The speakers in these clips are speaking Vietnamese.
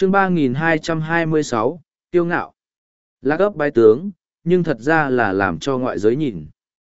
chương 3226, kiêu ngạo. Lạc ấp bái tướng, nhưng thật ra là làm cho ngoại giới nhìn.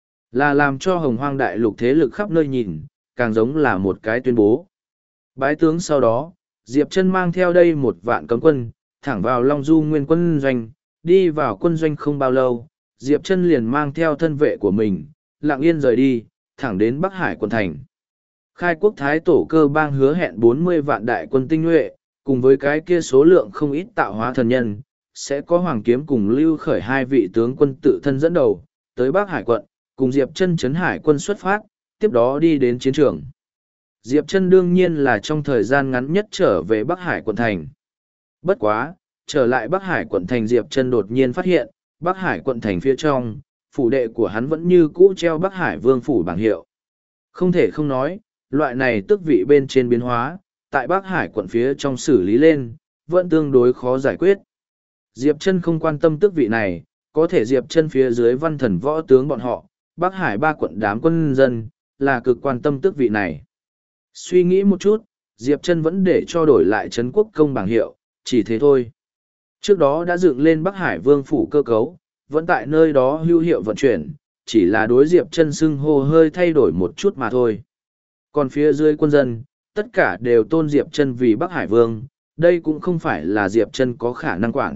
Là làm cho hồng hoang đại lục thế lực khắp nơi nhìn, càng giống là một cái tuyên bố. Bái tướng sau đó, Diệp Chân mang theo đây 1 vạn cấm quân, thẳng vào Long Du Nguyên quân doanh, đi vào quân doanh không bao lâu, Diệp Chân liền mang theo thân vệ của mình, lặng yên rời đi, thẳng đến Bắc Hải quận thành. Khai quốc thái tổ Cơ Bang hứa hẹn 40 vạn đại quân tinh nhuệ, cùng với cái kia số lượng không ít tạo hóa thần nhân, sẽ có Hoàng Kiếm cùng Lưu Khởi 2 vị tướng quân tự thân dẫn đầu, tới Bắc Hải quận, cùng Diệp Chân trấn hải quân xuất phát, tiếp đó đi đến chiến trường. Diệp Chân đương nhiên là trong thời gian ngắn nhất trở về Bắc Hải quận thành. Bất quá, trở lại Bắc Hải quận thành Diệp Chân đột nhiên phát hiện, Bắc Hải quận thành phía trong, phủ đệ của hắn vẫn như cũ treo Bắc Hải Vương phủ bảng hiệu. Không thể không nói, loại này tước vị bên trên biến hóa, tại Bắc Hải quận phía trong xử lý lên, vẫn tương đối khó giải quyết. Diệp Chân không quan tâm tước vị này, có thể Diệp Chân phía dưới văn thần võ tướng bọn họ, Bắc Hải 3 quận đám quân dân, là cực quan tâm tước vị này. Suy nghĩ một chút, Diệp Chân vẫn để cho đổi lại Trấn Quốc công bảng hiệu, chỉ thế thôi. Trước đó đã dựng lên Bắc Hải Vương phủ cơ cấu, vẫn tại nơi đó hữu hiệu vận chuyển, chỉ là đối Diệp Chân xưng hô hơi thay đổi một chút mà thôi. Còn phía dưới quân dân, tất cả đều tôn Diệp Chân vì Bắc Hải Vương, đây cũng không phải là Diệp Chân có khả năng quản.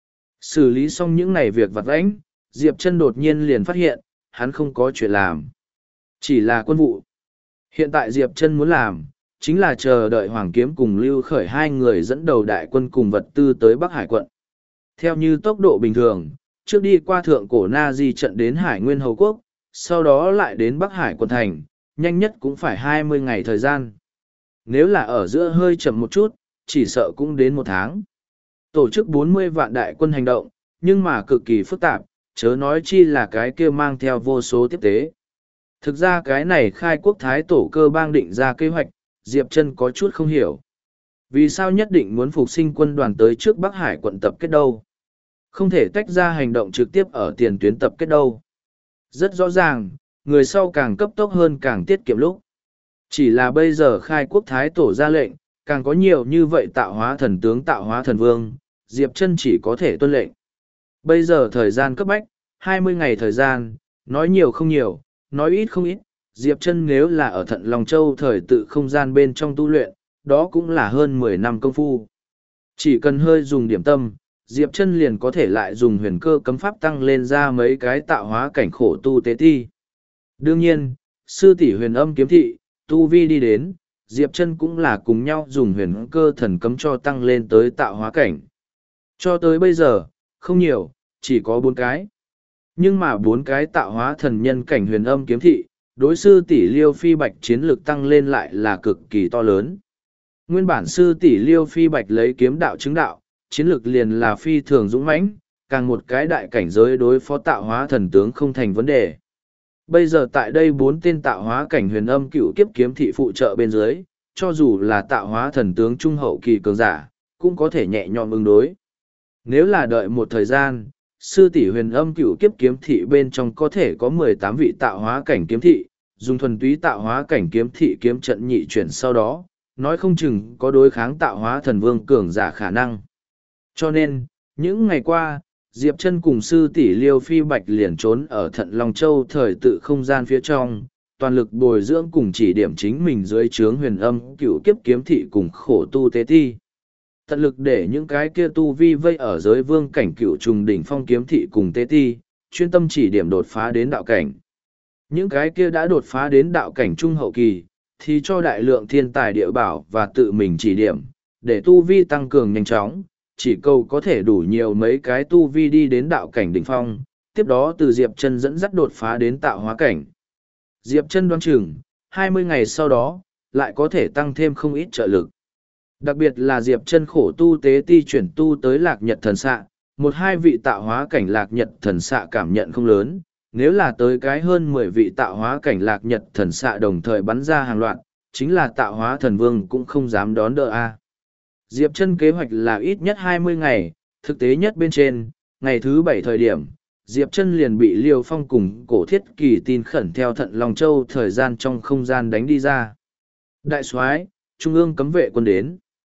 Xử lý xong những này việc vặt vãnh, Diệp Chân đột nhiên liền phát hiện, hắn không có chuyện làm. Chỉ là quân vụ. Hiện tại Diệp Chân muốn làm, chính là chờ đợi Hoàng Kiếm cùng Lưu Khởi 2 người dẫn đầu đại quân cùng vật tư tới Bắc Hải quận. Theo như tốc độ bình thường, trước đi qua thượng cổ Na Di trận đến Hải Nguyên Hầu Quốc, sau đó lại đến Bắc Hải quận thành, nhanh nhất cũng phải 20 ngày thời gian. Nếu là ở giữa hơi chậm một chút, chỉ sợ cũng đến 1 tháng. Tổ chức 40 vạn đại quân hành động, nhưng mà cực kỳ phức tạp, chớ nói chi là cái kia mang theo vô số tiếp tế. Thực ra cái này khai quốc thái tổ Cơ Bang định ra kế hoạch, Diệp Chân có chút không hiểu. Vì sao nhất định muốn phục sinh quân đoàn tới trước Bắc Hải quận tập kết đâu? Không thể tách ra hành động trực tiếp ở tiền tuyến tập kết đâu. Rất rõ ràng, người sau càng cấp tốc hơn càng tiết kiệm lúc. Chỉ là bây giờ khai quốc thái tổ ra lệnh, càng có nhiều như vậy tạo hóa thần tướng tạo hóa thần vương, Diệp Chân chỉ có thể tuân lệnh. Bây giờ thời gian cấp bách, 20 ngày thời gian, nói nhiều không nhiều, nói ít không ít, Diệp Chân nếu là ở Thận Long Châu thời tự không gian bên trong tu luyện, đó cũng là hơn 10 năm công phu. Chỉ cần hơi dùng điểm tâm, Diệp Chân liền có thể lại dùng huyền cơ cấm pháp tăng lên ra mấy cái tạo hóa cảnh khổ tu tế ti. Đương nhiên, sư tỷ Huyền Âm kiếm thị, tu vi đi đến, Diệp Chân cũng là cùng nhau dùng huyền cơ thần cấm cho tăng lên tới tạo hóa cảnh. Cho tới bây giờ, không nhiều, chỉ có 4 cái. Nhưng mà 4 cái tạo hóa thần nhân cảnh Huyền Âm kiếm thị, đối sư tỷ Liêu Phi Bạch chiến lực tăng lên lại là cực kỳ to lớn. Nguyên bản sư tỷ Liêu Phi Bạch lấy kiếm đạo chứng đạo, chiến lực liền là phi thường dũng mãnh, càng một cái đại cảnh giới đối phó tạo hóa thần tướng không thành vấn đề. Bây giờ tại đây 4 tên tạo hóa cảnh Huyền Âm cựu kiếp kiếm thị phụ trợ bên dưới, cho dù là tạo hóa thần tướng trung hậu kỳ cường giả, cũng có thể nhẹ nhõm ứng đối. Nếu là đợi một thời gian, sư tỷ Huyền Âm cựu kiếp kiếm thị bên trong có thể có 18 vị tạo hóa cảnh kiếm thị, dùng thuần túy tạo hóa cảnh kiếm thị kiếm trận nhị chuyển sau đó, nói không chừng có đối kháng tạo hóa thần vương cường giả khả năng. Cho nên, những ngày qua, Diệp Chân cùng sư tỷ Liêu Phi Bạch liền trốn ở Thận Long Châu thời tự không gian phía trong, toàn lực bồi dưỡng cùng chỉ điểm chính mình dưới trướng Huyền Âm cựu kiếp kiếm thị cùng khổ tu tế ti. Tận lực để những cái kia tu vi vây ở giới vương cảnh cựu trùng đỉnh phong kiếm thị cùng tế ti, chuyên tâm chỉ điểm đột phá đến đạo cảnh. Những cái kia đã đột phá đến đạo cảnh trung hậu kỳ, thì cho đại lượng thiên tài địa bảo và tự mình chỉ điểm, để tu vi tăng cường nhanh chóng, chỉ cầu có thể đủ nhiều mấy cái tu vi đi đến đạo cảnh đỉnh phong, tiếp đó từ Diệp Chân dẫn dắt đột phá đến tạo hóa cảnh. Diệp Chân đoán chừng, 20 ngày sau đó, lại có thể tăng thêm không ít trợ lực. Đặc biệt là Diệp Chân khổ tu tế ti chuyển tu tới Lạc Nhật thần xạ, 1-2 vị tạo hóa cảnh Lạc Nhật thần xạ cảm nhận không lớn, nếu là tới cái hơn 10 vị tạo hóa cảnh Lạc Nhật thần xạ đồng thời bắn ra hàng loạt, chính là tạo hóa thần vương cũng không dám đón đỡ a. Diệp Chân kế hoạch là ít nhất 20 ngày, thực tế nhất bên trên, ngày thứ 7 thời điểm, Diệp Chân liền bị Liêu Phong cùng Cổ Thiết Kỳ tin khẩn theo Thận Long Châu thời gian trong không gian đánh đi ra. Đại soái, Trung ương cấm vệ quân đến.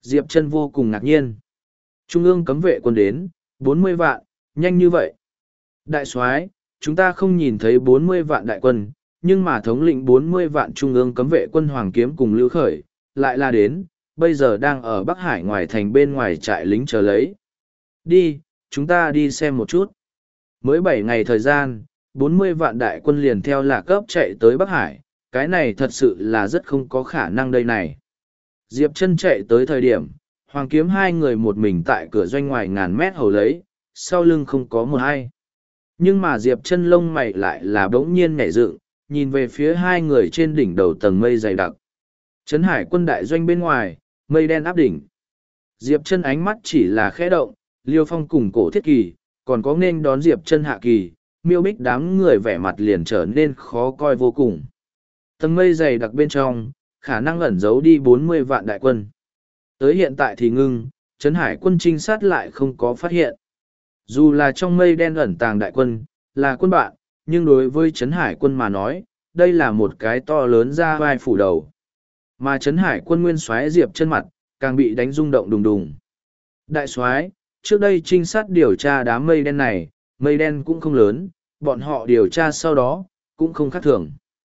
Diệp Chân vô cùng ngạc nhiên. Trung ương cấm vệ quân đến, 40 vạn, nhanh như vậy. Đại soái, chúng ta không nhìn thấy 40 vạn đại quân, nhưng mà thống lĩnh 40 vạn Trung ương cấm vệ quân Hoàng Kiếm cùng Lưu Khởi, lại là đến, bây giờ đang ở Bắc Hải ngoài thành bên ngoài trại lính chờ lấy. Đi, chúng ta đi xem một chút. Mới 7 ngày thời gian, 40 vạn đại quân liền theo Lạc Cấp chạy tới Bắc Hải, cái này thật sự là rất không có khả năng đây này. Diệp Chân chạy tới thời điểm, Hoàng Kiếm hai người một mình tại cửa doanh ngoài ngàn mét hầu lấy, sau lưng không có một ai. Nhưng mà Diệp Chân lông mày lại là bỗng nhiên nhảy dựng, nhìn về phía hai người trên đỉnh đầu tầng mây dày đặc. Trấn Hải quân đại doanh bên ngoài, mây đen áp đỉnh. Diệp Chân ánh mắt chỉ là khẽ động, Liêu Phong cùng Cổ Thiết Kỳ, còn có nên đón Diệp Chân Hạ Kỳ, Miêu Bích đám người vẻ mặt liền trở nên khó coi vô cùng. Tầng mây dày đặc bên trong, khả năng ẩn giấu đi 40 vạn đại quân. Tới hiện tại thì ngưng, Trấn Hải quân trinh sát lại không có phát hiện. Dù là trong mây đen ẩn tàng đại quân, là quân bạn, nhưng đối với Trấn Hải quân mà nói, đây là một cái to lớn ra vai phủ đầu. Mà Trấn Hải quân nguyên soái Diệp Chân mặt, càng bị đánh rung động đùng đùng. Đại soái, trước đây trinh sát điều tra đám mây đen này, mây đen cũng không lớn, bọn họ điều tra sau đó, cũng không khác thường.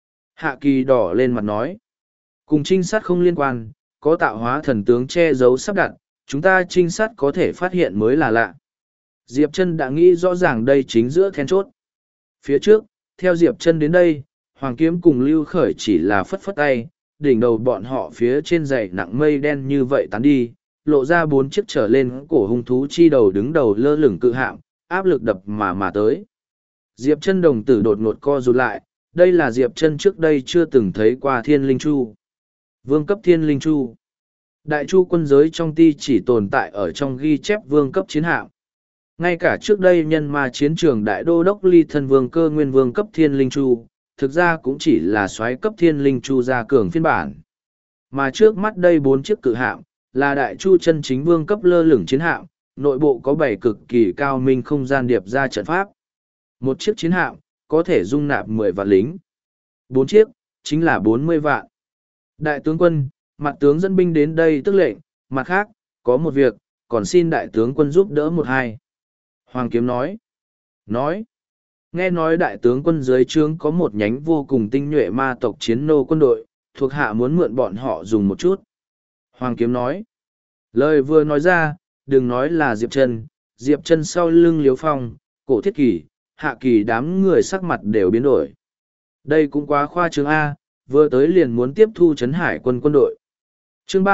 Hạ Kỳ đỏ lên mặt nói, cùng trinh sát không liên quan, có tạo hóa thần tướng che giấu sắp đặt, chúng ta trinh sát có thể phát hiện mới là lạ. Diệp Chân đã nghĩ rõ ràng đây chính giữa then chốt. Phía trước, theo Diệp Chân đến đây, Hoàng Kiếm cùng Lưu Khởi chỉ là phất phất tay, đỉnh đầu bọn họ phía trên dãy nặng mây đen như vậy tán đi, lộ ra 4 chiếc trở lên cổ hung thú chi đầu đứng đầu lơ lửng cự hạm, áp lực đập mà tới. Diệp Chân đồng tử đột ngột co rụt lại, đây là Diệp Chân trước đây chưa từng thấy qua Thiên Linh Chu. Vương cấp Thiên Linh Chu. Đại chu quân giới trong ti chỉ tồn tại ở trong ghi chép vương cấp chiến hạm. Ngay cả trước đây nhân ma chiến trường đại đô đốc ly thân vương cơ nguyên vương cấp Thiên Linh Chu, thực ra cũng chỉ là soái cấp Thiên Linh Chu gia cường phiên bản. Mà trước mắt đây 4 chiếc cự hạm, là đại chu chân chính vương cấp lơ lửng chiến hạm, nội bộ có 7 cực kỳ cao minh không gian điệp ra trận pháp. Một chiếc chiến hạm, có thể dung nạp 10 vạn lính. 4 chiếc, chính là 40 vạn. Đại tướng quân, mặt tướng dẫn binh đến đây tức lệnh, mặt khác, có một việc, còn xin đại tướng quân giúp đỡ một hai. Hoàng Kiếm nói. Nghe nói đại tướng quân dưới trướng có một nhánh vô cùng tinh nhuệ ma tộc chiến nô quân đội, thuộc hạ muốn mượn bọn họ dùng một chút. Hoàng Kiếm nói. Lời vừa nói ra, đừng nói là Diệp Chân sau lưng Liếu Phong, Cổ Thiết Kỳ, Hạ Kỳ đám người sắc mặt đều biến đổi. Đây cũng quá khoa trương A, vừa tới liền muốn tiếp thu Trấn Hải quân quân đội. Chương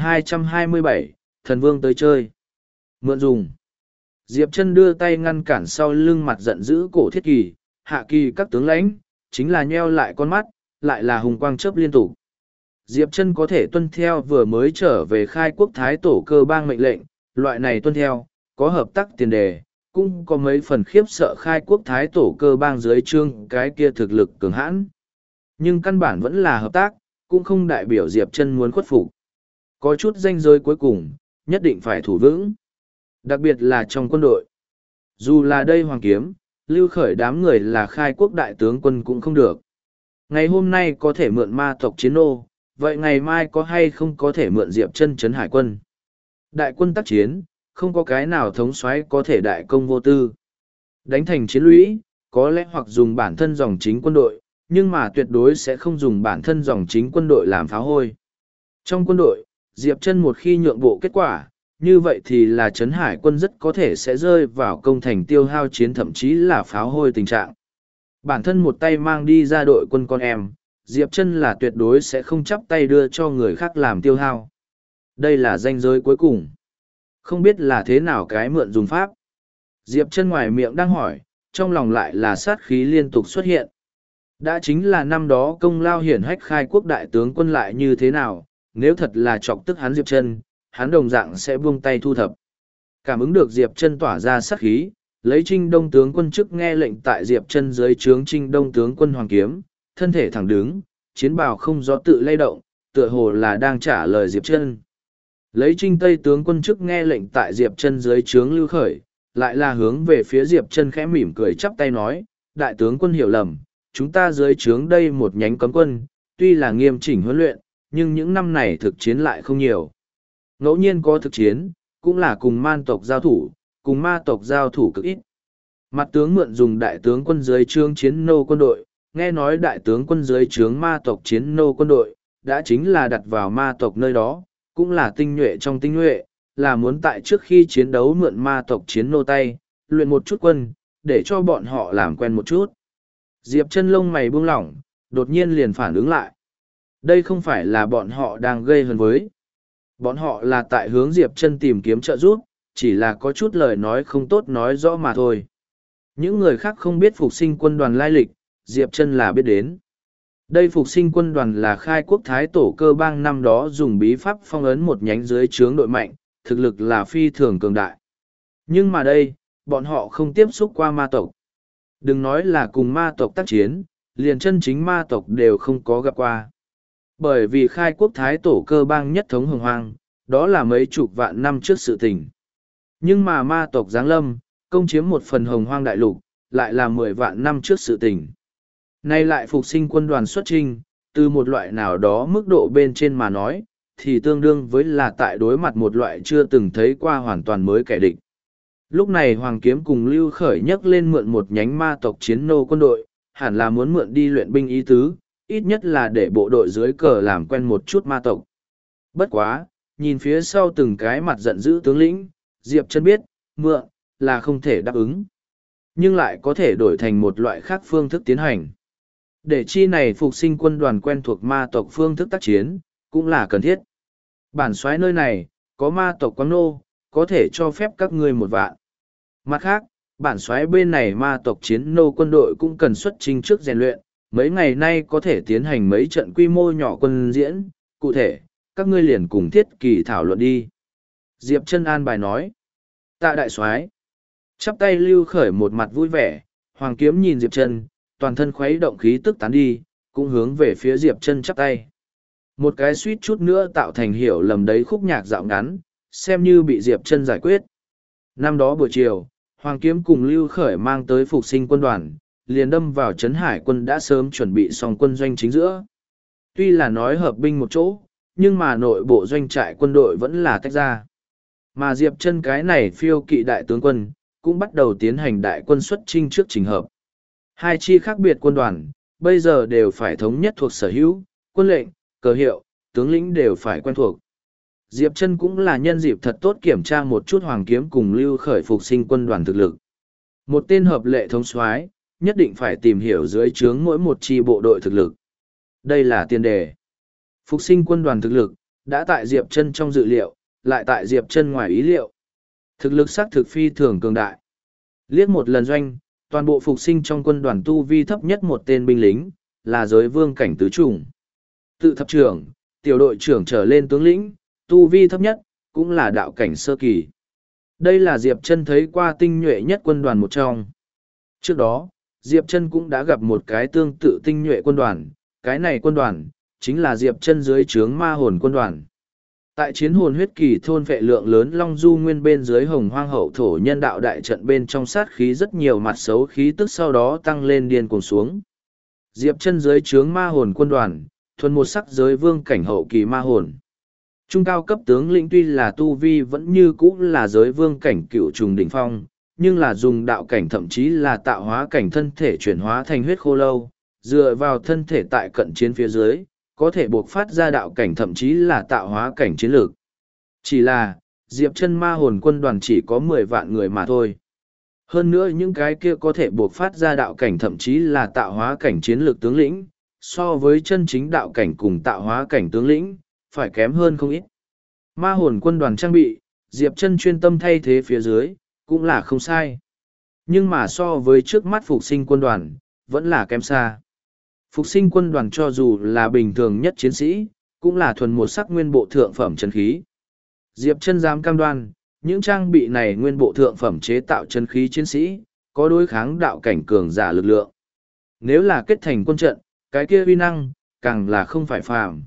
3227, Thần Vương tới chơi. Mượn dùng. Diệp Chân đưa tay ngăn cản sau lưng mặt giận dữ Cổ Thiết Kỳ, Hạ Kỳ các tướng lãnh, chính là nheo lại con mắt, lại là hùng quang chớp liên tục. Diệp Chân có thể tuân theo vừa mới trở về khai quốc thái tổ cơ bang mệnh lệnh, loại này tuân theo, có hợp tác tiền đề, cũng có mấy phần khiếp sợ khai quốc thái tổ cơ bang dưới trương cái kia thực lực cường hãn. Nhưng căn bản vẫn là hợp tác, cũng không đại biểu Diệp Chân muốn khuất phục. Có chút ranh giới cuối cùng, nhất định phải thủ vững. Đặc biệt là trong quân đội. Dù là đây Hoàng Kiếm, Lưu Khởi đám người là khai quốc đại tướng quân cũng không được. Ngày hôm nay có thể mượn ma tộc chiến nô, vậy ngày mai có hay không có thể mượn Diệp Chân Trấn Hải quân? Đại quân tác chiến, không có cái nào thống soái có thể đại công vô tư. Đánh thành chiến lũy, có lẽ hoặc dùng bản thân dòng chính quân đội, nhưng mà tuyệt đối sẽ không dùng bản thân dòng chính quân đội làm pháo hôi. Trong quân đội, Diệp Chân một khi nhượng bộ kết quả, như vậy thì là Trấn Hải quân rất có thể sẽ rơi vào công thành tiêu hao chiến thậm chí là pháo hôi tình trạng. Bản thân một tay mang đi ra đội quân con em, Diệp Chân là tuyệt đối sẽ không chắp tay đưa cho người khác làm tiêu hao. Đây là ranh giới cuối cùng. Không biết là thế nào cái mượn dùng pháp. Diệp Chân ngoài miệng đang hỏi, trong lòng lại là sát khí liên tục xuất hiện. Đã chính là năm đó công lao hiển hách khai quốc đại tướng quân lại như thế nào, nếu thật là chọc tức hắn Diệp Chân, hắn đồng dạng sẽ buông tay thu thập. Cảm ứng được Diệp Chân tỏa ra sát khí, lấy Trinh Đông tướng quân chức nghe lệnh tại Diệp Chân dưới trướng Trinh Đông tướng quân Hoàng Kiếm, thân thể thẳng đứng, chiến bào không gió tự lay động, tựa hồ là đang trả lời Diệp Chân. Lấy Trinh Tây tướng quân chức nghe lệnh tại Diệp Chân dưới trướng Lưu Khởi, lại là hướng về phía Diệp Chân khẽ mỉm cười chắp tay nói, đại tướng quân hiểu lầm, chúng ta dưới trướng đây một nhánh cấm quân, tuy là nghiêm chỉnh huấn luyện, nhưng những năm này thực chiến lại không nhiều. Ngẫu nhiên có thực chiến, cũng là cùng man tộc giao thủ, cùng ma tộc giao thủ cực ít. Mặt tướng mượn dùng đại tướng quân dưới trướng chiến nô quân đội, nghe nói đại tướng quân dưới trướng ma tộc chiến nô quân đội, đã chính là đặt vào ma tộc nơi đó, cũng là tinh nhuệ trong tinh nhuệ, là muốn tại trước khi chiến đấu mượn ma tộc chiến nô tay, luyện một chút quân, để cho bọn họ làm quen một chút. Diệp chân lông mày buông lỏng, đột nhiên liền phản ứng lại. Đây không phải là bọn họ đang gây hấn với. Bọn họ là tại hướng Diệp chân tìm kiếm trợ giúp, chỉ là có chút lời nói không tốt nói rõ mà thôi. Những người khác không biết phục sinh quân đoàn lai lịch, Diệp chân là biết đến. Đây phục sinh quân đoàn là khai quốc thái tổ cơ bang năm đó dùng bí pháp phong ấn một nhánh dưới trướng đội mạnh, thực lực là phi thường cường đại. Nhưng mà đây, bọn họ không tiếp xúc qua ma tộc. Đừng nói là cùng ma tộc tác chiến, liền chân chính ma tộc đều không có gặp qua. Bởi vì khai quốc thái tổ cơ bang nhất thống hồng hoang, đó là mấy chục vạn năm trước sự tình. Nhưng mà ma tộc giáng lâm, công chiếm một phần hồng hoang đại lục, lại là 10 vạn năm trước sự tình. Nay lại phục sinh quân đoàn xuất trinh, từ một loại nào đó mức độ bên trên mà nói, thì tương đương với là tại đối mặt một loại chưa từng thấy qua hoàn toàn mới kẻ địch. Lúc này Hoàng Kiếm cùng Lưu Khởi nhấc lên mượn một nhánh ma tộc chiến nô quân đội, hẳn là muốn mượn đi luyện binh ý tứ, ít nhất là để bộ đội dưới cờ làm quen một chút ma tộc. Bất quá, nhìn phía sau từng cái mặt giận dữ tướng lĩnh, Diệp Chân biết, mượn, là không thể đáp ứng. Nhưng lại có thể đổi thành một loại khác phương thức tiến hành. Để chi này phục sinh quân đoàn quen thuộc ma tộc phương thức tác chiến, cũng là cần thiết. Bản soái nơi này, có ma tộc quán nô, có thể cho phép các ngươi 1 vạn. Mặt khác, bản soái bên này ma tộc chiến nô quân đội cũng cần xuất chinh trước rèn luyện, mấy ngày nay có thể tiến hành mấy trận quy mô nhỏ quân diễn, cụ thể, các ngươi liền cùng Thiết Kỳ thảo luận đi. Diệp Chân an bài nói. Tạ đại soái. Chắp tay Lưu Khởi một mặt vui vẻ, Hoàng Kiếm nhìn Diệp Chân, toàn thân khuấy động khí tức tán đi, cũng hướng về phía Diệp Chân chắp tay. Một cái suýt chút nữa tạo thành hiểu lầm đấy khúc nhạc dạo ngắn, xem như bị Diệp Chân giải quyết. Năm đó buổi chiều, Hoàng Kiếm cùng Lưu Khởi mang tới phục sinh quân đoàn, liền đâm vào Trấn Hải quân đã sớm chuẩn bị xong quân doanh chính giữa. Tuy là nói hợp binh một chỗ, nhưng mà nội bộ doanh trại quân đội vẫn là tách ra. Mà Diệp Chân cái này phiêu kỵ đại tướng quân, cũng bắt đầu tiến hành đại quân xuất chinh trước trình hợp. Hai chi khác biệt quân đoàn, bây giờ đều phải thống nhất thuộc sở hữu, quân lệnh, cờ hiệu, tướng lĩnh đều phải quen thuộc. Diệp Chân cũng là nhân dịp thật tốt kiểm tra một chút Hoàng Kiếm cùng Lưu Khởi phục sinh quân đoàn thực lực. Một tên hợp lệ thống soái, nhất định phải tìm hiểu dưới trướng mỗi một chi bộ đội thực lực. Đây là tiền đề. Phục sinh quân đoàn thực lực, đã tại Diệp Chân trong dự liệu, lại tại Diệp Chân ngoài ý liệu. Thực lực xác thực phi thường cường đại. Liếc một lần doanh, toàn bộ phục sinh trong quân đoàn tu vi thấp nhất một tên binh lính, là giới vương cảnh tứ trùng. Tự thập trưởng, tiểu đội trưởng trở lên tướng lĩnh, tu vi thấp nhất, cũng là đạo cảnh sơ kỳ. Đây là Diệp Chân thấy qua tinh nhuệ nhất quân đoàn một trong. Trước đó, Diệp Chân cũng đã gặp một cái tương tự tinh nhuệ quân đoàn, cái này quân đoàn, chính là Diệp Chân dưới trướng ma hồn quân đoàn. Tại chiến hồn huyết kỳ thôn vệ lượng lớn long du nguyên bên dưới hồng hoang hậu thổ nhân đạo đại trận bên trong sát khí rất nhiều mặt xấu khí tức sau đó tăng lên điên cuồng xuống. Diệp Chân dưới trướng ma hồn quân đoàn, thuần một sắc giới vương cảnh hậu kỳ ma hồn. Trung cao cấp tướng lĩnh tuy là tu vi vẫn như cũ là giới vương cảnh cựu trùng đỉnh phong, nhưng là dùng đạo cảnh thậm chí là tạo hóa cảnh thân thể chuyển hóa thành huyết khô lâu, dựa vào thân thể tại cận chiến phía dưới, có thể buộc phát ra đạo cảnh thậm chí là tạo hóa cảnh chiến lược. Chỉ là, Diệp Chân ma hồn quân đoàn chỉ có 10 vạn người mà thôi. Hơn nữa những cái kia có thể buộc phát ra đạo cảnh thậm chí là tạo hóa cảnh chiến lược tướng lĩnh, so với chân chính đạo cảnh cùng tạo hóa cảnh tướng lĩnh, phải kém hơn không ít. Ma hồn quân đoàn trang bị, Diệp Chân chuyên tâm thay thế phía dưới, cũng là không sai. Nhưng mà so với trước mắt phục sinh quân đoàn, vẫn là kém xa. Phục sinh quân đoàn cho dù là bình thường nhất chiến sĩ, cũng là thuần một sắc nguyên bộ thượng phẩm chân khí. Diệp Chân dám cam đoan, những trang bị này nguyên bộ thượng phẩm chế tạo chân khí chiến sĩ, có đối kháng đạo cảnh cường giả lực lượng. Nếu là kết thành quân trận, cái kia uy năng, càng là không phải phàm.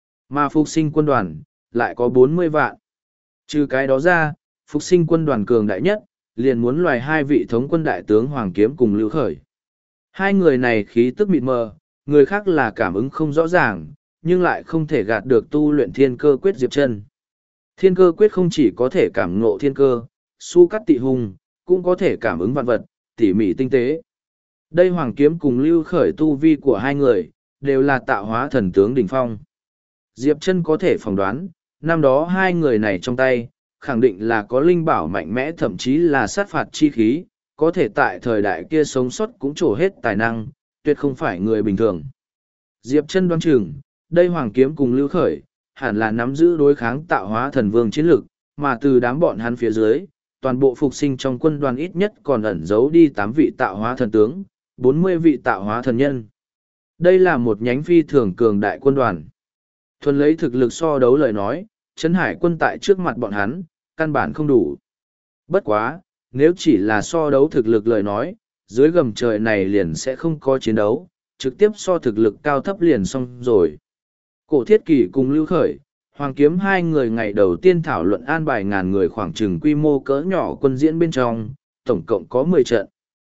Mà phục sinh quân đoàn, lại có 40 vạn. Trừ cái đó ra, phục sinh quân đoàn cường đại nhất, liền muốn loài hai vị thống quân đại tướng Hoàng Kiếm cùng Lưu Khởi. Hai người này khí tức mịt mờ, người khác là cảm ứng không rõ ràng, nhưng lại không thể gạt được tu luyện thiên cơ quyết Diệp Chân. Thiên cơ quyết không chỉ có thể cảm ngộ thiên cơ, su cắt tị hung, cũng có thể cảm ứng vạn vật, tỉ mỉ tinh tế. Đây Hoàng Kiếm cùng Lưu Khởi tu vi của hai người, đều là tạo hóa thần tướng đỉnh phong. Diệp Chân có thể phỏng đoán, năm đó hai người này trong tay, khẳng định là có linh bảo mạnh mẽ thậm chí là sát phạt chi khí, có thể tại thời đại kia sống sót cũng trổ hết tài năng, tuyệt không phải người bình thường. Diệp Chân đoán chừng, đây Hoàng Kiếm cùng Lưu Khởi, hẳn là nắm giữ đối kháng tạo hóa thần vương chiến lực, mà từ đám bọn hắn phía dưới, toàn bộ phục sinh trong quân đoàn ít nhất còn ẩn giấu đi 8 vị tạo hóa thần tướng, 40 vị tạo hóa thần nhân. Đây là một nhánh phi thường cường đại quân đoàn. Thuần lấy thực lực so đấu lời nói, Trấn Hải quân tại trước mặt bọn hắn, căn bản không đủ. Bất quá, nếu chỉ là so đấu thực lực lời nói, dưới gầm trời này liền sẽ không có chiến đấu, trực tiếp so thực lực cao thấp liền xong rồi. Cổ Thiết Kỷ cùng Lưu Khởi, Hoàng Kiếm hai người ngày đầu tiên thảo luận an bài ngàn người khoảng chừng quy mô cỡ nhỏ quân diễn bên trong, tổng cộng có 10 trận.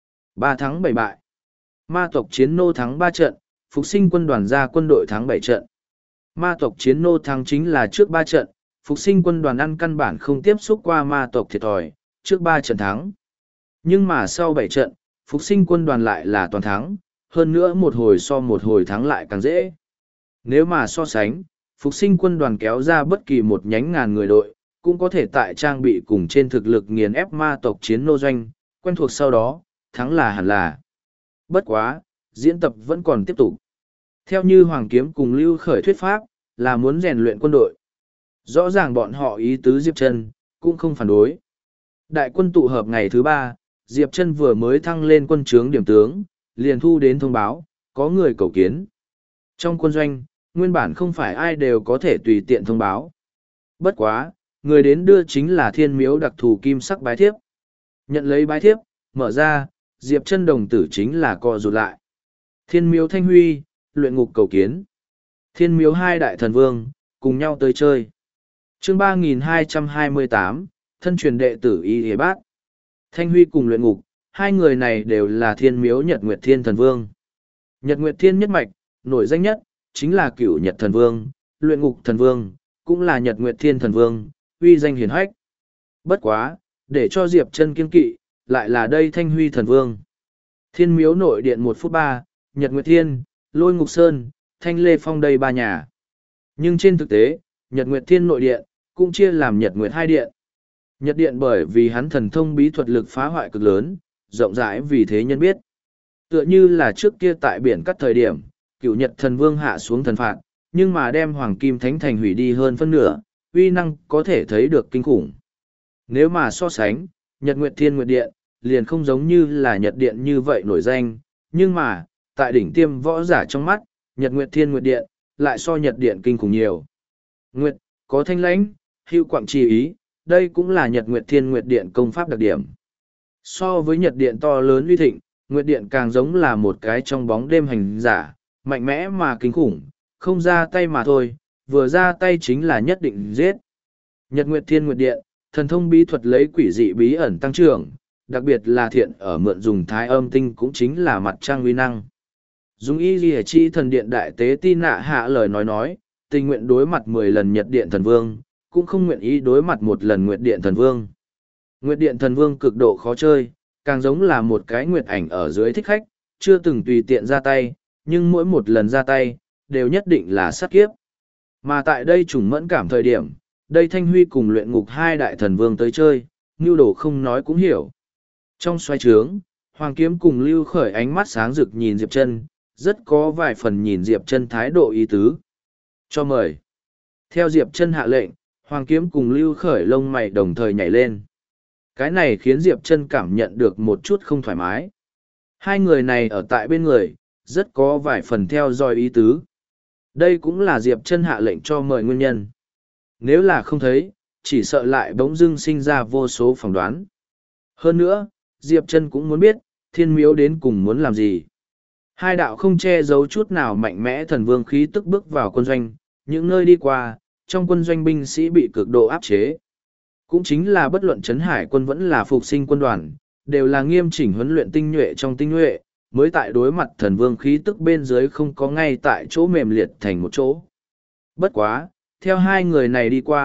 3 thắng 7 bại. Ma tộc Chiến Nô thắng 3 trận, Phục sinh quân đoàn ra quân đội thắng 7 trận. Ma tộc Chiến Nô thắng chính là trước 3 trận, Phục sinh quân đoàn ăn căn bản không tiếp xúc qua ma tộc thiệt thòi, trước 3 trận thắng. Nhưng mà sau 7 trận, Phục sinh quân đoàn lại là toàn thắng, hơn nữa một hồi so một hồi thắng lại càng dễ. Nếu mà so sánh, Phục sinh quân đoàn kéo ra bất kỳ một nhánh ngàn người đội, cũng có thể tại trang bị cùng trên thực lực nghiền ép ma tộc Chiến Nô doanh, quen thuộc sau đó, thắng là hẳn là. Bất quá, diễn tập vẫn còn tiếp tục. Theo như Hoàng Kiếm cùng Lưu Khởi thuyết pháp, là muốn rèn luyện quân đội. Rõ ràng bọn họ ý tứ Diệp Chân cũng không phản đối. Đại quân tụ hợp ngày thứ 3, Diệp Chân vừa mới thăng lên quân trướng điểm tướng, liền thu đến thông báo, có người cầu kiến. Trong quân doanh, nguyên bản không phải ai đều có thể tùy tiện thông báo. Bất quá, người đến đưa chính là Thiên Miếu đặc thù kim sắc bái thiếp. Nhận lấy bái thiếp, mở ra, Diệp Chân đồng tử chính là co rụt lại. Thiên Miếu Thanh Huy, luyện ngục cầu kiến. Thiên Miếu hai đại thần vương, cùng nhau tới chơi. Chương 3228, thân truyền đệ tử Y Hề Bát. Thanh Huy cùng luyện ngục, hai người này đều là Thiên Miếu Nhật Nguyệt Thiên Thần Vương. Nhật Nguyệt Thiên nhất mạch, nổi danh nhất, chính là Cửu Nhật Thần Vương, luyện ngục thần vương, cũng là Nhật Nguyệt Thiên Thần Vương, uy danh hiển hách. Bất quá, để cho Diệp Chân kiên kỵ, lại là đây Thanh Huy Thần Vương. Thiên Miếu nội điện 1 phút 3, Nhật Nguyệt Thiên, Lôi Ngục Sơn, Thanh Lê Phong đây 3 nhà. Nhưng trên thực tế, Nhật Nguyệt Thiên nội điện, cũng chia làm Nhật Nguyệt 2 điện. Nhật điện bởi vì hắn thần thông bí thuật lực phá hoại cực lớn, rộng rãi vì thế nhân biết. Tựa như là trước kia tại biển cắt thời điểm, Cửu Nhật Thần Vương hạ xuống thần phạt, nhưng mà đem Hoàng Kim Thánh Thành hủy đi hơn phân nửa, uy năng có thể thấy được kinh khủng. Nếu mà so sánh, Nhật Nguyệt Thiên Nguyệt Điện, liền không giống như là Nhật Điện như vậy nổi danh, nhưng mà, tại đỉnh tiêm võ giả trong mắt, Nhật Nguyệt Thiên Nguyệt Điện, lại so Nhật Điện kinh khủng nhiều. Nguyệt, có thanh lãnh, hữu quạng chi ý, đây cũng là Nhật Nguyệt Thiên Nguyệt Điện công pháp đặc điểm. So với Nhật Điện to lớn uy thịnh, Nguyệt Điện càng giống là một cái trong bóng đêm hành giả, mạnh mẽ mà kinh khủng, không ra tay mà thôi, vừa ra tay chính là nhất định giết. Nhật Nguyệt Thiên Nguyệt Điện, thần thông bí thuật lấy quỷ dị bí ẩn tăng trưởng, đặc biệt là thiện ở mượn dùng thái âm tinh cũng chính là mặt trăng uy năng. Dùng y ghi chi thần điện đại tế ti nạ hạ lời nói, tình nguyện đối mặt 10 lần Nhật Điện Thần Vương, cũng không nguyện ý đối mặt một lần Nguyệt Điện Thần Vương. Nguyệt Điện Thần Vương cực độ khó chơi, càng giống là một cái nguyệt ảnh ở dưới thích khách, chưa từng tùy tiện ra tay, nhưng mỗi một lần ra tay, đều nhất định là sát kiếp. Mà tại đây trùng mẫn cảm thời điểm, đây Thanh Huy cùng luyện ngục hai đại thần vương tới chơi, Nưu Đồ không nói cũng hiểu. Trong xoay trướng, Hoàng Kiếm cùng Lưu Khởi ánh mắt sáng rực nhìn Diệp Chân, rất có vài phần nhìn Diệp Chân thái độ ý tứ. Cho mời. Theo Diệp Chân hạ lệnh, Hoàng Kiếm cùng Lưu Khởi lông mày đồng thời nhảy lên. Cái này khiến Diệp Chân cảm nhận được một chút không thoải mái. Hai người này ở tại bên người, rất có vài phần theo dõi ý tứ. Đây cũng là Diệp Chân hạ lệnh cho mời nguyên nhân. Nếu là không thấy, chỉ sợ lại bỗng dưng sinh ra vô số phỏng đoán. Hơn nữa, Diệp Chân cũng muốn biết, Thiên Miếu đến cùng muốn làm gì. Hai đạo không che giấu chút nào mạnh mẽ thần vương khí tức bước vào quân doanh, những nơi đi qua, trong quân doanh binh sĩ bị cực độ áp chế. Cũng chính là bất luận Trấn Hải quân vẫn là phục sinh quân đoàn, đều là nghiêm chỉnh huấn luyện tinh nhuệ trong tinh nhuệ, mới tại đối mặt thần vương khí tức bên dưới không có ngay tại chỗ mềm liệt thành một chỗ. Bất quá, theo hai người này đi qua,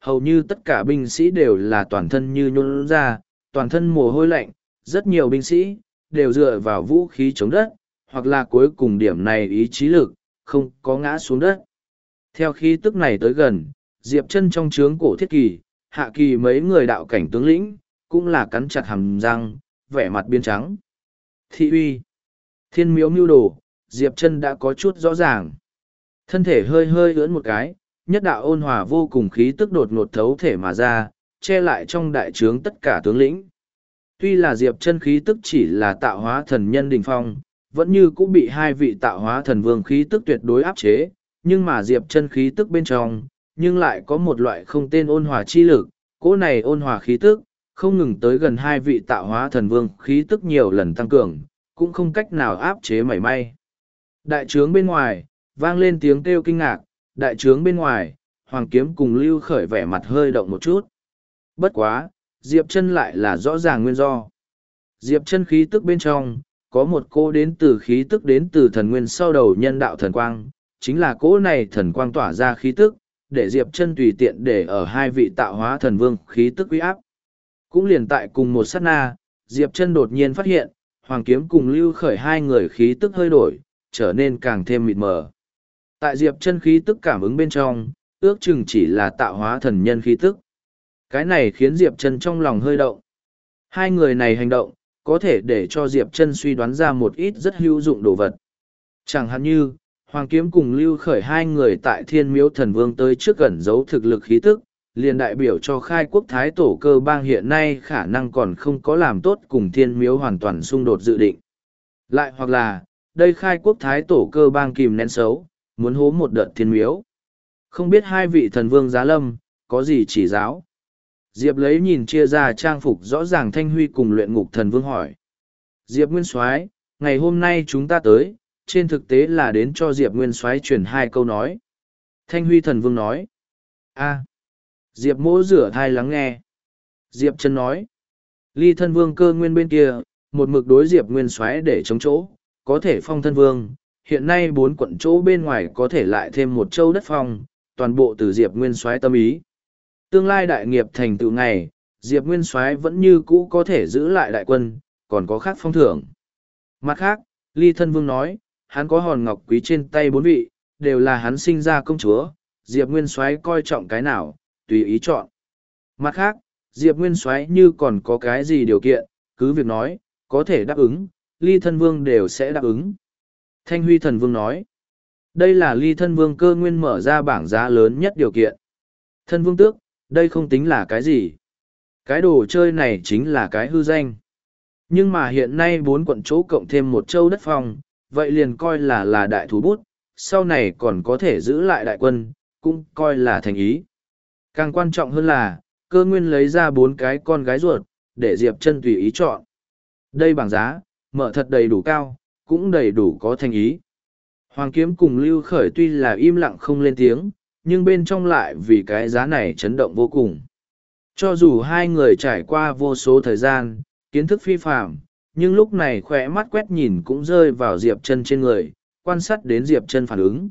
hầu như tất cả binh sĩ đều là toàn thân như nhún ra, toàn thân mồ hôi lạnh, rất nhiều binh sĩ đều dựa vào vũ khí chống đất, hoặc là cuối cùng điểm này ý chí lực, không có ngã xuống đất. Theo khí tức này tới gần, Diệp Chân trong trướng cổ thiết kỳ, hạ kỳ mấy người đạo cảnh tướng lĩnh, cũng là cắn chặt hàm răng, vẻ mặt biến trắng. Thị uy, thiên miếu mưu đồ, Diệp Chân đã có chút rõ ràng. Thân thể hơi hơi ưỡn một cái, nhất đạo ôn hòa vô cùng khí tức đột ngột thấu thể mà ra, che lại trong đại trướng tất cả tướng lĩnh. Tuy là Diệp Chân khí tức chỉ là tạo hóa thần nhân đỉnh phong, vẫn như cũng bị hai vị tạo hóa thần vương khí tức tuyệt đối áp chế, nhưng mà Diệp Chân khí tức bên trong, nhưng lại có một loại không tên ôn hòa chi lực, cỗ này ôn hòa khí tức, không ngừng tới gần hai vị tạo hóa thần vương khí tức nhiều lần tăng cường, cũng không cách nào áp chế mảy may. Đại trướng bên ngoài, vang lên tiếng kêu kinh ngạc, đại trướng bên ngoài, Hoàng Kiếm cùng Lưu Khởi vẻ mặt hơi động một chút. Bất quá, Diệp Chân lại là rõ ràng nguyên do. Diệp Chân khí tức bên trong, có một cô đến từ khí tức đến từ thần nguyên sau đầu nhân đạo thần quang, chính là cỗ này thần quang tỏa ra khí tức, để Diệp Chân tùy tiện để ở hai vị tạo hóa thần vương khí tức uy áp. Cũng liền tại cùng một sát na, Diệp Chân đột nhiên phát hiện, Hoàng Kiếm cùng Lưu Khởi hai người khí tức hơi đổi, trở nên càng thêm mịt mờ. Tại Diệp Chân khí tức cảm ứng bên trong, ước chừng chỉ là tạo hóa thần nhân khí tức. Cái này khiến Diệp Chân trong lòng hơi động. Hai người này hành động, có thể để cho Diệp Chân suy đoán ra một ít rất hữu dụng đồ vật. Chẳng hạn như, Hoàng Kiếm cùng Lưu Khởi hai người tại Thiên Miếu Thần Vương tới trước ẩn giấu thực lực khí tức, liền đại biểu cho khai quốc thái tổ cơ bang hiện nay khả năng còn không có làm tốt cùng Thiên Miếu hoàn toàn xung đột dự định. Lại hoặc là, đây khai quốc thái tổ cơ bang kìm nén xấu, muốn hố một đợt Thiên Miếu. Không biết hai vị thần vương giá lâm, có gì chỉ giáo? Diệp lấy nhìn chia ra trang phục rõ ràng Thanh Huy cùng luyện ngục thần vương hỏi. Diệp Nguyên Soái, ngày hôm nay chúng ta tới, trên thực tế là đến cho Diệp Nguyên Soái truyền hai câu nói. Thanh Huy thần vương nói. A. Diệp mỗ rửa thai lắng nghe. Diệp Chân nói. Ly thân vương Cơ Nguyên bên kia, một mực đối Diệp Nguyên Soái để chống chỗ, có thể phong thân vương. Hiện nay 4 quận chỗ bên ngoài có thể lại thêm một châu đất phong, toàn bộ từ Diệp Nguyên Soái tâm ý. Tương lai đại nghiệp thành tựu ngày, Diệp Nguyên Soái vẫn như cũ có thể giữ lại đại quân, còn có khác phong thưởng. Mặt khác, Ly Thân Vương nói, hắn có hòn ngọc quý trên tay 4 vị, đều là hắn sinh ra công chúa, Diệp Nguyên Soái coi trọng cái nào, tùy ý chọn. Mặt khác, Diệp Nguyên Soái như còn có cái gì điều kiện, cứ việc nói, có thể đáp ứng, Ly Thân Vương đều sẽ đáp ứng. Thanh Huy Thần Vương nói, đây là Ly Thân Vương Cơ Nguyên mở ra bảng giá lớn nhất điều kiện. Thân Vương tước, đây không tính là cái gì. Cái đồ chơi này chính là cái hư danh. Nhưng mà hiện nay 4 quận chỗ cộng thêm một châu đất phong, vậy liền coi là đại thủ bút, sau này còn có thể giữ lại đại quân, cũng coi là thành ý. Càng quan trọng hơn là, Cơ Nguyên lấy ra 4 cái con gái ruột, để Diệp Chân tùy ý chọn. Đây bảng giá, mở thật đầy đủ cao, cũng đầy đủ có thành ý. Hoàng Kiếm cùng Lưu Khởi tuy là im lặng không lên tiếng, nhưng bên trong lại vì cái giá này chấn động vô cùng. Cho dù hai người trải qua vô số thời gian, kiến thức phi phàm, nhưng lúc này khỏe mắt quét nhìn cũng rơi vào Diệp Chân trên người, quan sát đến Diệp Chân phản ứng.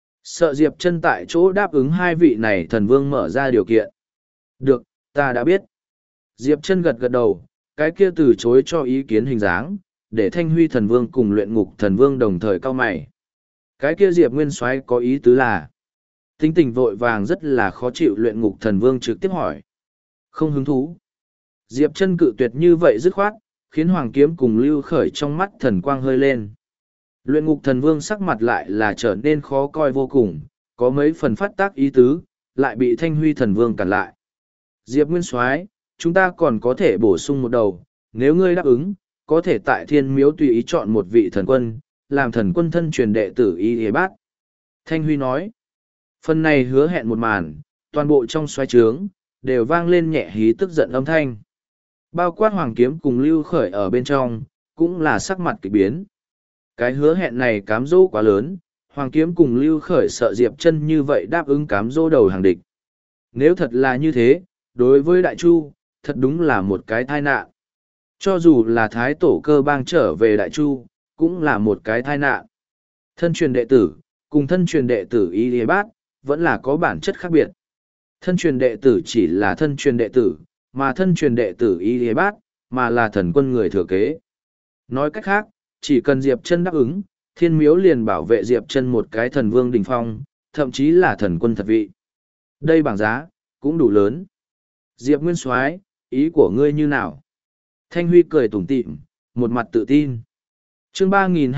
Sợ Diệp Chân tại chỗ đáp ứng hai vị này thần vương mở ra điều kiện. Được, ta đã biết. Diệp Chân gật gật đầu, cái kia từ chối cho ý kiến hình dáng, để Thanh Huy thần vương cùng luyện ngục thần vương đồng thời cau mày. Cái kia Diệp Nguyên Soái có ý tứ là tính tình vội vàng rất là khó chịu, luyện ngục thần vương trực tiếp hỏi. Không hứng thú. Diệp Chân cự tuyệt như vậy dứt khoát, khiến Hoàng Kiếm cùng Lưu Khởi trong mắt thần quang hơi lên. Luyện ngục thần vương sắc mặt lại là trở nên khó coi vô cùng, có mấy phần phát tác ý tứ, lại bị Thanh Huy thần vương cản lại. Diệp Nguyên Soái, chúng ta còn có thể bổ sung một đầu, nếu ngươi đáp ứng, có thể tại Thiên Miếu tùy ý chọn một vị thần quân, làm thần quân thân truyền đệ tử Y Hề Bát. Thanh Huy nói. Phần này hứa hẹn một màn, toàn bộ trong xoáy trướng, đều vang lên nhẹ hí tức giận âm thanh. Bao quát Hoàng Kiếm cùng Lưu Khởi ở bên trong, cũng là sắc mặt kỳ biến. Cái hứa hẹn này cám dỗ quá lớn, Hoàng Kiếm cùng Lưu Khởi sợ Diệp Chân như vậy đáp ứng cám dỗ đầu hàng địch. Nếu thật là như thế, đối với Đại Chu, thật đúng là một cái tai nạn. Cho dù là Thái Tổ Cơ bang trở về Đại Chu, cũng là một cái tai nạn. Thân truyền đệ tử, cùng thân truyền đệ tử Y Lê Bát, vẫn là có bản chất khác biệt. Thân truyền đệ tử chỉ là thân truyền đệ tử, mà thân truyền đệ tử Y Hề Bát, mà là thần quân người thừa kế. Nói cách khác, chỉ cần Diệp Chân đáp ứng, Thiên Miếu liền bảo vệ Diệp Chân một cái thần vương đỉnh phong, thậm chí là thần quân thật vị. Đây bảng giá, cũng đủ lớn. Diệp Nguyên Soái, ý của ngươi như nào? Thanh Huy cười tủm tỉm, một mặt tự tin. Chương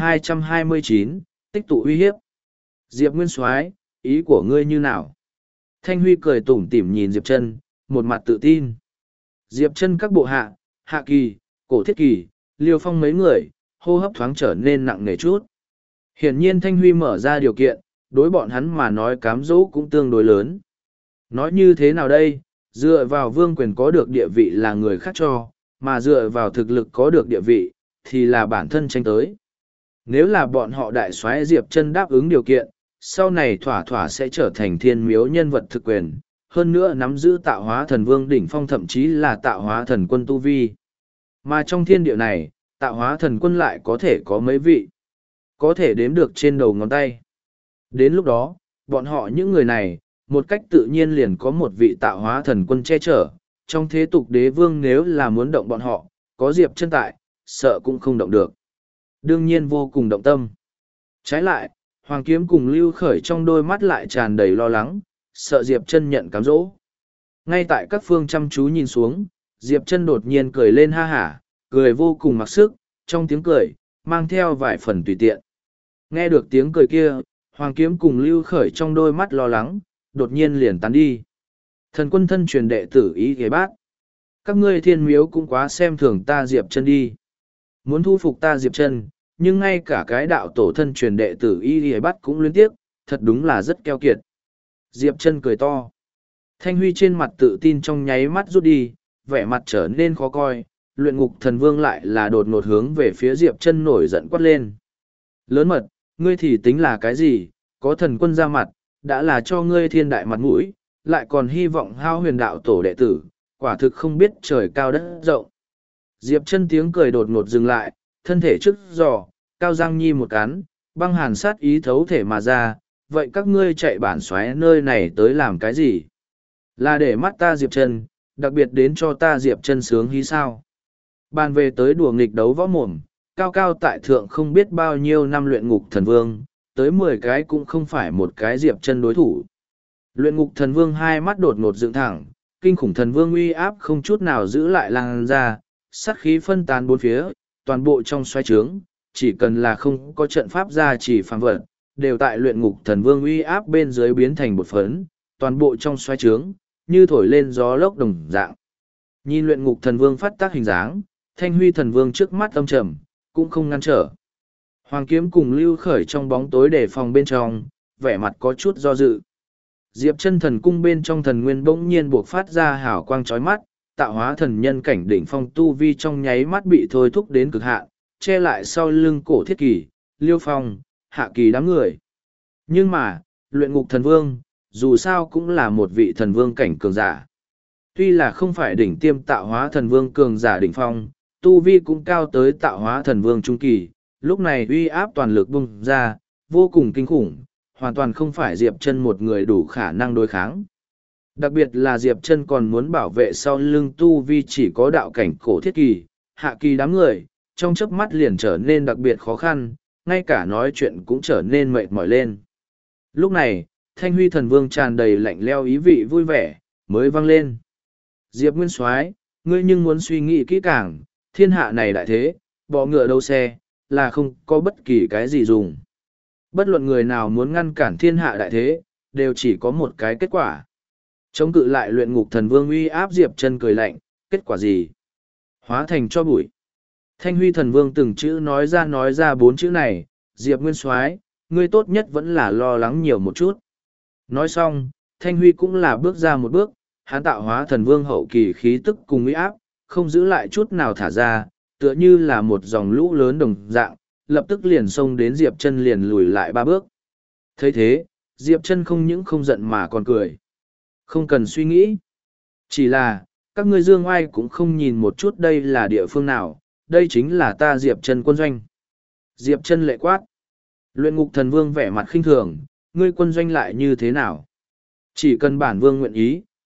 3229, tích tụ uy hiếp. Diệp Nguyên Soái, ý của ngươi như nào? Thanh Huy cười tủm tỉm nhìn Diệp Chân, một mặt tự tin. Diệp Chân các bộ hạ, Hạ Kỳ, Cổ Thiết Kỳ, Liêu Phong mấy người, hô hấp thoáng trở nên nặng nề chút. Hiển nhiên Thanh Huy mở ra điều kiện, đối bọn hắn mà nói cám dỗ cũng tương đối lớn. Nói như thế nào đây, dựa vào vương quyền có được địa vị là người khác cho, mà dựa vào thực lực có được địa vị, thì là bản thân tranh tới. Nếu là bọn họ đại soái Diệp Chân đáp ứng điều kiện, sau này thỏa thỏa sẽ trở thành thiên miếu nhân vật thực quyền, hơn nữa nắm giữ tạo hóa thần vương đỉnh phong thậm chí là tạo hóa thần quân tu vi. Mà trong thiên địa này, tạo hóa thần quân lại có thể có mấy vị, có thể đếm được trên đầu ngón tay. Đến lúc đó, bọn họ những người này, một cách tự nhiên liền có một vị tạo hóa thần quân che chở, trong thế tục đế vương nếu là muốn động bọn họ, có Diệp Chân tại, sợ cũng không động được. Đương nhiên vô cùng động tâm. Trái lại, Hoàng Kiếm cùng Lưu Khởi trong đôi mắt lại tràn đầy lo lắng, sợ Diệp Chân nhận cám dỗ. Ngay tại các phương chăm chú nhìn xuống, Diệp Chân đột nhiên cười lên ha hả, cười vô cùng mặc sức, trong tiếng cười, mang theo vài phần tùy tiện. Nghe được tiếng cười kia, Hoàng Kiếm cùng Lưu Khởi trong đôi mắt lo lắng, đột nhiên liền tán đi. Thần quân thân truyền đệ tử Y Hề Bát. Các ngươi thiên miếu cũng quá xem thường ta Diệp Chân đi. Muốn thu phục ta Diệp Chân, nhưng ngay cả cái đạo tổ thân truyền đệ tử Y Hề Bát cũng liên tiếp, thật đúng là rất keo kiệt. Diệp Chân cười to. Thanh Huy trên mặt tự tin trong nháy mắt rút đi, vẻ mặt trở nên khó coi, luyện ngục thần vương lại là đột ngột hướng về phía Diệp Chân nổi giận quát lên. Lớn mật, ngươi thì tính là cái gì, có thần quân ra mặt, đã là cho ngươi thiên đại mặt mũi, lại còn hy vọng hao huyền đạo tổ đệ tử, quả thực không biết trời cao đất rộng. Diệp Chân tiếng cười đột ngột dừng lại, thân thể trước giò, cao răng nhi một cắn, băng hàn sát ý thấu thể mà ra, vậy các ngươi chạy bản xoáy nơi này tới làm cái gì? Là để mắt ta Diệp Chân, đặc biệt đến cho ta Diệp Chân sướng hí sao? Bàn về tới đùa nghịch đấu võ mồm, cao cao tại thượng không biết bao nhiêu năm luyện ngục thần vương, tới 10 cái cũng không phải một cái Diệp Chân đối thủ. Luyện ngục thần vương hai mắt đột ngột dựng thẳng, kinh khủng thần vương uy áp không chút nào giữ lại lan ra, sát khí phân tán bốn phía, toàn bộ trong xoáy trướng, chỉ cần là không có trận pháp gia chỉ phàm vật, đều tại luyện ngục thần vương uy áp bên dưới biến thành bột phấn, toàn bộ trong xoáy trướng, như thổi lên gió lốc đồng dạng. Nhìn luyện ngục thần vương phát tác hình dáng, Thanh Huy thần vương trước mắt âm trầm, cũng không ngăn trở. Hoàng Kiếm cùng Lưu Khởi trong bóng tối để phòng bên trong, vẻ mặt có chút do dự. Diệp Chân thần cung bên trong thần nguyên bỗng nhiên buộc phát ra hào quang chói mắt, tạo hóa thần nhân cảnh đỉnh phong tu vi trong nháy mắt bị thôi thúc đến cực hạn, che lại sau lưng Cổ Thiết Kỳ, Liêu Phong, Hạ Kỳ đám người. Nhưng mà, luyện ngục thần vương, dù sao cũng là một vị thần vương cảnh cường giả. Tuy là không phải đỉnh tiêm tạo hóa thần vương cường giả đỉnh phong, tu vi cũng cao tới tạo hóa thần vương trung kỳ, lúc này uy áp toàn lực bung ra, vô cùng kinh khủng, hoàn toàn không phải Diệp Chân một người đủ khả năng đối kháng. Đặc biệt là Diệp Chân còn muốn bảo vệ sau lưng tu vi chỉ có đạo cảnh Cổ Thiết Kỳ, Hạ Kỳ đám người, trong chớp mắt liền trở nên đặc biệt khó khăn, ngay cả nói chuyện cũng trở nên mệt mỏi lên. Lúc này, Thanh Huy thần vương tràn đầy lạnh lẽo ý vị vui vẻ, mới vang lên. Diệp Nguyên Soái, ngươi nhưng muốn suy nghĩ kỹ càng, thiên hạ này đại thế, bọ ngựa đấu xe, là không có bất kỳ cái gì dùng. Bất luận người nào muốn ngăn cản thiên hạ đại thế, đều chỉ có một cái kết quả. Chống cự lại luyện ngục thần vương uy áp Diệp Chân cười lạnh, kết quả gì? Hóa thành cho bụi. Thanh Huy thần vương từng chữ nói ra 4 chữ này, Diệp Nguyên Soái, ngươi tốt nhất vẫn là lo lắng nhiều một chút. Nói xong, Thanh Huy cũng là bước ra một bước, hắn tạo hóa thần vương hậu kỳ khí tức cùng uy áp, không giữ lại chút nào thả ra, tựa như là một dòng lũ lớn đồng dạng, lập tức liền xông đến Diệp Chân liền lùi lại 3 bước. Thấy thế, Diệp Chân không những không giận mà còn cười. Không cần suy nghĩ. Chỉ là, các ngươi dương oai cũng không nhìn một chút đây là địa phương nào, đây chính là ta Diệp Chân quân doanh. Diệp Chân lệ quát. Luyện ngục thần vương vẻ mặt khinh thường, ngươi quân doanh lại như thế nào? Chỉ cần bản vương nguyện ý,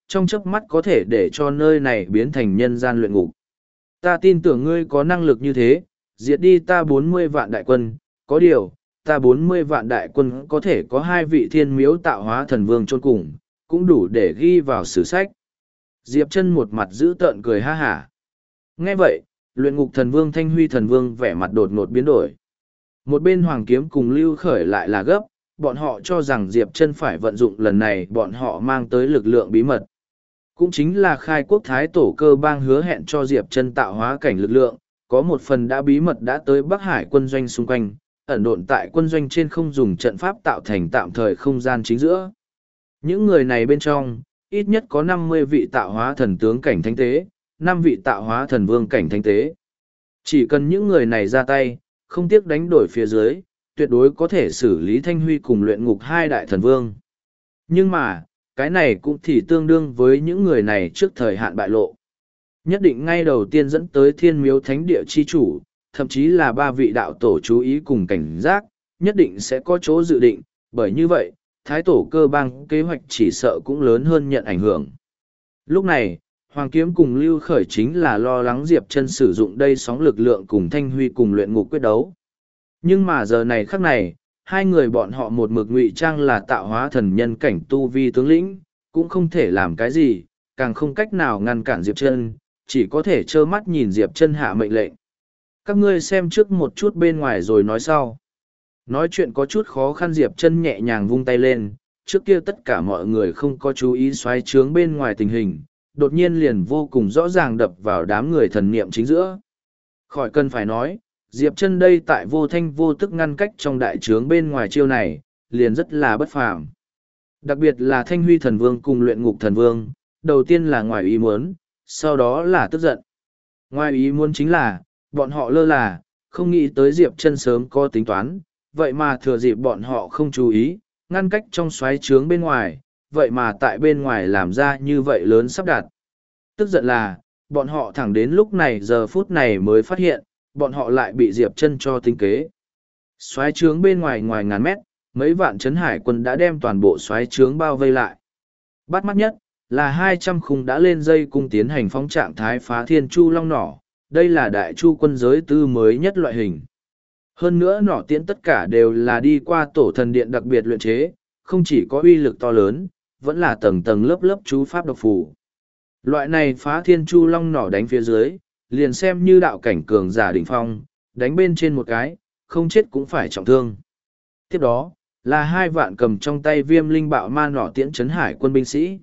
trong chớp mắt có thể để cho nơi này biến thành nhân gian luyện ngục. Ta tin tưởng ngươi có năng lực như thế, diệt đi ta 40 vạn đại quân, có điều, ta 40 vạn đại quân có thể có 2 vị thiên miếu tạo hóa thần vương chôn cùng, cũng đủ để ghi vào sử sách. Diệp Chân một mặt giữ tợn cười ha hả. Nghe vậy, luyện ngục thần vương Thanh Huy thần vương vẻ mặt đột ngột biến đổi. Một bên Hoàng Kiếm cùng Lưu Khởi lại là gấp, bọn họ cho rằng Diệp Chân phải vận dụng lần này bọn họ mang tới lực lượng bí mật. Cũng chính là khai quốc thái tổ cơ bang hứa hẹn cho Diệp Chân tạo hóa cảnh lực lượng, có một phần đã bí mật đã tới Bắc Hải quân doanh xung quanh, ẩn độn tại quân doanh trên không dùng trận pháp tạo thành tạm thời không gian chính giữa. Những người này bên trong, ít nhất có 50 vị tạo hóa thần tướng cảnh thánh tế, 5 vị tạo hóa thần vương cảnh thánh tế. Chỉ cần những người này ra tay, không tiếc đánh đổi phía dưới, tuyệt đối có thể xử lý Thanh Huy cùng luyện ngục 2 đại thần vương. Nhưng mà, cái này cũng thì tương đương với những người này trước thời hạn bại lộ. Nhất định ngay đầu tiên dẫn tới thiên miếu thánh địa chi chủ, thậm chí là 3 vị đạo tổ chú ý cùng cảnh giác, nhất định sẽ có chỗ dự định, bởi như vậy, thái tổ cơ bang kế hoạch chỉ sợ cũng lớn hơn nhận ảnh hưởng. Lúc này, Hoàng Kiếm cùng Lưu Khởi chính là lo lắng Diệp Chân sử dụng đây sóng lực lượng cùng Thanh Huy cùng luyện ngục quyết đấu. Nhưng mà giờ này khắc này, hai người bọn họ một mực ngụy trang là tạo hóa thần nhân cảnh tu vi tướng lĩnh, cũng không thể làm cái gì, càng không cách nào ngăn cản Diệp Chân, chỉ có thể trơ mắt nhìn Diệp Chân hạ mệnh lệnh. Các ngươi xem trước một chút bên ngoài rồi nói sau. Nói chuyện có chút khó khăn, Diệp Chân nhẹ nhàng vung tay lên, trước kia tất cả mọi người không có chú ý xoáy trướng bên ngoài tình hình, đột nhiên liền vô cùng rõ ràng đập vào đám người thần niệm chính giữa. Khỏi cần phải nói, Diệp Chân đây tại vô thanh vô tức ngăn cách trong đại trướng bên ngoài chiêu này, liền rất là bất phàm. Đặc biệt là Thanh Huy thần vương cùng luyện ngục thần vương, đầu tiên là ngoài ý muốn, sau đó là tức giận. Ngoài ý muốn chính là, bọn họ lơ là, không nghĩ tới Diệp Chân sớm có tính toán, vậy mà thừa dịp bọn họ không chú ý, ngăn cách trong xoáy trướng bên ngoài, vậy mà tại bên ngoài làm ra như vậy lớn sắp đặt. Tức giận là, bọn họ thẳng đến lúc này giờ phút này mới phát hiện, bọn họ lại bị Diệp Chân cho tính kế. Xoáy trướng bên ngoài ngoài ngàn mét, mấy vạn trấn hải quân đã đem toàn bộ xoáy trướng bao vây lại. Bắt mắt nhất, là 200 khung đã lên dây cung tiến hành phóng trạng thái phá thiên chu long nỏ, đây là đại chu quân giới tư mới nhất loại hình. Hơn nữa nỏ tiễn tất cả đều là đi qua tổ thần điện đặc biệt luyện chế, không chỉ có uy lực to lớn, vẫn là tầng tầng lớp lớp chú pháp độc phù. Loại này phá thiên chu long nỏ đánh phía dưới, liền xem như đạo cảnh cường giả đỉnh phong, đánh bên trên một cái, không chết cũng phải trọng thương. Tiếp đó, là 2 vạn cầm trong tay viêm linh bạo ma nỏ tiễn trấn hải quân binh sĩ.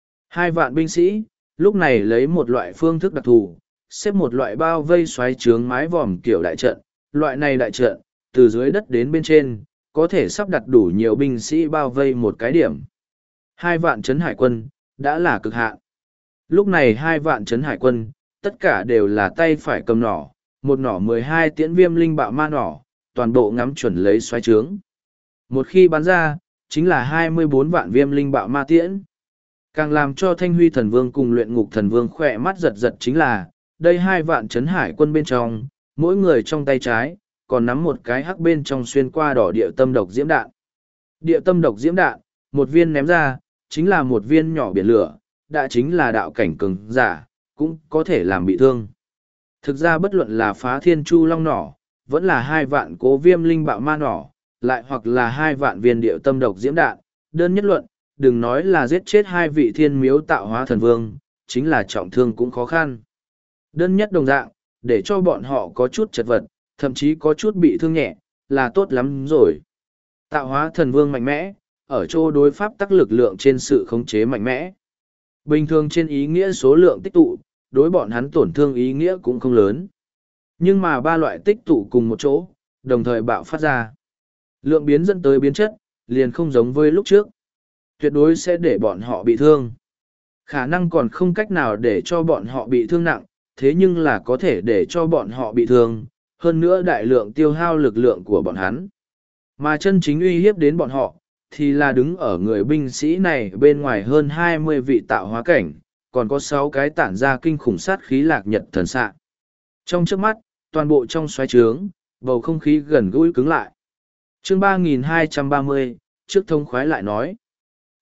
2 vạn binh sĩ, lúc này lấy một loại phương thức đặc thù, xếp một loại bao vây xoáy trướng mái vòm kiểu đại trận. Loại này đại trận, từ dưới đất đến bên trên, có thể sắp đặt đủ nhiều binh sĩ bao vây một cái điểm. 2 vạn trấn hải quân, đã là cực hạn. Lúc này 2 vạn trấn hải quân, tất cả đều là tay phải cầm nỏ, một nỏ 12 tiễn viêm linh bạo ma nỏ, toàn bộ ngắm chuẩn lấy xoáy trướng. Một khi bắn ra, chính là 24 vạn viêm linh bạo ma tiễn. Càng làm cho Thanh Huy thần vương cùng luyện ngục thần vương khỏe mắt giật giật chính là, đây 2 vạn trấn hải quân bên trong, mỗi người trong tay trái, còn nắm một cái hắc bên trong xuyên qua đỏ địa tâm độc diễm đạn. Địa tâm độc diễm đạn, một viên ném ra, chính là một viên nhỏ biển lửa, đã chính là đạo cảnh cường giả, cũng có thể làm bị thương. Thực ra bất luận là phá thiên chu long nỏ, vẫn là 2 vạn cố viêm linh bạo ma nỏ, lại hoặc là 2 vạn viên địa tâm độc diễm đạn, đơn nhất luận, đừng nói là giết chết 2 vị thiên miếu tạo hóa thần vương, chính là trọng thương cũng khó khăn. Đơn nhất đồng dạng, để cho bọn họ có chút chật vật, thậm chí có chút bị thương nhẹ, là tốt lắm rồi. Tạo hóa thần vương mạnh mẽ, ở chỗ đối pháp tắc lực lượng trên sự khống chế mạnh mẽ. Bình thường trên ý nghĩa số lượng tích tụ, đối bọn hắn tổn thương ý nghĩa cũng không lớn. Nhưng mà 3 loại tích tụ cùng một chỗ, đồng thời bạo phát ra. Lượng biến dẫn tới biến chất, liền không giống với lúc trước. Tuyệt đối sẽ để bọn họ bị thương. Khả năng còn không cách nào để cho bọn họ bị thương nặng, thế nhưng là có thể để cho bọn họ bị thương, hơn nữa đại lượng tiêu hao lực lượng của bọn hắn. Mà chân chính uy hiếp đến bọn họ, thì là đứng ở người binh sĩ này bên ngoài hơn 20 vị tạo hóa cảnh, còn có 6 cái tản ra kinh khủng sát khí lạc nhật thần xạ. Trong trước mắt, toàn bộ trong xoáy trướng, bầu không khí gần gũi cứng lại. Chương 3230, trước thông khoái lại nói.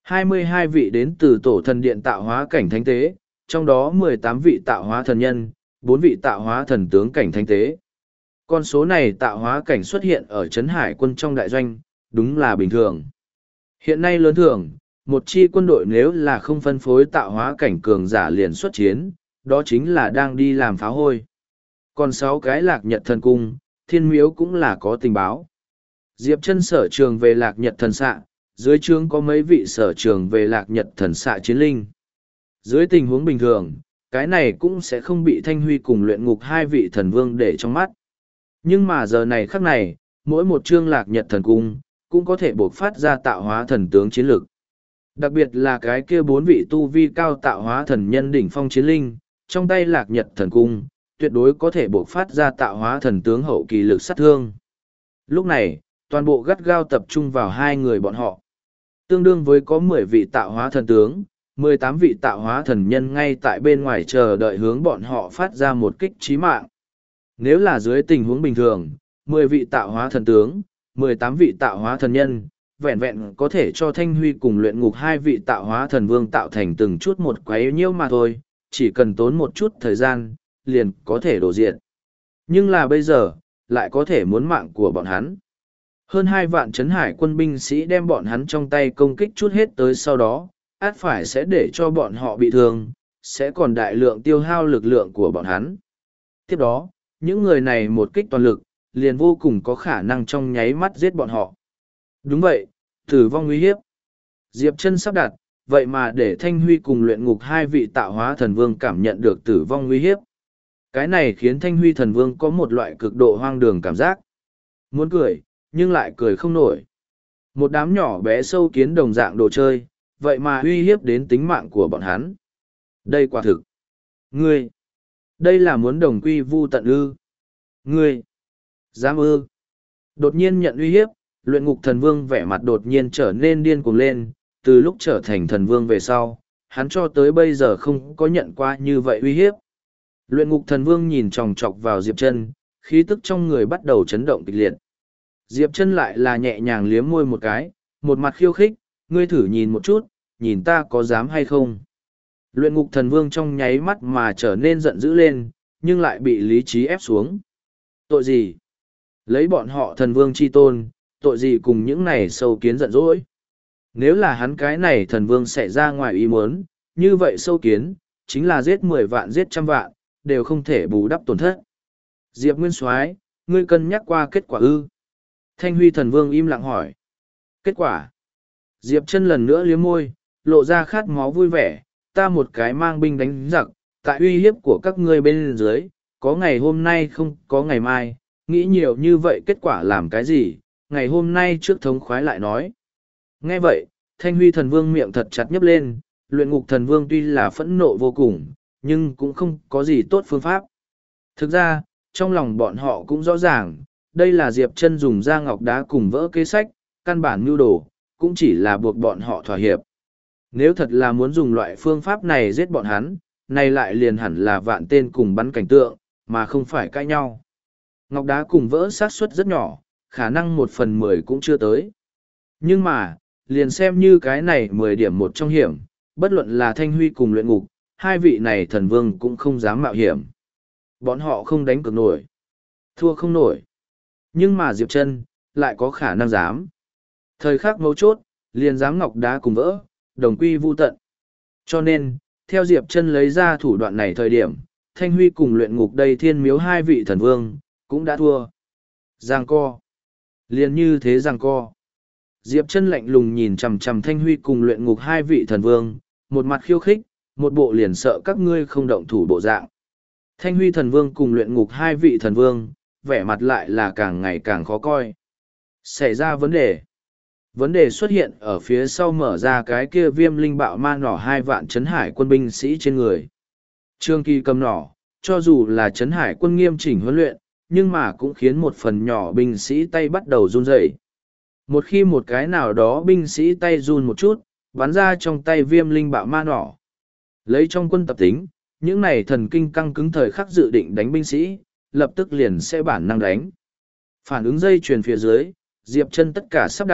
22 vị đến từ tổ thần điện tạo hóa cảnh thánh tế, trong đó 18 vị tạo hóa thần nhân, 4 vị tạo hóa thần tướng cảnh thánh tế. Con số này tạo hóa cảnh xuất hiện ở Trấn Hải quân trong đại doanh, đúng là bình thường. Hiện nay lớn thường, một chi quân đội nếu là không phân phối tạo hóa cảnh cường giả liền xuất chiến, đó chính là đang đi làm phá hôi. Còn 6 cái Lạc Nhật thần cung, Thiên Miếu cũng là có tình báo. Diệp Chân sở trường về Lạc Nhật thần xạ, dưới trướng có mấy vị sở trường về Lạc Nhật thần xạ chiến linh. Dưới tình huống bình thường, cái này cũng sẽ không bị Thanh Huy cùng Luyện Ngục hai vị thần vương để trong mắt. Nhưng mà giờ này khắc này, mỗi một chương Lạc Nhật thần cung, cũng có thể bộc phát ra tạo hóa thần tướng chiến lực. Đặc biệt là cái kia 4 vị tu vi cao tạo hóa thần nhân đỉnh phong chiến linh, trong tay Lạc Nhật thần cung, tuyệt đối có thể bộc phát ra tạo hóa thần tướng hậu kỳ lực sát thương. Lúc này, toàn bộ gắt gao tập trung vào hai người bọn họ. Tương đương với có 10 vị tạo hóa thần tướng, 18 vị tạo hóa thần nhân ngay tại bên ngoài chờ đợi hướng bọn họ phát ra một kích chí mạng. Nếu là dưới tình huống bình thường, 10 vị tạo hóa thần tướng, 18 vị tạo hóa thần nhân, vẹn vẹn có thể cho Thanh Huy cùng Luyện Ngục hai vị tạo hóa thần vương tạo thành từng chút một quấy nhiễu mà thôi, chỉ cần tốn một chút thời gian, liền có thể đổ diện. Nhưng là bây giờ, lại có thể muốn mạng của bọn hắn. Hơn 2 vạn Trấn Hải quân binh sĩ đem bọn hắn trong tay công kích chút hết tới sau đó, át phải sẽ để cho bọn họ bị thương, sẽ còn đại lượng tiêu hao lực lượng của bọn hắn. Tiếp đó, những người này một kích toàn lực, liền vô cùng có khả năng trong nháy mắt giết bọn họ. Đúng vậy, tử vong uy hiếp. Diệp Chân sắp đặt, vậy mà để Thanh Huy cùng Luyện Ngục hai vị tạo hóa thần vương cảm nhận được tử vong uy hiếp. Cái này khiến Thanh Huy thần vương có một loại cực độ hoang đường cảm giác. Muốn cười, nhưng lại cười không nổi. Một đám nhỏ bé sâu kiến đồng dạng đồ chơi, vậy mà uy hiếp đến tính mạng của bọn hắn. Đây quả thực. Ngươi. Đây là muốn đồng quy vu tận ư. Ngươi. Dám ư. Đột nhiên nhận uy hiếp, Luyện Ngục thần vương vẻ mặt đột nhiên trở nên điên cuồng lên, từ lúc trở thành thần vương về sau, hắn cho tới bây giờ không có nhận qua như vậy uy hiếp. Luyện Ngục thần vương nhìn chòng chọc vào Diệp Chân, khí tức trong người bắt đầu chấn động kịch liệt. Diệp Chân lại là nhẹ nhàng liếm môi một cái, một mặt khiêu khích, ngươi thử nhìn một chút, nhìn ta có dám hay không. Luyện Ngục thần vương trong nháy mắt mà trở nên giận dữ lên, nhưng lại bị lý trí ép xuống. Tội gì? Lấy bọn họ thần vương chi tôn, tội gì cùng những này sâu kiến giận dỗi? Nếu là hắn cái này thần vương xảy ra ngoài ý muốn, như vậy sâu kiến, chính là giết 10 vạn giết trăm vạn, đều không thể bù đắp tổn thất. Diệp Nguyên Soái, ngươi cân nhắc qua kết quả ư? Thanh Huy thần vương im lặng hỏi. Kết quả? Diệp Chân lần nữa liếm môi, lộ ra khát máu vui vẻ, ta một cái mang binh đánh giặc, tại uy hiếp của các ngươi bên dưới, có ngày hôm nay không có ngày mai, nghĩ nhiều như vậy kết quả làm cái gì, ngày hôm nay trước thống khoái lại nói. Nghe vậy, Thanh Huy thần vương miệng thật chặt nhấp lên, Luyện Ngục thần vương tuy là phẫn nộ vô cùng, nhưng cũng không có gì tốt phương pháp. Thực ra, trong lòng bọn họ cũng rõ ràng, đây là Diệp Chân dùng da ngọc đá cùng vỡ kế sách, căn bản mưu đồ, cũng chỉ là buộc bọn họ thỏa hiệp. Nếu thật là muốn dùng loại phương pháp này giết bọn hắn, này lại liền hẳn là vạn tên cùng bắn cảnh tượng, mà không phải cãi nhau. Ngọc đá cùng vỡ xác suất rất nhỏ, khả năng 1/10 cũng chưa tới. Nhưng mà, liền xem như cái này 10 điểm một trong hiểm, bất luận là Thanh Huy cùng Luyện Ngục, hai vị này thần vương cũng không dám mạo hiểm. Bọn họ không đánh cược nổi, thua không nổi. Nhưng mà Diệp Chân lại có khả năng dám. Thời khắc mấu chốt, liền dám ngọc đá cùng vỡ, đồng quy vu tận. Cho nên, theo Diệp Chân lấy ra thủ đoạn này thời điểm, Thanh Huy cùng Luyện Ngục đây Thiên Miếu hai vị thần vương, cũng đã thua. Giằng co. Liền như thế giằng co. Diệp Chân lạnh lùng nhìn chằm chằm Thanh Huy cùng Luyện Ngục hai vị thần vương, một mặt khiêu khích, một bộ liền sợ các ngươi không động thủ bộ dạng. Thanh Huy thần vương cùng Luyện Ngục hai vị thần vương, vẻ mặt lại là càng ngày càng khó coi. Xảy ra vấn đề. Vấn đề xuất hiện ở phía sau mở ra cái kia Viêm Linh Bạo Ma nỏ 2 vạn Trấn Hải quân binh sĩ trên người. Trương Kỳ cầm nỏ, cho dù là Trấn Hải quân nghiêm chỉnh huấn luyện, nhưng mà cũng khiến một phần nhỏ binh sĩ tay bắt đầu run rẩy. Một khi một cái nào đó binh sĩ tay run một chút, bắn ra trong tay Viêm Linh Bạo Ma nỏ. Lấy trong quân tập tính, những này thần kinh căng cứng thời khắc dự định đánh binh sĩ, lập tức liền sẽ bản năng đánh. Phản ứng dây chuyền phía dưới, Diệp Chân tất cả sắp đặt,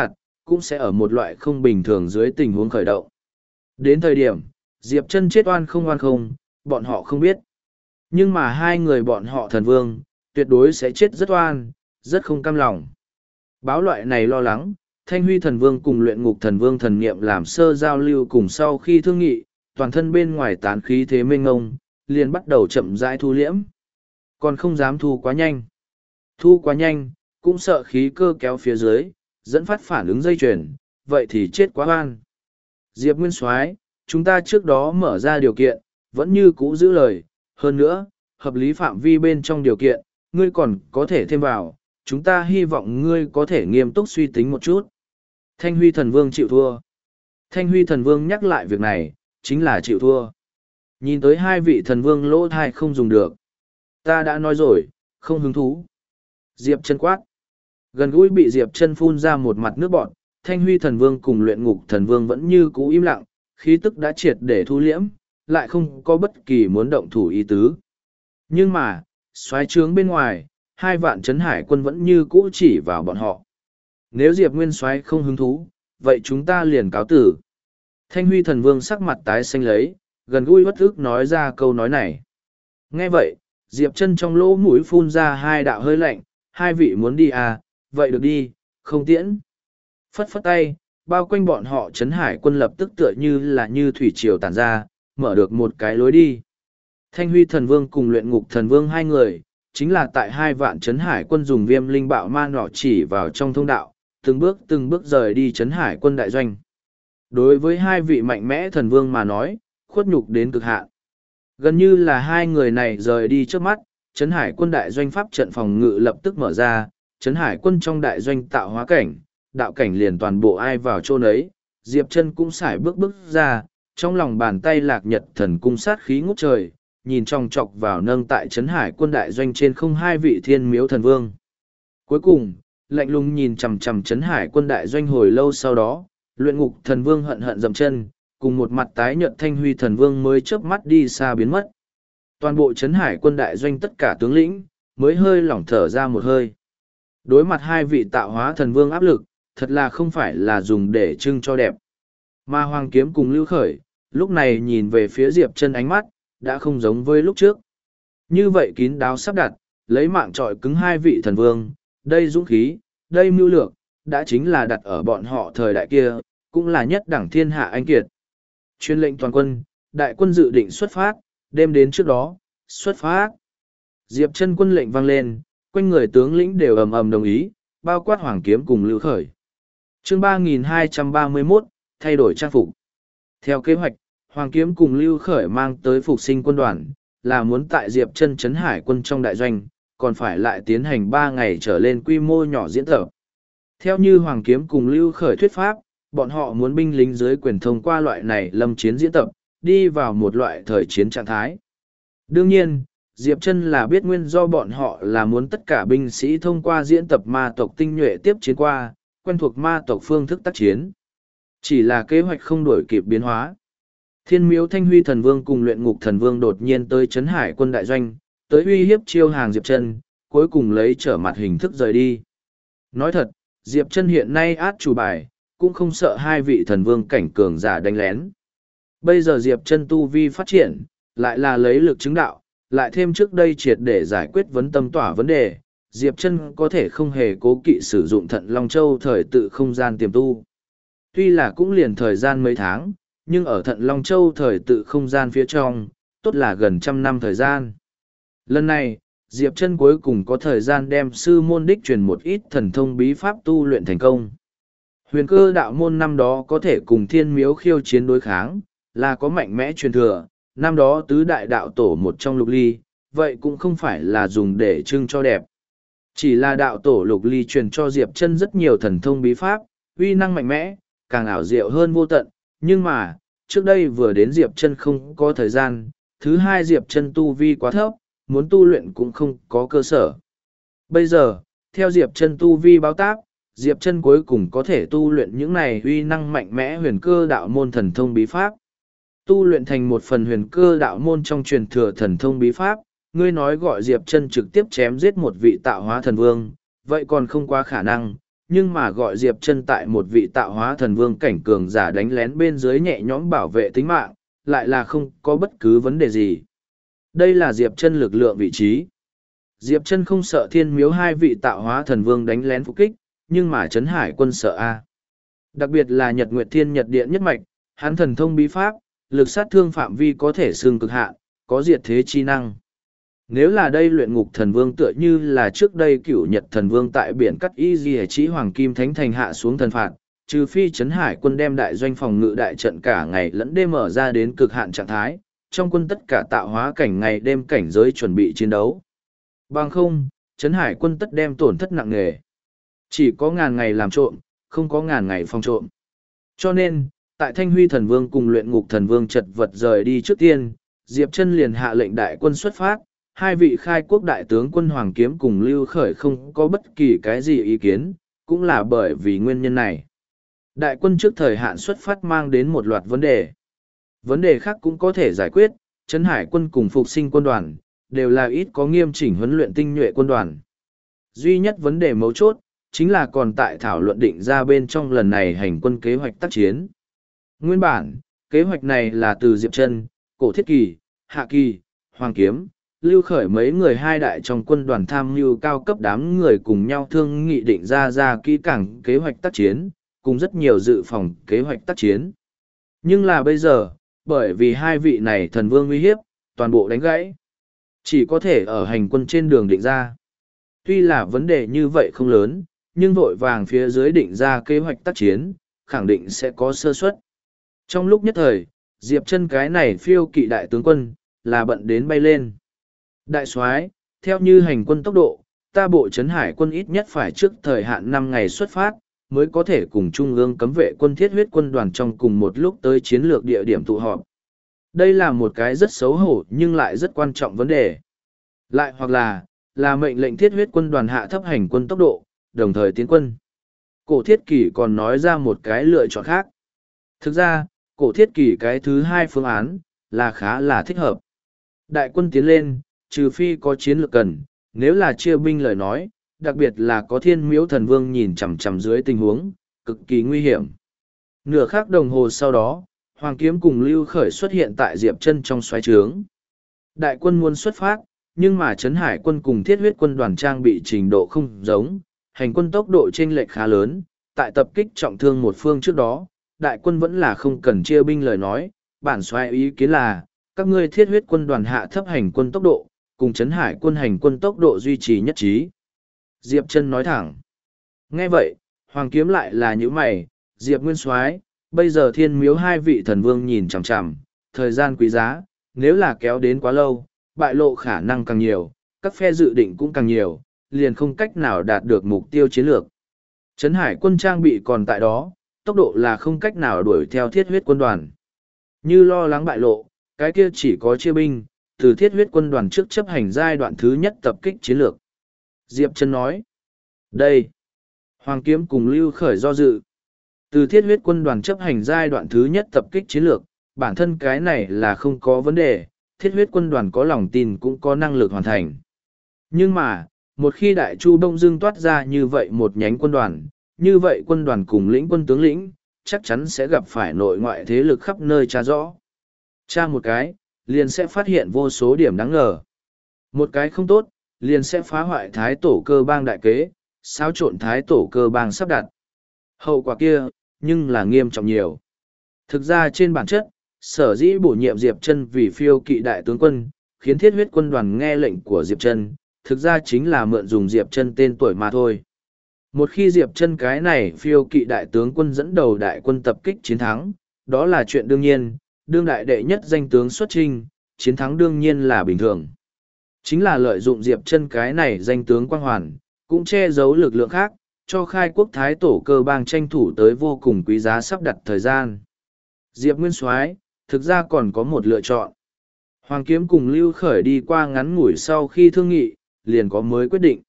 cũng sẽ ở một loại không bình thường dưới tình huống khởi động. Đến thời điểm, Diệp Chân chết oan không, bọn họ không biết. Nhưng mà hai người bọn họ thần vương, tuyệt đối sẽ chết rất oan, rất không cam lòng. Báo loại này lo lắng, Thanh Huy thần vương cùng Luyện Ngục thần vương thần niệm làm sơ giao lưu cùng sau khi thương nghị, toàn thân bên ngoài tán khí thế mênh ngông, liền bắt đầu chậm rãi thu liễm. Còn không dám thu quá nhanh. Thu quá nhanh, cũng sợ khí cơ kéo phía dưới, dẫn phát phản ứng dây chuyền, vậy thì chết quá oan. Diệp Nguyên Soái, chúng ta trước đó mở ra điều kiện, vẫn như cũ giữ lời, hơn nữa, hợp lý phạm vi bên trong điều kiện, ngươi còn có thể thêm vào, chúng ta hy vọng ngươi có thể nghiêm túc suy tính một chút. Thanh Huy thần vương chịu thua. Thanh Huy thần vương nhắc lại việc này, chính là chịu thua. Nhìn tới hai vị thần vương lỗ thai không dùng được. Ta đã nói rồi, không hứng thú. Diệp Chân quát. Gần gũi bị Diệp Chân phun ra một mặt nước bọt, Thanh Huy thần vương cùng Luyện Ngục thần vương vẫn như cũ im lặng, khí tức đã triệt để thu liễm, lại không có bất kỳ muốn động thủ ý tứ. Nhưng mà, xoáy trướng bên ngoài, 2 vạn trấn hải quân vẫn như cũ chỉ vào bọn họ. Nếu Diệp Nguyên Soái không hứng thú, vậy chúng ta liền cáo tử. Thanh Huy thần vương sắc mặt tái xanh lấy, gần gũi bất ức nói ra câu nói này. Nghe vậy, Diệp Chân trong lỗ mũi phun ra 2 đạo hơi lạnh, 2 vị muốn đi à, vậy được đi, không tiễn. Phất phất tay, bao quanh bọn họ trấn hải quân lập tức tựa như là như thủy triều tản ra, mở được một cái lối đi. Thanh Huy thần vương cùng Luyện Ngục thần vương 2 người, chính là tại 2 vạn trấn hải quân dùng viêm linh bạo ma nỏ chỉ vào trong thông đạo, từng bước rời đi trấn hải quân đại doanh. Đối với 2 vị mạnh mẽ thần vương mà nói, khuất nhục đến cực hạn. Gần như là 2 người này rời đi trước mắt, trấn hải quân đại doanh pháp trận phòng ngự lập tức mở ra, trấn hải quân trong đại doanh tạo hóa cảnh, đạo cảnh liền toàn bộ ai vào chỗ nấy, Diệp Chân cũng sải bước ra, trong lòng bàn tay Lạc Nhật thần cung sát khí ngút trời, nhìn chòng chọc vào nâng tại trấn hải quân đại doanh trên không 2 vị thiên miếu thần vương. Cuối cùng, lạnh lùng nhìn chằm chằm trấn hải quân đại doanh hồi lâu sau đó, Luyện Ngục thần vương hận hận dậm chân, cùng một mặt tái nhợt Thanh Huy thần vương mới chớp mắt đi xa biến mất. Toàn bộ trấn hải quân đại doanh tất cả tướng lĩnh, mới hơi lỏng thở ra một hơi. Đối mặt 2 vị tạo hóa thần vương áp lực, thật là không phải là dùng để trưng cho đẹp. Mà Hoàng Kiếm cùng Lưu Khởi, lúc này nhìn về phía Diệp Chân ánh mắt, đã không giống với lúc trước. Như vậy kín đáo sắp đặt, lấy mạng trọi cứng 2 vị thần vương, đây dũng khí, đây mưu lược, đã chính là đặt ở bọn họ thời đại kia, cũng là nhất đẳng thiên hạ anh kiệt. Chuyên lệnh toàn quân, đại quân dự định xuất phát, đêm đến trước đó, xuất phát. Diệp Chân quân lệnh vang lên, quanh người tướng lĩnh đều ầm ầm đồng ý, bao quát Hoàng Kiếm cùng Lưu Khởi. Chương 3231, thay đổi trang phục. Theo kế hoạch, Hoàng Kiếm cùng Lưu Khởi mang tới phục sinh quân đoàn, là muốn tại Diệp Chân trấn hải quân trong đại doanh, còn phải lại tiến hành 3 ngày trở lên quy mô nhỏ diễn tập. Theo như Hoàng Kiếm cùng Lưu Khởi thuyết pháp, bọn họ muốn binh lính dưới quyền thông qua loại này lâm chiến diễn tập, đi vào một loại thời chiến trạng thái. Đương nhiên, Diệp Chân là biết nguyên do bọn họ là muốn tất cả binh sĩ thông qua diễn tập ma tộc tinh nhuệ tiếp chiến qua, quen thuộc ma tộc phương thức tác chiến. Chỉ là kế hoạch không đổi kịp biến hóa. Thiên miếu Thanh Huy thần vương cùng Luyện Ngục thần vương đột nhiên tới trấn hải quân đại doanh, tới uy hiếp chiêu hàng Diệp Chân, cuối cùng lấy trở mặt hình thức rời đi. Nói thật, Diệp Chân hiện nay át chủ bài, cũng không sợ 2 vị thần vương cảnh cường giả đánh lén. Bây giờ Diệp Chân tu vi phát triển, lại là lấy lực chứng đạo, lại thêm trước đây triệt để giải quyết vấn tâm tỏa vấn đề, Diệp Chân có thể không hề cố kỵ sử dụng Thận Long Châu thời tự không gian tiềm tu. Tuy là cũng liền thời gian mấy tháng, nhưng ở Thận Long Châu thời tự không gian phía trong, tốt là gần 100 năm thời gian. Lần này, Diệp Chân cuối cùng có thời gian đem sư môn đích truyền một ít thần thông bí pháp tu luyện thành công. Huyền Cơ đạo môn năm đó có thể cùng Thiên Miếu khiêu chiến đối kháng, là có mạnh mẽ truyền thừa, năm đó tứ đại đạo tổ một trong Lục Ly, vậy cũng không phải là dùng để trưng cho đẹp. Chỉ là đạo tổ Lục Ly truyền cho Diệp Chân rất nhiều thần thông bí pháp, uy năng mạnh mẽ, càng ảo diệu hơn vô tận, nhưng mà, trước đây vừa đến Diệp Chân không có thời gian, thứ hai Diệp Chân tu vi quá thấp, muốn tu luyện cũng không có cơ sở. Bây giờ, theo Diệp Chân tu vi báo táp, Diệp Chân cuối cùng có thể tu luyện những này uy năng mạnh mẽ huyền cơ đạo môn thần thông bí pháp. Tu luyện thành một phần huyền cơ đạo môn trong truyền thừa thần thông bí pháp, ngươi nói gọi Diệp Chân trực tiếp chém giết một vị tạo hóa thần vương, vậy còn không quá khả năng, nhưng mà gọi Diệp Chân tại một vị tạo hóa thần vương cảnh cường giả đánh lén bên dưới nhẹ nhõm bảo vệ tính mạng, lại là không có bất cứ vấn đề gì. Đây là Diệp Chân lực lượng vị trí. Diệp Chân không sợ Thiên Miếu hai vị tạo hóa thần vương đánh lén phục kích, nhưng mà Trấn Hải Quân sợ a. Đặc biệt là Nhật Nguyệt Thiên Nhật Điện nhất mạch, hắn thần thông bí pháp, lực sát thương phạm vi có thể xương cực hạn, có diệt thế chi năng. Nếu là đây luyện ngục thần vương tựa như là trước đây cửu Nhật thần vương tại biển cắt y di chỉ hoàng kim thánh thành hạ xuống thần phạt, trừ phi Trấn Hải Quân đem đại doanh phòng ngự đại trận cả ngày lẫn đêm mở ra đến cực hạn trạng thái, trong quân tất cả tạo hóa cảnh ngày đêm cảnh giới chuẩn bị chiến đấu. Bằng không, Trấn Hải Quân tất đem tổn thất nặng nề. Chỉ có ngàn ngày làm trộm, không có ngàn ngày phòng trộm. Cho nên, tại Thanh Huy thần vương cùng luyện ngục thần vương chật vật rời đi trước tiên, Diệp Chân liền hạ lệnh đại quân xuất phát, hai vị khai quốc đại tướng quân Hoàng Kiếm cùng Lưu Khởi không có bất kỳ cái gì ý kiến, cũng là bởi vì nguyên nhân này. Đại quân trước thời hạn xuất phát mang đến một loạt vấn đề. Vấn đề khác cũng có thể giải quyết, Trấn Hải Quân cùng Phục Sinh quân đoàn, đều là ít có nghiêm chỉnh huấn luyện tinh nhuệ quân đoàn. Duy nhất vấn đề mấu chốt, chính là còn tại thảo luận định ra bên trong lần này hành quân kế hoạch tác chiến. Nguyên bản, kế hoạch này là từ Diệp Chân, Cổ Thiết Kỳ, Hạ Kỳ, Hoàng Kiếm, Lưu Khởi mấy người hai đại trong quân đoàn tham mưu cao cấp đám người cùng nhau thương nghị định ra kỹ càng kế hoạch tác chiến, cùng rất nhiều dự phòng kế hoạch tác chiến. Nhưng là bây giờ, bởi vì hai vị này thần vương uy hiếp, toàn bộ đánh gãy. Chỉ có thể ở hành quân trên đường định ra. Tuy là vấn đề như vậy không lớn, nhưng vội vàng phía dưới định ra kế hoạch tác chiến, khẳng định sẽ có sơ suất. Trong lúc nhất thời, Diệp Chân cái này phiêu kỵ đại tướng quân, là bận đến bay lên. Đại soái, theo như hành quân tốc độ, ta bộ Trấn Hải Quân ít nhất phải trước thời hạn 5 ngày xuất phát, mới có thể cùng Trung ương cấm vệ quân thiết huyết quân đoàn trong cùng một lúc tới chiến lược địa điểm tụ họp. Đây là một cái rất xấu hổ nhưng lại rất quan trọng vấn đề. Lại hoặc là mệnh lệnh thiết huyết quân đoàn hạ thấp hành quân tốc độ, đồng thời tiến quân. Cổ Thiết Kỷ còn nói ra một cái lựa chọn khác. Thực ra, Cổ Thiết Kỷ cái thứ hai phương án, là khá là thích hợp. Đại quân tiến lên, trừ phi có chiến lược cần, nếu là chia binh lời nói, đặc biệt là có Thiên Miếu thần vương nhìn chằm chằm dưới tình huống, cực kỳ nguy hiểm. Nửa khắc đồng hồ sau đó, Hoàng Kiếm cùng Lưu Khởi xuất hiện tại Diệp Chân trong xoáy trướng. Đại quân muốn xuất phát, nhưng mà Trấn Hải Quân cùng thiết huyết quân đoàn trang bị trình độ không giống, hành quân tốc độ chênh lệch khá lớn, tại tập kích trọng thương một phương trước đó, đại quân vẫn là không cần chia binh lời nói, bản soái ý kiến là, các ngươi thiết huyết quân đoàn hạ thấp hành quân tốc độ, cùng Trấn Hải Quân hành quân tốc độ duy trì nhất trí. Diệp Chân nói thẳng. Nghe vậy, Hoàng Kiếm lại là những mày, Diệp Nguyên soái, bây giờ Thiên Miếu hai vị thần vương nhìn chằm chằm, thời gian quý giá, nếu là kéo đến quá lâu, bại lộ khả năng càng nhiều, các phe dự định cũng càng nhiều, liền không cách nào đạt được mục tiêu chiến lược. Trấn Hải Quân trang bị còn tại đó, tốc độ là không cách nào đuổi theo thiết huyết quân đoàn. Như lo lắng bại lộ, cái kia chỉ có chia binh, từ thiết huyết quân đoàn trước chấp hành giai đoạn thứ nhất tập kích chiến lược. Diệp Chân nói, đây, Hoàng Kiếm cùng Lưu Khởi do dự. Từ thiết huyết quân đoàn chấp hành giai đoạn thứ nhất tập kích chiến lược, bản thân cái này là không có vấn đề, thiết huyết quân đoàn có lòng tin cũng có năng lực hoàn thành. Nhưng mà, một khi Đại Chu bỗng dưng toát ra như vậy một nhánh quân đoàn, như vậy quân đoàn cùng lĩnh quân tướng lĩnh, chắc chắn sẽ gặp phải nội ngoại thế lực khắp nơi tra rõ. Tra một cái, liền sẽ phát hiện vô số điểm đáng ngờ. Một cái không tốt, liền sẽ phá hoại thái tổ cơ bang đại kế, xáo trộn thái tổ cơ bang sắp đặt. Hậu quả kia, nhưng là nghiêm trọng nhiều. Thực ra trên bản chất, sở dĩ bổ nhiệm Diệp Chân vì phiêu kỵ đại tướng quân, khiến thiết huyết quân đoàn nghe lệnh của Diệp Chân, thực ra chính là mượn dùng Diệp Chân tên tuổi mà thôi. Một khi Diệp Chân cái này phiêu kỵ đại tướng quân dẫn đầu đại quân tập kích chiến thắng, đó là chuyện đương nhiên, đương đại đệ nhất danh tướng xuất chinh, chiến thắng đương nhiên là bình thường. Chính là lợi dụng Diệp Chân cái này danh tướng quang hoàn, cũng che giấu lực lượng khác, cho khai quốc thái tổ cơ bang tranh thủ tới vô cùng quý giá sắp đặt thời gian. Diệp Nguyên soái, thực ra còn có một lựa chọn. Hoàng Kiếm cùng Lưu Khởi đi qua ngắn ngủi sau khi thương nghị, liền có mới quyết định.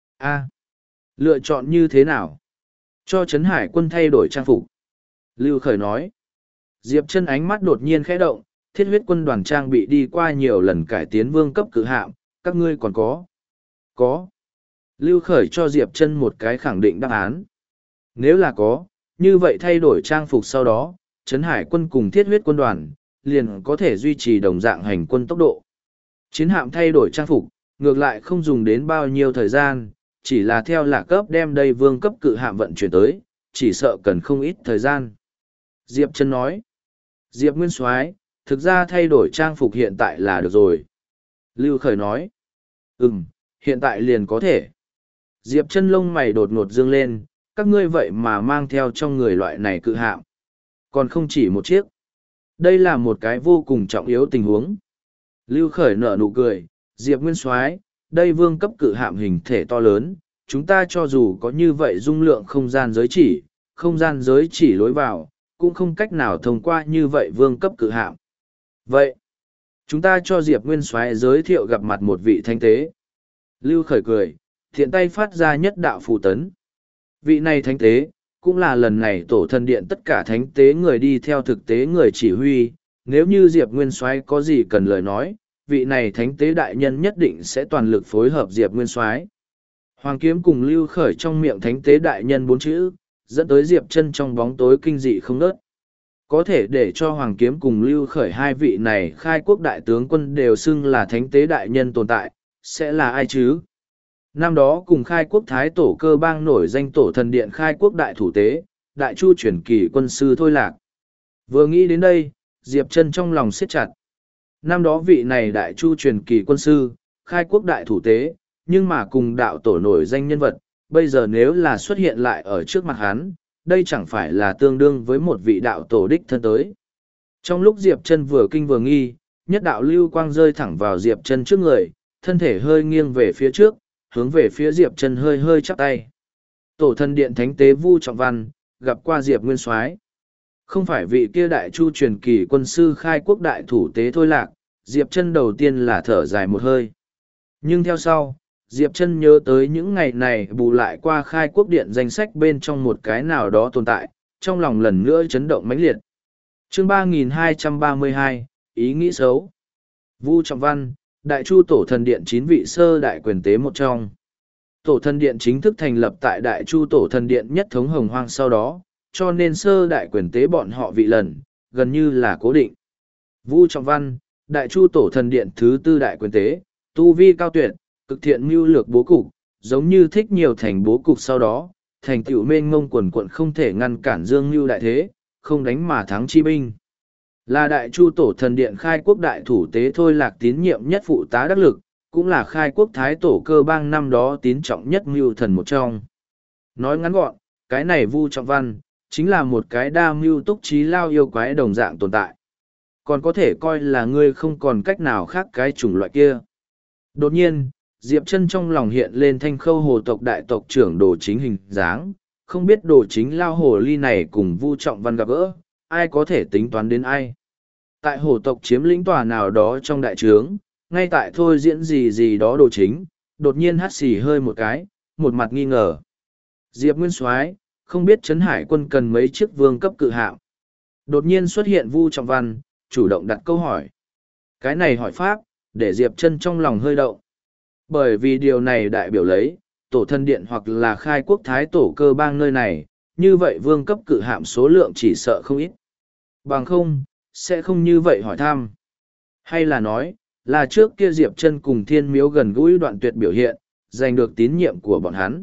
Lựa chọn như thế nào? Cho Trấn Hải Quân thay đổi trang phục. Lưu Khởi nói. Diệp Chân ánh mắt đột nhiên khẽ động, thiết huyết quân đoàn trang bị đi qua nhiều lần cải tiến vương cấp cự hạm, các ngươi còn có? Có. Lưu Khởi cho Diệp Chân một cái khẳng định đáp án. Nếu là có, như vậy thay đổi trang phục sau đó, Trấn Hải quân cùng thiết huyết quân đoàn, liền có thể duy trì đồng dạng hành quân tốc độ. Chiến hạm thay đổi trang phục, ngược lại không dùng đến bao nhiêu thời gian, chỉ là theo Lạc cấp đem đây vương cấp cự hạm vận chuyển tới, chỉ sợ cần không ít thời gian. Diệp Trân nói. Diệp Nguyên Soái, thực ra thay đổi trang phục hiện tại là được rồi. Lưu Khởi nói. Hiện tại liền có thể. Diệp Trân lông mày đột ngột dương lên, các ngươi vậy mà mang theo trong người loại này cự hạm. Còn không chỉ một chiếc. Đây là một cái vô cùng trọng yếu tình huống. Lưu Khởi nở nụ cười, Diệp Nguyên Soái, đây vương cấp cự hạm hình thể to lớn, chúng ta cho dù có như vậy dung lượng không gian giới chỉ lối vào, cũng không cách nào thông qua như vậy vương cấp cự hạm. Vậy, chúng ta cho Diệp Nguyên Soái giới thiệu gặp mặt một vị thánh tế. Lưu Khởi cười, thiện tay phát ra nhất đạo phù tấn. Vị này thánh tế, cũng là lần này tổ thần điện tất cả thánh tế người đi theo thực tế người chỉ huy, nếu như Diệp Nguyên Soái có gì cần lời nói, vị này thánh tế đại nhân nhất định sẽ toàn lực phối hợp Diệp Nguyên Soái. Hoàng Kiếm cùng Lưu Khởi trong miệng thánh tế đại nhân 4 chữ, dẫn tới Diệp Chân trong bóng tối kinh dị không ngớt. Có thể để cho Hoàng Kiếm cùng Lưu Khởi hai vị này khai quốc đại tướng quân đều xưng là thánh tế đại nhân tồn tại, sẽ là ai chứ? Năm đó cùng khai quốc thái tổ cơ bang nổi danh tổ thần điện khai quốc đại thủ tế, đại chu truyền kỳ quân sư Thôi Lạc. Vừa nghĩ đến đây, Diệp Chân trong lòng siết chặt. Năm đó vị này đại chu truyền kỳ quân sư, khai quốc đại thủ tế, nhưng mà cùng đạo tổ nổi danh nhân vật, bây giờ nếu là xuất hiện lại ở trước mặt hắn, đây chẳng phải là tương đương với một vị đạo tổ đích thân tới. Trong lúc Diệp Chân vừa kinh vừa nghi, nhất đạo lưu quang rơi thẳng vào Diệp Chân trước người, thân thể hơi nghiêng về phía trước, hướng về phía Diệp Chân hơi hơi chắp tay. Tổ thần điện thánh tế Vu Trọng Văn, gặp qua Diệp Nguyên Soái. Không phải vị kia đại chu truyền kỳ quân sư khai quốc đại thủ tế Thôi Lạc, Diệp Chân đầu tiên là thở dài một hơi. Nhưng theo sau, Diệp Chân nhớ tới những ngày này bù lại qua khai quốc điện danh sách bên trong một cái nào đó tồn tại, trong lòng lần nữa chấn động mãnh liệt. Chương 3232, ý nghĩ xấu. Vu Trọng Văn, Đại Chu Tổ Thần Điện 9 vị sơ đại quyền tế một trong. Tổ Thần Điện chính thức thành lập tại Đại Chu Tổ Thần Điện nhất thống Hồng Hoang sau đó, cho nên sơ đại quyền tế bọn họ vị lần, gần như là cố định. Vu Trọng Văn, Đại Chu Tổ Thần Điện thứ 4 đại quyền tế, tu vi cao tuyệt, cực thiện mưu lược bố cục, giống như thích nhiều thành bố cục sau đó, thành tựu mênh mông quần quận không thể ngăn cản dương mưu đại thế, không đánh mà thắng chi binh. Là Đại Chu Tổ Thần Điện khai quốc đại thủ tế Thôi Lạc tín nhiệm nhất phụ tá đắc lực, cũng là khai quốc thái tổ cơ bang năm đó tín trọng nhất mưu thần một trong. Nói ngắn gọn, cái này Vu Trọng Văn, chính là một cái đa mưu túc trí lao yêu quái đồng dạng tồn tại. Còn có thể coi là ngươi không còn cách nào khác cái chủng loại kia. Đột nhiên, Diệp Chân trong lòng hiện lên Thanh Khâu hồ tộc đại tộc trưởng Đồ Chính hình dáng, không biết Đồ Chính lao hồ ly này cùng Vu Trọng Văn gặp gỡ, ai có thể tính toán đến ai. Tại hồ tộc chiếm lĩnh tòa nào đó trong đại trướng, ngay tại thôi diễn gì đó Đồ Chính, đột nhiên hắt xì hơi một cái, một mặt nghi ngờ. Diệp Nguyên Soái, không biết Trấn Hải quân cần mấy chiếc vương cấp cự hạm. Đột nhiên xuất hiện Vu Trọng Văn, chủ động đặt câu hỏi. Cái này hỏi pháp, để Diệp Chân trong lòng hơi động. Bởi vì điều này đại biểu lấy, tổ thần điện hoặc là khai quốc thái tổ cơ bang nơi này, như vậy vương cấp cự hạm số lượng chỉ sợ không ít. Bằng không, sẽ không như vậy hỏi thăm. Hay là nói, là trước kia Diệp Chân cùng Thiên Miếu gần gũi đoạn tuyệt biểu hiện, giành được tín nhiệm của bọn hắn.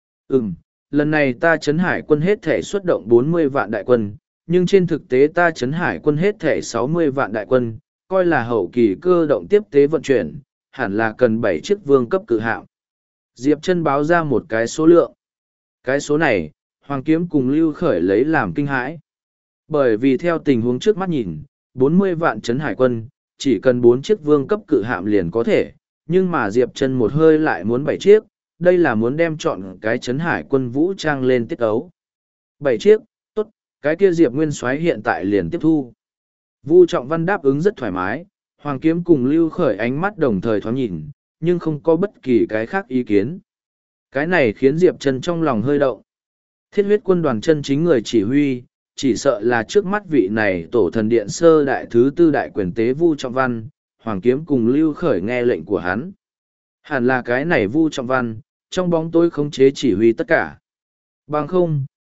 Lần này ta Trấn Hải quân hết thể xuất động 40 vạn đại quân, nhưng trên thực tế ta Trấn Hải quân hết thể 60 vạn đại quân, coi là hậu kỳ cơ động tiếp tế vận chuyển, hẳn là cần 7 chiếc vương cấp cự hạm. Diệp Chân báo ra một cái số lượng. Cái số này, Hoàng Kiếm cùng Lưu Khởi lấy làm kinh hãi. Bởi vì theo tình huống trước mắt nhìn, 40 vạn Trấn Hải quân, chỉ cần 4 chiếc vương cấp cự hạm liền có thể, nhưng mà Diệp Chân một hơi lại muốn 7 chiếc, đây là muốn đem chọn cái Trấn Hải quân vũ trang lên tiết ấu. 7 chiếc, tốt, cái kia Diệp Nguyên Soái hiện tại liền tiếp thu. Vu Trọng Văn đáp ứng rất thoải mái, Hoàng Kiếm cùng Lưu Khởi ánh mắt đồng thời thoáng nhìn, nhưng không có bất kỳ cái khác ý kiến. Cái này khiến Diệp Chân trong lòng hơi động. Thiết huyết quân đoàn chân chính người chỉ huy, chỉ sợ là trước mắt vị này tổ thần điện sơ đại thứ 4 đại quyền tế Vu Trọng Văn, Hoàng Kiếm cùng Lưu Khởi nghe lệnh của hắn. Hẳn là cái này Vu Trọng Văn, trong bóng tối khống chế chỉ huy tất cả. Bằng không,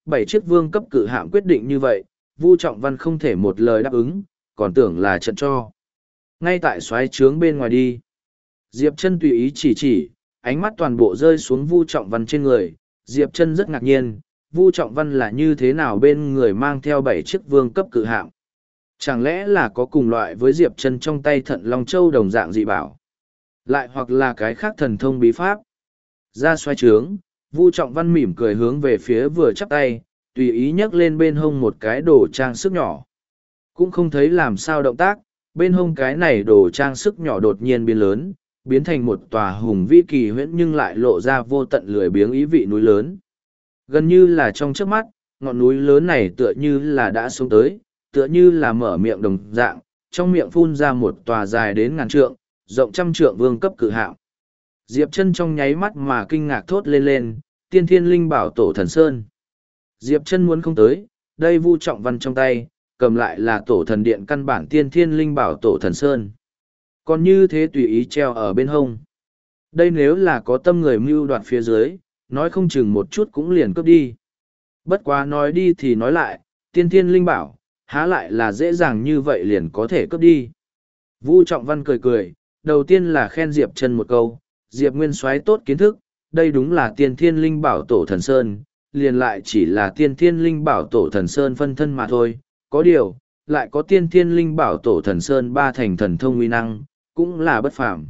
7 chiếc vương cấp cự hạm quyết định như vậy, Vu Trọng Văn không thể một lời đáp ứng, còn tưởng là trận cho. Ngay tại xoáy trướng bên ngoài đi. Diệp Chân tùy ý chỉ, ánh mắt toàn bộ rơi xuống Vu Trọng Văn trên người. Diệp Chân rất ngạc nhiên, Vu Trọng Văn là như thế nào bên người mang theo 7 chiếc vương cấp cự hạm. Chẳng lẽ là có cùng loại với Diệp Chân trong tay Thận Long Châu đồng dạng dị bảo? Lại hoặc là cái khác thần thông bí pháp? Ra xoáy trướng, Vu Trọng Văn mỉm cười hướng về phía vừa chắp tay, tùy ý nhấc lên bên hông một cái đồ trang sức nhỏ. Cũng không thấy làm sao động tác, bên hông cái này đồ trang sức nhỏ đột nhiên biến lớn, biến thành một tòa hùng vĩ kỳ huyễn nhưng lại lộ ra vô tận lười biếng ý vị núi lớn. Gần như là trong trước mắt, ngọn núi lớn này tựa như là đã xuống tới, tựa như là mở miệng đồng dạng, trong miệng phun ra một tòa dài đến ngàn trượng, rộng trăm trượng vương cấp cự hạm. Diệp Chân trong nháy mắt mà kinh ngạc thốt lên, Tiên Thiên Linh Bảo Tổ Thần Sơn. Diệp Chân muốn không tới, đây Vu Trọng Văn trong tay, cầm lại là Tổ Thần Điện căn bản Tiên Thiên Linh Bảo Tổ Thần Sơn. Còn như thế tùy ý treo ở bên hông. Đây nếu là có tâm người mưu đoạt phía dưới, nói không chừng một chút cũng liền cướp đi. Bất quá nói đi thì nói lại, Tiên Thiên Linh Bảo, há lại là dễ dàng như vậy liền có thể cướp đi. Vu Trọng Văn cười, đầu tiên là khen Diệp Chân một câu, Diệp Nguyên soái tốt kiến thức, đây đúng là Tiên Thiên Linh Bảo Tổ Thần Sơn, liền lại chỉ là Tiên Thiên Linh Bảo Tổ Thần Sơn phân thân mà thôi, có điều, lại có Tiên Thiên Linh Bảo Tổ Thần Sơn 3 thành thần thông uy năng, cũng là bất phàm.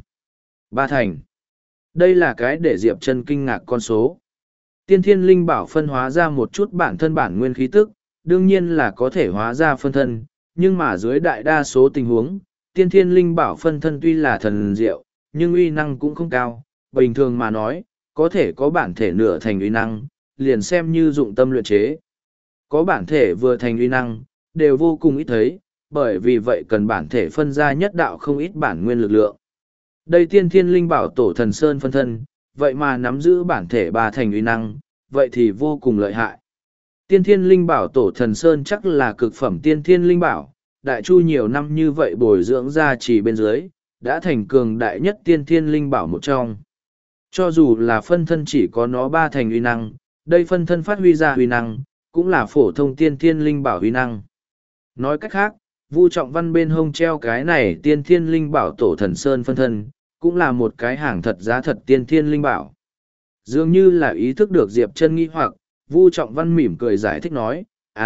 3 thành. Đây là cái để Diệp Chân kinh ngạc con số. Tiên Thiên Linh Bảo phân hóa ra một chút bản thân bản nguyên khí tức, đương nhiên là có thể hóa ra phân thân, nhưng mà dưới đại đa số tình huống, Tiên Thiên Linh Bảo phân thân tuy là thần diệu, nhưng uy năng cũng không cao. Bình thường mà nói, có thể có bản thể nửa thành uy năng, liền xem như dụng tâm luyện chế. Có bản thể vừa thành uy năng, đều vô cùng ít thấy, bởi vì vậy cần bản thể phân ra nhất đạo không ít bản nguyên lực lượng. Đây Tiên Thiên Linh Bảo Tổ Thần Sơn phân thân, vậy mà nắm giữ bản thể 3 thành uy năng, vậy thì vô cùng lợi hại. Tiên Thiên Linh Bảo Tổ Thần Sơn chắc là cực phẩm Tiên Thiên Linh Bảo, đại chu nhiều năm như vậy bồi dưỡng ra chỉ bên dưới, đã thành cường đại nhất Tiên Thiên Linh Bảo một trong. Cho dù là phân thân chỉ có nó 3 thành uy năng, đây phân thân phát huy ra uy năng, cũng là phổ thông Tiên Thiên Linh Bảo uy năng. Nói cách khác, Vu Trọng Văn bên hông treo cái này Tiên Thiên Linh Bảo Tổ Thần Sơn phân thân, cũng là một cái hàng thật giá thật Tiên Thiên Linh Bảo. Dường như là ý thức được Diệp Chân nghi hoặc, Vu Trọng Văn mỉm cười giải thích nói,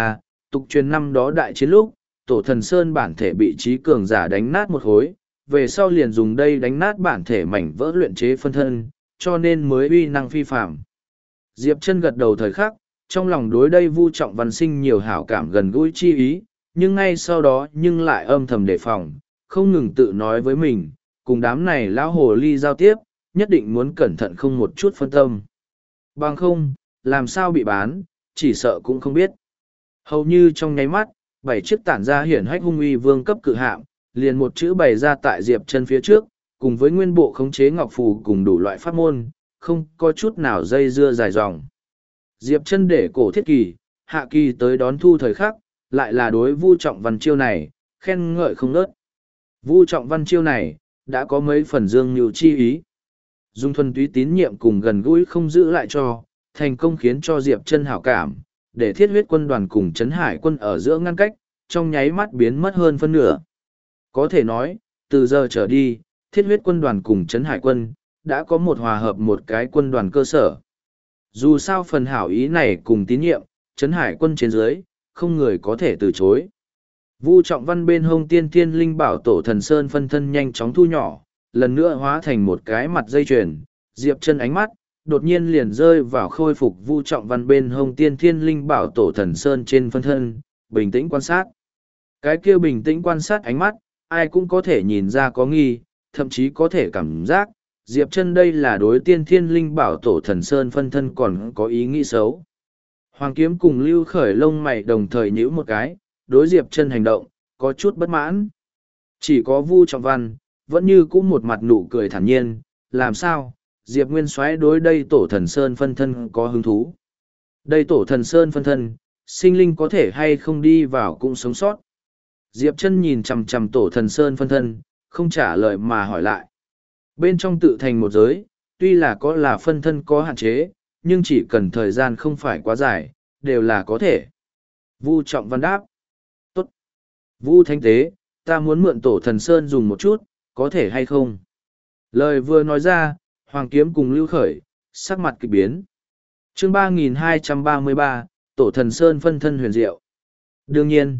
tục truyền năm đó đại chiến lúc, Tổ Thần Sơn bản thể bị trí cường giả đánh nát một khối, về sau liền dùng đây đánh nát bản thể mảnh vỡ luyện chế phân thân, cho nên mới uy năng phi phàm. Diệp Chân gật đầu thời khắc, trong lòng đối đây Vu Trọng Văn sinh nhiều hảo cảm gần gũi chi ý, nhưng ngay sau đó nhưng lại âm thầm đề phòng, không ngừng tự nói với mình, cùng đám này lão hồ ly giao tiếp, nhất định muốn cẩn thận không một chút phân tâm. Bằng không, làm sao bị bán, chỉ sợ cũng không biết. Hầu như trong nháy mắt, 7 chiếc tản ra hiển hách hung uy vương cấp cự hạm, liền một chữ bày ra tại Diệp Chân phía trước, cùng với nguyên bộ khống chế ngọc phù cùng đủ loại pháp môn, không có chút nào dây dưa dài dòng. Diệp Chân để cổ thiết kỳ, hạ kỳ tới đón thu thời khắc, lại là đối Vu Trọng Văn chiêu này, khen ngợi không ngớt. Vu Trọng Văn chiêu này, đã có mấy phần dương nhu chi ý. Dùng thuần túy tín nhiệm cùng gần gũi không giữ lại cho, thành công khiến cho Diệp Chân hảo cảm, để Thiết Huyết Quân đoàn cùng Trấn Hải Quân ở giữa ngăn cách, trong nháy mắt biến mất hơn phân nửa. Có thể nói, từ giờ trở đi, Thiết Huyết Quân đoàn cùng Trấn Hải Quân, đã có một hòa hợp một cái quân đoàn cơ sở. Dù sao phần hảo ý này cùng tín nhiệm, Trấn Hải Quân trên dưới, không người có thể từ chối. Vu Trọng Văn bên hông Tiên Thiên Linh Bảo Tổ Thần Sơn phân thân nhanh chóng thu nhỏ, lần nữa hóa thành một cái mặt dây chuyền. Diệp Chân ánh mắt đột nhiên liền rơi vào khôi phục Vu Trọng Văn bên hông Tiên Thiên Linh Bảo Tổ Thần Sơn trên phân thân, bình tĩnh quan sát. Cái kia bình tĩnh quan sát ánh mắt, ai cũng có thể nhìn ra có nghi, thậm chí có thể cảm giác, Diệp Chân đây là đối Tiên Thiên Linh Bảo Tổ Thần Sơn phân thân còn có ý nghĩ xấu. Hoàng Kiếm cùng Lưu Khởi lông mày đồng thời nhíu một cái, đối Diệp Chân hành động, có chút bất mãn. Chỉ có Vu Trọng Văn, vẫn như cũ một mặt nụ cười thản nhiên, làm sao, Diệp Nguyên Soái đối đây Tổ Thần Sơn phân thân có hứng thú. Đây Tổ Thần Sơn phân thân, sinh linh có thể hay không đi vào cũng sống sót. Diệp Chân nhìn chằm chằm Tổ Thần Sơn phân thân, không trả lời mà hỏi lại. Bên trong tự thành một giới, tuy là có là phân thân có hạn chế, nhưng chỉ cần thời gian không phải quá dài, đều là có thể. Vu Trọng Văn đáp. Tốt. Vu Thánh Tế, ta muốn mượn tổ thần Sơn dùng một chút, có thể hay không? Lời vừa nói ra, Hoàng Kiếm cùng Lưu Khởi, sắc mặt kịch biến. chương 3233, Tổ thần Sơn phân thân huyền diệu. Đương nhiên,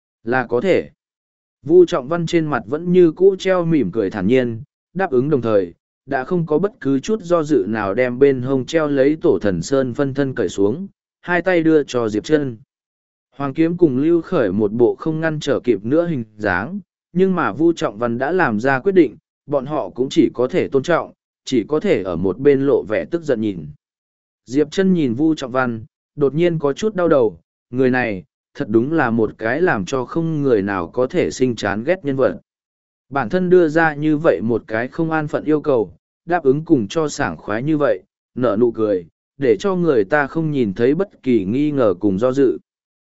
là có thể. Vu Trọng Văn trên mặt vẫn như cũ treo mỉm cười thản nhiên, đáp ứng đồng thời, đã không có bất cứ chút do dự nào đem bên hông treo lấy Tổ thần Sơn phân thân cởi xuống, hai tay đưa cho Diệp Chân. Hoàng Kiếm cùng Lưu Khởi một bộ không ngăn trở kịp nữa hình dáng, nhưng mà Vu Trọng Văn đã làm ra quyết định, bọn họ cũng chỉ có thể tôn trọng, chỉ có thể ở một bên lộ vẻ tức giận nhìn. Diệp Chân nhìn Vu Trọng Văn, đột nhiên có chút đau đầu, người này, thật đúng là một cái làm cho không người nào có thể sinh chán ghét nhân vật. Bản thân đưa ra như vậy một cái không an phận yêu cầu, đáp ứng cùng cho sảng khoái như vậy, nở nụ cười, để cho người ta không nhìn thấy bất kỳ nghi ngờ cùng do dự.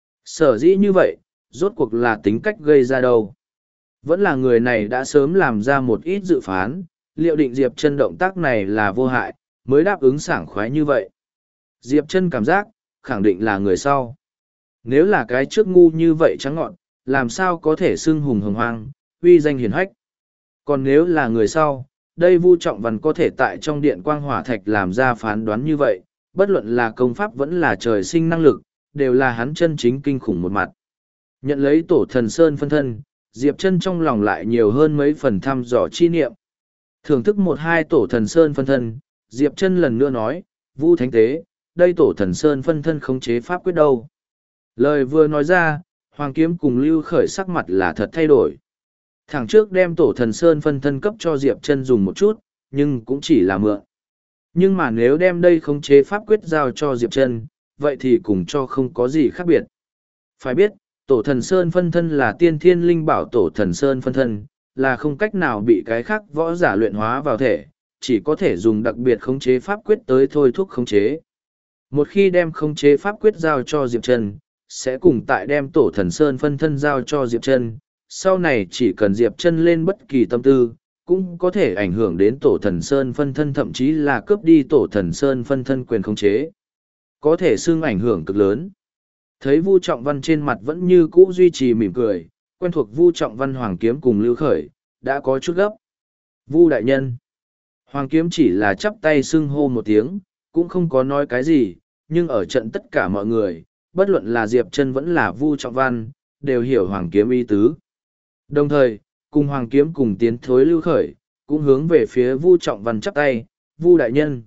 Sở dĩ như vậy, rốt cuộc là tính cách gây ra đâu. Vẫn là người này đã sớm làm ra một ít dự phán, liệu định Diệp Chân động tác này là vô hại, mới đáp ứng sảng khoái như vậy. Diệp Chân cảm giác, khẳng định là người sau. Nếu là cái trước ngu như vậy trắng ngọn, làm sao có thể xưng hùng hồng hoang, uy danh hiển hách. Còn nếu là người sau, đây Vu Trọng Văn có thể tại trong điện quang hỏa thạch làm ra phán đoán như vậy, bất luận là công pháp vẫn là trời sinh năng lực, đều là hắn chân chính kinh khủng một mặt. Nhận lấy tổ thần Sơn phân thân, Diệp Chân trong lòng lại nhiều hơn mấy phần thăm dò chi niệm. Thưởng thức một hai tổ thần Sơn phân thân, Diệp Chân lần nữa nói, Vu Thánh Tế, đây tổ thần Sơn phân thân khống chế pháp quyết đâu. Lời vừa nói ra, Hoàng Kiếm cùng Lưu Khởi sắc mặt là thật thay đổi. Thẳng trước đem tổ thần Sơn phân thân cấp cho Diệp Chân dùng một chút, nhưng cũng chỉ là mượn. Nhưng mà nếu đem đây khống chế pháp quyết giao cho Diệp Chân, vậy thì cùng cho không có gì khác biệt. Phải biết, tổ thần Sơn phân thân là tiên thiên linh bảo tổ thần Sơn phân thân, là không cách nào bị cái khác võ giả luyện hóa vào thể, chỉ có thể dùng đặc biệt khống chế pháp quyết tới thôi thúc khống chế. Một khi đem khống chế pháp quyết giao cho Diệp Chân, sẽ cùng tại đem tổ thần Sơn phân thân giao cho Diệp Chân, sau này chỉ cần Diệp Chân lên bất kỳ tâm tư, cũng có thể ảnh hưởng đến tổ thần Sơn phân thân, thậm chí là cướp đi tổ thần Sơn phân thân quyền khống chế. Có thể xưng ảnh hưởng cực lớn. Thấy Vu Trọng Văn trên mặt vẫn như cũ duy trì mỉm cười, quen thuộc Vu Trọng Văn Hoàng Kiếm cùng Lưu Khởi, đã có chút gấp. Vu đại nhân. Hoàng Kiếm chỉ là chắp tay xưng hô một tiếng, cũng không có nói cái gì, nhưng ở trận tất cả mọi người, bất luận là Diệp Chân vẫn là Vu Trọng Văn, đều hiểu Hoàng Kiếm ý tứ. Đồng thời, cùng Hoàng Kiếm cùng tiến thối Lưu Khởi, cũng hướng về phía Vu Trọng Văn chắp tay, Vu đại nhân.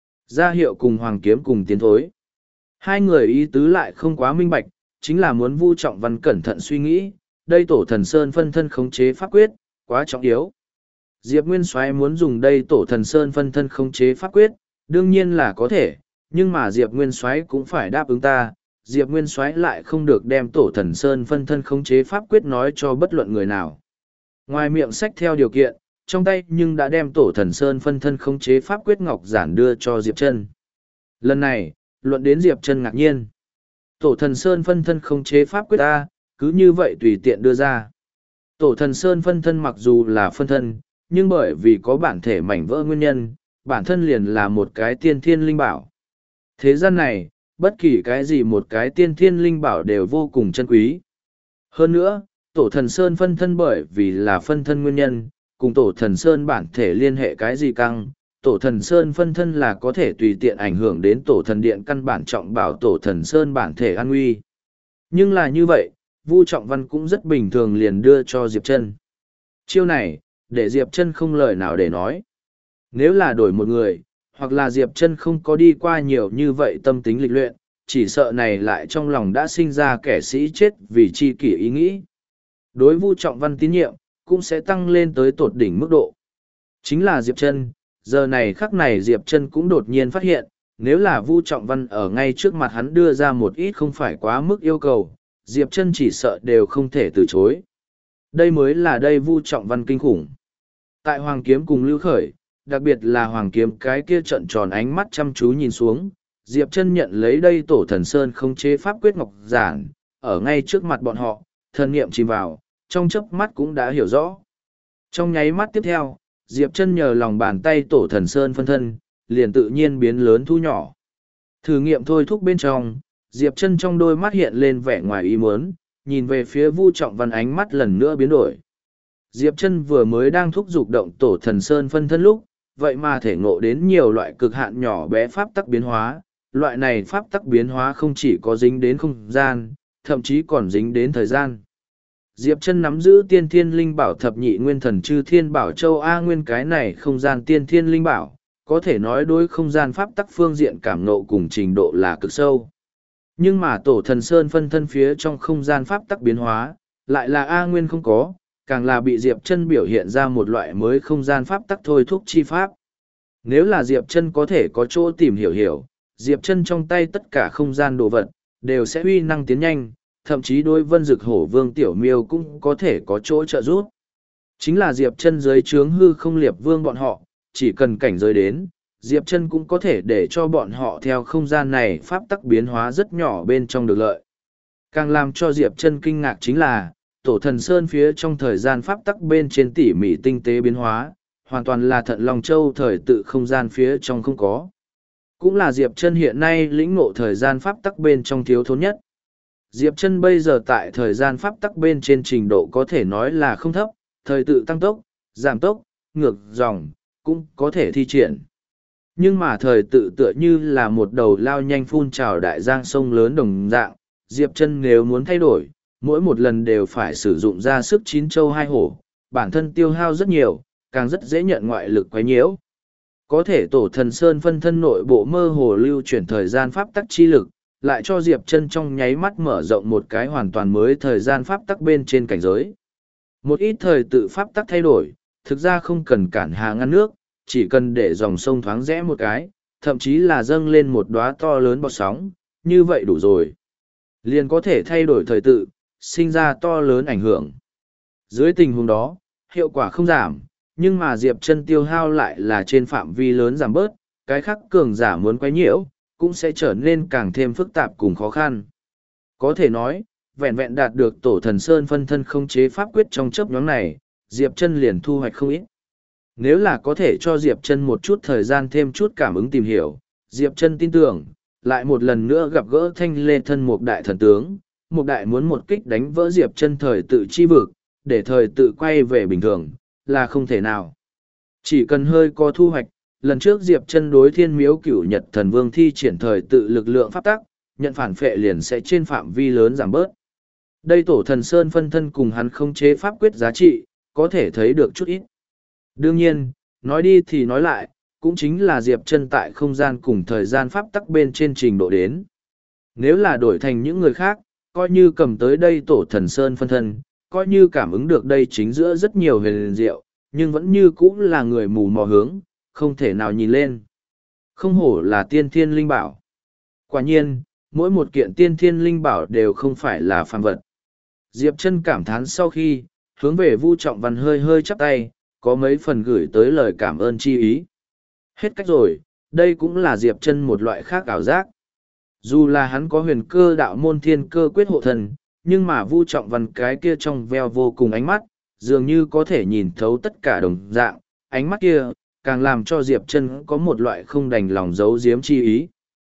Ra hiệu cùng Hoàng Kiếm cùng tiến thối. Hai người ý tứ lại không quá minh bạch, chính là muốn Vu Trọng Văn cẩn thận suy nghĩ, đây tổ thần Sơn phân thân khống chế pháp quyết, quá trọng yếu. Diệp Nguyên Soái muốn dùng đây tổ thần Sơn phân thân khống chế pháp quyết, đương nhiên là có thể, nhưng mà Diệp Nguyên Soái cũng phải đáp ứng ta, Diệp Nguyên Soái lại không được đem tổ thần Sơn phân thân khống chế pháp quyết nói cho bất luận người nào. Ngoài miệng sách theo điều kiện, trong tay nhưng đã đem tổ thần Sơn phân thân khống chế pháp quyết ngọc giản đưa cho Diệp Chân. Lần này, luận đến Diệp Chân ngạc nhiên. Tổ thần Sơn phân thân khống chế pháp quyết ta, cứ như vậy tùy tiện đưa ra. Tổ thần Sơn phân thân mặc dù là phân thân, nhưng bởi vì có bản thể mảnh vỡ nguyên nhân, bản thân liền là một cái tiên thiên linh bảo. Thế gian này, bất kỳ cái gì một cái tiên thiên linh bảo đều vô cùng chân quý. Hơn nữa, tổ thần Sơn phân thân bởi vì là phân thân nguyên nhân, cùng tổ thần Sơn bản thể liên hệ cái gì căng, tổ thần Sơn phân thân là có thể tùy tiện ảnh hưởng đến tổ thần điện căn bản trọng bảo tổ thần Sơn bản thể an nguy. Nhưng là như vậy, Vu Trọng Văn cũng rất bình thường liền đưa cho Diệp Chân. Chiêu này, để Diệp Chân không lời nào để nói. Nếu là đổi một người, hoặc là Diệp Chân không có đi qua nhiều như vậy tâm tính lịch luyện, chỉ sợ này lại trong lòng đã sinh ra kẻ sĩ chết vì chi kỷ ý nghĩ. Đối Vu Trọng Văn tín nhiệm, cũng sẽ tăng lên tới tột đỉnh mức độ. Chính là Diệp Chân, giờ này khắc này Diệp Chân cũng đột nhiên phát hiện, nếu là Vu Trọng Văn ở ngay trước mặt hắn đưa ra một ít không phải quá mức yêu cầu, Diệp Chân chỉ sợ đều không thể từ chối. Đây mới là đây Vu Trọng Văn kinh khủng. Tại Hoàng Kiếm cùng Lưu Khởi, đặc biệt là Hoàng Kiếm cái kia trợn tròn ánh mắt chăm chú nhìn xuống, Diệp Chân nhận lấy đây tổ thần Sơn khống chế pháp quyết ngọc giản, ở ngay trước mặt bọn họ, thần niệm chìm vào, trong chớp mắt cũng đã hiểu rõ. Trong nháy mắt tiếp theo, Diệp Chân nhờ lòng bàn tay tổ thần Sơn phân thân, liền tự nhiên biến lớn thu nhỏ. Thử nghiệm thôi thúc bên trong, Diệp Chân trong đôi mắt hiện lên vẻ ngoài ý muốn, nhìn về phía Vu Trọng Văn, ánh mắt lần nữa biến đổi. Diệp Chân vừa mới đang thúc giục động tổ thần sơn phân thân lúc, vậy mà thể ngộ đến nhiều loại cực hạn nhỏ bé pháp tắc biến hóa. Loại này pháp tắc biến hóa không chỉ có dính đến không gian, thậm chí còn dính đến thời gian. Diệp Chân nắm giữ tiên thiên linh bảo thập nhị nguyên thần chư thiên bảo châu A Nguyên, cái này không gian tiên thiên linh bảo, có thể nói đối không gian pháp tắc phương diện cảm ngộ cùng trình độ là cực sâu. Nhưng mà tổ thần sơn phân thân phía trong không gian pháp tắc biến hóa, lại là A Nguyên không có, càng là bị Diệp Chân biểu hiện ra một loại mới không gian pháp tắc thôi thúc chi pháp. Nếu là Diệp Chân có thể có chỗ tìm hiểu, Diệp Chân trong tay tất cả không gian đồ vật, đều sẽ uy năng tiến nhanh, thậm chí đối Vân Dực Hổ Vương Tiểu Miêu cũng có thể có chỗ trợ giúp. Chính là Diệp Chân dưới trướng hư không liệp vương bọn họ, chỉ cần cảnh giới đến, Diệp Chân cũng có thể để cho bọn họ theo không gian này pháp tắc biến hóa rất nhỏ bên trong được lợi. Càng làm cho Diệp Chân kinh ngạc chính là, tổ thần sơn phía trong thời gian pháp tắc bên trên tỉ mỉ tinh tế biến hóa, hoàn toàn là Thận Long Châu thời tự không gian phía trong không có. Cũng là Diệp Chân hiện nay lĩnh ngộ thời gian pháp tắc bên trong thiếu thốn nhất. Diệp Chân bây giờ tại thời gian pháp tắc bên trên trình độ có thể nói là không thấp, thời tự tăng tốc, giảm tốc, ngược dòng, cũng có thể thi triển. Nhưng mà thời tự tựa như là một đầu lao nhanh phun trào đại giang sông lớn đồng dạng, Diệp Chân nếu muốn thay đổi, mỗi một lần đều phải sử dụng ra sức chín châu hai hổ, bản thân tiêu hao rất nhiều, càng rất dễ nhận ngoại lực quấy nhiễu. Có thể tổ thần sơn phân thân nội bộ mơ hồ lưu chuyển thời gian pháp tắc chi lực, lại cho Diệp Chân trong nháy mắt mở rộng một cái hoàn toàn mới thời gian pháp tắc bên trên cảnh giới. Một ít thời tự pháp tắc thay đổi, thực ra không cần cản hà ngăn nước, chỉ cần để dòng sông thoáng rẽ một cái, thậm chí là dâng lên một đóa to lớn bọt sóng, như vậy đủ rồi. Liền có thể thay đổi thời tự, sinh ra to lớn ảnh hưởng. Dưới tình huống đó, hiệu quả không giảm, nhưng mà Diệp Chân tiêu hao lại là trên phạm vi lớn giảm bớt, cái khác cường giả muốn quấy nhiễu, cũng sẽ trở nên càng thêm phức tạp cùng khó khăn. Có thể nói, vẹn vẹn đạt được tổ thần sơn phân thân không chế pháp quyết trong chớp nhoáng này, Diệp Chân liền thu hoạch không ít. Nếu là có thể cho Diệp Chân một chút thời gian thêm chút cảm ứng tìm hiểu, Diệp Chân tin tưởng, lại một lần nữa gặp gỡ Thanh Lê thân một đại thần tướng, một đại muốn một kích đánh vỡ Diệp Chân thời tự chi vực, để thời tự quay về bình thường, là không thể nào. Chỉ cần hơi có thu hoạch, lần trước Diệp Chân đối Thiên Miếu Cửu Nhật Thần Vương thi triển thời tự lực lượng pháp tắc, nhận phản phệ liền sẽ trên phạm vi lớn giảm bớt. Đây tổ thần sơn phân thân cùng hắn không chế pháp quyết giá trị, có thể thấy được chút ít. Đương nhiên, nói đi thì nói lại, cũng chính là Diệp Chân tại không gian cùng thời gian pháp tắc bên trên trình độ đến. Nếu là đổi thành những người khác, coi như cầm tới đây tổ thần sơn phân thân, coi như cảm ứng được đây chính giữa rất nhiều huyền diệu, nhưng vẫn như cũng là người mù mò hướng, không thể nào nhìn lên. Không hổ là tiên thiên linh bảo. Quả nhiên, mỗi một kiện tiên thiên linh bảo đều không phải là phàm vật. Diệp Chân cảm thán sau khi, hướng về Vu Trọng Văn hơi hơi chắp tay, có mấy phần gửi tới lời cảm ơn chi ý. Hết cách rồi, đây cũng là Diệp Chân một loại khác ảo giác. Dù là hắn có huyền cơ đạo môn thiên cơ quyết hộ thần, nhưng mà Vu Trọng Văn cái kia trong veo vô cùng ánh mắt, dường như có thể nhìn thấu tất cả đồng dạng, ánh mắt kia, càng làm cho Diệp Chân có một loại không đành lòng giấu giếm chi ý.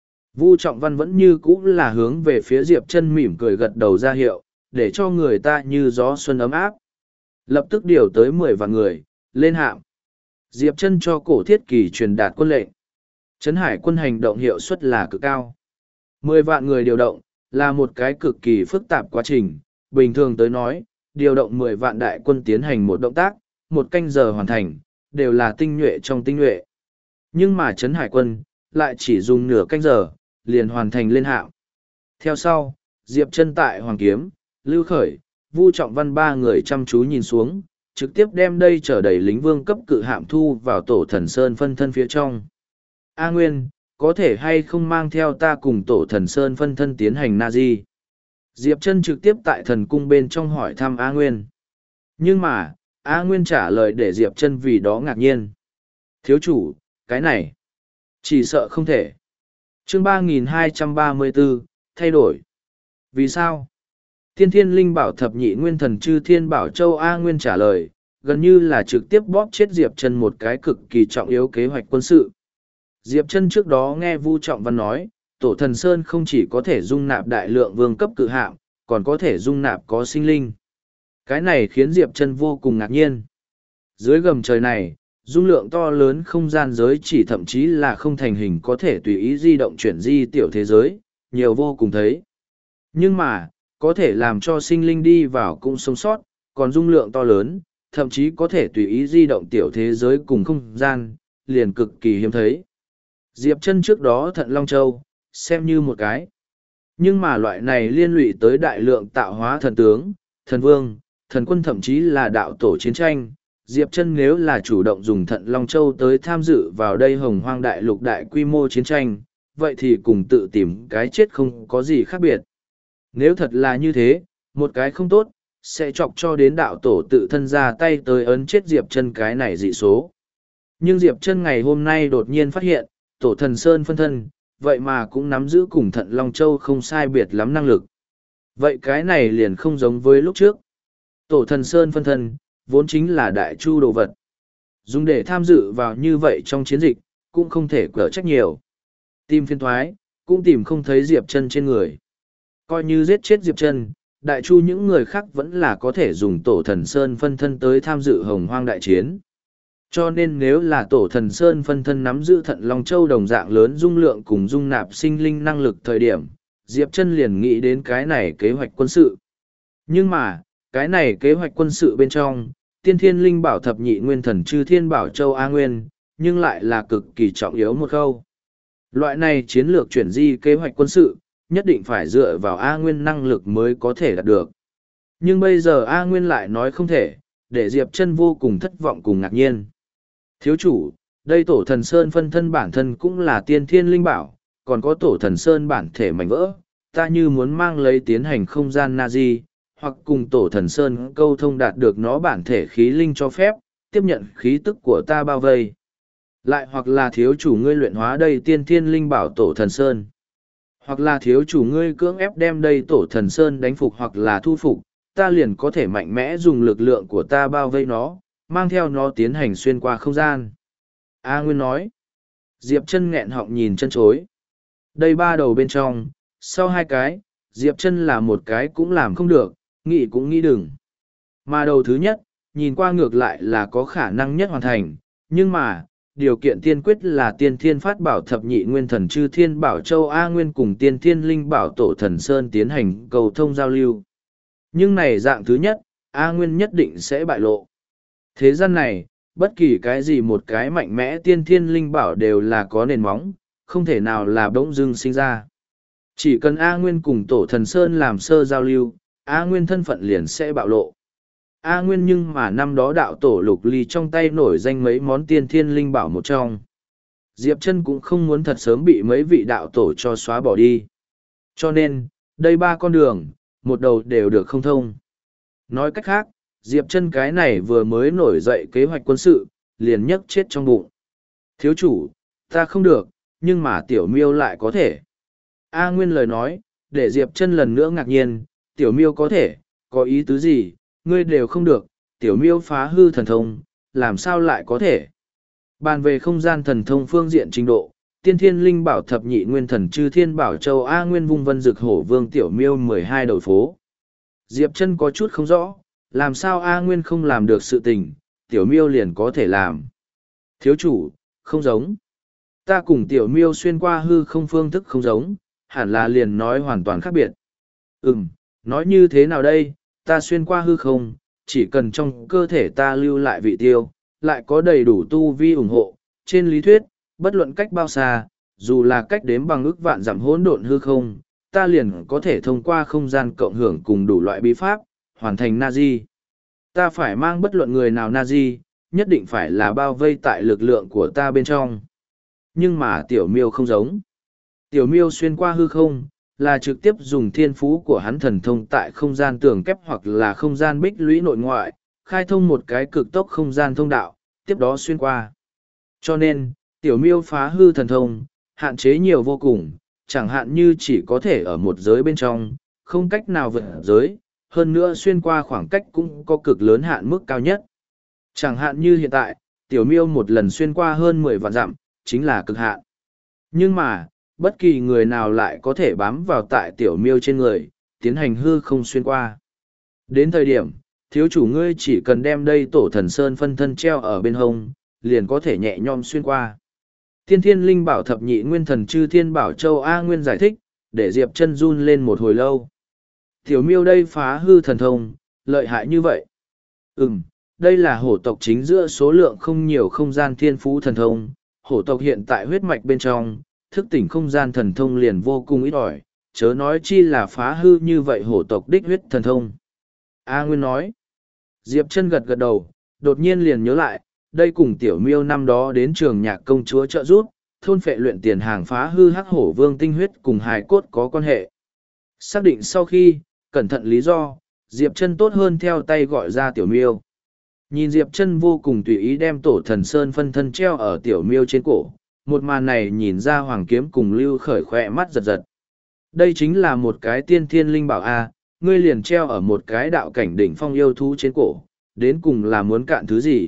Vu Trọng Văn vẫn như cũ là hướng về phía Diệp Chân mỉm cười gật đầu ra hiệu, để cho người ta như gió xuân ấm áp. Lập tức điều tới 10 vạn người, lên hạm. Diệp Chân cho Cổ Thiết Kỳ truyền đạt quân lệnh. Trấn Hải quân hành động hiệu suất là cực cao. 10 vạn người điều động, là một cái cực kỳ phức tạp quá trình. Bình thường tới nói, điều động 10 vạn đại quân tiến hành một động tác, một canh giờ hoàn thành, đều là tinh nhuệ trong tinh nhuệ. Nhưng mà Trấn Hải quân, lại chỉ dùng nửa canh giờ, liền hoàn thành lên hạm. Theo sau, Diệp Chân tại Hoàng Kiếm, Lưu Khởi, Vu Trọng Văn ba người chăm chú nhìn xuống, trực tiếp đem đây chở đầy lính vương cấp cự hạm thu vào tổ thần sơn phân thân phía trong. A Nguyên, có thể hay không mang theo ta cùng tổ thần sơn phân thân tiến hành Nazi? Diệp Chân trực tiếp tại thần cung bên trong hỏi thăm A Nguyên. Nhưng mà, A Nguyên trả lời để Diệp Chân vì đó ngạc nhiên. Thiếu chủ, cái này, chỉ sợ không thể. Chương 3234, thay đổi. Vì sao? Tiên thiên linh bảo thập nhị nguyên thần chư thiên bảo châu A Nguyên trả lời, gần như là trực tiếp bóp chết Diệp Chân một cái cực kỳ trọng yếu kế hoạch quân sự. Diệp Chân trước đó nghe Vu Trọng Văn nói, tổ thần Sơn không chỉ có thể dung nạp đại lượng vương cấp cự hạm, còn có thể dung nạp có sinh linh. Cái này khiến Diệp Chân vô cùng ngạc nhiên. Dưới gầm trời này, dung lượng to lớn không gian giới chỉ thậm chí là không thành hình có thể tùy ý di động chuyển di tiểu thế giới, nhiều vô cùng thấy. Nhưng mà, có thể làm cho sinh linh đi vào cũng sống sót, còn dung lượng to lớn, thậm chí có thể tùy ý di động tiểu thế giới cùng không gian, liền cực kỳ hiếm thấy. Diệp Chân trước đó Thận Long Châu, xem như một cái. Nhưng mà loại này liên lụy tới đại lượng tạo hóa thần tướng, thần vương, thần quân thậm chí là đạo tổ chiến tranh. Diệp Chân nếu là chủ động dùng Thận Long Châu tới tham dự vào đây Hồng Hoang đại lục đại quy mô chiến tranh, vậy thì cùng tự tìm cái chết không có gì khác biệt. Nếu thật là như thế, một cái không tốt, sẽ chọc cho đến đạo tổ tự thân ra tay tới ấn chết Diệp Chân cái này dị số. Nhưng Diệp Chân ngày hôm nay đột nhiên phát hiện, tổ thần Sơn phân thân, vậy mà cũng nắm giữ cùng Thận Long Châu không sai biệt lắm năng lực. Vậy cái này liền không giống với lúc trước. Tổ thần Sơn phân thân, vốn chính là đại chu đồ vật. Dùng để tham dự vào như vậy trong chiến dịch, cũng không thể cỡ trách nhiều. Tìm phiên thoái, cũng tìm không thấy Diệp Chân trên người. Coi như giết chết Diệp Chân, đại chu những người khác vẫn là có thể dùng tổ thần Sơn phân thân tới tham dự Hồng Hoang đại chiến. Cho nên nếu là tổ thần Sơn phân thân nắm giữ Thận Long Châu đồng dạng lớn dung lượng cùng dung nạp sinh linh năng lực thời điểm, Diệp Chân liền nghĩ đến cái này kế hoạch quân sự. Nhưng mà, cái này kế hoạch quân sự bên trong, Tiên Thiên Linh Bảo thập nhị nguyên thần Chư Thiên Bảo Châu A Nguyên, nhưng lại là cực kỳ trọng yếu một khâu. Loại này chiến lược chuyển di kế hoạch quân sự, nhất định phải dựa vào A Nguyên năng lực mới có thể đạt được. Nhưng bây giờ A Nguyên lại nói không thể, để Diệp Chân vô cùng thất vọng cùng ngạc nhiên. Thiếu chủ, đây tổ thần Sơn phân thân bản thân cũng là tiên thiên linh bảo, còn có tổ thần Sơn bản thể mảnh vỡ, ta như muốn mang lấy tiến hành không gian Nazi, hoặc cùng tổ thần Sơn câu thông đạt được nó bản thể khí linh cho phép, tiếp nhận khí tức của ta bao vây. Lại hoặc là thiếu chủ ngươi luyện hóa đây tiên thiên linh bảo tổ thần Sơn. Hoặc là thiếu chủ ngươi cưỡng ép đem đây tổ thần Sơn đánh phục hoặc là thu phục, ta liền có thể mạnh mẽ dùng lực lượng của ta bao vây nó, mang theo nó tiến hành xuyên qua không gian. A Nguyên nói. Diệp Chân nghẹn họng nhìn chân chối. Đây ba đầu bên trong, sau hai cái, Diệp Chân là một cái cũng làm không được, nghĩ cũng nghĩ đừng. Mà đầu thứ nhất, nhìn qua ngược lại là có khả năng nhất hoàn thành, nhưng mà, điều kiện tiên quyết là tiên thiên phát bảo thập nhị nguyên thần Chư Thiên Bảo Châu A Nguyên cùng tiên thiên linh bảo tổ thần Sơn tiến hành cầu thông giao lưu. Nhưng này dạng thứ nhất, A Nguyên nhất định sẽ bại lộ. Thế gian này, bất kỳ cái gì một cái mạnh mẽ tiên thiên linh bảo đều là có nền móng, không thể nào là bỗng dưng sinh ra. Chỉ cần A Nguyên cùng tổ thần Sơn làm sơ giao lưu, A Nguyên thân phận liền sẽ bạo lộ. A Nguyên nhưng mà năm đó đạo tổ Lục Ly trong tay nổi danh mấy món tiên thiên linh bảo một trong. Diệp Chân cũng không muốn thật sớm bị mấy vị đạo tổ cho xóa bỏ đi. Cho nên, đây ba con đường, một đầu đều được không thông. Nói cách khác, Diệp Chân cái này vừa mới nổi dậy kế hoạch quân sự, liền nhấc chết trong bụng. Thiếu chủ, ta không được, nhưng mà tiểu miêu lại có thể. A Nguyên lời nói, để Diệp Chân lần nữa ngạc nhiên, tiểu miêu có thể, có ý tứ gì, ngươi đều không được, tiểu miêu phá hư thần thông, làm sao lại có thể. Bàn về không gian thần thông phương diện trình độ, tiên thiên linh bảo thập nhị nguyên thần Chư Thiên Bảo Châu A Nguyên vung vân dực hổ vương tiểu miêu 12 đầu phố. Diệp Chân có chút không rõ, làm sao A Nguyên không làm được sự tình, tiểu miêu liền có thể làm. Thiếu chủ, không giống. Ta cùng tiểu miêu xuyên qua hư không phương thức không giống, hẳn là liền nói hoàn toàn khác biệt. Nói như thế nào đây, ta xuyên qua hư không, chỉ cần trong cơ thể ta lưu lại vị tiêu, lại có đầy đủ tu vi ủng hộ. Trên lý thuyết, bất luận cách bao xa, dù là cách đếm bằng ức vạn dặm hỗn độn hư không, ta liền có thể thông qua không gian cộng hưởng cùng đủ loại bí pháp, hoàn thành Nazi. Ta phải mang bất luận người nào Nazi, nhất định phải là bao vây tại lực lượng của ta bên trong. Nhưng mà tiểu miêu không giống. Tiểu miêu xuyên qua hư không, là trực tiếp dùng thiên phú của hắn thần thông tại không gian tường kép hoặc là không gian bích lũy nội ngoại, khai thông một cái cực tốc không gian thông đạo, tiếp đó xuyên qua. Cho nên, tiểu miêu phá hư thần thông, hạn chế nhiều vô cùng, chẳng hạn như chỉ có thể ở một giới bên trong, không cách nào vượt giới, hơn nữa xuyên qua khoảng cách cũng có cực lớn hạn mức cao nhất. Chẳng hạn như hiện tại, tiểu miêu một lần xuyên qua hơn 10 vạn dặm, chính là cực hạn. Nhưng mà, bất kỳ người nào lại có thể bám vào tại tiểu miêu trên người, tiến hành hư không xuyên qua. Đến thời điểm, thiếu chủ ngươi chỉ cần đem đây tổ thần sơn phân thân treo ở bên hông, liền có thể nhẹ nhõm xuyên qua. Tiên thiên linh bảo thập nhị nguyên thần chư thiên bảo châu A Nguyên giải thích, để Diệp chân run lên một hồi lâu. Tiểu miêu đây phá hư thần thông, lợi hại như vậy. Đây là hổ tộc chính giữa số lượng không nhiều không gian thiên phú thần thông. Hổ tộc hiện tại huyết mạch bên trong, thức tỉnh không gian thần thông liền vô cùng ít ỏi, chớ nói chi là phá hư như vậy hổ tộc đích huyết thần thông. A Nguyên nói. Diệp chân gật gật đầu, đột nhiên liền nhớ lại, đây cùng tiểu miêu năm đó đến trường nhạc công chúa trợ giúp, thôn phệ luyện tiền hàng phá hư hắc hổ vương tinh huyết cùng hài cốt có quan hệ. Xác định sau khi, cẩn thận lý do, Diệp chân tốt hơn theo tay gọi ra tiểu miêu. Nhìn Diệp chân vô cùng tùy ý đem tổ thần sơn phân thân treo ở tiểu miêu trên cổ, một màn này nhìn ra Hoàng Kiếm cùng Lưu Khởi khỏe mắt giật giật. Đây chính là một cái tiên thiên linh bảo A, ngươi liền treo ở một cái đạo cảnh đỉnh phong yêu thú trên cổ, đến cùng là muốn cạn thứ gì?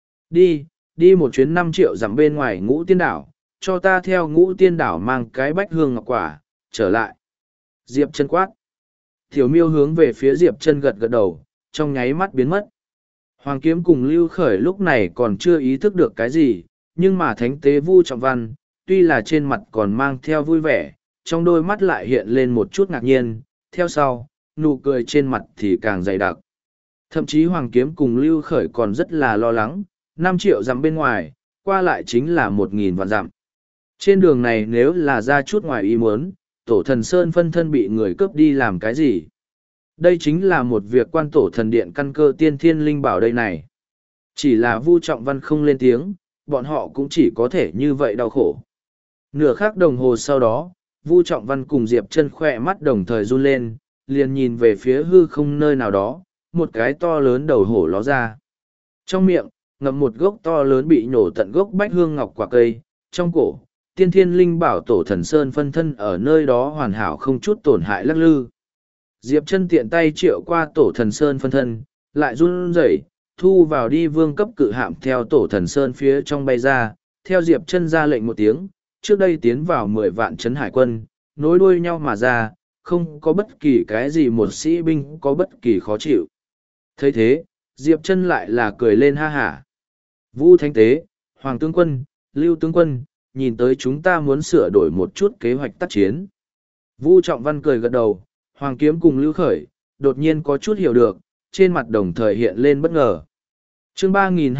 Đi một chuyến 5 triệu dặm bên ngoài Ngũ Tiên Đảo, cho ta theo Ngũ Tiên Đảo mang cái bách hương ngọc quả, trở lại. Diệp chân quát. Tiểu miêu hướng về phía Diệp chân gật gật đầu, trong nháy mắt biến mất. Hoàng Kiếm cùng Lưu Khởi lúc này còn chưa ý thức được cái gì, nhưng mà thánh tế Vu Trọng Văn, tuy là trên mặt còn mang theo vui vẻ, trong đôi mắt lại hiện lên một chút ngạc nhiên, theo sau, nụ cười trên mặt thì càng dày đặc. Thậm chí Hoàng Kiếm cùng Lưu Khởi còn rất là lo lắng, 5 triệu dặm bên ngoài, qua lại chính là 1.000 vạn dặm. Trên đường này nếu là ra chút ngoài ý muốn, tổ thần Sơn phân thân bị người cướp đi làm cái gì? Đây chính là một việc quan tổ thần điện căn cơ tiên thiên linh bảo đây này. Chỉ là Vu Trọng Văn không lên tiếng, bọn họ cũng chỉ có thể như vậy đau khổ. Nửa khắc đồng hồ sau đó, Vu Trọng Văn cùng Diệp chân khỏe mắt đồng thời run lên, liền nhìn về phía hư không nơi nào đó, một cái to lớn đầu hổ ló ra. Trong miệng, ngậm một gốc to lớn bị nhổ tận gốc bách hương ngọc quả cây, trong cổ, tiên thiên linh bảo tổ thần sơn phân thân ở nơi đó hoàn hảo không chút tổn hại lắc lư. Diệp chân tiện tay triệu qua tổ thần sơn phân thân, lại run rẩy, thu vào đi vương cấp cự hạm theo tổ thần sơn phía trong bay ra, theo Diệp chân ra lệnh một tiếng, trước đây tiến vào 10 vạn trấn hải quân, nối đuôi nhau mà ra, không có bất kỳ cái gì một sĩ binh có bất kỳ khó chịu. Thấy thế, Diệp chân lại là cười lên ha hả. Vu Thánh Tế, Hoàng Tướng Quân, Lưu Tướng Quân, nhìn tới chúng ta muốn sửa đổi một chút kế hoạch tác chiến. Vu Trọng Văn cười gật đầu, Hoàng Kiếm cùng Lưu Khởi, đột nhiên có chút hiểu được, trên mặt đồng thời hiện lên bất ngờ. Chương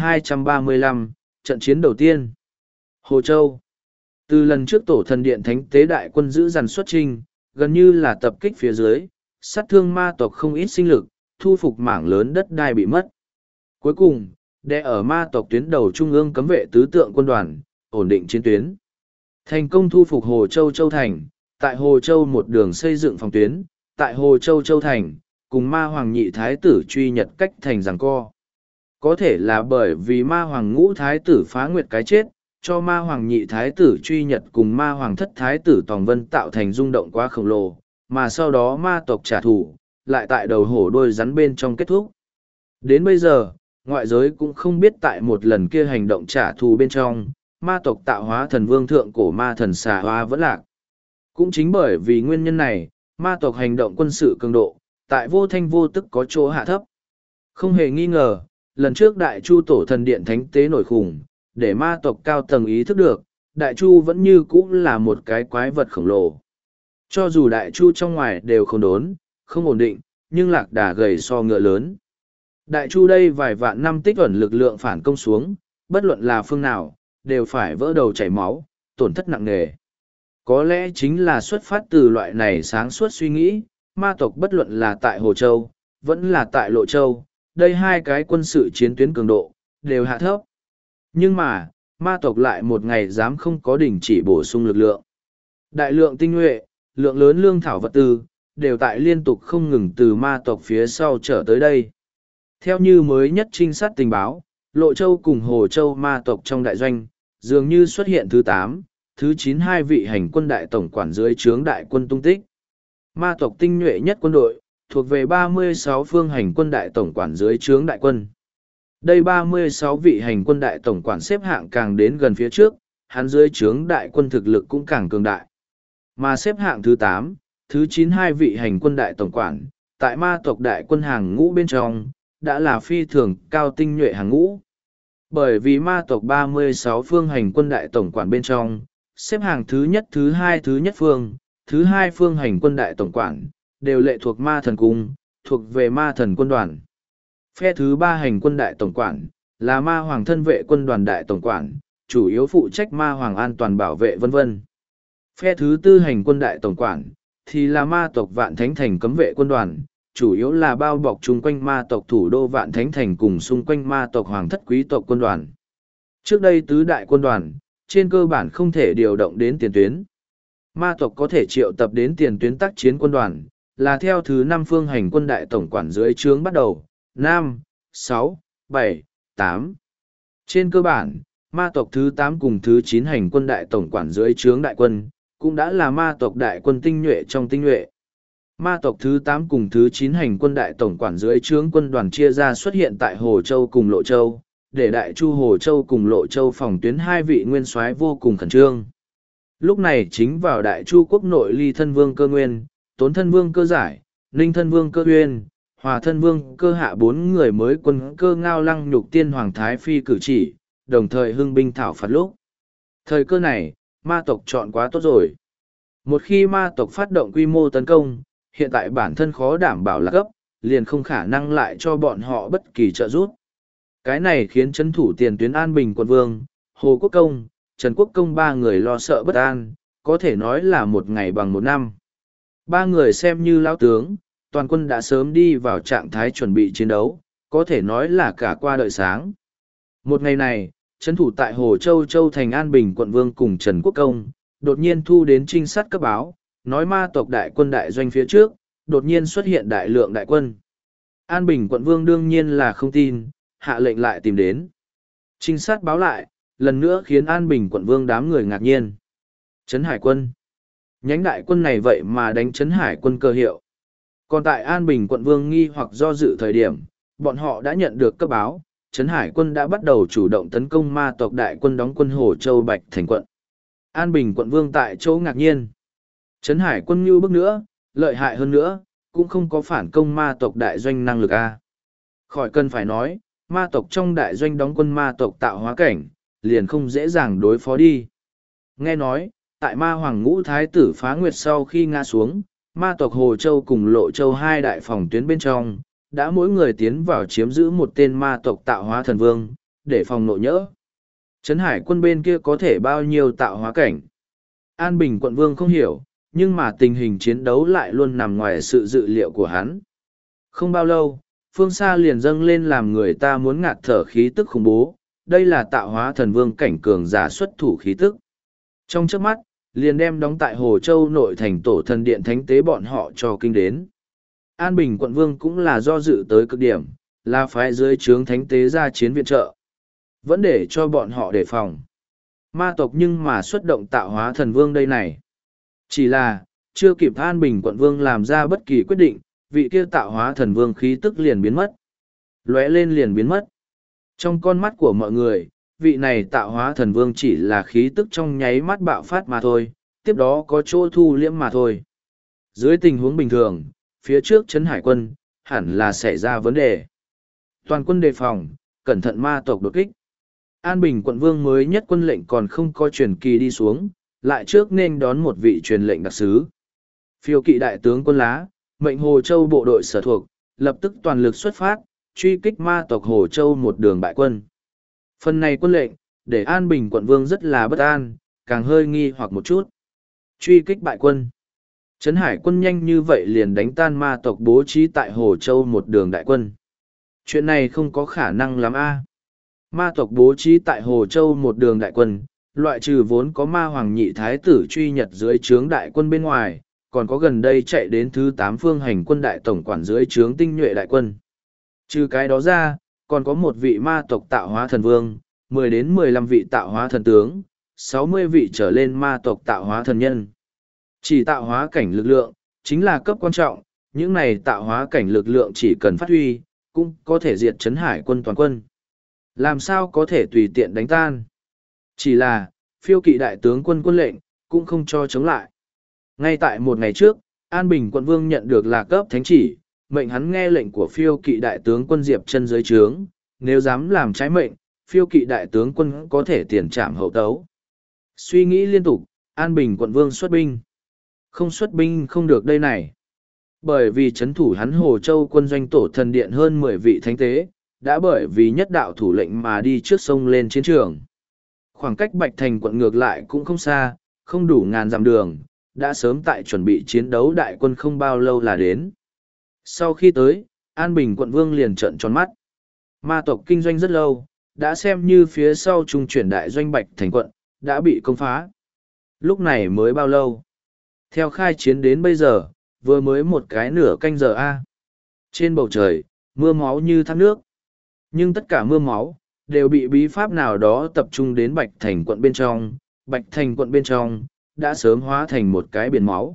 3235, trận chiến đầu tiên. Hồ Châu. Từ lần trước tổ thần điện thánh tế đại quân giữ dằn xuất trinh, gần như là tập kích phía dưới, sát thương ma tộc không ít sinh lực, thu phục mảng lớn đất đai bị mất. Cuối cùng, đè ở ma tộc tuyến đầu trung ương cấm vệ tứ tượng quân đoàn, ổn định chiến tuyến. Thành công thu phục Hồ Châu Châu Thành, tại Hồ Châu một đường xây dựng phòng tuyến, tại Hồ Châu Châu Thành, cùng ma hoàng nhị thái tử truy nhật cách thành giằng co. Có thể là bởi vì ma hoàng ngũ thái tử phá nguyệt cái chết, cho ma hoàng nhị thái tử truy nhật cùng ma hoàng thất thái tử Tòng Vân tạo thành rung động quá khổng lồ, mà sau đó ma tộc trả thù, lại tại đầu hổ đôi rắn bên trong kết thúc. Đến bây giờ, ngoại giới cũng không biết tại một lần kia hành động trả thù bên trong, ma tộc tạo hóa thần vương thượng cổ ma thần xà hoa vẫn lạc. Cũng chính bởi vì nguyên nhân này, ma tộc hành động quân sự cường độ, tại vô thanh vô tức có chỗ hạ thấp. Không hề nghi ngờ, lần trước đại chu tổ thần điện thánh tế nổi khủng, để ma tộc cao tầng ý thức được, đại chu vẫn như cũ là một cái quái vật khổng lồ. Cho dù đại chu trong ngoài đều không đốn, không ổn định, nhưng lạc đà gầy so ngựa lớn. Đại chu đây vài vạn năm tích ẩn lực lượng phản công xuống, bất luận là phương nào, đều phải vỡ đầu chảy máu, tổn thất nặng nề. Có lẽ chính là xuất phát từ loại này sáng suốt suy nghĩ, ma tộc bất luận là tại Hồ Châu, vẫn là tại Lộ Châu, đây hai cái quân sự chiến tuyến cường độ, đều hạ thấp. Nhưng mà, ma tộc lại một ngày dám không có đình chỉ bổ sung lực lượng. Đại lượng tinh nhuệ, lượng lớn lương thảo vật tư, đều tại liên tục không ngừng từ ma tộc phía sau trở tới đây. Theo như mới nhất trinh sát tình báo, Lộ Châu cùng Hồ Châu ma tộc trong đại doanh, dường như xuất hiện thứ 8, thứ 9 hai vị hành quân đại tổng quản dưới trướng đại quân tung tích. Ma tộc tinh nhuệ nhất quân đội, thuộc về 36 phương hành quân đại tổng quản dưới trướng đại quân. Đây 36 vị hành quân đại tổng quản xếp hạng càng đến gần phía trước, hắn dưới trướng đại quân thực lực cũng càng cường đại. Mà xếp hạng thứ 8, thứ 9 hai vị hành quân đại tổng quản, tại ma tộc đại quân hàng ngũ bên trong, đã là phi thường cao tinh nhuệ hàng ngũ. Bởi vì ma tộc 36 phương hành quân đại tổng quản bên trong, xếp hàng thứ nhất thứ nhất phương, thứ hai phương hành quân đại tổng quản, đều lệ thuộc ma thần cung, thuộc về ma thần quân đoàn. Phe thứ ba hành quân đại tổng quản, là ma hoàng thân vệ quân đoàn đại tổng quản, chủ yếu phụ trách ma hoàng an toàn bảo vệ vân vân. Phe thứ tư hành quân đại tổng quản, thì là ma tộc Vạn Thánh Thành cấm vệ quân đoàn, chủ yếu là bao bọc chung quanh ma tộc thủ đô Vạn Thánh Thành cùng xung quanh ma tộc hoàng thất quý tộc quân đoàn. Trước đây tứ đại quân đoàn, trên cơ bản không thể điều động đến tiền tuyến. Ma tộc có thể triệu tập đến tiền tuyến tác chiến quân đoàn, là theo thứ 5 phương hành quân đại tổng quản dưới trướng bắt đầu, 5, 6, 7, 8. Trên cơ bản, ma tộc thứ 8 cùng thứ 9 hành quân đại tổng quản dưới trướng đại quân, cũng đã là ma tộc đại quân tinh nhuệ trong tinh nhuệ. Ma tộc thứ 8 cùng thứ 9 hành quân đại tổng quản dưới trướng quân đoàn chia ra xuất hiện tại Hồ Châu cùng Lộ Châu, để Đại Chu Hồ Châu cùng Lộ Châu phòng tuyến hai vị nguyên soái vô cùng khẩn trương. Lúc này chính vào Đại Chu quốc nội Ly thân vương Cơ Nguyên, Tốn thân vương Cơ Giải, Ninh thân vương Cơ Uyên, Hòa thân vương Cơ Hạ bốn người mới quân Cơ Ngao Lăng nhục tiên hoàng thái phi cử chỉ, đồng thời hưng binh thảo phạt lúc. Thời cơ này, ma tộc chọn quá tốt rồi. Một khi ma tộc phát động quy mô tấn công, hiện tại bản thân khó đảm bảo là cấp, liền không khả năng lại cho bọn họ bất kỳ trợ giúp. Cái này khiến trấn thủ tiền tuyến An Bình quận vương, Hồ Quốc Công, Trần Quốc Công ba người lo sợ bất an, có thể nói là một ngày bằng một năm. Ba người xem như lão tướng, toàn quân đã sớm đi vào trạng thái chuẩn bị chiến đấu, có thể nói là cả qua đợi sáng. Một ngày này, trấn thủ tại Hồ Châu Châu thành An Bình quận vương cùng Trần Quốc Công, đột nhiên thu đến trinh sát cấp báo, nói ma tộc đại quân đại doanh phía trước, đột nhiên xuất hiện đại lượng đại quân. An Bình quận vương đương nhiên là không tin, hạ lệnh lại tìm đến. Trinh sát báo lại, lần nữa khiến An Bình quận vương đám người ngạc nhiên. Trấn Hải quân. Nhánh đại quân này vậy mà đánh Trấn Hải quân cơ hiệu. Còn tại An Bình quận vương nghi hoặc do dự thời điểm, bọn họ đã nhận được cấp báo, Trấn Hải quân đã bắt đầu chủ động tấn công ma tộc đại quân đóng quân Hồ Châu Bạch Thành quận. An Bình quận vương tại chỗ ngạc nhiên. Trấn Hải quân như bước nữa, lợi hại hơn nữa, cũng không có phản công ma tộc đại doanh năng lực A. Khỏi cần phải nói, ma tộc trong đại doanh đóng quân ma tộc tạo hóa cảnh, liền không dễ dàng đối phó đi. Nghe nói, tại ma hoàng ngũ thái tử phá nguyệt sau khi ngã xuống, ma tộc Hồ Châu cùng Lộ Châu hai đại phòng tuyến bên trong, đã mỗi người tiến vào chiếm giữ một tên ma tộc tạo hóa thần vương, để phòng nộ nhỡ. Trấn Hải quân bên kia có thể bao nhiêu tạo hóa cảnh? An Bình quận vương không hiểu, nhưng mà tình hình chiến đấu lại luôn nằm ngoài sự dự liệu của hắn. Không bao lâu, phương xa liền dâng lên làm người ta muốn ngạt thở khí tức khủng bố, đây là tạo hóa thần vương cảnh cường giả xuất thủ khí tức. Trong chớp mắt, liền đem đóng tại Hồ Châu nội thành tổ thần điện thánh tế bọn họ cho kinh đến. An Bình quận vương cũng là do dự tới cực điểm, là phái dưới trướng thánh tế ra chiến viện trợ. Vẫn để cho bọn họ đề phòng. Ma tộc nhưng mà xuất động tạo hóa thần vương đây này. Chỉ là, chưa kịp An Bình quận vương làm ra bất kỳ quyết định, vị kia tạo hóa thần vương khí tức liền biến mất. Lóe lên liền biến mất. Trong con mắt của mọi người, vị này tạo hóa thần vương chỉ là khí tức trong nháy mắt bạo phát mà thôi, tiếp đó có chỗ thu liễm mà thôi. Dưới tình huống bình thường, phía trước Trấn Hải quân, hẳn là xảy ra vấn đề. Toàn quân đề phòng, cẩn thận ma tộc đột kích. An Bình quận vương mới nhất quân lệnh còn không có truyền kỳ đi xuống, lại trước nên đón một vị truyền lệnh đặc sứ. Phiêu kỵ đại tướng quân lá, mệnh Hồ Châu bộ đội sở thuộc, lập tức toàn lực xuất phát, truy kích ma tộc Hồ Châu một đường bại quân. Phần này quân lệnh, để An Bình quận vương rất là bất an, càng hơi nghi hoặc một chút. Truy kích bại quân. Trấn Hải quân nhanh như vậy liền đánh tan ma tộc bố trí tại Hồ Châu một đường đại quân. Chuyện này không có khả năng lắm a. Ma tộc bố trí tại Hồ Châu một đường đại quân, loại trừ vốn có ma hoàng nhị thái tử truy nhật dưới trướng đại quân bên ngoài, còn có gần đây chạy đến thứ 8 phương hành quân đại tổng quản dưới trướng tinh nhuệ đại quân. Trừ cái đó ra, còn có một vị ma tộc tạo hóa thần vương, 10 đến 15 vị tạo hóa thần tướng, 60 vị trở lên ma tộc tạo hóa thần nhân. Chỉ tạo hóa cảnh lực lượng, chính là cấp quan trọng, những này tạo hóa cảnh lực lượng chỉ cần phát huy, cũng có thể diệt Trấn Hải quân toàn quân. Làm sao có thể tùy tiện đánh tan? Chỉ là, phiêu kỵ đại tướng quân quân lệnh, cũng không cho chống lại. Ngay tại một ngày trước, An Bình quận vương nhận được Lạc Cấp thánh chỉ, mệnh hắn nghe lệnh của phiêu kỵ đại tướng quân Diệp Chân dưới trướng, nếu dám làm trái mệnh, phiêu kỵ đại tướng quân có thể tiền trảm hậu tấu. Suy nghĩ liên tục, An Bình quận vương xuất binh. Không xuất binh không được đây này. Bởi vì chấn thủ hắn Hồ Châu quân doanh tổ thần điện hơn 10 vị thánh tế, đã bởi vì nhất đạo thủ lệnh mà đi trước sông lên chiến trường. Khoảng cách Bạch Thành quận ngược lại cũng không xa, không đủ ngàn dặm đường, đã sớm tại chuẩn bị chiến đấu đại quân không bao lâu là đến. Sau khi tới, An Bình quận vương liền trợn tròn mắt. Ma tộc kinh doanh rất lâu, đã xem như phía sau trung chuyển đại doanh Bạch Thành quận, đã bị công phá. Lúc này mới bao lâu? Theo khai chiến đến bây giờ, vừa mới một cái nửa canh giờ a. Trên bầu trời, mưa máu như thác nước. Nhưng tất cả mưa máu, đều bị bí pháp nào đó tập trung đến Bạch Thành quận bên trong. Bạch Thành quận bên trong, đã sớm hóa thành một cái biển máu.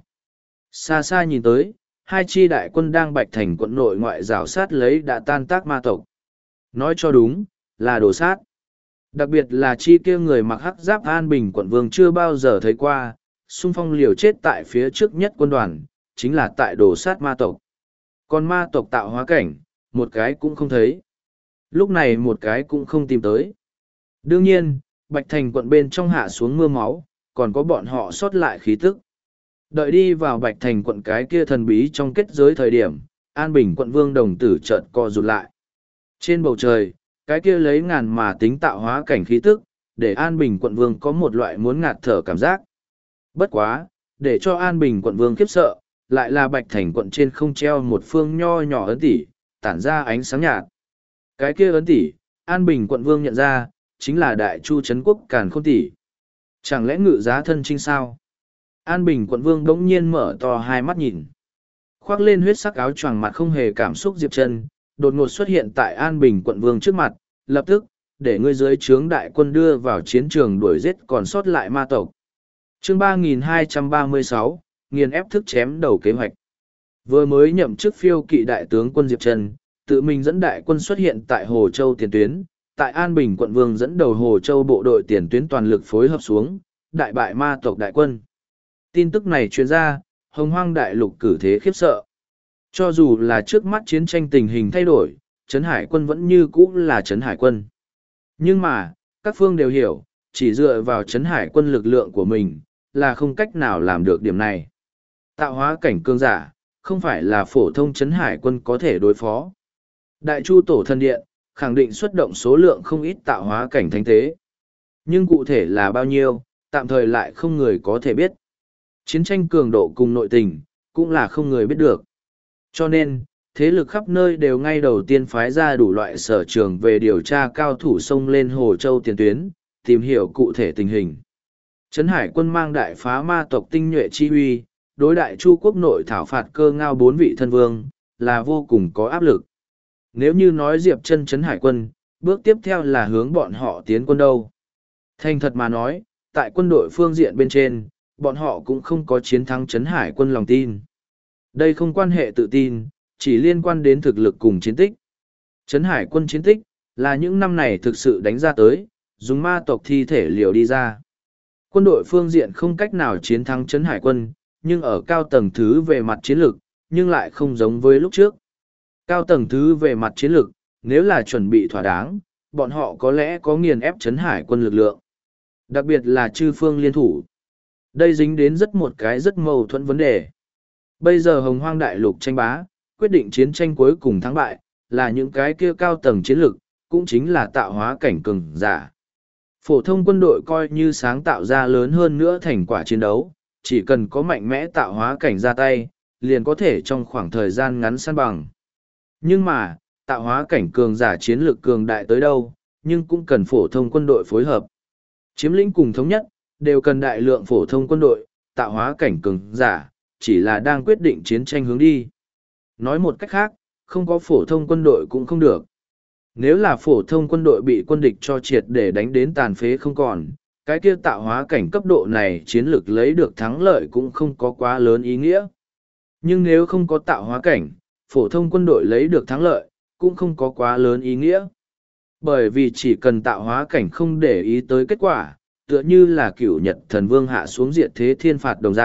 Xa xa nhìn tới, hai chi đại quân đang Bạch Thành quận nội ngoại rào sát lấy đã tan tác ma tộc. Nói cho đúng, là đồ sát. Đặc biệt là chi kia người mặc hắc giáp An Bình quận vương chưa bao giờ thấy qua, xung phong liều chết tại phía trước nhất quân đoàn, chính là tại đồ sát ma tộc. Còn ma tộc tạo hóa cảnh, một cái cũng không thấy. Lúc này một cái cũng không tìm tới. Đương nhiên, Bạch Thành quận bên trong hạ xuống mưa máu, còn có bọn họ sót lại khí tức. Đợi đi vào Bạch Thành quận cái kia thần bí trong kết giới thời điểm, An Bình quận vương đồng tử chợt co rụt lại. Trên bầu trời, cái kia lấy ngàn mà tính tạo hóa cảnh khí tức, để An Bình quận vương có một loại muốn ngạt thở cảm giác. Bất quá, để cho An Bình quận vương khiếp sợ, lại là Bạch Thành quận trên không treo một phương nho nhỏ ấn tỷ, tản ra ánh sáng nhạt. Cái kia ấn tỷ, An Bình quận vương nhận ra, chính là Đại Chu Trấn Quốc Càn Khôn tỷ. Chẳng lẽ ngự giá thân trinh sao? An Bình quận vương bỗng nhiên mở to hai mắt nhìn. Khoác lên huyết sắc áo choàng mặt không hề cảm xúc Diệp Chân, đột ngột xuất hiện tại An Bình quận vương trước mặt, lập tức, để ngươi dưới trướng đại quân đưa vào chiến trường đuổi giết còn sót lại ma tộc. Chương 3236, nghiền ép thức chém đầu kế hoạch. Vừa mới nhậm chức phiêu kỵ đại tướng quân Diệp Chân, tự mình dẫn đại quân xuất hiện tại Hồ Châu tiền tuyến, tại An Bình quận vương dẫn đầu Hồ Châu bộ đội tiền tuyến toàn lực phối hợp xuống, đại bại ma tộc đại quân. Tin tức này truyền ra, Hồng Hoang đại lục cử thế khiếp sợ. Cho dù là trước mắt chiến tranh tình hình thay đổi, Trấn Hải quân vẫn như cũ là Trấn Hải quân. Nhưng mà, các phương đều hiểu, chỉ dựa vào Trấn Hải quân lực lượng của mình, là không cách nào làm được điểm này. Tạo hóa cảnh cương giả, không phải là phổ thông Trấn Hải quân có thể đối phó. Đại Chu Tổ Thần Điện, khẳng định xuất động số lượng không ít tạo hóa cảnh thánh tế. Nhưng cụ thể là bao nhiêu, tạm thời lại không người có thể biết. Chiến tranh cường độ cùng nội tình, cũng là không người biết được. Cho nên, thế lực khắp nơi đều ngay đầu tiên phái ra đủ loại sở trường về điều tra cao thủ xông lên Hồ Châu tiền tuyến, tìm hiểu cụ thể tình hình. Trấn Hải quân mang đại phá ma tộc tinh nhuệ chi huy, đối đại Chu quốc nội thảo phạt cơ ngao 4 vị thân vương, là vô cùng có áp lực. Nếu như nói Diệp Chân Trấn Hải quân, bước tiếp theo là hướng bọn họ tiến quân đâu. Thành thật mà nói, tại quân đội phương diện bên trên, bọn họ cũng không có chiến thắng Trấn Hải quân lòng tin. Đây không quan hệ tự tin, chỉ liên quan đến thực lực cùng chiến tích. Trấn Hải quân chiến tích, là những năm này thực sự đánh ra tới, dùng ma tộc thi thể liều đi ra. Quân đội phương diện không cách nào chiến thắng Trấn Hải quân, nhưng ở cao tầng thứ về mặt chiến lược, nhưng lại không giống với lúc trước. Cao tầng thứ về mặt chiến lược, nếu là chuẩn bị thỏa đáng, bọn họ có lẽ có nghiền ép Trấn Hải quân lực lượng. Đặc biệt là chư phương liên thủ. Đây dính đến một cái rất mâu thuẫn vấn đề. Bây giờ Hồng Hoang đại lục tranh bá, quyết định chiến tranh cuối cùng thắng bại, là những cái kia cao tầng chiến lược, cũng chính là tạo hóa cảnh cường giả. Phổ thông quân đội coi như sáng tạo ra lớn hơn nữa thành quả chiến đấu, chỉ cần có mạnh mẽ tạo hóa cảnh ra tay, liền có thể trong khoảng thời gian ngắn săn bằng. Nhưng mà, tạo hóa cảnh cường giả chiến lược cường đại tới đâu, nhưng cũng cần phổ thông quân đội phối hợp. Chiếm lĩnh cùng thống nhất, đều cần đại lượng phổ thông quân đội, tạo hóa cảnh cường giả, chỉ là đang quyết định chiến tranh hướng đi. Nói một cách khác, không có phổ thông quân đội cũng không được. Nếu là phổ thông quân đội bị quân địch cho triệt để đánh đến tàn phế không còn, cái kia tạo hóa cảnh cấp độ này chiến lược lấy được thắng lợi cũng không có quá lớn ý nghĩa. Nhưng nếu không có tạo hóa cảnh, phổ thông quân đội lấy được thắng lợi, cũng không có quá lớn ý nghĩa. Bởi vì chỉ cần tạo hóa cảnh không để ý tới kết quả, tựa như là cửu nhật thần vương hạ xuống diệt thế thiên phạt đồng dạng,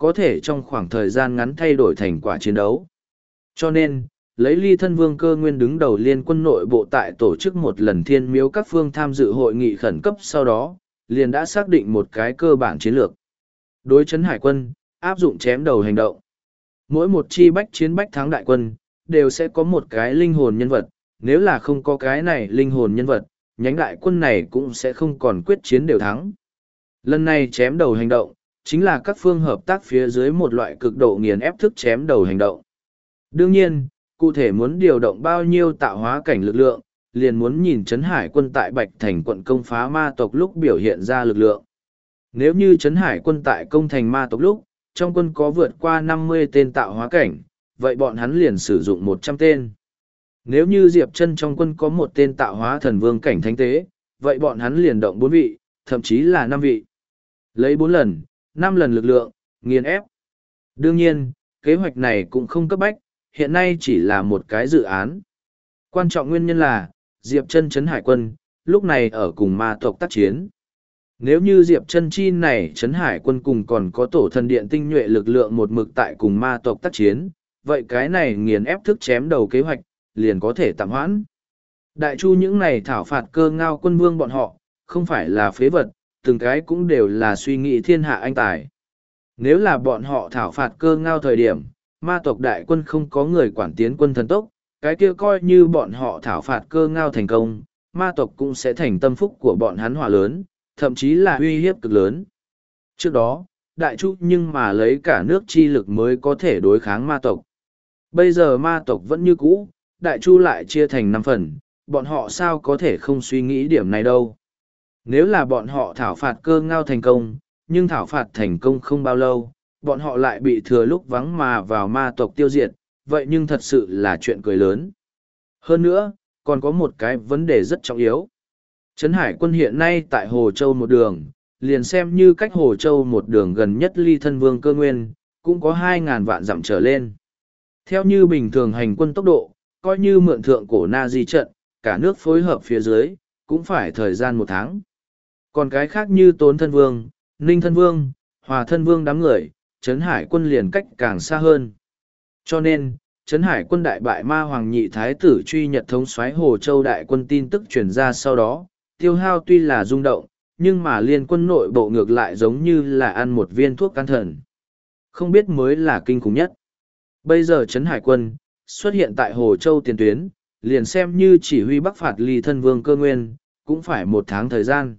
có thể trong khoảng thời gian ngắn thay đổi thành quả chiến đấu. Cho nên, lấy Ly Thân Vương Cơ Nguyên đứng đầu liên quân nội bộ tại tổ chức một lần thiên miếu các phương tham dự hội nghị khẩn cấp sau đó, liền đã xác định một cái cơ bản chiến lược. Đối chấn hải quân, áp dụng chém đầu hành động. Mỗi một chi bách chiến bách thắng đại quân, đều sẽ có một cái linh hồn nhân vật, nếu là không có cái này linh hồn nhân vật, nhánh đại quân này cũng sẽ không còn quyết chiến đều thắng. Lần này chém đầu hành động, chính là các phương hợp tác phía dưới một loại cực độ nghiền ép thức chém đầu hành động. Đương nhiên, cụ thể muốn điều động bao nhiêu tạo hóa cảnh lực lượng, liền muốn nhìn Trấn Hải quân tại Bạch Thành quận công phá ma tộc lúc biểu hiện ra lực lượng. Nếu như Trấn Hải quân tại công thành ma tộc lúc, trong quân có vượt qua 50 tên tạo hóa cảnh, vậy bọn hắn liền sử dụng 100 tên. Nếu như Diệp Chân trong quân có một tên tạo hóa thần vương cảnh thánh tế, vậy bọn hắn liền động 4 vị, thậm chí là 5 vị. Lấy 4 lần, 5 lần lực lượng, nghiền ép. Đương nhiên, kế hoạch này cũng không cấp bách, hiện nay chỉ là một cái dự án. Quan trọng nguyên nhân là, Diệp Chân Trấn Hải quân, lúc này ở cùng ma tộc tác chiến. Nếu như Diệp Chân chi này Trấn Hải quân cùng còn có tổ thần điện tinh nhuệ lực lượng một mực tại cùng ma tộc tác chiến, vậy cái này nghiền ép thức chém đầu kế hoạch, liền có thể tạm hoãn. Đại chu những này thảo phạt Cơ Ngao quân vương bọn họ, không phải là phế vật, từng cái cũng đều là suy nghĩ thiên hạ anh tài. Nếu là bọn họ thảo phạt Cơ Ngao thời điểm, ma tộc đại quân không có người quản tiến quân thần tốc, cái kia coi như bọn họ thảo phạt Cơ Ngao thành công, ma tộc cũng sẽ thành tâm phúc của bọn hắn hỏa lớn, thậm chí là uy hiếp cực lớn. Trước đó, đại chu nhưng mà lấy cả nước chi lực mới có thể đối kháng ma tộc. Bây giờ ma tộc vẫn như cũ, đại chu lại chia thành 5 phần, bọn họ sao có thể không suy nghĩ điểm này đâu. Nếu là bọn họ thảo phạt Cơ Ngao thành công, nhưng thảo phạt thành công không bao lâu, bọn họ lại bị thừa lúc vắng mà vào ma tộc tiêu diệt, vậy nhưng thật sự là chuyện cười lớn. Hơn nữa, còn có một cái vấn đề rất trọng yếu. Trấn Hải quân hiện nay tại Hồ Châu một đường, liền xem như cách Hồ Châu một đường gần nhất Ly Thân Vương Cơ Nguyên, cũng có 2.000 vạn dặm trở lên. Theo như bình thường hành quân tốc độ, coi như mượn thượng cổ Na Di trận, cả nước phối hợp phía dưới, cũng phải thời gian 1 tháng. Còn cái khác như Tốn Thân Vương, Ninh Thân Vương, Hòa Thân Vương đám người, Trấn Hải quân liền cách càng xa hơn. Cho nên, Trấn Hải quân đại bại ma hoàng nhị thái tử truy nhật thống soái Hồ Châu đại quân tin tức truyền ra sau đó, tiêu hao tuy là rung động, nhưng mà liên quân nội bộ ngược lại giống như là ăn một viên thuốc can thần. Không biết mới là kinh khủng nhất. Bây giờ Trấn Hải quân xuất hiện tại Hồ Châu tiền tuyến, liền xem như chỉ huy bắc phạt Ly Thân Vương Cơ Nguyên, cũng phải 1 tháng thời gian.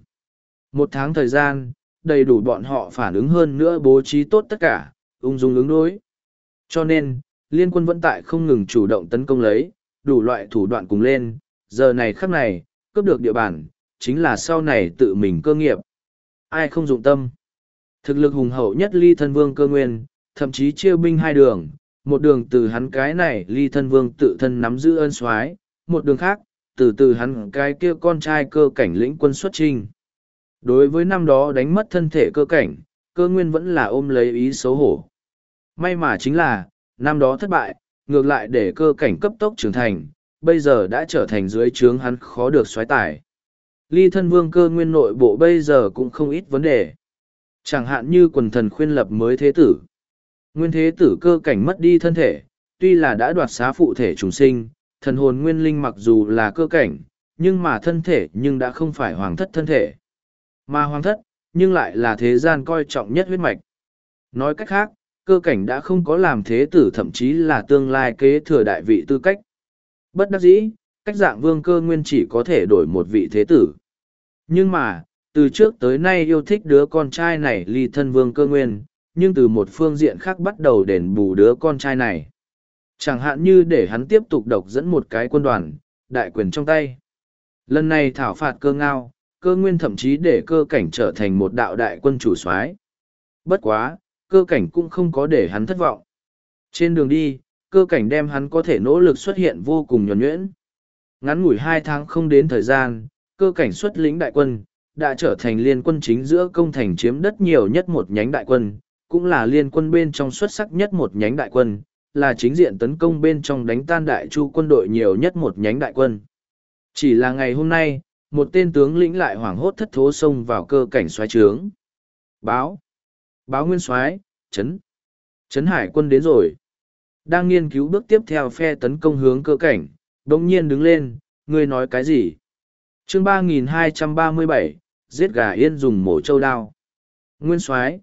1 tháng thời gian, đầy đủ bọn họ phản ứng hơn nữa bố trí tốt tất cả, ung dung ứng đối. Cho nên, liên quân vẫn tại không ngừng chủ động tấn công lấy, đủ loại thủ đoạn cùng lên, giờ này khắc này, cướp được địa bàn, chính là sau này tự mình cơ nghiệp. Ai không dụng tâm. Thực lực hùng hậu nhất Ly Thân Vương Cơ Nguyên, thậm chí chia binh 2 đường, một đường từ hắn cái này Ly Thân Vương tự thân nắm giữ ân soái, một đường khác, từ hắn cái kia con trai Cơ Cảnh lĩnh quân xuất chinh. Đối với năm đó đánh mất thân thể Cơ Cảnh, Cơ Nguyên vẫn là ôm lấy ý xấu hổ. May mà chính là, năm đó thất bại, ngược lại để Cơ Cảnh cấp tốc trưởng thành, bây giờ đã trở thành dưới trướng hắn khó được soái tải. Ly Thân Vương Cơ Nguyên nội bộ bây giờ cũng không ít vấn đề. Chẳng hạn như quần thần khuyên lập mới thế tử. Nguyên thế tử Cơ Cảnh mất đi thân thể, tuy là đã đoạt xá phụ thể trùng sinh, thần hồn nguyên linh mặc dù là Cơ Cảnh, nhưng mà thân thể nhưng đã không phải hoàng thất thân thể. Mà hoàng thất, nhưng lại là thế gian coi trọng nhất huyết mạch. Nói cách khác, Cơ Cảnh đã không có làm thế tử thậm chí là tương lai kế thừa đại vị tư cách. Bất đắc dĩ, cách dạng Vương Cơ Nguyên chỉ có thể đổi một vị thế tử. Nhưng mà, từ trước tới nay yêu thích đứa con trai này Ly Thân Vương Cơ Nguyên, nhưng từ một phương diện khác bắt đầu đền bù đứa con trai này. Chẳng hạn như để hắn tiếp tục độc dẫn một cái quân đoàn, đại quyền trong tay. Lần này thảo phạt Cơ Ngao, Cơ Nguyên thậm chí để Cơ Cảnh trở thành một đạo đại quân chủ soái. Bất quá, Cơ Cảnh cũng không có để hắn thất vọng. Trên đường đi, Cơ Cảnh đem hắn có thể nỗ lực xuất hiện vô cùng nhuần nhuyễn. Ngắn ngủi 2 tháng không đến thời gian, Cơ Cảnh xuất lĩnh đại quân, đã trở thành liên quân chính giữa công thành chiếm đất nhiều nhất một nhánh đại quân, cũng là liên quân bên trong xuất sắc nhất một nhánh đại quân, là chính diện tấn công bên trong đánh tan đại chu quân đội nhiều nhất một nhánh đại quân. Chỉ là ngày hôm nay, một tên tướng lĩnh lại hoảng hốt thất thố xông vào Cơ Cảnh soái trướng. Báo nguyên soái, chấn. Trấn Hải quân đến rồi. Đang nghiên cứu bước tiếp theo phe tấn công hướng cơ cảnh, đống nhiên đứng lên, ngươi nói cái gì? chương 3237, giết gà yên dùng mổ trâu đao. Nguyên soái,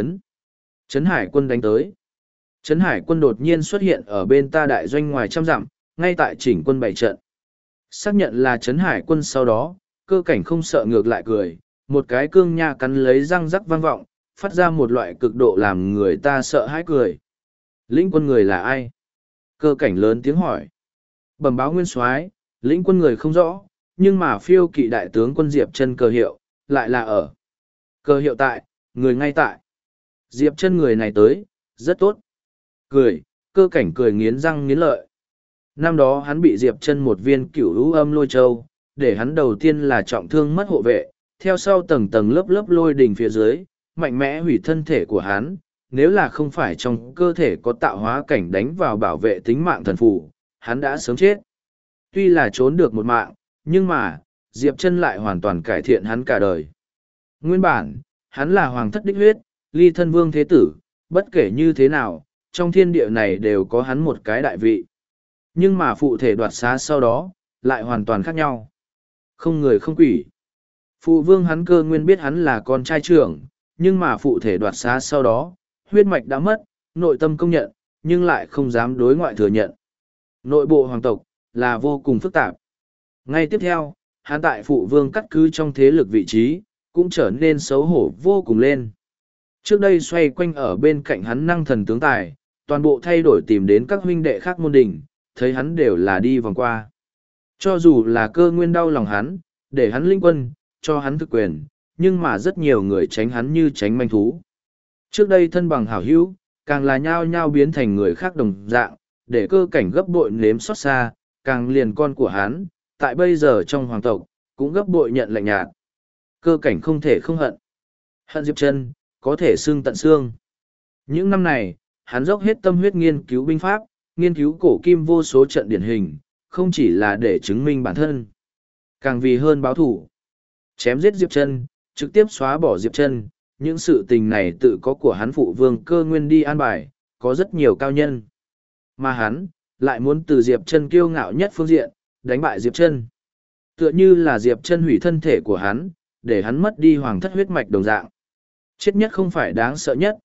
Trấn Hải quân đánh tới. Trấn Hải quân đột nhiên xuất hiện ở bên ta đại doanh ngoài trăm dặm, ngay tại chỉnh quân bày trận. Xác nhận là Trấn Hải quân sau đó, cơ cảnh không sợ ngược lại cười, một cái cương nha cắn lấy răng rắc vang vọng, phát ra một loại cực độ làm người ta sợ hãi cười. Lĩnh quân người là ai? Cơ cảnh lớn tiếng hỏi. Bẩm báo nguyên soái, lĩnh quân người không rõ, nhưng mà phiêu kỵ đại tướng quân Diệp Chân cờ hiệu, lại là ở. Cờ hiệu tại, người ngay tại. Diệp Chân người này tới, rất tốt. Cười, cơ cảnh cười nghiến răng nghiến lợi. Năm đó hắn bị Diệp Chân một viên cửu lũ âm lôi châu, để hắn đầu tiên là trọng thương mất hộ vệ, theo sau tầng tầng lớp lớp lôi đình phía dưới, mạnh mẽ hủy thân thể của hắn. Nếu là không phải trong cơ thể có tạo hóa cảnh đánh vào bảo vệ tính mạng thần phù, hắn đã sớm chết. Tuy là trốn được một mạng, nhưng mà, Diệp Chân lại hoàn toàn cải thiện hắn cả đời. Nguyên bản, hắn là hoàng thất đích huyết, ly thân vương thế tử, bất kể như thế nào, trong thiên địa này đều có hắn một cái đại vị. Nhưng mà phụ thể đoạt xá sau đó, lại hoàn toàn khác nhau. Không người không quỷ. Phụ vương hắn Cơ Nguyên biết hắn là con trai trưởng, nhưng mà phụ thể đoạt xá sau đó, huyết mạch đã mất, nội tâm công nhận, nhưng lại không dám đối ngoại thừa nhận. Nội bộ hoàng tộc, là vô cùng phức tạp. Ngay tiếp theo, hắn tại phụ vương cắt cứ trong thế lực vị trí, cũng trở nên xấu hổ vô cùng lên. Trước đây xoay quanh ở bên cạnh hắn năng thần tướng tài, toàn bộ thay đổi tìm đến các huynh đệ khác môn đình, thấy hắn đều là đi vòng qua. Cho dù là Cơ Nguyên đau lòng hắn, để hắn linh quân, cho hắn thực quyền, nhưng mà rất nhiều người tránh hắn như tránh manh thú. Trước đây thân bằng hảo hữu, càng là nhao nhao biến thành người khác đồng dạng, để cơ cảnh gấp bội nếm xót xa, càng liền con của hắn, tại bây giờ trong hoàng tộc, cũng gấp bội nhận lạnh nhạt. Cơ cảnh không thể không hận. Hận Diệp Chân, có thể xương tận xương. Những năm này, hắn dốc hết tâm huyết nghiên cứu binh pháp, nghiên cứu cổ kim vô số trận điển hình, không chỉ là để chứng minh bản thân, càng vì hơn báo thủ. Chém giết Diệp Chân, trực tiếp xóa bỏ Diệp Chân, những sự tình này tự có của hắn phụ vương Cơ Nguyên đi an bài, có rất nhiều cao nhân. Mà hắn, lại muốn từ Diệp Chân kiêu ngạo nhất phương diện, đánh bại Diệp Chân. Tựa như là Diệp Chân hủy thân thể của hắn, để hắn mất đi hoàng thất huyết mạch đồng dạng. Chết nhất không phải đáng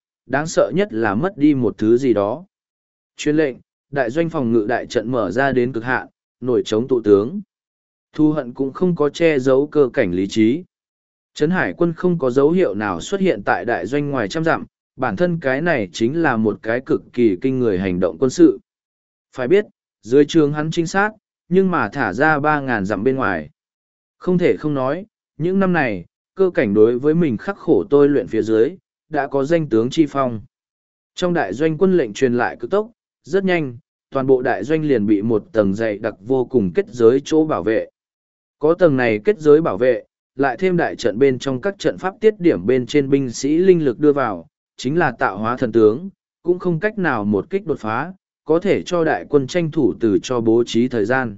sợ nhất là mất đi một thứ gì đó. Truyền lệnh, đại doanh phòng ngự đại trận mở ra đến cực hạn, nổi trống tụ tướng. Thu hận cũng không có che giấu cơ cảnh lý trí. Trấn Hải quân không có dấu hiệu nào xuất hiện tại đại doanh ngoài trăm dặm, bản thân cái này chính là một cái cực kỳ kinh người hành động quân sự. Phải biết, dưới trường hắn trinh sát, nhưng mà thả ra 3.000 dặm bên ngoài. Không thể không nói, những năm này, cơ cảnh đối với mình khắc khổ tôi luyện phía dưới, đã có danh tướng chi phong. Trong đại doanh quân lệnh truyền lại cực tốc, rất nhanh, toàn bộ đại doanh liền bị một tầng dày đặc vô cùng kết giới chỗ bảo vệ. Có tầng này kết giới bảo vệ, lại thêm đại trận bên trong các trận pháp tiết điểm bên trên binh sĩ linh lực đưa vào, chính là tạo hóa thần tướng, cũng không cách nào một kích đột phá, có thể cho đại quân tranh thủ từ cho bố trí thời gian.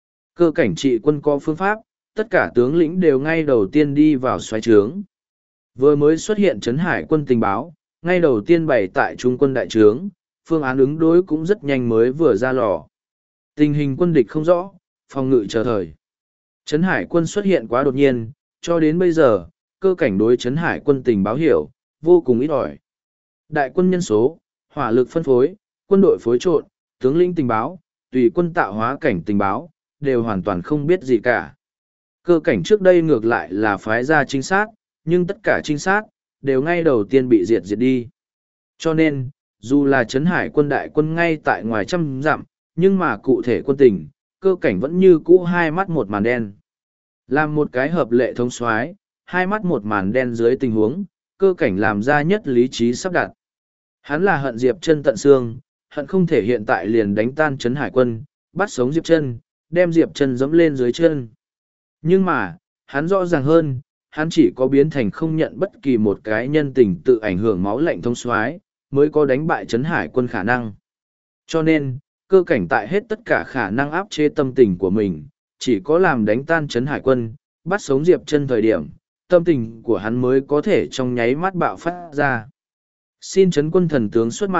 Cơ cảnh trị quân có phương pháp, tất cả tướng lĩnh đều ngay đầu tiên đi vào xoáy trướng. Vừa mới xuất hiện Trấn Hải quân tình báo, ngay đầu tiên bày tại trung quân đại trướng, phương án ứng đối cũng rất nhanh mới vừa ra lò. Tình hình quân địch không rõ, phòng ngự chờ thời. Trấn Hải quân xuất hiện quá đột nhiên, cho đến bây giờ, cơ cảnh đối Trấn Hải quân tình báo hiểu, vô cùng ít ỏi. Đại quân nhân số, hỏa lực phân phối, quân đội phối trộn, tướng lĩnh tình báo, tùy quân tạo hóa cảnh tình báo, đều hoàn toàn không biết gì cả. Cơ cảnh trước đây ngược lại là phái ra trinh sát, nhưng tất cả trinh sát, đều ngay đầu tiên bị diệt đi. Cho nên, dù là Trấn Hải quân đại quân ngay tại ngoài trăm dặm, nhưng mà cụ thể quân tình, cơ cảnh vẫn như cũ hai mắt một màn đen. Làm một cái hợp lệ thống soái, hai mắt một màn đen dưới tình huống, cơ cảnh làm ra nhất lý trí sắp đặt. Hắn là hận Diệp Chân tận xương, hận không thể hiện tại liền đánh tan Trấn Hải quân, bắt sống Diệp Chân, đem Diệp Chân giẫm lên dưới chân. Nhưng mà, hắn rõ ràng hơn, hắn chỉ có biến thành không nhận bất kỳ một cái nhân tình tự ảnh hưởng máu lạnh thông soái mới có đánh bại Trấn Hải quân khả năng. Cho nên, cơ cảnh tại hết tất cả khả năng áp chế tâm tình của mình, chỉ có làm đánh tan Trấn Hải quân, bắt sống Diệp Chân thời điểm, tâm tình của hắn mới có thể trong nháy mắt bạo phát ra. Xin Trấn quân thần tướng xuất mã,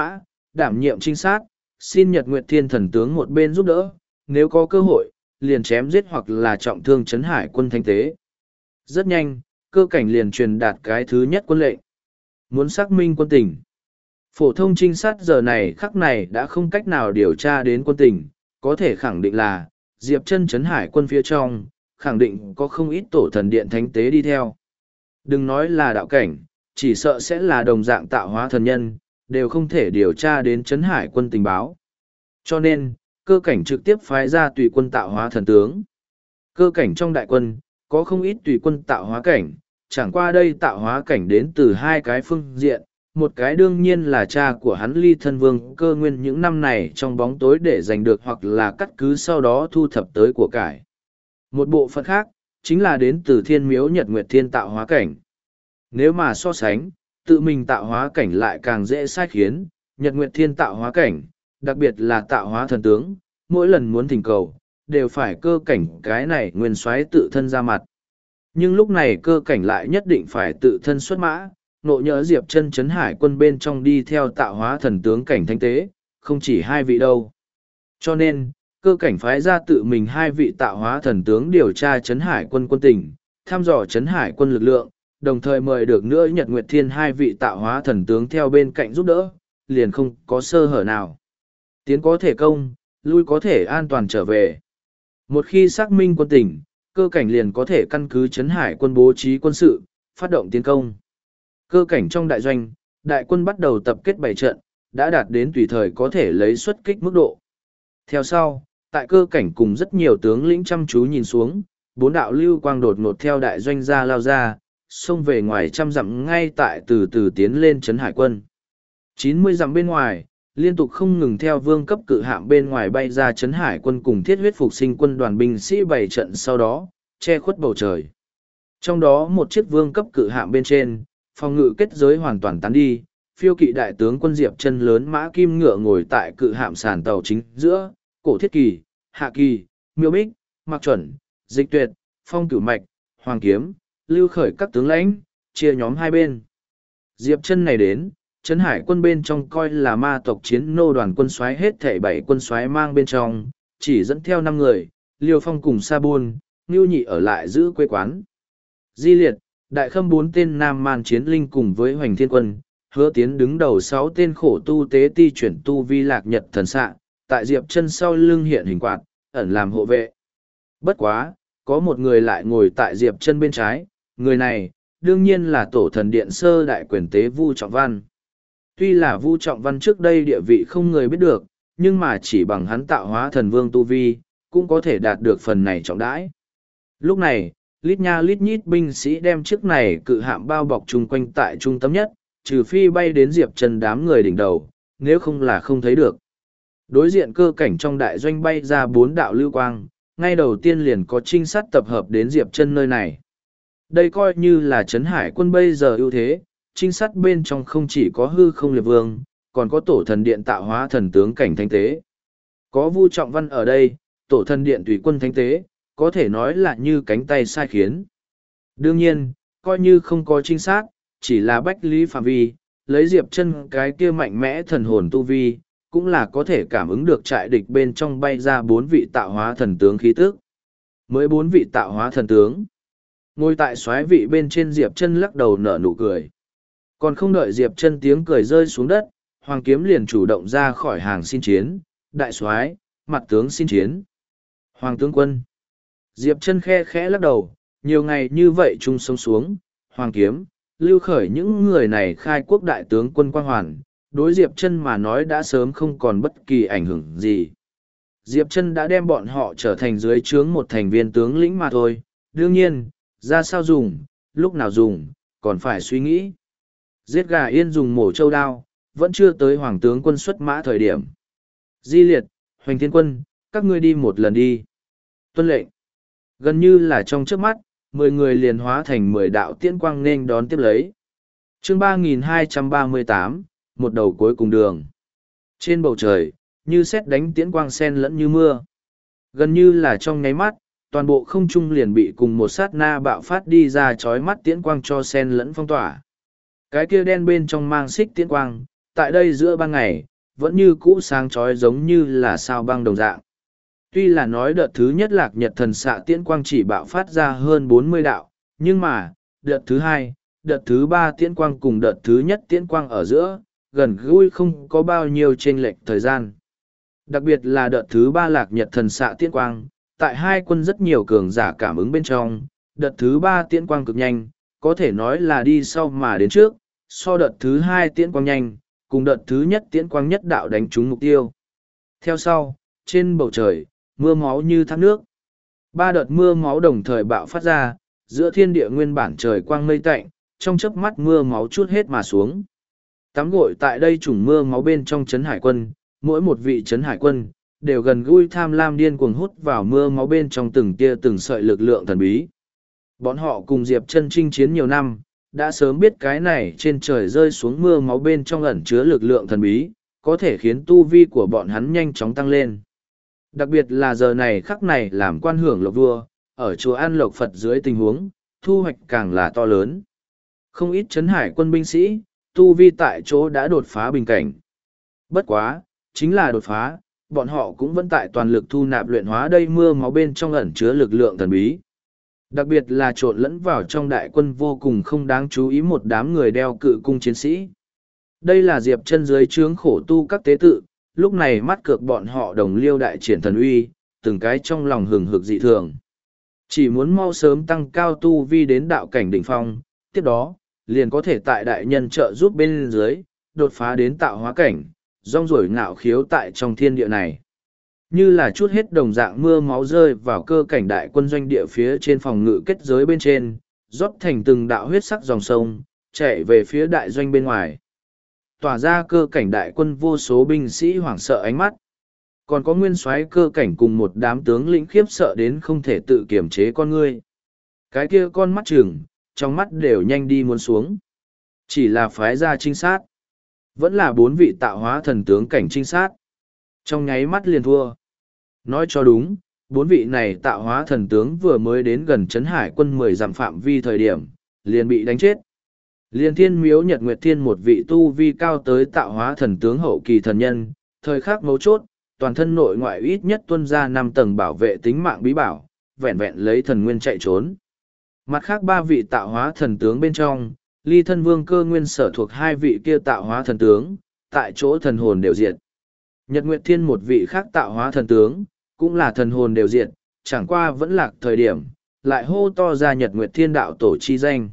đảm nhiệm trinh sát, xin Nhật Nguyệt Thiên thần tướng một bên giúp đỡ, nếu có cơ hội, liền chém giết hoặc là trọng thương Trấn Hải quân Thanh Tế. Rất nhanh, cơ cảnh liền truyền đạt cái thứ nhất quân lệnh. Muốn xác minh quân tình. Phổ thông trinh sát giờ này khắc này đã không cách nào điều tra đến quân tình, có thể khẳng định là, Diệp Chân Trấn Hải quân phía trong, khẳng định có không ít tổ thần điện thánh tế đi theo. Đừng nói là đạo cảnh, chỉ sợ sẽ là đồng dạng tạo hóa thần nhân, đều không thể điều tra đến Trấn Hải quân tình báo. Cho nên, cơ cảnh trực tiếp phái ra tùy quân tạo hóa thần tướng. Cơ cảnh trong đại quân, có không ít tùy quân tạo hóa cảnh, chẳng qua đây tạo hóa cảnh đến từ hai cái phương diện, một cái đương nhiên là cha của hắn Ly Thân Vương Cơ Nguyên những năm này trong bóng tối để giành được hoặc là cắt cứ sau đó thu thập tới của cải. Một bộ phận khác, chính là đến từ Thiên Miếu Nhật Nguyệt Thiên tạo hóa cảnh. Nếu mà so sánh, tự mình tạo hóa cảnh lại càng dễ sai khiến, Nhật Nguyệt Thiên tạo hóa cảnh, đặc biệt là tạo hóa thần tướng, mỗi lần muốn thỉnh cầu, đều phải cơ cảnh cái này nguyên soái tự thân ra mặt. Nhưng lúc này cơ cảnh lại nhất định phải tự thân xuất mã, nộ nhỡ Diệp Chân Trấn Hải quân bên trong đi theo tạo hóa thần tướng cảnh thanh tế, không chỉ hai vị đâu. Cho nên, cơ cảnh phái ra tự mình hai vị tạo hóa thần tướng điều tra Trấn Hải quân quân tình, thăm dò Trấn Hải quân lực lượng, đồng thời mời được nữa Nhật Nguyệt Thiên hai vị tạo hóa thần tướng theo bên cạnh giúp đỡ, liền không có sơ hở nào. Tiến có thể công, lui có thể an toàn trở về. Một khi xác minh quân tình, cơ cảnh liền có thể căn cứ Trấn Hải quân bố trí quân sự, phát động tiến công. Cơ cảnh trong đại doanh, đại quân bắt đầu tập kết bảy trận, đã đạt đến tùy thời có thể lấy xuất kích mức độ. Theo sau, tại cơ cảnh cùng rất nhiều tướng lĩnh chăm chú nhìn xuống, bốn đạo lưu quang đột ngột theo đại doanh ra lao ra, xông về ngoài trăm dặm ngay tại từ từ tiến lên Trấn Hải quân. 90 dặm bên ngoài, liên tục không ngừng theo vương cấp cự hạm bên ngoài bay ra Trấn Hải quân cùng thiết huyết phục sinh quân đoàn binh sĩ bảy trận sau đó, che khuất bầu trời. Trong đó một chiếc vương cấp cự hạm bên trên, phòng ngự kết giới hoàn toàn tán đi, phiêu kỵ đại tướng quân Diệp Chân lớn mã kim ngựa ngồi tại cự hạm sàn tàu chính giữa, Cổ Thiết Kỳ, Hạ Kỳ, Miêu Bích, Mạc Chuẩn, Dịch Tuyệt, Phong Cửu Mạch, Hoàng Kiếm, Lưu Khởi các tướng lãnh, chia nhóm hai bên. Diệp Chân này đến, Trấn Hải quân bên trong coi là ma tộc chiến nô đoàn quân soái hết thảy 7 quân soái mang bên trong, chỉ dẫn theo 5 người, Liêu Phong cùng Sa Bôn, Ngưu Nhị ở lại giữ quê quán. Di Liệt, Đại Khâm 4 tên Nam Man chiến linh cùng với Hoành Thiên quân, Hứa Tiến đứng đầu 6 tên khổ tu tế ti chuyển tu vi lạc nhật thần xạ, tại Diệp Chân sau lưng hiện hình quạt, ẩn làm hộ vệ. Bất quá, có một người lại ngồi tại Diệp Chân bên trái, người này, đương nhiên là tổ thần điện sơ đại quyền tế Vu Trọng Văn. Tuy là Vu Trọng Văn trước đây địa vị không người biết được, nhưng mà chỉ bằng hắn tạo hóa thần vương tu vi, cũng có thể đạt được phần này trọng đãi. Lúc này, lít nha lít nhít binh sĩ đem chiếc này cự hạm bao bọc chung quanh tại trung tâm nhất, trừ phi bay đến Diệp Chân đám người đỉnh đầu, nếu không là không thấy được. Đối diện cơ cảnh trong đại doanh bay ra 4 đạo lưu quang, ngay đầu tiên liền có trinh sát tập hợp đến Diệp Chân nơi này. Đây coi như là Trấn Hải quân bây giờ ưu thế, trinh sát bên trong không chỉ có hư không liệt vương, còn có tổ thần điện tạo hóa thần tướng cảnh thánh tế. Có Vu Trọng Văn ở đây, tổ thần điện tùy quân thánh tế, có thể nói là như cánh tay sai khiến. Đương nhiên, coi như không có trinh sát, chỉ là bách lý phạm vi, lấy Diệp Chân cái kia mạnh mẽ thần hồn tu vi, cũng là có thể cảm ứng được trại địch bên trong bay ra 4 vị tạo hóa thần tướng khí tức. Mới 4 vị tạo hóa thần tướng. Ngồi tại soái vị bên trên Diệp Chân lắc đầu nở nụ cười. Còn không đợi Diệp Chân tiếng cười rơi xuống đất, Hoàng Kiếm liền chủ động ra khỏi hàng xin chiến, đại soái, mặt tướng xin chiến. Hoàng tướng quân. Diệp Chân khe khẽ lắc đầu, nhiều ngày như vậy chung sống xuống, Hoàng Kiếm, Lưu Khởi những người này khai quốc đại tướng quân quang hoàn, đối Diệp Chân mà nói đã sớm không còn bất kỳ ảnh hưởng gì. Diệp Chân đã đem bọn họ trở thành dưới trướng một thành viên tướng lĩnh mà thôi, đương nhiên, ra sao dùng, lúc nào dùng, còn phải suy nghĩ. Giết gà yên dùng mổ trâu đao, vẫn chưa tới hoàng tướng quân xuất mã thời điểm. Di Liệt, Hoành Thiên quân, các ngươi đi một lần đi. Tuân lệnh. Gần như là trong trước mắt, 10 người liền hóa thành 10 đạo tiễn quang nên đón tiếp lấy. Chương 3238, một đầu cuối cùng đường. Trên bầu trời, như sét đánh tiễn quang sen lẫn như mưa. Gần như là trong nháy mắt, toàn bộ không trung liền bị cùng một sát na bạo phát đi ra chói mắt tiễn quang cho sen lẫn phong tỏa. Cái kia đen bên trong mang xích tiễn quang, tại đây giữa ban ngày, vẫn như cũ sáng chói giống như là sao băng đồng dạng. Tuy là nói đợt thứ nhất lạc nhật thần xạ tiễn quang chỉ bạo phát ra hơn 40 đạo, nhưng mà, đợt thứ hai, đợt thứ ba tiễn quang cùng đợt thứ nhất tiễn quang ở giữa, gần gũi không có bao nhiêu chênh lệch thời gian. Đặc biệt là đợt thứ ba lạc nhật thần xạ tiễn quang, tại hai quân rất nhiều cường giả cảm ứng bên trong, đợt thứ ba tiễn quang cực nhanh, có thể nói là đi sau mà đến trước, so đợt thứ hai tiễn quang nhanh, cùng đợt thứ nhất tiễn quang nhất đạo đánh trúng mục tiêu. Theo sau, trên bầu trời, mưa máu như thác nước. Ba đợt mưa máu đồng thời bạo phát ra, giữa thiên địa nguyên bản trời quang mây tạnh, trong chớp mắt mưa máu chút hết mà xuống. Tắm gội tại đây chủng mưa máu bên trong trấn hải quân, mỗi một vị trấn hải quân, đều gần gũi tham lam điên cuồng hút vào mưa máu bên trong từng tia từng sợi lực lượng thần bí. Bọn họ cùng Diệp Chân chinh chiến nhiều năm, đã sớm biết cái này trên trời rơi xuống mưa máu bên trong ẩn chứa lực lượng thần bí, có thể khiến tu vi của bọn hắn nhanh chóng tăng lên. Đặc biệt là giờ này khắc này làm quan hưởng lộc vua, ở chùa An Lộc Phật dưới tình huống, thu hoạch càng là to lớn. Không ít trấn hải quân binh sĩ, tu vi tại chỗ đã đột phá bình cảnh. Bất quá, chính là đột phá, bọn họ cũng vẫn tại toàn lực thu nạp luyện hóa đây mưa máu bên trong ẩn chứa lực lượng thần bí. Đặc biệt là trộn lẫn vào trong đại quân vô cùng không đáng chú ý một đám người đeo cự cung chiến sĩ. Đây là Diệp Chân dưới trướng khổ tu các tế tự, lúc này mắt cược bọn họ đồng liêu đại triển thần uy, từng cái trong lòng hừng hực dị thường. Chỉ muốn mau sớm tăng cao tu vi đến đạo cảnh đỉnh phong, tiếp đó, liền có thể tại đại nhân trợ giúp bên dưới, đột phá đến tạo hóa cảnh, rong ruổi ngạo khiếu tại trong thiên địa này. Như là chút hết đồng dạng mưa máu rơi vào cơ cảnh đại quân doanh địa phía trên phòng ngự kết giới bên trên, rót thành từng đạo huyết sắc dòng sông, chạy về phía đại doanh bên ngoài. Tỏa ra cơ cảnh đại quân vô số binh sĩ hoảng sợ ánh mắt. Còn có nguyên soái cơ cảnh cùng một đám tướng lĩnh khiếp sợ đến không thể tự kiểm chế con ngươi. Cái kia con mắt trừng, trong mắt đều nhanh đi muốn xuống. Chỉ là phái ra trinh sát. Vẫn là 4 vị tạo hóa thần tướng cảnh trinh sát. Trong nháy mắt liền thua. Nói cho đúng, 4 vị này tạo hóa thần tướng vừa mới đến gần trấn hải quân 10 dặm phạm vi thời điểm, liền bị đánh chết. Liên Thiên Miếu Nhật Nguyệt Thiên một vị tu vi cao tới tạo hóa thần tướng hậu kỳ thần nhân, thời khắc mấu chốt, toàn thân nội ngoại ít nhất tuân ra 5 tầng bảo vệ tính mạng bí bảo, vẹn vẹn lấy thần nguyên chạy trốn. Mặt khác 3 vị tạo hóa thần tướng bên trong, Ly Thân Vương Cơ Nguyên sở thuộc 2 vị kia tạo hóa thần tướng, tại chỗ thần hồn đều diệt. Nhật Nguyệt Thiên một vị khác tạo hóa thần tướng, cũng là thần hồn đều diệt, chẳng qua vẫn lạc thời điểm, lại hô to ra Nhật Nguyệt Thiên đạo tổ chi danh.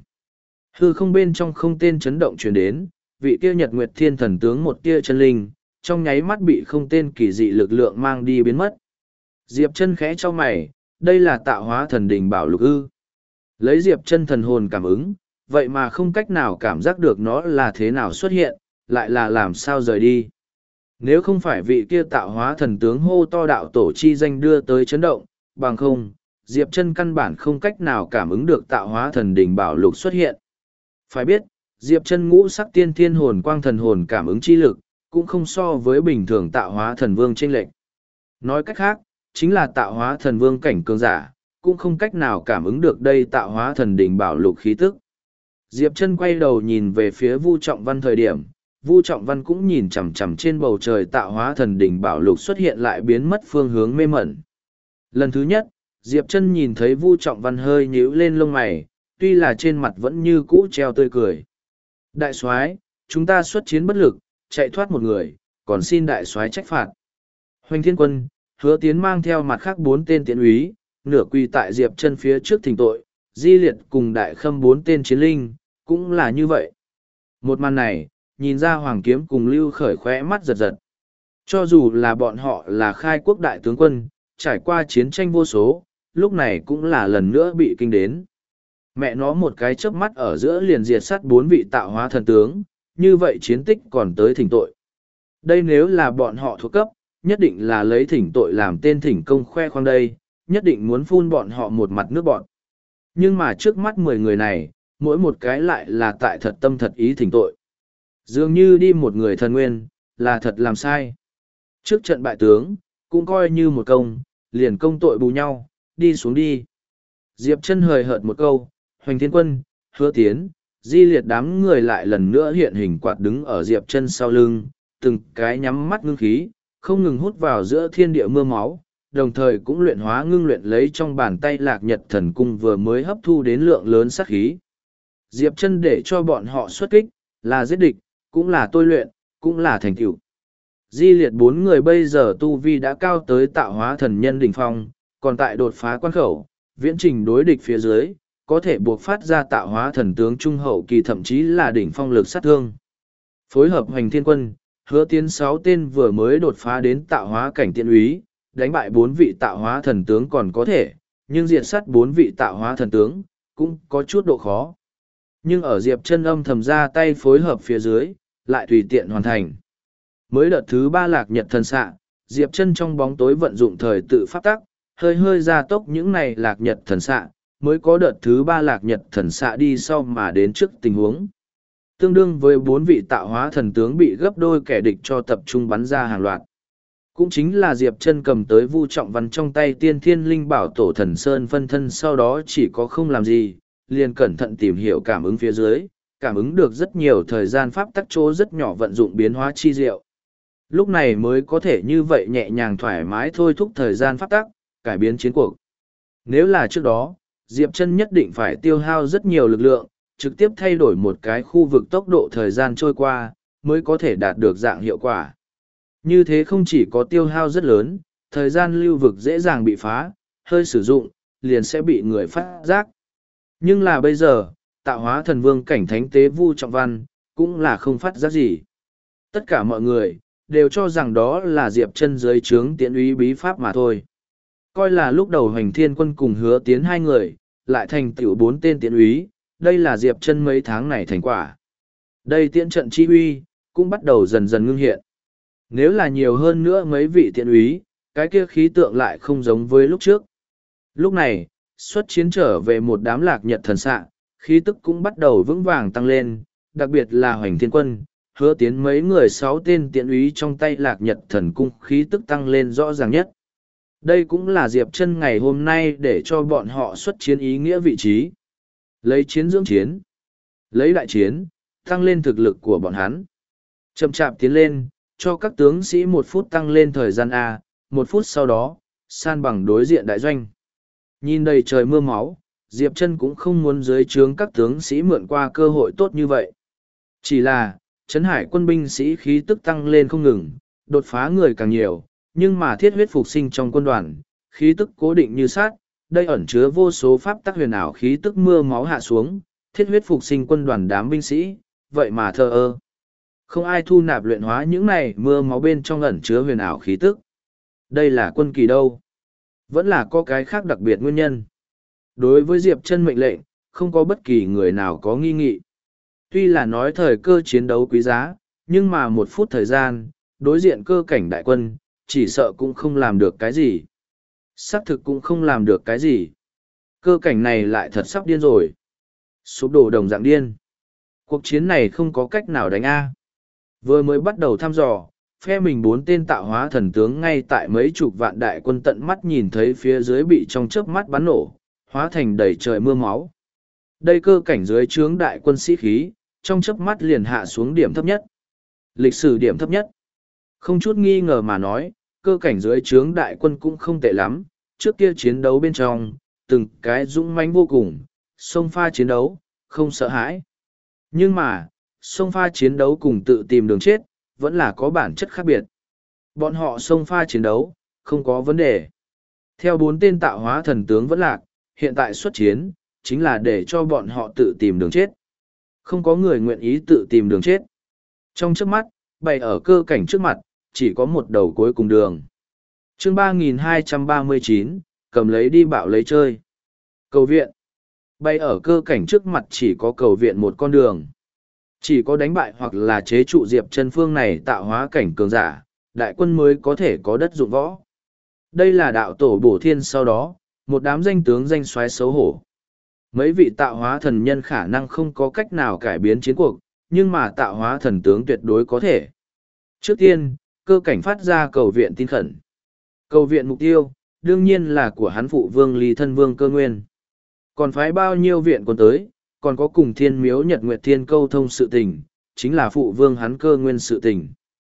Hư không bên trong không tên chấn động truyền đến, vị kia Nhật Nguyệt Thiên thần tướng một tia chân linh, trong nháy mắt bị không tên kỳ dị lực lượng mang đi biến mất. Diệp Chân khẽ cho mày, đây là tạo hóa thần đình bảo lục ư. Lấy Diệp Chân thần hồn cảm ứng, vậy mà không cách nào cảm giác được nó là thế nào xuất hiện, lại là làm sao rời đi. Nếu không phải vị kia tạo hóa thần tướng hô to đạo tổ chi danh đưa tới chấn động, bằng không, Diệp Chân căn bản không cách nào cảm ứng được tạo hóa thần đình bảo lục xuất hiện. Phải biết, Diệp Chân ngũ sắc tiên thiên hồn quang thần hồn cảm ứng chi lực, cũng không so với bình thường tạo hóa thần vương chênh lệch. Nói cách khác, chính là tạo hóa thần vương cảnh cường giả, cũng không cách nào cảm ứng được đây tạo hóa thần đỉnh bảo lục khí tức. Diệp Chân quay đầu nhìn về phía Vu Trọng Văn thời điểm, Vu Trọng Văn cũng nhìn chằm chằm trên bầu trời tạo hóa thần đỉnh bảo lục xuất hiện lại biến mất phương hướng mê mẩn. Lần thứ nhất, Diệp Chân nhìn thấy Vu Trọng Văn hơi nhíu lên lông mày, tuy là trên mặt vẫn như cũ treo tươi cười. Đại soái, chúng ta xuất chiến bất lực, chạy thoát một người, còn xin đại soái trách phạt. Hoành Thiên Quân, Hứa Tiến mang theo mặt khác 4 tên tiễn úy, nửa quỳ tại Diệp Chân phía trước thỉnh tội, Di Liệt cùng Đại Khâm 4 tên chiến linh, cũng là như vậy. Một màn này, nhìn ra Hoàng Kiếm cùng Lưu Khởi khóe mắt giật giật. Cho dù là bọn họ là khai quốc đại tướng quân, trải qua chiến tranh vô số, lúc này cũng là lần nữa bị kinh đến. Mẹ nó một cái chớp mắt ở giữa liền diệt sát 4 vị tạo hóa thần tướng, như vậy chiến tích còn tới thỉnh tội. Đây nếu là bọn họ thuộc cấp, nhất định là lấy thỉnh tội làm tên thỉnh công khoe khoang đây, nhất định muốn phun bọn họ một mặt nước bọn. Nhưng mà trước mắt 10 người này, mỗi một cái lại là tại thật tâm thật ý thỉnh tội. Dường như đi một người thần nguyên, là thật làm sai. Trước trận bại tướng, cũng coi như một công, liền công tội bù nhau, đi xuống đi. Diệp Chân hời hợt một câu, Hoành Thiên Quân, Hứa Tiến, Di Liệt đám người lại lần nữa hiện hình quạt đứng ở Diệp Chân sau lưng, từng cái nhắm mắt ngưng khí, không ngừng hút vào giữa thiên địa mưa máu, đồng thời cũng luyện hóa ngưng luyện lấy trong bàn tay Lạc Nhật Thần Cung vừa mới hấp thu đến lượng lớn sát khí. Diệp Chân để cho bọn họ xuất kích, là giết địch, cũng là tôi luyện, cũng là thành tựu. Di liệt bốn người bây giờ tu vi đã cao tới tạo hóa thần nhân đỉnh phong, còn tại đột phá quan khẩu, viễn trình đối địch phía dưới, có thể buộc phát ra tạo hóa thần tướng trung hậu kỳ thậm chí là đỉnh phong lực sát thương. Phối hợp Hoành Thiên Quân, Hứa Tiến 6 tên vừa mới đột phá đến tạo hóa cảnh tiên úy, đánh bại 4 vị tạo hóa thần tướng còn có thể, nhưng diệt sát 4 vị tạo hóa thần tướng, cũng có chút độ khó. Nhưng ở Diệp Chân âm thầm ra tay phối hợp phía dưới, lại tùy tiện hoàn thành. Mới đợt thứ 3 Lạc Nhật thần xạ, Diệp Chân trong bóng tối vận dụng thời tự pháp tắc, hơi hơi gia tốc những này Lạc Nhật thần xạ, mới có đợt thứ 3 Lạc Nhật thần xạ đi sau mà đến trước tình huống. Tương đương với 4 vị tạo hóa thần tướng bị gấp đôi kẻ địch cho tập trung bắn ra hàng loạt. Cũng chính là Diệp Chân cầm tới Vu Trọng Văn trong tay Tiên Thiên Linh Bảo Tổ Thần Sơn phân thân, sau đó chỉ có không làm gì, liền cẩn thận tìm hiểu cảm ứng phía dưới, cảm ứng được rất nhiều thời gian pháp tắc chỗ rất nhỏ vận dụng biến hóa chi diệu. Lúc này mới có thể như vậy nhẹ nhàng thoải mái thôi thúc thời gian pháp tắc, cải biến chiến cuộc. Nếu là trước đó, Diệp Chân nhất định phải tiêu hao rất nhiều lực lượng, trực tiếp thay đổi một cái khu vực tốc độ thời gian trôi qua, mới có thể đạt được dạng hiệu quả. Như thế không chỉ có tiêu hao rất lớn, thời gian lưu vực dễ dàng bị phá, hơi sử dụng, liền sẽ bị người phát giác. Nhưng là bây giờ, tạo hóa thần vương cảnh thánh tế Vu Trọng Văn, cũng là không phát giác gì. Tất cả mọi người, đều cho rằng đó là Diệp Chân dưới trướng tiễn úy bí pháp mà thôi. Coi là lúc đầu Hoành Thiên Quân cùng Hứa Tiến hai người, lại thành tựu 4 tên tiễn úy, đây là Diệp Chân mấy tháng này thành quả. Đây tiễn trận chi uy, cũng bắt đầu dần dần ngưng hiện. Nếu là nhiều hơn nữa mấy vị tiễn úy, cái kia khí tượng lại không giống với lúc trước. Lúc này, xuất chiến trở về một đám Lạc Nhật thần xạ, khí tức cũng bắt đầu vững vàng tăng lên, đặc biệt là Hoành Thiên Quân, Hứa Tiến mấy người 6 tên tiễn úy trong tay Lạc Nhật thần cung khí tức tăng lên rõ ràng nhất. Đây cũng là Diệp Chân ngày hôm nay để cho bọn họ xuất chiến ý nghĩa vị trí. Lấy chiến dưỡng chiến, lấy đại chiến, tăng lên thực lực của bọn hắn. Chậm chạp tiến lên, cho các tướng sĩ 1 phút tăng lên thời gian A, 1 phút sau đó, san bằng đối diện đại doanh. Nhìn đầy trời mưa máu, Diệp Chân cũng không muốn dưới trướng các tướng sĩ mượn qua cơ hội tốt như vậy. Chỉ là, Trấn Hải quân binh sĩ khí tức tăng lên không ngừng, đột phá người càng nhiều, nhưng mà thiết huyết phục sinh trong quân đoàn, khí tức cố định như sát, đây ẩn chứa vô số pháp tắc huyền ảo khí tức mưa máu hạ xuống, thiết huyết phục sinh quân đoàn đám binh sĩ, vậy mà thờ ơ. Không ai thu nạp luyện hóa những này mưa máu bên trong ẩn chứa huyền ảo khí tức. Đây là quân kỳ đâu? Vẫn là có cái khác đặc biệt nguyên nhân. Đối với Diệp Chân mệnh lệnh, không có bất kỳ người nào có nghi nghị. Tuy là nói thời cơ chiến đấu quý giá, nhưng mà 1 phút thời gian, đối diện cơ cảnh đại quân, chỉ sợ cũng không làm được cái gì. Xác thực cũng không làm được cái gì. Cơ cảnh này lại thật sắp điên rồi. Sụp đổ đồng dạng điên. Cuộc chiến này không có cách nào đánh A. Vừa mới bắt đầu thăm dò, phe mình 4 tên tạo hóa thần tướng ngay tại mấy chục vạn đại quân tận mắt nhìn thấy phía dưới bị trong chớp mắt bắn nổ, hóa thành đầy trời mưa máu. Đây cơ cảnh dưới trướng đại quân sĩ khí, trong chớp mắt liền hạ xuống điểm thấp nhất. Lịch sử điểm thấp nhất. Không chút nghi ngờ mà nói, cơ cảnh dưới trướng đại quân cũng không tệ lắm, trước kia chiến đấu bên trong, từng cái dũng mãnh vô cùng, xông pha chiến đấu, không sợ hãi. Nhưng mà, xông pha chiến đấu cùng tự tìm đường chết, vẫn là có bản chất khác biệt. Bọn họ xông pha chiến đấu, không có vấn đề. Theo 4 tên tạo hóa thần tướng vẫn lạc, hiện tại xuất chiến, chính là để cho bọn họ tự tìm đường chết. Không có người nguyện ý tự tìm đường chết. Trong trước mắt, bày ở cơ cảnh trước mặt, chỉ có một đầu cuối cùng đường. Chương 3239, cầm lấy đi bạo lấy chơi. Cầu viện. Bày ở cơ cảnh trước mặt chỉ có cầu viện một con đường. Chỉ có đánh bại hoặc là chế trụ Diệp Chân phương này tạo hóa cảnh cường giả, đại quân mới có thể có đất dụng võ. Đây là đạo tổ bổ thiên sau đó, một đám danh tướng danh soái xấu hổ. Mấy vị tạo hóa thần nhân khả năng không có cách nào cải biến chiến cuộc, nhưng mà tạo hóa thần tướng tuyệt đối có thể. Trước tiên, cơ cảnh phát ra cầu viện tin khẩn. Cầu viện mục tiêu, đương nhiên là của hắn phụ vương Lý Thân Vương Cơ Nguyên. Còn phái bao nhiêu viện quân tới, còn có cùng Thiên Miếu Nhật Nguyệt Thiên câu thông sự tình, chính là phụ vương hắn Cơ Nguyên sự tình.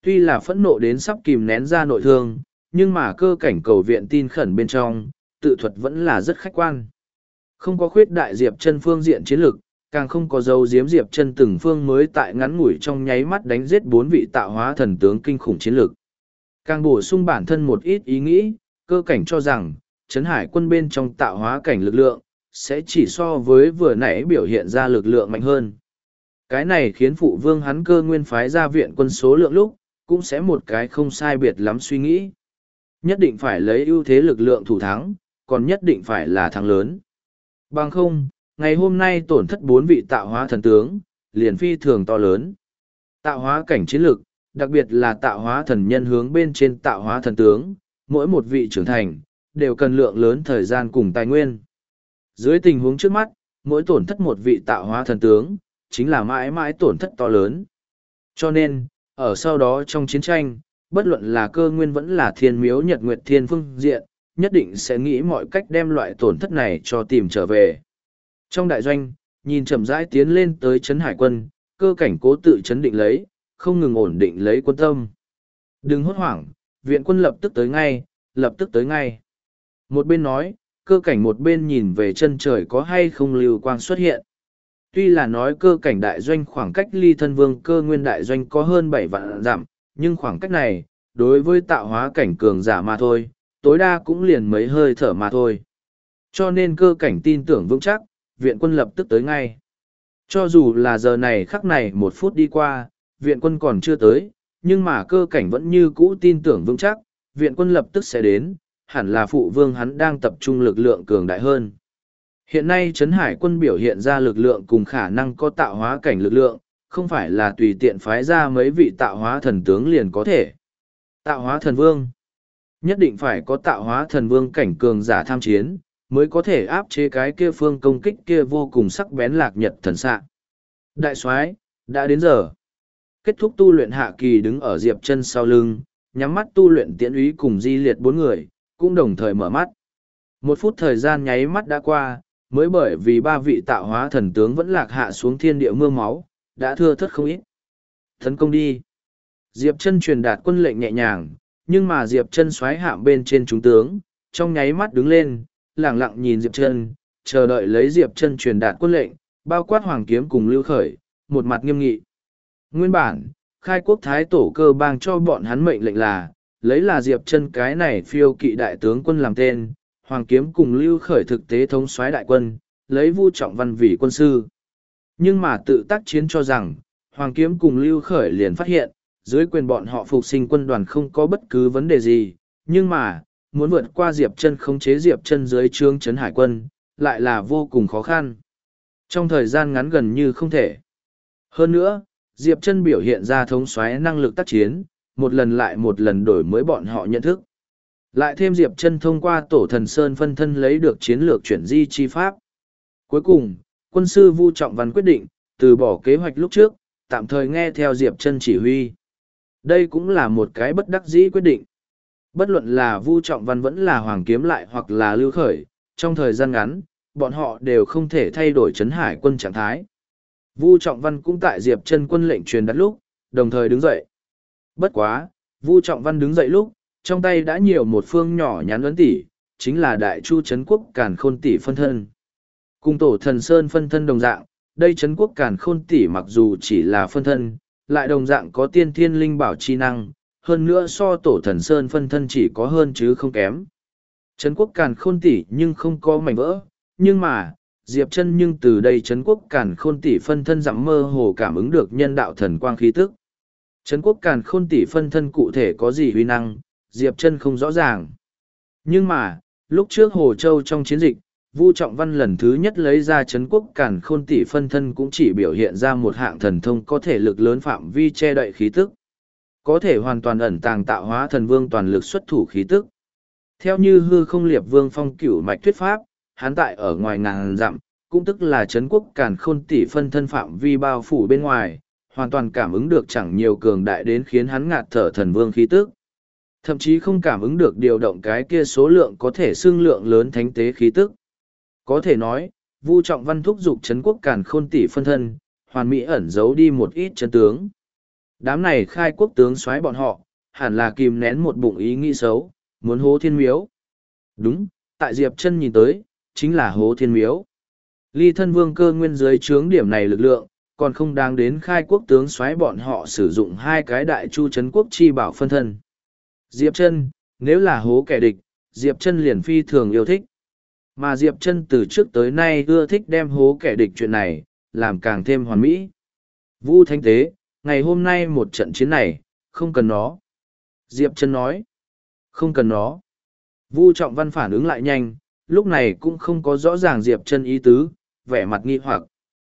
Tuy là phẫn nộ đến sắp kìm nén ra nội thương, nhưng mà cơ cảnh cầu viện tin khẩn bên trong, tự thuật vẫn là rất khách quan. Không có khuyết đại Diệp Chân phương diện chiến lược, càng không có dấu giếm Diệp Chân từng phương mới tại ngắn ngủi trong nháy mắt đánh giết 4 vị tạo hóa thần tướng kinh khủng chiến lược. Càng bổ sung bản thân một ít ý nghĩ, cơ cảnh cho rằng, Trấn Hải quân bên trong tạo hóa cảnh lực lượng, sẽ chỉ so với vừa nãy biểu hiện ra lực lượng mạnh hơn. Cái này khiến phụ vương hắn Cơ Nguyên phái ra viện quân số lượng lúc, cũng sẽ một cái không sai biệt lắm suy nghĩ. Nhất định phải lấy ưu thế lực lượng thủ thắng, còn nhất định phải là thắng lớn. Bằng không, ngày hôm nay tổn thất 4 vị tạo hóa thần tướng, liền phi thường to lớn. Tạo hóa cảnh chiến lực, đặc biệt là tạo hóa thần nhân hướng bên trên tạo hóa thần tướng, mỗi một vị trưởng thành, đều cần lượng lớn thời gian cùng tài nguyên. Dưới tình huống trước mắt, mỗi tổn thất một vị tạo hóa thần tướng, chính là mãi mãi tổn thất to lớn. Cho nên, ở sau đó trong chiến tranh, bất luận là Cơ Nguyên vẫn là Thiên Miếu Nhật Nguyệt Thiên phương diện, nhất định sẽ nghĩ mọi cách đem loại tổn thất này cho tìm trở về. Trong đại doanh, nhìn chậm rãi tiến lên tới Trấn Hải quân, cơ cảnh cố tự chấn định lấy, không ngừng ổn định lấy quân tâm. Đừng hốt hoảng, viện quân lập tức tới ngay, lập tức tới ngay. Một bên nói, cơ cảnh một bên nhìn về chân trời có hay không lưu quang xuất hiện. Tuy là nói cơ cảnh đại doanh khoảng cách ly thân vương Cơ Nguyên đại doanh có hơn 7 vạn dặm, nhưng khoảng cách này, đối với tạo hóa cảnh cường giả mà thôi, tối đa cũng liền mấy hơi thở mà thôi. Cho nên cơ cảnh tin tưởng vững chắc, viện quân lập tức tới ngay. Cho dù là giờ này khắc này 1 phút đi qua, viện quân còn chưa tới, nhưng mà cơ cảnh vẫn như cũ tin tưởng vững chắc, viện quân lập tức sẽ đến, hẳn là phụ vương hắn đang tập trung lực lượng cường đại hơn. Hiện nay Trấn Hải quân biểu hiện ra lực lượng cùng khả năng có tạo hóa cảnh lực lượng, không phải là tùy tiện phái ra mấy vị tạo hóa thần tướng liền có thể. Tạo hóa thần vương. Nhất định phải có tạo hóa thần vương cảnh cường giả tham chiến, mới có thể áp chế cái kia phương công kích kia vô cùng sắc bén lạc nhật thần xạ. Đại soái, đã đến giờ. Kết thúc tu luyện Hạ Kỳ đứng ở Diệp Chân sau lưng, nhắm mắt tu luyện Tiễn Úy cùng Di Liệt 4 người, cũng đồng thời mở mắt. 1 phút thời gian nháy mắt đã qua, mới bởi vì 3 vị tạo hóa thần tướng vẫn lạc hạ xuống thiên địa mưa máu, đã thưa thớt không ít. Tấn công đi. Diệp Chân truyền đạt quân lệnh nhẹ nhàng, nhưng mà Diệp Chân xoáy hạm bên trên chúng tướng, trong nháy mắt đứng lên, lẳng lặng nhìn Diệp Chân, chờ đợi lấy Diệp Chân truyền đạt quân lệnh, bao quát Hoàng Kiếm cùng Lưu Khởi, một mặt nghiêm nghị. Nguyên bản, khai quốc thái tổ Cơ Bang cho bọn hắn mệnh lệnh là, lấy là Diệp Chân cái này phiêu kỵ đại tướng quân làm tên, Hoàng Kiếm cùng Lưu Khởi thực tế thống soái đại quân, lấy Vu Trọng Văn vì quân sư. Nhưng mà tự tác chiến cho rằng, Hoàng Kiếm cùng Lưu Khởi liền phát hiện, dưới quyền bọn họ phục sinh quân đoàn không có bất cứ vấn đề gì, nhưng mà, muốn vượt qua Diệp Chân khống chế Diệp Chân dưới trướng Trấn Hải quân, lại là vô cùng khó khăn. Trong thời gian ngắn gần như không thể. Hơn nữa, Diệp Chân biểu hiện ra thống soái năng lực tác chiến, một lần lại một lần đổi mới bọn họ nhận thức. Lại thêm Diệp Chân thông qua Tổ Thần Sơn phân thân lấy được chiến lược chuyển di chi pháp. Cuối cùng, quân sư Vu Trọng Văn quyết định, từ bỏ kế hoạch lúc trước, tạm thời nghe theo Diệp Chân chỉ huy. Đây cũng là một cái bất đắc dĩ quyết định. Bất luận là Vu Trọng Văn vẫn là Hoàng Kiếm lại hoặc là Lưu Khởi, trong thời gian ngắn, bọn họ đều không thể thay đổi Trấn Hải quân trạng thái. Vu Trọng Văn cũng tại Diệp Chân quân lệnh truyền đặt lúc, đồng thời đứng dậy. Bất quá, Vu Trọng Văn đứng dậy lúc, trong tay đã nhiều một phương nhỏ nhắn ấn tỷ, chính là Đại Chu Trấn Quốc Càn Khôn tỷ phân thân. Cùng Tổ Thần Sơn phân thân đồng dạng, đây Trấn Quốc Càn Khôn tỷ mặc dù chỉ là phân thân, lại đồng dạng có tiên thiên linh bảo chi năng, hơn nữa so Tổ Thần Sơn phân thân chỉ có hơn chứ không kém. Trấn Quốc Càn Khôn tỷ nhưng không có mảnh vỡ, nhưng mà, Diệp Chân nhưng từ đây Trấn Quốc Càn Khôn tỷ phân thân dặm mơ hồ cảm ứng được nhân đạo thần quang khí tức. Trấn Quốc Càn Khôn tỷ phân thân cụ thể có gì uy năng, Diệp Chân không rõ ràng. Nhưng mà, lúc trước Hồ Châu trong chiến dịch, Vu Trọng Văn lần thứ nhất lấy ra Trấn Quốc Càn Khôn tỷ phân thân cũng chỉ biểu hiện ra một hạng thần thông có thể lực lớn phạm vi che đậy khí tức. Có thể hoàn toàn ẩn tàng tạo hóa thần vương toàn lực xuất thủ khí tức. Theo như hư không liệp vương phong cửu mạch thuyết pháp, hắn tại ở ngoài ngàn dặm, cũng tức là Trấn Quốc Càn Khôn tỷ phân thân phạm vi bao phủ bên ngoài, hoàn toàn cảm ứng được chẳng nhiều cường đại đến khiến hắn ngạt thở thần vương khí tức. Thậm chí không cảm ứng được điều động cái kia số lượng có thể xưng lượng lớn thánh tế khí tức. Có thể nói, Vu Trọng Văn thúc giục Trấn Quốc Càn Khôn tỷ phân thân, hoàn mỹ ẩn giấu đi một ít chân tướng. Đám này khai quốc tướng soái bọn họ, hẳn là kìm nén một bụng ý nghĩ xấu, muốn hố thiên miếu. Đúng, tại Diệp Chân nhìn tới, chính là hố thiên miếu. Ly thân vương cơ nguyên dưới trướng điểm này lực lượng, còn không đáng đến khai quốc tướng soái bọn họ sử dụng hai cái đại chu trấn quốc chi bảo phân thân. Diệp Chân, nếu là hố kẻ địch, Diệp Chân liền phi thường yêu thích. Mà Diệp Chân từ trước tới nay ưa thích đem hố kẻ địch chuyện này, làm càng thêm hoàn mỹ. Vu Thánh Tế, ngày hôm nay một trận chiến này, không cần nó. Diệp Chân nói, không cần nó. Vu Trọng Văn phản ứng lại nhanh, lúc này cũng không có rõ ràng Diệp Chân ý tứ, vẻ mặt nghi hoặc.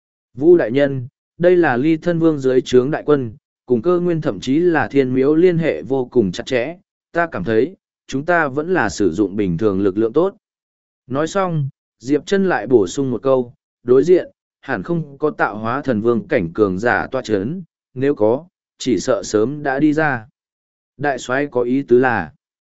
Vu đại nhân, đây là Ly thân vương dưới trướng đại quân, cùng cơ nguyên thậm chí là thiên miếu liên hệ vô cùng chặt chẽ, ta cảm thấy, chúng ta vẫn là sử dụng bình thường lực lượng tốt. Nói xong, Diệp Chân lại bổ sung một câu, đối diện, hẳn không có tạo hóa thần vương cảnh cường giả toa chấn, nếu có, chỉ sợ sớm đã đi ra. Đại soái có ý tứ là,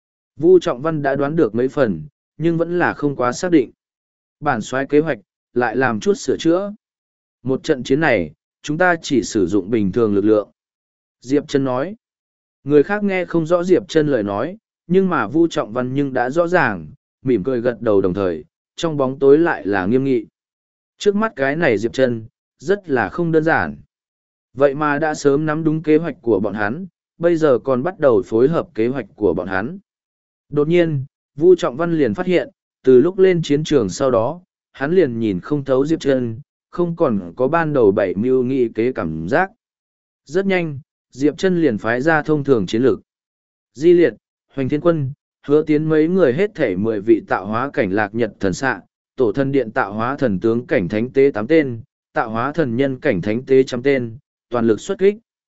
Vu Trọng Văn đã đoán được mấy phần, nhưng vẫn là không quá xác định. Bản soái kế hoạch, lại làm chút sửa chữa. Một trận chiến này, chúng ta chỉ sử dụng bình thường lực lượng. Diệp Chân nói, người khác nghe không rõ Diệp Chân lời nói, nhưng mà Vu Trọng Văn nhưng đã rõ ràng, mỉm cười gật đầu đồng thời, trong bóng tối lại là nghiêm nghị. Trước mắt cái này Diệp Chân, rất là không đơn giản. Vậy mà đã sớm nắm đúng kế hoạch của bọn hắn, bây giờ còn bắt đầu phối hợp kế hoạch của bọn hắn. Đột nhiên, Vu Trọng Văn liền phát hiện, từ lúc lên chiến trường sau đó, hắn liền nhìn không thấu Diệp Chân, không còn có ban đầu bảy mưu nghị kế cảm giác. Rất nhanh, Diệp Chân liền phái ra thông thường chiến lược. Di Liệt, Hoành Thiên Quân, Hứa Tiến mấy người hết thể 10 vị tạo hóa cảnh lạc nhật thần xạ, tổ thân điện tạo hóa thần tướng cảnh thánh tế 8 tên, tạo hóa thần nhân cảnh thánh tế 100 tên, toàn lực xuất kích.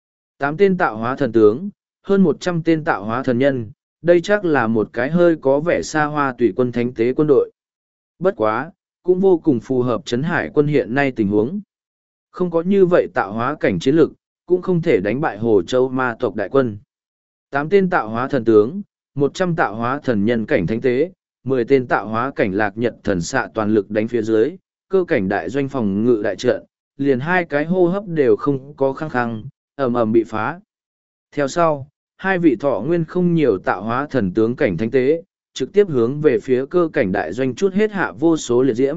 8 tên tạo hóa thần tướng, hơn 100 tên tạo hóa thần nhân, đây chắc là một cái hơi có vẻ xa hoa tùy quân thánh tế quân đội. Bất quá, cũng vô cùng phù hợp Trấn Hải quân hiện nay tình huống. Không có như vậy tạo hóa cảnh chiến lực, cũng không thể đánh bại Hồ Châu ma tộc đại quân. 8 tên tạo hóa thần tướng, 100 tạo hóa thần nhân cảnh thánh tế, 10 tên tạo hóa cảnh lạc nhật thần xạ toàn lực đánh phía dưới, cơ cảnh đại doanh phòng ngự đại trận, liền hai cái hô hấp đều không có khăng khăng, ầm ầm bị phá. Theo sau, hai vị thọ nguyên không nhiều tạo hóa thần tướng cảnh thánh tế, trực tiếp hướng về phía cơ cảnh đại doanh chút hết hạ vô số liệt diễm.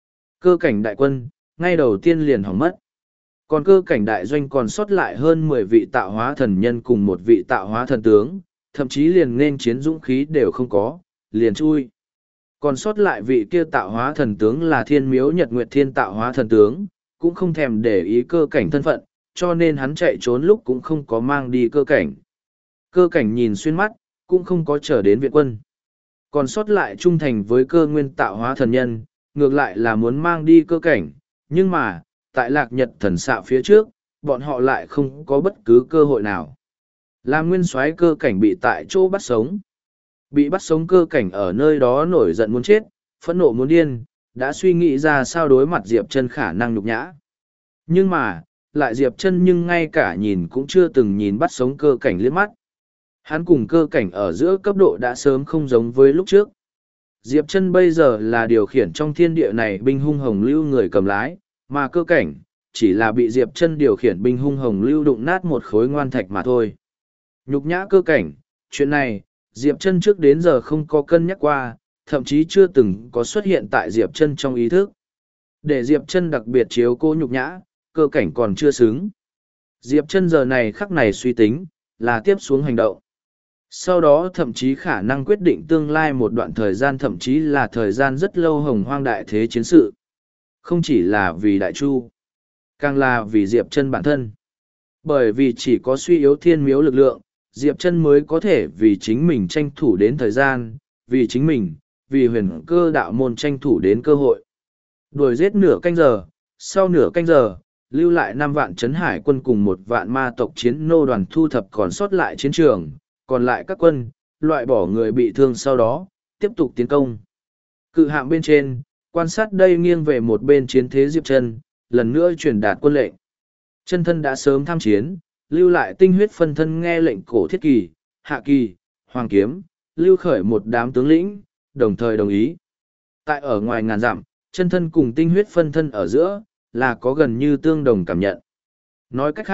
Cơ cảnh đại quân, ngay đầu tiên liền hỏng mất. Còn cơ cảnh đại doanh còn sót lại hơn 10 vị tạo hóa thần nhân cùng một vị tạo hóa thần tướng, thậm chí liền nên chiến dũng khí đều không có, liền chui. Còn sót lại vị kia tạo hóa thần tướng là Thiên Miếu Nhật Nguyệt Thiên tạo hóa thần tướng, cũng không thèm để ý cơ cảnh thân phận, cho nên hắn chạy trốn lúc cũng không có mang đi cơ cảnh. Cơ cảnh nhìn xuyên mắt, cũng không có chờ đến viện quân. Còn sót lại trung thành với cơ nguyên tạo hóa thần nhân, ngược lại là muốn mang đi cơ cảnh, nhưng mà, tại lạc nhật thần xạ phía trước, bọn họ lại không có bất cứ cơ hội nào. Làm nguyên soái cơ cảnh bị tại chỗ bắt sống. Bị bắt sống cơ cảnh ở nơi đó nổi giận muốn chết, phẫn nộ muốn điên, đã suy nghĩ ra sao đối mặt Diệp Chân khả năng nhục nhã. Nhưng mà, lại Diệp Chân nhưng ngay cả nhìn cũng chưa từng nhìn bắt sống cơ cảnh liếc mắt. Hắn cùng cơ cảnh ở giữa cấp độ đã sớm không giống với lúc trước. Diệp Chân bây giờ là điều khiển trong thiên địa này binh hung hồng lưu người cầm lái, mà cơ cảnh, chỉ là bị Diệp Chân điều khiển binh hung hồng lưu đụng nát một khối ngoan thạch mà thôi. Nhục nhã cơ cảnh, chuyện này, Diệp Chân trước đến giờ không có cân nhắc qua, thậm chí chưa từng có xuất hiện tại Diệp Chân trong ý thức. Để Diệp Chân đặc biệt chiếu cố nhục nhã, cơ cảnh còn chưa xứng. Diệp Chân giờ này khắc này suy tính, là tiếp xuống hành động. Sau đó thậm chí khả năng quyết định tương lai một đoạn thời gian thậm chí là thời gian rất lâu hồng hoang đại thế chiến sự. Không chỉ là vì Đại Chu, càng là vì Diệp Chân bản thân. Bởi vì chỉ có suy yếu thiên miếu lực lượng, Diệp Chân mới có thể vì chính mình tranh thủ đến thời gian, vì chính mình, vì huyền cơ đạo môn tranh thủ đến cơ hội. Đuổi giết nửa canh giờ, sau nửa canh giờ, lưu lại 5 vạn Trấn Hải quân cùng 1 vạn ma tộc chiến nô đoàn thu thập còn sót lại chiến trường, còn lại các quân, loại bỏ người bị thương sau đó, tiếp tục tiến công. Cự hạm bên trên, quan sát đây nghiêng về một bên chiến thế Diệp Chân, lần nữa truyền đạt quân lệnh. Chân thân đã sớm tham chiến, lưu lại tinh huyết phân thân nghe lệnh cổ thiết kỳ, hạ kỳ, hoàng kiếm, lưu khởi một đám tướng lĩnh, đồng thời đồng ý. Tại ở ngoài ngàn dặm, chân thân cùng tinh huyết phân thân ở giữa, là có gần như tương đồng cảm nhận. Nói cách khác,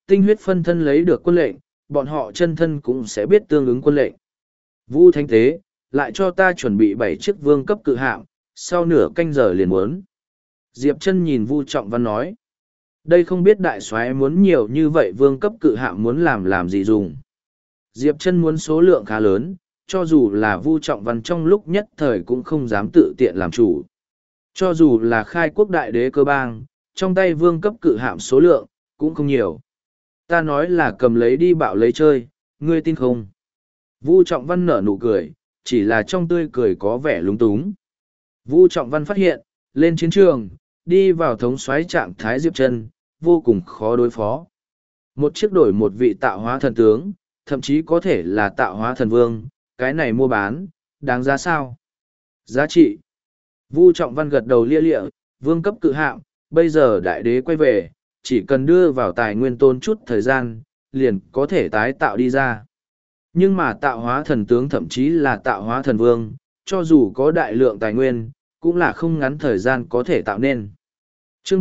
tinh huyết phân thân lấy được quân lệnh, bọn họ chân thân cũng sẽ biết tương ứng quân lệnh. Vu Thánh Tế, lại cho ta chuẩn bị 7 chiếc vương cấp cự hạm, sau nửa canh giờ liền muốn. Diệp Chân nhìn Vu Trọng Văn nói. Đây không biết đại soái muốn nhiều như vậy vương cấp cự hạm muốn làm gì dùng. Diệp Chân muốn số lượng khá lớn, cho dù là Vu Trọng Văn trong lúc nhất thời cũng không dám tự tiện làm chủ. Cho dù là khai quốc đại đế cơ bang, trong tay vương cấp cự hạm số lượng, cũng không nhiều. Ta nói là cầm lấy đi bạo lấy chơi, ngươi tin không? Vu Trọng Văn nở nụ cười, chỉ là trong tươi cười có vẻ lúng túng. Vu Trọng Văn phát hiện, lên chiến trường, đi vào thống soái trạng thái Diệp Chân, vô cùng khó đối phó. Một chiếc đổi một vị tạo hóa thần tướng, thậm chí có thể là tạo hóa thần vương, cái này mua bán, đáng giá sao? Giá trị. Vu Trọng Văn gật đầu lia lịa, vương cấp cự hạm, bây giờ đại đế quay về, chỉ cần đưa vào tài nguyên tốn chút thời gian, liền có thể tái tạo đi ra. Nhưng mà tạo hóa thần tướng thậm chí là tạo hóa thần vương, cho dù có đại lượng tài nguyên, cũng là không ngắn thời gian có thể tạo nên. Chương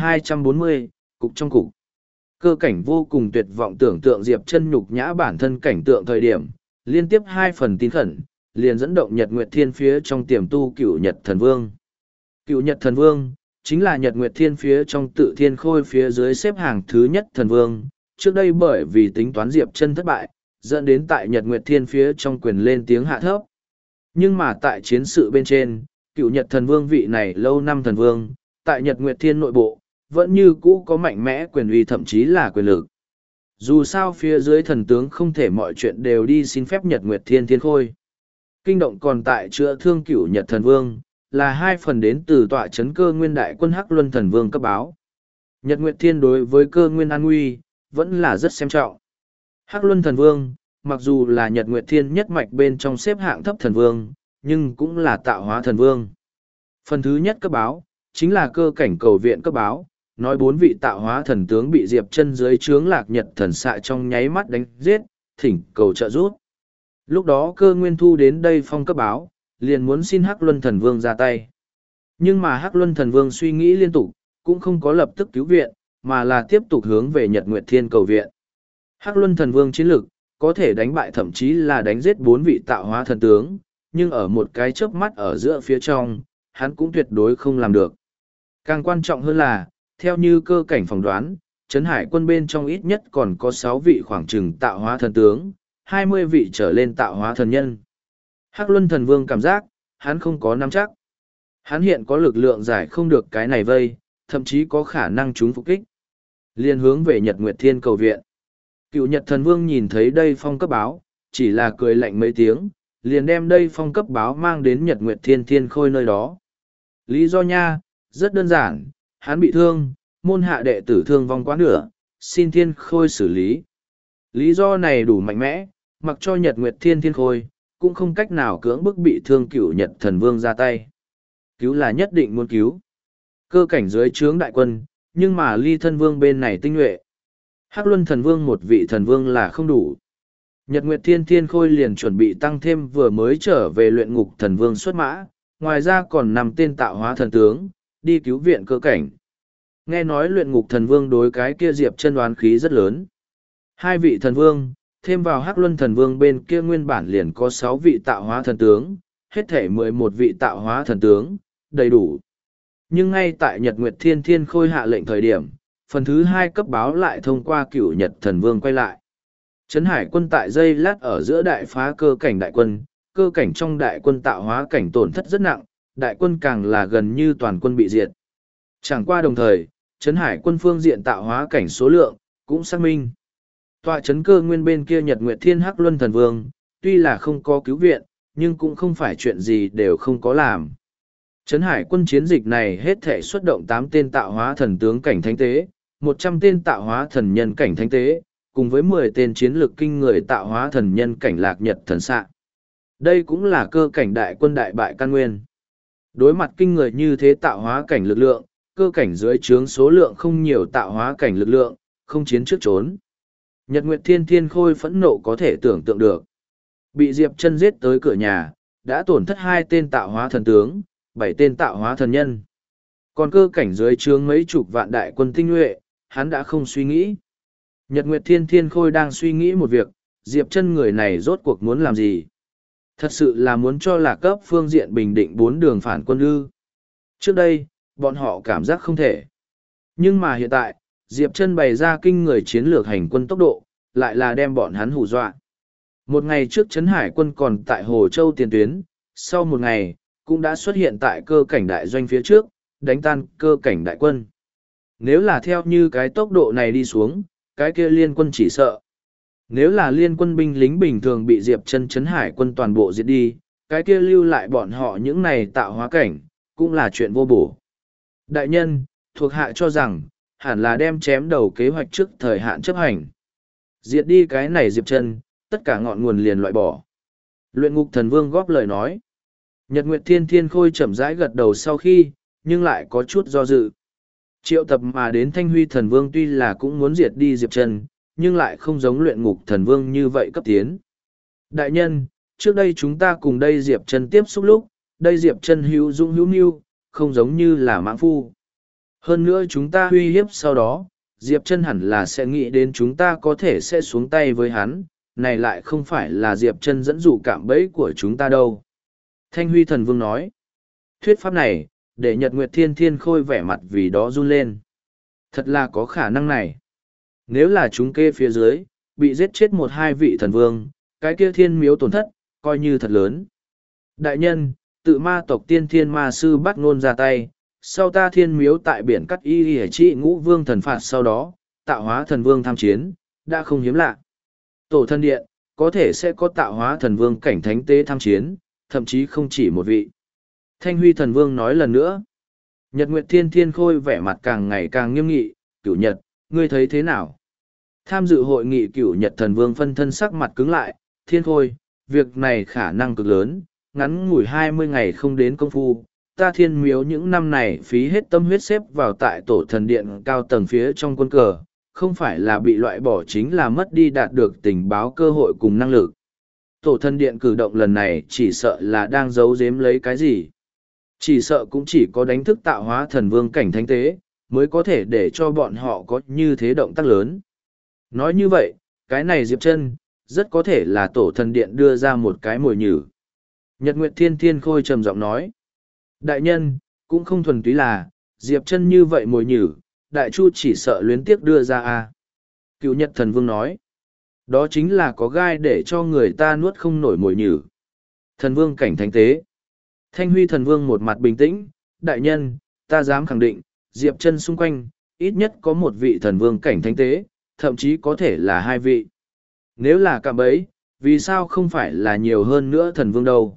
3240, Cục trong Cục. Cơ cảnh vô cùng tuyệt vọng tưởng tượng Diệp Chân nhục nhã bản thân cảnh tượng thời điểm, liên tiếp 2 phần tin khẩn, liền dẫn động Nhật Nguyệt Thiên phía trong tiềm tu Cửu Nhật Thần Vương. Cửu Nhật Thần Vương, chính là Nhật Nguyệt Thiên phía trong tự thiên khôi phía dưới xếp hàng thứ nhất thần vương. Trước đây bởi vì tính toán Diệp Chân thất bại, dẫn đến tại Nhật Nguyệt Thiên phía trong quyền lên tiếng hạ thấp. Nhưng mà tại chiến sự bên trên, Cửu Nhật Thần Vương vị này lâu năm thần vương, tại Nhật Nguyệt Thiên nội bộ, vẫn như cũ có mạnh mẽ quyền uy thậm chí là quyền lực. Dù sao phía dưới thần tướng không thể mọi chuyện đều đi xin phép Nhật Nguyệt Thiên thiên khôi. Kinh động còn tại chữa thương Cửu Nhật Thần Vương, là 2 phần đến từ tọa chấn cơ nguyên đại quân Hắc Luân Thần Vương cấp báo. Nhật Nguyệt Thiên đối với cơ nguyên an nguy, vẫn là rất xem trọng. Hắc Luân Thần Vương, mặc dù là Nhật Nguyệt Thiên nhất mạch bên trong xếp hạng thấp thần vương, nhưng cũng là tạo hóa thần vương. Phần thứ nhất cấp báo, chính là cơ cảnh cầu viện cấp báo, nói 4 vị tạo hóa thần tướng bị Diệp Chân dưới trướng Lạc Nhật thần xạ trong nháy mắt đánh giết, thỉnh cầu trợ giúp. Lúc đó cơ nguyên thu đến đây phong cấp báo, liền muốn xin Hắc Luân Thần Vương ra tay. Nhưng mà Hắc Luân Thần Vương suy nghĩ liên tục, cũng không có lập tức cứu viện, mà là tiếp tục hướng về Nhật Nguyệt Thiên cầu viện. Hắc Luân Thần Vương chiến lực, có thể đánh bại thậm chí là đánh giết 4 vị tạo hóa thần tướng, nhưng ở một cái chớp mắt ở giữa phía trong, hắn cũng tuyệt đối không làm được. Càng quan trọng hơn là, theo như cơ cảnh phỏng đoán, Trấn Hải quân bên trong ít nhất còn có 6 vị khoảng chừng tạo hóa thần tướng, 20 vị trở lên tạo hóa thần nhân. Hắc Luân Thần Vương cảm giác, hắn không có nắm chắc. Hắn hiện có lực lượng giải không được cái này vây, thậm chí có khả năng trúng phục kích. Liên hướng về Nhật Nguyệt Thiên cầu viện. Cựu Nhật Thần Vương nhìn thấy đây phong cấp báo, chỉ là cười lạnh mấy tiếng, liền đem đây phong cấp báo mang đến Nhật Nguyệt Thiên Thiên Khôi nơi đó. Lý do nha, rất đơn giản, hắn bị thương, môn hạ đệ tử thương vong quá nửa, xin Thiên Khôi xử lý. Lý do này đủ mạnh mẽ, mặc cho Nhật Nguyệt Thiên Thiên Khôi, cũng không cách nào cưỡng bức bị thương Cựu Nhật Thần Vương ra tay. Cứu là nhất định muốn cứu. Cơ cảnh dưới trướng đại quân, nhưng mà Ly Thân Vương bên này tinh nhuệ. Hắc Luân Thần Vương một vị thần vương là không đủ. Nhật Nguyệt Thiên Thiên Khôi liền chuẩn bị tăng thêm vừa mới trở về luyện ngục thần vương xuất mã, ngoài ra còn 5 tên tạo hóa thần tướng, đi cứu viện cơ cảnh. Nghe nói luyện ngục thần vương đối cái kia Diệp Chân đoán khí rất lớn. 2 vị thần vương, thêm vào Hắc Luân Thần Vương bên kia nguyên bản liền có 6 vị tạo hóa thần tướng, hết thể 11 vị tạo hóa thần tướng, đầy đủ. Nhưng ngay tại Nhật Nguyệt Thiên Thiên Khôi hạ lệnh thời điểm, phần thứ 2 cấp báo lại thông qua Cửu Nhật Thần Vương quay lại. Trấn Hải quân tại giây lát ở giữa đại phá cơ cảnh đại quân, cơ cảnh trong đại quân tạo hóa cảnh tổn thất rất nặng, đại quân càng là gần như toàn quân bị diệt. Chẳng qua đồng thời, Trấn Hải quân phương diện tạo hóa cảnh số lượng, cũng xác minh. Tọa chấn cơ nguyên bên kia Nhật Nguyệt Thiên Hắc Luân Thần Vương, tuy là không có cứu viện, nhưng cũng không phải chuyện gì đều không có làm. Trấn Hải quân chiến dịch này hết thể xuất động 8 tên tạo hóa thần tướng cảnh thánh tế, 100 tên tạo hóa thần nhân cảnh thánh tế, cùng với 10 tên chiến lược kinh người tạo hóa thần nhân cảnh Lạc Nhật thần xạ. Đây cũng là cơ cảnh đại quân đại bại căn nguyên. Đối mặt kinh người như thế tạo hóa cảnh lực lượng, cơ cảnh dưới trướng số lượng không nhiều tạo hóa cảnh lực lượng, không chiến trước trốn. Nhật Nguyệt Thiên Thiên Khôi phẫn nộ có thể tưởng tượng được. Bị Diệp Chân giết tới cửa nhà, đã tổn thất 2 tên tạo hóa thần tướng, 7 tên tạo hóa thần nhân. Còn cơ cảnh dưới trướng mấy chục vạn đại quân tinh nhuệ, hắn đã không suy nghĩ. Nhật Nguyệt Thiên Thiên Khôi đang suy nghĩ một việc, Diệp Chân người này rốt cuộc muốn làm gì? Thật sự là muốn cho Lạc Cấp phương diện bình định 4 đường phản quân ư? Trước đây, bọn họ cảm giác không thể. Nhưng mà hiện tại, Diệp Chân bày ra kinh người chiến lược hành quân tốc độ, lại là đem bọn hắn hù dọa. Một ngày trước Trấn Hải quân còn tại Hồ Châu tiền tuyến, sau một ngày, cũng đã xuất hiện tại cơ cảnh đại doanh phía trước, đánh tan cơ cảnh đại quân. Nếu là theo như cái tốc độ này đi xuống, cái kia liên quân chỉ sợ. Nếu là liên quân binh lính bình thường bị Diệp Chân Trấn Hải quân toàn bộ diệt đi, cái kia lưu lại bọn họ những này tạo hóa cảnh, cũng là chuyện vô bổ. Đại nhân, thuộc hạ cho rằng, hẳn là đem chém đầu kế hoạch trước thời hạn chấp hành. Diệt đi cái này Diệp Chân, tất cả ngọn nguồn liền loại bỏ. Luyện Ngục Thần Vương góp lời nói. Nhật Nguyệt Thiên Thiên Khôi chậm rãi gật đầu sau khi, nhưng lại có chút do dự. Triệu tập mà đến Thanh Huy Thần Vương tuy là cũng muốn diệt đi Diệp Chân, nhưng lại không giống Luyện Ngục Thần Vương như vậy cấp tiến. Đại nhân, trước đây chúng ta cùng đây Diệp Chân tiếp xúc lúc, đây Diệp Chân hữu dũng hữu nưu, không giống như là mãng phu. Hơn nữa chúng ta uy hiếp sau đó, Diệp Chân hẳn là sẽ nghĩ đến chúng ta có thể sẽ xuống tay với hắn, này lại không phải là Diệp Chân dẫn dụ cạm bẫy của chúng ta đâu. Thanh Huy Thần Vương nói, thuyết pháp này, để Nhật Nguyệt Thiên Thiên Khôi vẻ mặt vì đó run lên. Thật là có khả năng này. Nếu là chúng kê phía dưới, bị giết chết một hai vị thần vương, cái kia thiên miếu tổn thất, coi như thật lớn. Đại nhân, tự ma tộc tiên thiên ma sư bắt ngôn ra tay, sau ta thiên miếu tại biển cắt y hề trị ngũ vương thần phạt sau đó, tạo hóa thần vương tham chiến, đã không hiếm lạ. Tổ thân điện, có thể sẽ có tạo hóa thần vương cảnh thánh tế tham chiến, thậm chí không chỉ một vị. Thanh Huy Thần Vương nói lần nữa. Nhật Nguyệt Thiên Thiên Khôi vẻ mặt càng ngày càng nghiêm nghị, Cửu Nhật, ngươi thấy thế nào? Tham dự hội nghị Cửu Nhật Thần Vương phân thân sắc mặt cứng lại, Thiên Khôi, việc này khả năng cực lớn, ngắn ngủi 20 ngày không đến công phu, ta thiên miếu những năm này phí hết tâm huyết xếp vào tại tổ thần điện cao tầng phía trong quân cờ, không phải là bị loại bỏ chính là mất đi đạt được tình báo cơ hội cùng năng lực. Tổ thần điện cử động lần này chỉ sợ là đang giấu giếm lấy cái gì. Chỉ sợ cũng chỉ có đánh thức tạo hóa thần vương cảnh thánh tế, mới có thể để cho bọn họ có như thế động tác lớn. Nói như vậy, cái này Diệp Chân rất có thể là tổ thần điện đưa ra một cái mồi nhử. Nhật Nguyệt Thiên Thiên Khôi trầm giọng nói. Đại nhân, cũng không thuần túy là, Diệp Chân như vậy mồi nhử, Đại Chu chỉ sợ luyến tiếc đưa ra a. Cựu Nhật Thần Vương nói. Đó chính là có gai để cho người ta nuốt không nổi mồi nhử. Thần Vương cảnh thánh tế. Thanh Huy Thần Vương một mặt bình tĩnh, đại nhân, ta dám khẳng định, Diệp Chân xung quanh, ít nhất có một vị thần vương cảnh thánh tế, thậm chí có thể là hai vị. Nếu là cạm bẫy, vì sao không phải là nhiều hơn nữa thần vương đâu?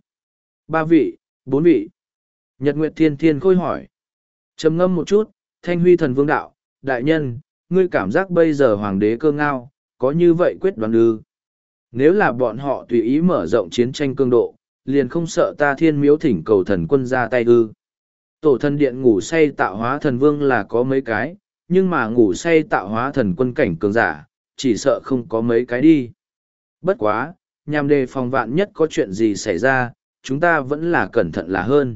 3 vị, 4 vị. Nhật Nguyệt Thiên Thiên Khôi hỏi. Trầm ngâm một chút, Thanh Huy Thần Vương đạo, đại nhân, ngươi cảm giác bây giờ hoàng đế cơ ngao, có như vậy quyết đoán ư? Nếu là bọn họ tùy ý mở rộng chiến tranh cương độ, liền không sợ ta thiên miếu thỉnh cầu thần quân ra tay ư. Tổ thần điện ngủ say tạo hóa thần vương là có mấy cái, nhưng mà ngủ say tạo hóa thần quân cảnh cường giả, chỉ sợ không có mấy cái đi. Bất quá, nhằm đề phòng vạn nhất có chuyện gì xảy ra, chúng ta vẫn là cẩn thận là hơn.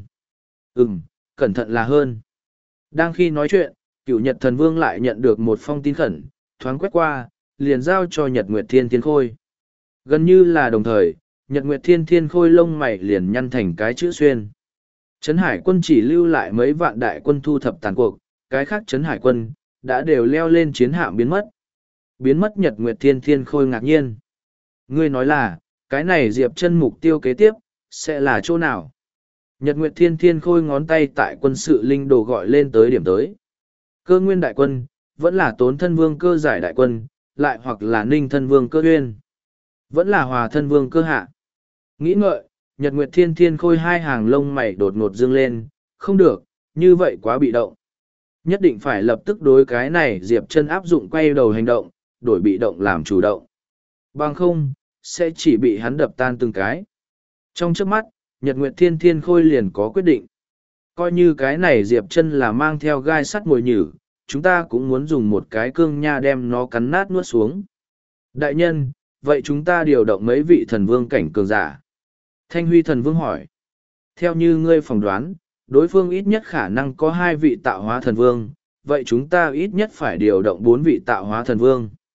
Cẩn thận là hơn. Đang khi nói chuyện, Cửu Nhật Thần Vương lại nhận được một phong tin khẩn, thoáng quét qua, liền giao cho Nhật Nguyệt Thiên Thiên Khôi. Gần như là đồng thời, Nhật Nguyệt Thiên Thiên Khôi lông mày liền nhăn thành cái chữ xuyên. Trấn Hải quân chỉ lưu lại mấy vạn đại quân thu thập tàn cuộc, cái khác Trấn Hải quân, đã đều leo lên chiến hạm biến mất. Biến mất Nhật Nguyệt Thiên Thiên Khôi ngạc nhiên. Ngươi nói là, cái này Diệp Chân mục tiêu kế tiếp, sẽ là chỗ nào? Nhật Nguyệt Thiên Thiên Khôi ngón tay tại quân sự linh đồ gọi lên tới điểm tới. Cơ nguyên đại quân, vẫn là Tốn thân vương cơ giải đại quân, lại hoặc là Ninh thân vương cơ uyên, vẫn là Hòa thân vương cơ hạ. Nghĩ ngợi, Nhật Nguyệt Thiên Thiên Khôi hai hàng lông mày đột ngột dương lên, không được, như vậy quá bị động. Nhất định phải lập tức đối cái này Diệp Chân áp dụng quay đầu hành động, đổi bị động làm chủ động. Bằng không, sẽ chỉ bị hắn đập tan từng cái. Trong chớp mắt, Nhật Nguyệt Thiên Thiên Khôi liền có quyết định. Coi như cái này Diệp Chân là mang theo gai sắt mồi nhử, chúng ta cũng muốn dùng một cái cương nha đem nó cắn nát nuốt xuống. Đại nhân, vậy chúng ta điều động mấy vị thần vương cảnh cường giả? Thanh Huy Thần Vương hỏi. Theo như ngươi phỏng đoán, đối phương ít nhất khả năng có 2 vị tạo hóa thần vương, vậy chúng ta ít nhất phải điều động 4 vị tạo hóa thần vương.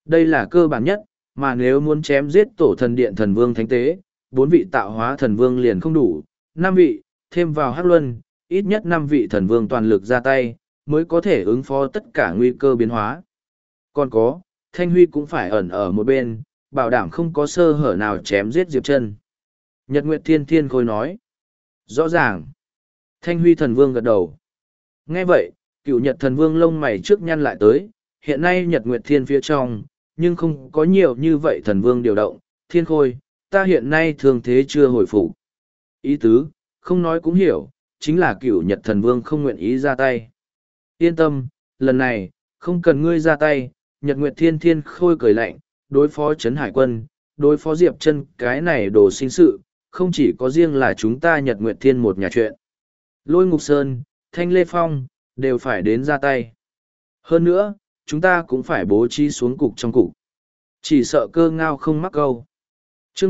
Đây là cơ bản nhất, mà nếu muốn chém giết tổ thần điện thần vương thánh tế, 4 vị tạo hóa thần vương liền không đủ, 5 vị, thêm vào Hắc Luân, ít nhất 5 vị thần vương toàn lực ra tay, mới có thể ứng phó tất cả nguy cơ biến hóa. Còn có, Thanh Huy cũng phải ẩn ở một bên, bảo đảm không có sơ hở nào chém giết Diệp Chân. Nhật Nguyệt Thiên Thiên Khôi nói. Rõ ràng. Thanh Huy thần vương gật đầu. Nghe vậy, Cựu Nhật thần vương lông mày trước nhăn lại tới, hiện nay Nhật Nguyệt Thiên phía trong, nhưng không có nhiều như vậy thần vương điều động. Thiên Khôi, ta hiện nay thường thế chưa hồi phục. Ý tứ, không nói cũng hiểu, chính là Cựu Nhật thần vương không nguyện ý ra tay. Yên tâm, lần này, không cần ngươi ra tay. Nhật Nguyệt Thiên Thiên Khôi cười lạnh, đối phó Trấn Hải Quân, đối phó Diệp Chân, cái này đồ sinh sự, không chỉ có riêng là chúng ta Nhật Nguyệt Thiên một nhà chuyện. Lôi Ngục Sơn, Thanh Lê Phong, đều phải đến ra tay. Hơn nữa, chúng ta cũng phải bố trí xuống cục trong cục. Chỉ sợ Cơ Ngao không mắc câu. Chương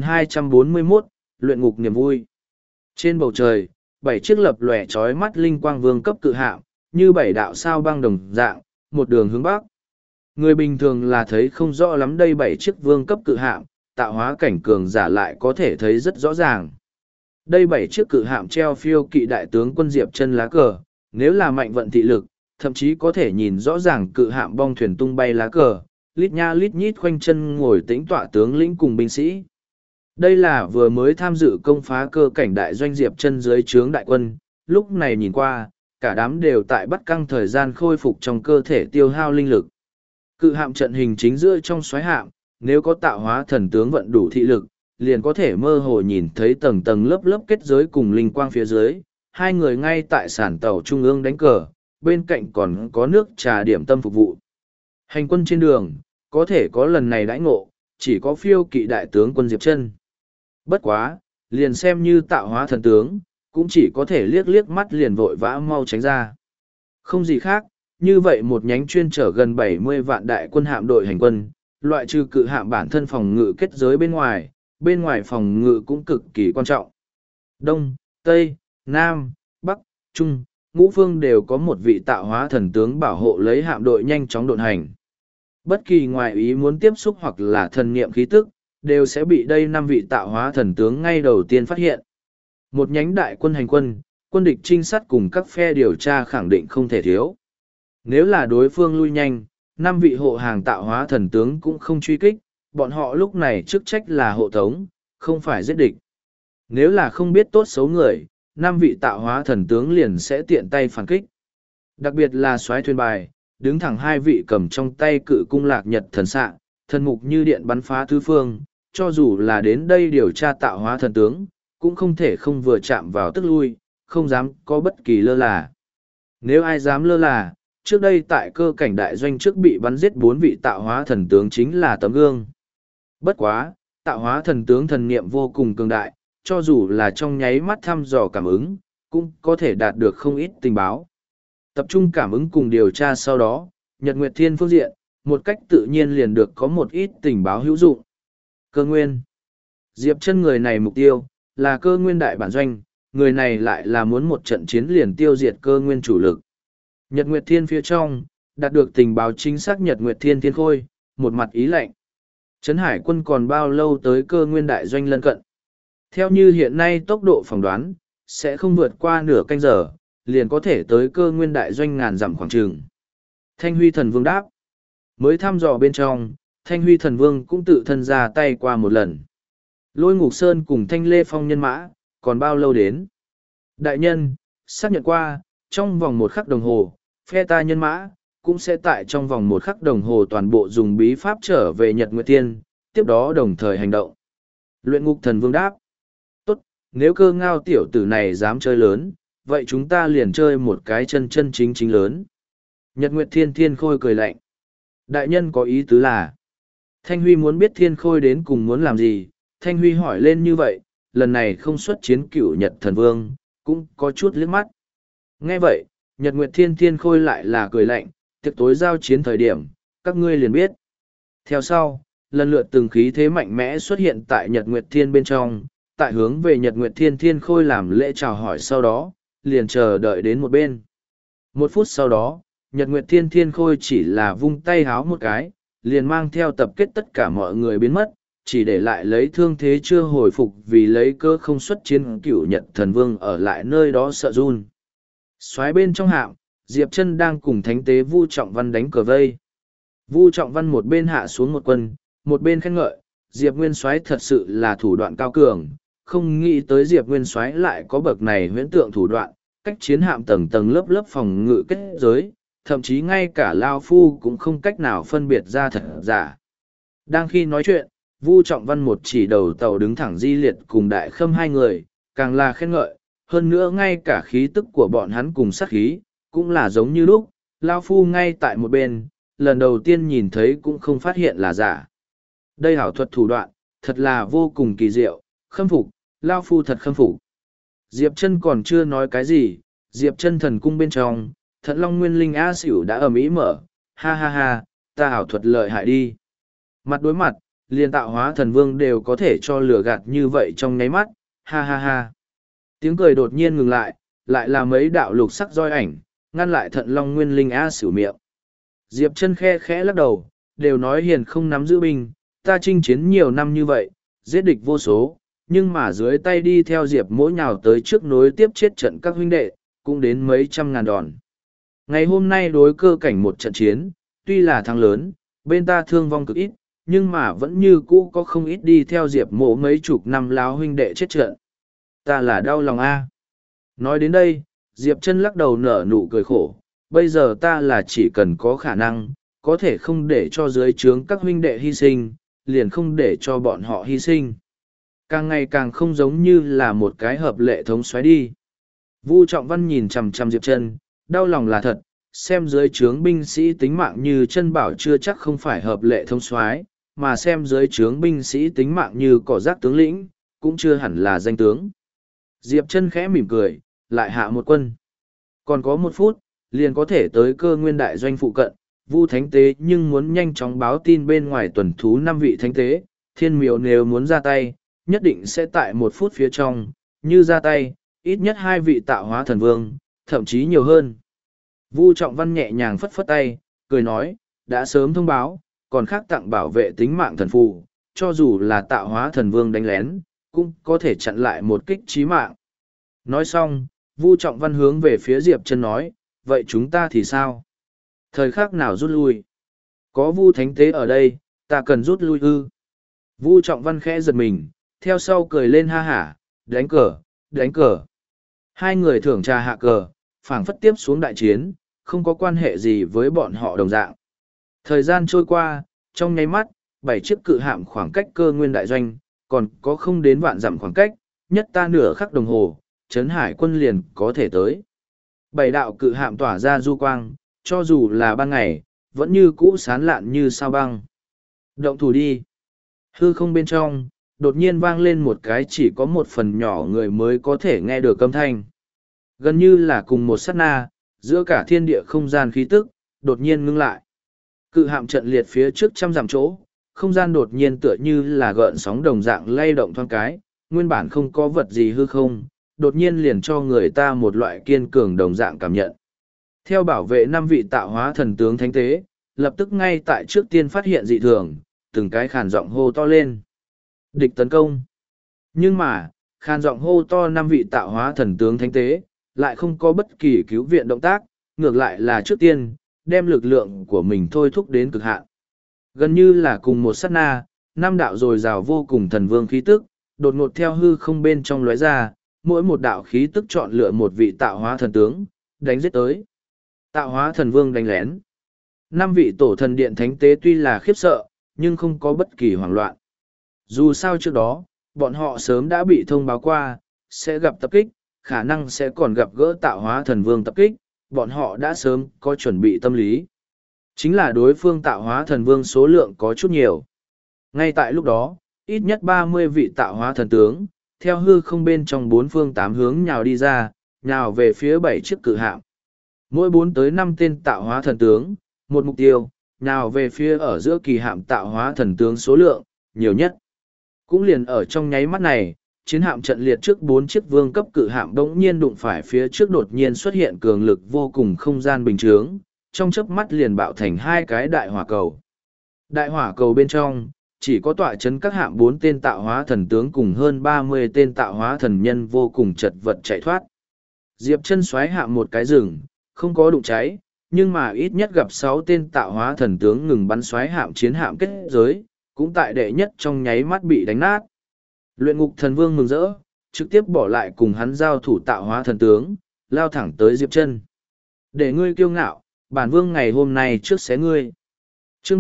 3241, Luyện ngục niềm vui. Trên bầu trời, 7 chiếc lập lòe chói mắt linh quang vương cấp cự hạm, như 7 đạo sao băng đồng dạng, một đường hướng bắc. Người bình thường là thấy không rõ lắm đây 7 chiếc vương cấp cự hạm, tạo hóa cảnh cường giả lại có thể thấy rất rõ ràng. Đây 7 chiếc cự hạm treo phiêu kỵ đại tướng quân Diệp Chân lá cờ, nếu là mạnh vận thị lực, thậm chí có thể nhìn rõ ràng cự hạm bong thuyền tung bay lá cờ, lít nha lít nhít khoanh chân ngồi tĩnh tọa tướng lĩnh cùng binh sĩ. Đây là vừa mới tham dự công phá cơ cảnh đại doanh Diệp Chân dưới trướng đại quân, lúc này nhìn qua, cả đám đều tại bắt căng thời gian khôi phục trong cơ thể tiêu hao linh lực. Cự hạm trận hình chính giữa trong xoáy hạm, nếu có tạo hóa thần tướng vận đủ thị lực, liền có thể mơ hồ nhìn thấy tầng tầng lớp lớp kết giới cùng linh quang phía dưới, hai người ngay tại sàn tàu trung ương đánh cờ, bên cạnh còn có nước trà điểm tâm phục vụ. Hành quân trên đường, có thể có lần này đãi ngộ, chỉ có phiêu kỵ đại tướng quân Diệp Chân. Bất quá, liền xem như tạo hóa thần tướng, cũng chỉ có thể liếc liếc mắt liền vội vã mau tránh ra. Không gì khác, như vậy một nhánh chuyên chở gần 70 vạn đại quân hạm đội hành quân, loại trừ cự hạm bản thân phòng ngự kết giới bên ngoài phòng ngự cũng cực kỳ quan trọng. Đông, Tây, Nam, Bắc, Trung, ngũ phương đều có một vị tạo hóa thần tướng bảo hộ lấy hạm đội nhanh chóng độn hành. Bất kỳ ngoại ý muốn tiếp xúc hoặc là thần niệm khí tức, đều sẽ bị đây 5 vị tạo hóa thần tướng ngay đầu tiên phát hiện. Một nhánh đại quân hành quân, quân địch trinh sát cùng các phe điều tra khẳng định không thể thiếu. Nếu là đối phương lui nhanh, 5 vị hộ hàng tạo hóa thần tướng cũng không truy kích, bọn họ lúc này chức trách là hộ tống, không phải giết địch. Nếu là không biết tốt xấu người, 5 vị tạo hóa thần tướng liền sẽ tiện tay phản kích. Đặc biệt là soái thuyền bài, đứng thẳng 2 vị cầm trong tay cự cung lạc nhật thần xạ, thần mục như điện bắn phá tứ phương, cho dù là đến đây điều tra tạo hóa thần tướng, cũng không thể không vừa chạm vào tức lui, không dám có bất kỳ lơ là. Nếu ai dám lơ là, trước đây tại cơ cảnh đại doanh trước bị bắn giết 4 vị tạo hóa thần tướng chính là tấm gương. Bất quá, tạo hóa thần tướng thần niệm vô cùng cường đại, cho dù là trong nháy mắt thăm dò cảm ứng, cũng có thể đạt được không ít tình báo. Tập trung cảm ứng cùng điều tra sau đó, Nhật Nguyệt Thiên phương diện, một cách tự nhiên liền được có một ít tình báo hữu dụng. Cơ nguyên. Diệp Chân người này mục tiêu, là cơ nguyên đại bản doanh, người này lại là muốn một trận chiến liền tiêu diệt cơ nguyên chủ lực. Nhật Nguyệt Thiên phía trong, đạt được tình báo chính xác Nhật Nguyệt Thiên Thiên Khôi, một mặt ý lệnh. Trấn Hải Quân còn bao lâu tới cơ nguyên đại doanh lân cận? Theo như hiện nay tốc độ phỏng đoán, sẽ không vượt qua nửa canh giờ, liền có thể tới cơ nguyên đại doanh ngàn dặm khoảng trường. Thanh Huy Thần Vương đáp. Mới thăm dò bên trong, Thanh Huy Thần Vương cũng tự thân ra tay qua một lần. Lôi Ngục Sơn cùng Thanh Lê Phong nhân mã, còn bao lâu đến? Đại nhân, xác nhận qua, trong vòng 1 khắc đồng hồ, phe ta nhân mã, cũng sẽ tại trong vòng 1 khắc đồng hồ toàn bộ dùng bí pháp trở về Nhật Nguyệt Thiên, tiếp đó đồng thời hành động. Luyện ngục thần vương đáp. Tốt, nếu Cơ Ngao tiểu tử này dám chơi lớn, vậy chúng ta liền chơi một cái chân chân chính chính lớn. Nhật Nguyệt Thiên Thiên Khôi cười lạnh. Đại nhân có ý tứ là, Thanh Huy muốn biết Thiên Khôi đến cùng muốn làm gì, Thanh Huy hỏi lên như vậy, lần này không xuất chiến cửu Nhật thần vương, cũng có chút liếc mắt. Nghe vậy, Nhật Nguyệt Thiên Thiên Khôi lại là cười lạnh, tiệc tối giao chiến thời điểm, các ngươi liền biết. Theo sau, lần lượt từng khí thế mạnh mẽ xuất hiện tại Nhật Nguyệt Thiên bên trong, tại hướng về Nhật Nguyệt Thiên Thiên Khôi làm lễ chào hỏi sau đó, liền chờ đợi đến một bên. 1 phút sau đó, Nhật Nguyệt Thiên Thiên Khôi chỉ là vung tay háo một cái, liền mang theo tập kết tất cả mọi người biến mất, chỉ để lại lấy thương thế chưa hồi phục vì lấy cơ không xuất chiến Cửu Nhật Thần Vương ở lại nơi đó sợ run. Soái bên trong hạm, Diệp Chân đang cùng thánh tế Vu Trọng Văn đánh cờ vây. Vu Trọng Văn một bên hạ xuống một quân, một bên khen ngợi, Diệp Nguyên Soái thật sự là thủ đoạn cao cường, không nghĩ tới Diệp Nguyên Soái lại có bậc này huyễn tượng thủ đoạn, cách chiến hạm tầng tầng lớp lớp phòng ngự kết giới, thậm chí ngay cả Lao Phu cũng không cách nào phân biệt ra thật giả. Đang khi nói chuyện, Vu Trọng Văn một chỉ đầu tàu đứng thẳng Di Liệt cùng Đại Khâm hai người, càng là khen ngợi, hơn nữa ngay cả khí tức của bọn hắn cùng sát khí, cũng là giống như lúc, Lao Phu ngay tại một bên, lần đầu tiên nhìn thấy cũng không phát hiện là giả. Đây hảo thuật thủ đoạn, thật là vô cùng kỳ diệu, khâm phục, Lao Phu thật khâm phục. Diệp Chân còn chưa nói cái gì, Diệp Chân thần cung bên trong, Thận Long Nguyên Linh A Xỉu đã ầm ĩ mở, ha ha ha, ta hảo thuật lợi hại đi. Mặt đối mặt, liền Tạo Hóa Thần Vương đều có thể cho lửa gạt như vậy trong nháy mắt, ha ha ha. Tiếng cười đột nhiên ngừng lại, lại là mấy đạo lục sắc roi ảnh, ngăn lại Thận Long Nguyên Linh A Xỉu miệng. Diệp Chân khe khẽ lắc đầu, đều nói hiền không nắm giữ binh, ta chinh chiến nhiều năm như vậy, giết địch vô số, nhưng mà dưới tay đi theo Diệp mỗi nhào tới trước nối tiếp chết trận các huynh đệ, cũng đến mấy trăm ngàn đòn. Ngày hôm nay đối cơ cảnh một trận chiến, tuy là thắng lớn, bên ta thương vong cực ít, nhưng mà vẫn như cũ có không ít đi theo Diệp mộ mấy chục năm láo huynh đệ chết trận. Ta là đau lòng a. Nói đến đây, Diệp Chân lắc đầu nở nụ cười khổ, bây giờ ta là chỉ cần có khả năng, có thể không để cho dưới trướng các huynh đệ hy sinh, liền không để cho bọn họ hy sinh. Càng ngày càng không giống như là một cái hợp lệ thống soái đi. Vu Trọng Văn nhìn chằm chằm Diệp Chân, đau lòng là thật, xem dưới trướng binh sĩ tính mạng như Chân bảo chưa chắc không phải hợp lệ thống soái, mà xem dưới trướng binh sĩ tính mạng như cỏ rác tướng lĩnh, cũng chưa hẳn là danh tướng. Diệp Chân khẽ mỉm cười, lại hạ một quân. Còn có 1 phút, liền có thể tới Cơ Nguyên đại doanh phụ cận, Vu Thánh Tế nhưng muốn nhanh chóng báo tin bên ngoài tuần thú 5 vị Thánh Tế, Thiên Miểu nếu muốn ra tay, nhất định sẽ tại 1 phút phía trong, như ra tay, ít nhất 2 vị Tạo Hóa Thần Vương, thậm chí nhiều hơn. Vu Trọng Văn nhẹ nhàng phất phất tay, cười nói, đã sớm thông báo, còn khác tặng bảo vệ tính mạng thần phù, cho dù là Tạo Hóa Thần Vương đánh lén, cũng có thể chặn lại một kích chí mạng. Nói xong, Vu Trọng Văn hướng về phía Diệp Chân nói, vậy chúng ta thì sao? Thời khắc nào rút lui? Có Vu Thánh Tế ở đây, ta cần rút lui ư? Vu Trọng Văn khẽ giật mình, theo sau cười lên ha hả, đánh cờ, đánh cờ. Hai người thưởng trà hạ cờ, phảng phất tiếp xuống đại chiến, không có quan hệ gì với bọn họ đồng dạng. Thời gian trôi qua, trong nháy mắt, 7 chiếc cự hạm khoảng cách Cơ Nguyên đại doanh, còn có không đến vạn dặm khoảng cách, nhất ta nửa khắc đồng hồ, Trấn Hải quân liền có thể tới. 7 đạo cự hạm tỏa ra du quang, cho dù là ban ngày, vẫn như cũ sán lạn như sao băng. Động thủ đi. Hư không bên trong, đột nhiên vang lên một cái chỉ có một phần nhỏ người mới có thể nghe được âm thanh. Gần như là cùng một sát na, giữa cả thiên địa không gian khí tức, đột nhiên ngưng lại. Cự hạm trận liệt phía trước trăm dặm chỗ, không gian đột nhiên tựa như là gợn sóng đồng dạng lay động thoáng cái, nguyên bản không có vật gì hư không, đột nhiên liền cho người ta một loại kiên cường đồng dạng cảm nhận. Theo bảo vệ 5 vị Tạo Hóa Thần tướng Thánh Tế, lập tức ngay tại trước tiên phát hiện dị thường, từng cái khàn giọng hô to lên. Địch tấn công. Nhưng mà, khàn giọng hô to 5 vị Tạo Hóa Thần tướng Thánh Tế, lại không có bất kỳ cứu viện động tác, ngược lại là trước tiên, đem lực lượng của mình thôi thúc đến cực hạn. Gần như là cùng một sát na, 5 đạo dồi dào vô cùng thần vương khí tức, đột ngột theo hư không bên trong lóe ra, mỗi một đạo khí tức chọn lựa một vị Tạo Hóa Thần tướng, đánh giết tới. Tạo Hóa Thần Vương đánh lén. 5 vị tổ thần điện thánh tế tuy là khiếp sợ, nhưng không có bất kỳ hoảng loạn. Dù sao trước đó, bọn họ sớm đã bị thông báo qua, sẽ gặp tập kích, khả năng sẽ còn gặp gỡ Tạo Hóa Thần Vương tập kích, bọn họ đã sớm có chuẩn bị tâm lý. Chính là đối phương Tạo Hóa Thần Vương số lượng có chút nhiều. Ngay tại lúc đó, ít nhất 30 vị Tạo Hóa Thần tướng, theo hư không bên trong 4 phương 8 hướng nhào đi ra, nhào về phía 7 chiếc cự hạm. Mỗi 4 tới 5 tên Tạo Hóa Thần tướng, một mục tiêu, nhào về phía ở giữa kỳ hạm Tạo Hóa Thần tướng số lượng, nhiều nhất. Cũng liền ở trong nháy mắt này, chiến hạm trận liệt trước 4 chiếc vương cấp cự hạm đống nhiên đụng phải phía trước đột nhiên xuất hiện cường lực vô cùng không gian bình chướng, trong chớp mắt liền bạo thành 2 cái đại hỏa cầu. Đại hỏa cầu bên trong, chỉ có tọa chấn các hạng 4 tên tạo hóa thần tướng cùng hơn 30 tên tạo hóa thần nhân vô cùng chật vật chạy thoát. Diệp chân xoáy hạng một cái rừng, không có đụng cháy, nhưng mà ít nhất gặp 6 tên tạo hóa thần tướng ngừng bắn xoáy hạm chiến hạm kết giới, cũng tại đệ nhất trong nháy mắt bị đánh nát. Luyện ngục thần vương mừng rỡ, trực tiếp bỏ lại cùng hắn giao thủ tạo hóa thần tướng, lao thẳng tới Diệp chân. Để ngươi kiêu ngạo, bản vương ngày hôm nay trước xé ngươi. Chương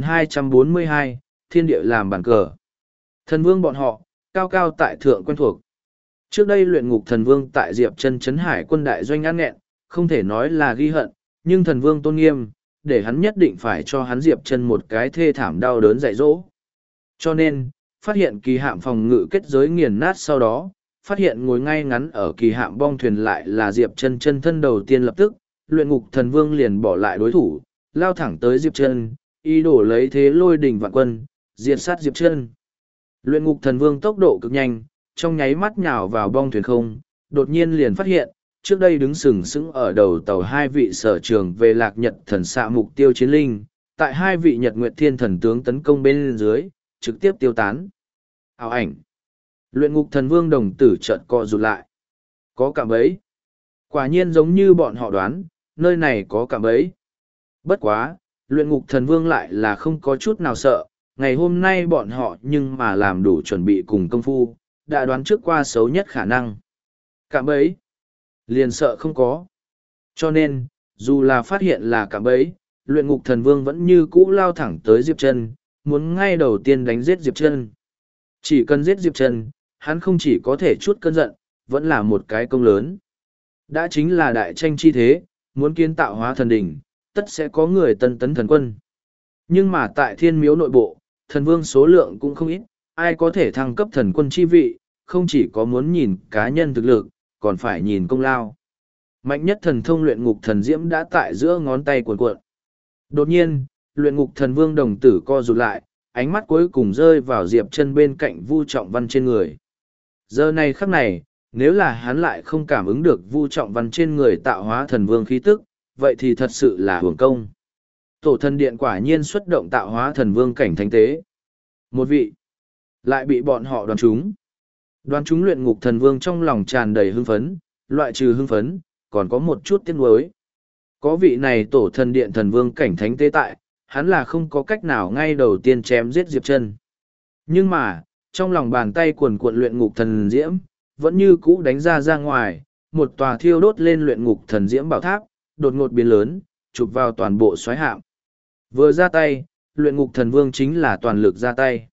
3242, Thiên địa làm bản cờ. Thần vương bọn họ, cao cao tại thượng quen thuộc. Trước đây luyện ngục thần vương tại Diệp chân chấn hải quân đại doanh ăn nghẹn, không thể nói là ghi hận, nhưng thần vương tôn nghiêm, để hắn nhất định phải cho hắn Diệp chân một cái thê thảm đau đớn dạy dỗ. Cho nên, phát hiện kỳ hạm phòng ngự kết giới nghiền nát sau đó, phát hiện ngồi ngay ngắn ở kỳ hạm bong thuyền lại là Diệp chân chân thân đầu tiên lập tức, luyện ngục thần vương liền bỏ lại đối thủ, lao thẳng tới Diệp chân, ý đồ lấy thế lôi đỉnh vạn quân, diệt sát Diệp chân. Luyện ngục thần vương tốc độ cực nhanh, trong nháy mắt nhào vào bong thuyền không, đột nhiên liền phát hiện, trước đây đứng sừng sững ở đầu tàu hai vị sở trường về lạc nhật thần xạ mục tiêu chiến linh, tại hai vị nhật nguyệt thiên thần tướng tấn công bên dưới, trực tiếp tiêu tán. Ảo ảnh. Luyện ngục thần vương đồng tử chợt co rụt lại. Có cạm bẫy. Quả nhiên giống như bọn họ đoán, nơi này có cạm bẫy. Bất quá, luyện ngục thần vương lại là không có chút nào sợ, ngày hôm nay bọn họ nhưng mà làm đủ chuẩn bị cùng công phu, đã đoán trước qua xấu nhất khả năng. Cạm bẫy. Liền sợ không có. Cho nên, dù là phát hiện là cạm bẫy, luyện ngục thần vương vẫn như cũ lao thẳng tới Diệp chân, muốn ngay đầu tiên đánh giết Diệp chân. Chỉ cần giết Diệp chân, hắn không chỉ có thể chút cơn giận, vẫn là một cái công lớn. Đã chính là đại tranh chi thế, muốn kiến tạo hóa thần đỉnh, tất sẽ có người tân tấn thần quân. Nhưng mà tại thiên miếu nội bộ, thần vương số lượng cũng không ít, ai có thể thăng cấp thần quân chi vị, không chỉ có muốn nhìn cá nhân thực lực, còn phải nhìn công lao. Mạnh nhất thần thông luyện ngục thần diễm đã tại giữa ngón tay cuộn cuộn. Đột nhiên, luyện ngục thần vương đồng tử co rụt lại, ánh mắt cuối cùng rơi vào Diệp chân bên cạnh Vu Trọng Văn trên người. Giờ này khắc này, nếu là hắn lại không cảm ứng được Vu Trọng Văn trên người tạo hóa thần vương khí tức, vậy thì thật sự là hưởng công. Tổ thần điện quả nhiên xuất động tạo hóa thần vương cảnh thánh tế. Một vị, lại bị bọn họ đoán trúng. Đoán trúng luyện ngục thần vương trong lòng tràn đầy hưng phấn, loại trừ hưng phấn, còn có một chút tiếc nuối. Có vị này tổ thần điện thần vương cảnh thánh tế tại, hắn là không có cách nào ngay đầu tiên chém giết Diệp chân. Nhưng mà, trong lòng bàn tay cuồn cuộn luyện ngục thần diễm, vẫn như cũ đánh ra ngoài, một tòa thiêu đốt lên luyện ngục thần diễm bảo tháp, đột ngột biến lớn, chụp vào toàn bộ xoáy hạm. Vừa ra tay, luyện ngục thần vương chính là toàn lực ra tay.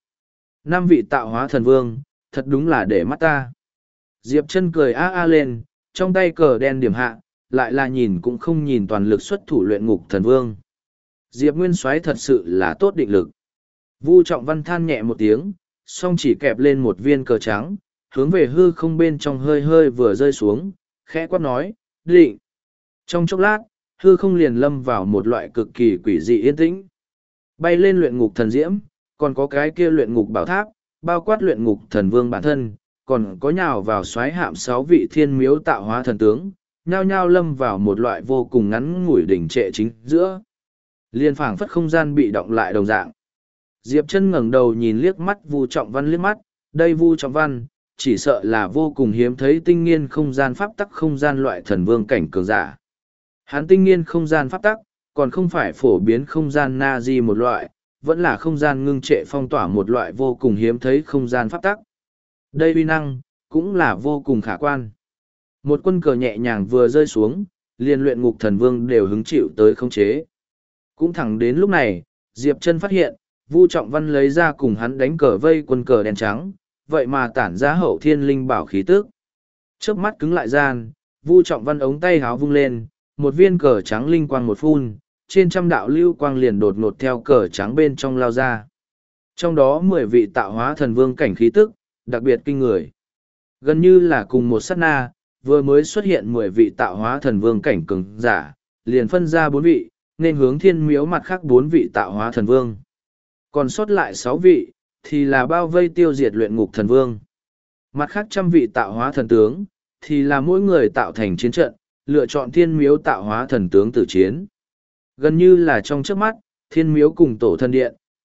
5 vị tạo hóa thần vương, thật đúng là để mắt ta. Diệp chân cười a lên, trong tay cờ đen điểm hạ, lại là nhìn cũng không nhìn toàn lực xuất thủ luyện ngục thần vương. Diệp Nguyên Soái thật sự là tốt định lực. Vu Trọng Văn than nhẹ một tiếng, song chỉ kẹp lên một viên cờ trắng, hướng về hư không bên trong hơi hơi vừa rơi xuống, khẽ quát nói, định. Trong chốc lát, hư không liền lâm vào một loại cực kỳ quỷ dị yên tĩnh. Bay lên luyện ngục thần diễm, còn có cái kia luyện ngục bảo tháp, bao quát luyện ngục thần vương bản thân, còn có nhào vào xoáy hạm 6 vị thiên miếu tạo hóa thần tướng, nhao nhao lâm vào một loại vô cùng ngắn ngủi đỉnh trệ chính giữa. Liên phảng phất không gian bị động lại đồng dạng. Diệp chân ngẩng đầu nhìn liếc mắt Vu Trọng Văn liếc mắt, đây Vu Trọng Văn, chỉ sợ là vô cùng hiếm thấy tinh nghiên không gian pháp tắc không gian loại thần vương cảnh cường giả. Hắn tinh nghiên không gian pháp tắc, còn không phải phổ biến không gian na-di một loại, vẫn là không gian ngưng trệ phong tỏa một loại vô cùng hiếm thấy không gian pháp tắc. Đây uy năng, cũng là vô cùng khả quan. Một quân cờ nhẹ nhàng vừa rơi xuống, liền luyện ngục thần vương đều hứng chịu tới khống chế. Cũng thẳng đến lúc này, Diệp chân phát hiện, Vu Trọng Văn lấy ra cùng hắn đánh cờ vây quân cờ đen trắng, vậy mà tản ra hậu thiên linh bảo khí tức. Chớp mắt cứng lại gian, Vu Trọng Văn ống tay háo vung lên, một viên cờ trắng linh quang một phun, trên trăm đạo lưu quang liền đột ngột theo cờ trắng bên trong lao ra. Trong đó 10 vị tạo hóa thần vương cảnh khí tức, đặc biệt kinh người. Gần như là cùng một sát na, vừa mới xuất hiện 10 vị tạo hóa thần vương cảnh cường giả, liền phân ra 4 vị, nên hướng thiên miếu mặt khác 4 vị tạo hóa thần vương. Còn sót lại 6 vị, thì là bao vây tiêu diệt luyện ngục thần vương. Mặt khác 100 vị tạo hóa thần tướng, thì là mỗi người tạo thành chiến trận, lựa chọn thiên miếu tạo hóa thần tướng tử chiến. Gần như là trong trước mắt, thiên miếu cùng tổ thần điện,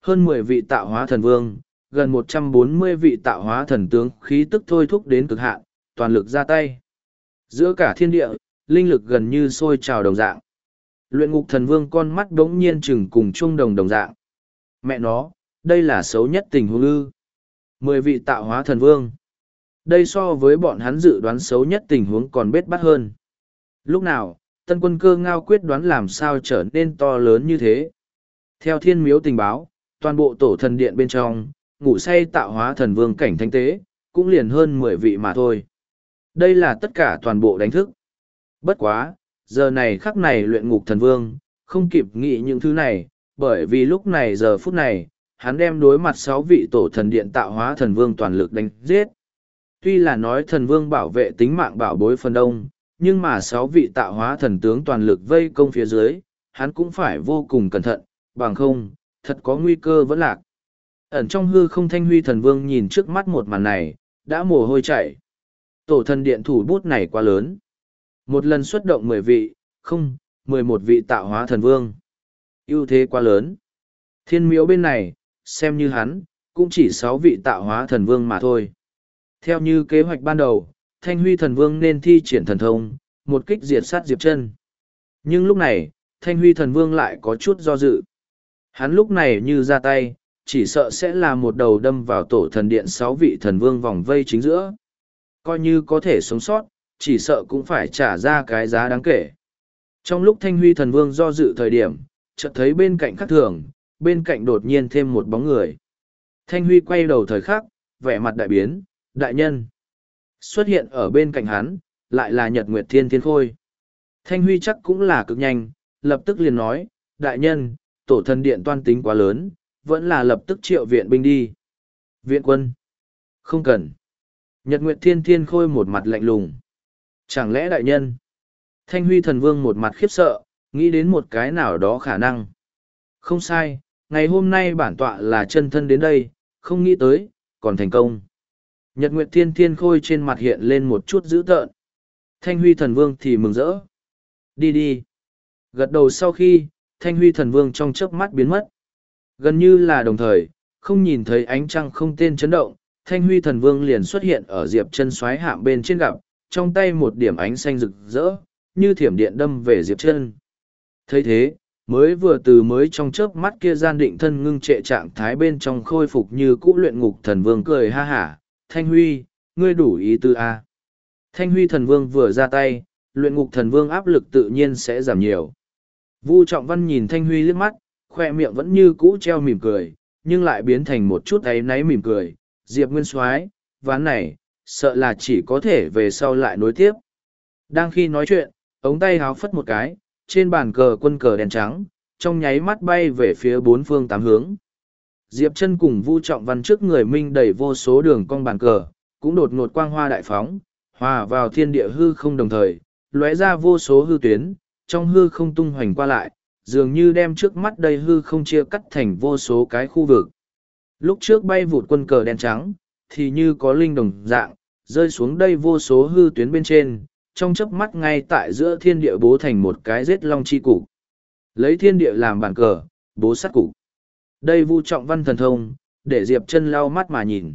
hơn 10 vị tạo hóa thần vương, gần 140 vị tạo hóa thần tướng khí tức thôi thúc đến cực hạn, toàn lực ra tay. Giữa cả thiên địa, linh lực gần như sôi trào đồng dạng. Luyện ngục thần vương con mắt đống nhiên chừng cùng trung đồng dạng. Mẹ nó, đây là xấu nhất tình huống ư. 10 vị tạo hóa thần vương. Đây so với bọn hắn dự đoán xấu nhất tình huống còn bết bát hơn. Lúc nào, tân quân cơ ngao quyết đoán làm sao trở nên to lớn như thế. Theo thiên miếu tình báo, toàn bộ tổ thần điện bên trong, ngủ say tạo hóa thần vương cảnh thánh tế, cũng liền hơn 10 vị mà thôi. Đây là tất cả toàn bộ đánh thức. Bất quá, giờ này khắc này luyện ngục thần vương, không kịp nghĩ những thứ này, bởi vì lúc này giờ phút này, hắn đem đối mặt 6 vị tổ thần điện tạo hóa thần vương toàn lực đánh giết. Tuy là nói thần vương bảo vệ tính mạng bảo bối phần đông, nhưng mà 6 vị tạo hóa thần tướng toàn lực vây công phía dưới, hắn cũng phải vô cùng cẩn thận, bằng không, thật có nguy cơ vẫn lạc. Ẩn trong hư không Thanh Huy thần vương nhìn trước mắt một màn này, đã mồ hôi chảy. Tổ thần điện thủ bút này quá lớn. Một lần xuất động 10 vị, không, 11 vị tạo hóa thần vương. Ưu thế quá lớn. Thiên miếu bên này, xem như hắn, cũng chỉ 6 vị tạo hóa thần vương mà thôi. Theo như kế hoạch ban đầu, Thanh Huy thần vương nên thi triển thần thông, một kích diệt sát Diệp Chân. Nhưng lúc này, Thanh Huy thần vương lại có chút do dự. Hắn lúc này như ra tay, chỉ sợ sẽ là một đầu đâm vào tổ thần điện 6 vị thần vương vòng vây chính giữa. Coi như có thể sống sót, chỉ sợ cũng phải trả ra cái giá đáng kể. Trong lúc Thanh Huy thần vương do dự thời điểm, chợt thấy bên cạnh khác thường, bên cạnh đột nhiên thêm một bóng người. Thanh Huy quay đầu thời khắc, vẻ mặt đại biến, đại nhân. Xuất hiện ở bên cạnh hắn, lại là Nhật Nguyệt Thiên Thiên Khôi. Thanh Huy chắc cũng là cực nhanh, lập tức liền nói, đại nhân, tổ thần điện toan tính quá lớn, vẫn là lập tức triệu viện binh đi. Viện quân. Không cần. Nhật Nguyệt Thiên Thiên Khôi một mặt lạnh lùng. Chẳng lẽ đại nhân? Thanh Huy thần vương một mặt khiếp sợ, nghĩ đến một cái nào đó khả năng. Không sai, ngày hôm nay bản tọa là chân thân đến đây, không nghĩ tới, còn thành công. Nhật Nguyệt Thiên Thiên Khôi trên mặt hiện lên một chút dữ tợn. Thanh Huy thần vương thì mừng rỡ. Đi đi. Gật đầu sau khi, Thanh Huy thần vương trong chớp mắt biến mất. Gần như là đồng thời, không nhìn thấy ánh trăng không tên chấn động, Thanh Huy thần vương liền xuất hiện ở Diệp Chân xoáy hạm bên trên gặp, trong tay một điểm ánh xanh rực rỡ, như thiểm điện đâm về Diệp Chân. Thấy thế, mới trong chớp mắt kia gian định thân ngưng trệ trạng thái bên trong khôi phục như cũ luyện ngục thần vương cười ha hả, Thanh Huy, ngươi đủ ý tư a. Thanh Huy thần vương vừa ra tay, luyện ngục thần vương áp lực tự nhiên sẽ giảm nhiều. Vu Trọng Văn nhìn Thanh Huy liếc mắt, khoe miệng vẫn như cũ treo mỉm cười, nhưng lại biến thành một chút áy náy mỉm cười. Diệp Nguyên Soái, ván này, sợ là chỉ có thể về sau lại nối tiếp. Đang khi nói chuyện, ống tay háo phất một cái, trên bàn cờ quân cờ đen trắng, trong nháy mắt bay về phía bốn phương tám hướng. Diệp Chân cùng Vu Trọng Văn trước người minh đầy vô số đường cong bàn cờ, cũng đột ngột quang hoa đại phóng, hòa vào thiên địa hư không đồng thời, lóe ra vô số hư tuyến, trong hư không tung hoành qua lại, dường như đem trước mắt đây hư không chia cắt thành vô số cái khu vực. Lúc trước bay vụt quân cờ đen trắng, thì như có linh đồng dạng, rơi xuống đây vô số hư tuyến bên trên, trong chớp mắt ngay tại giữa thiên địa bố thành một cái giết long chi cục. Lấy thiên địa làm bàn cờ, bố sát cục. Đây Vu Trọng Văn thần thông, để Diệp Chân lau mắt mà nhìn.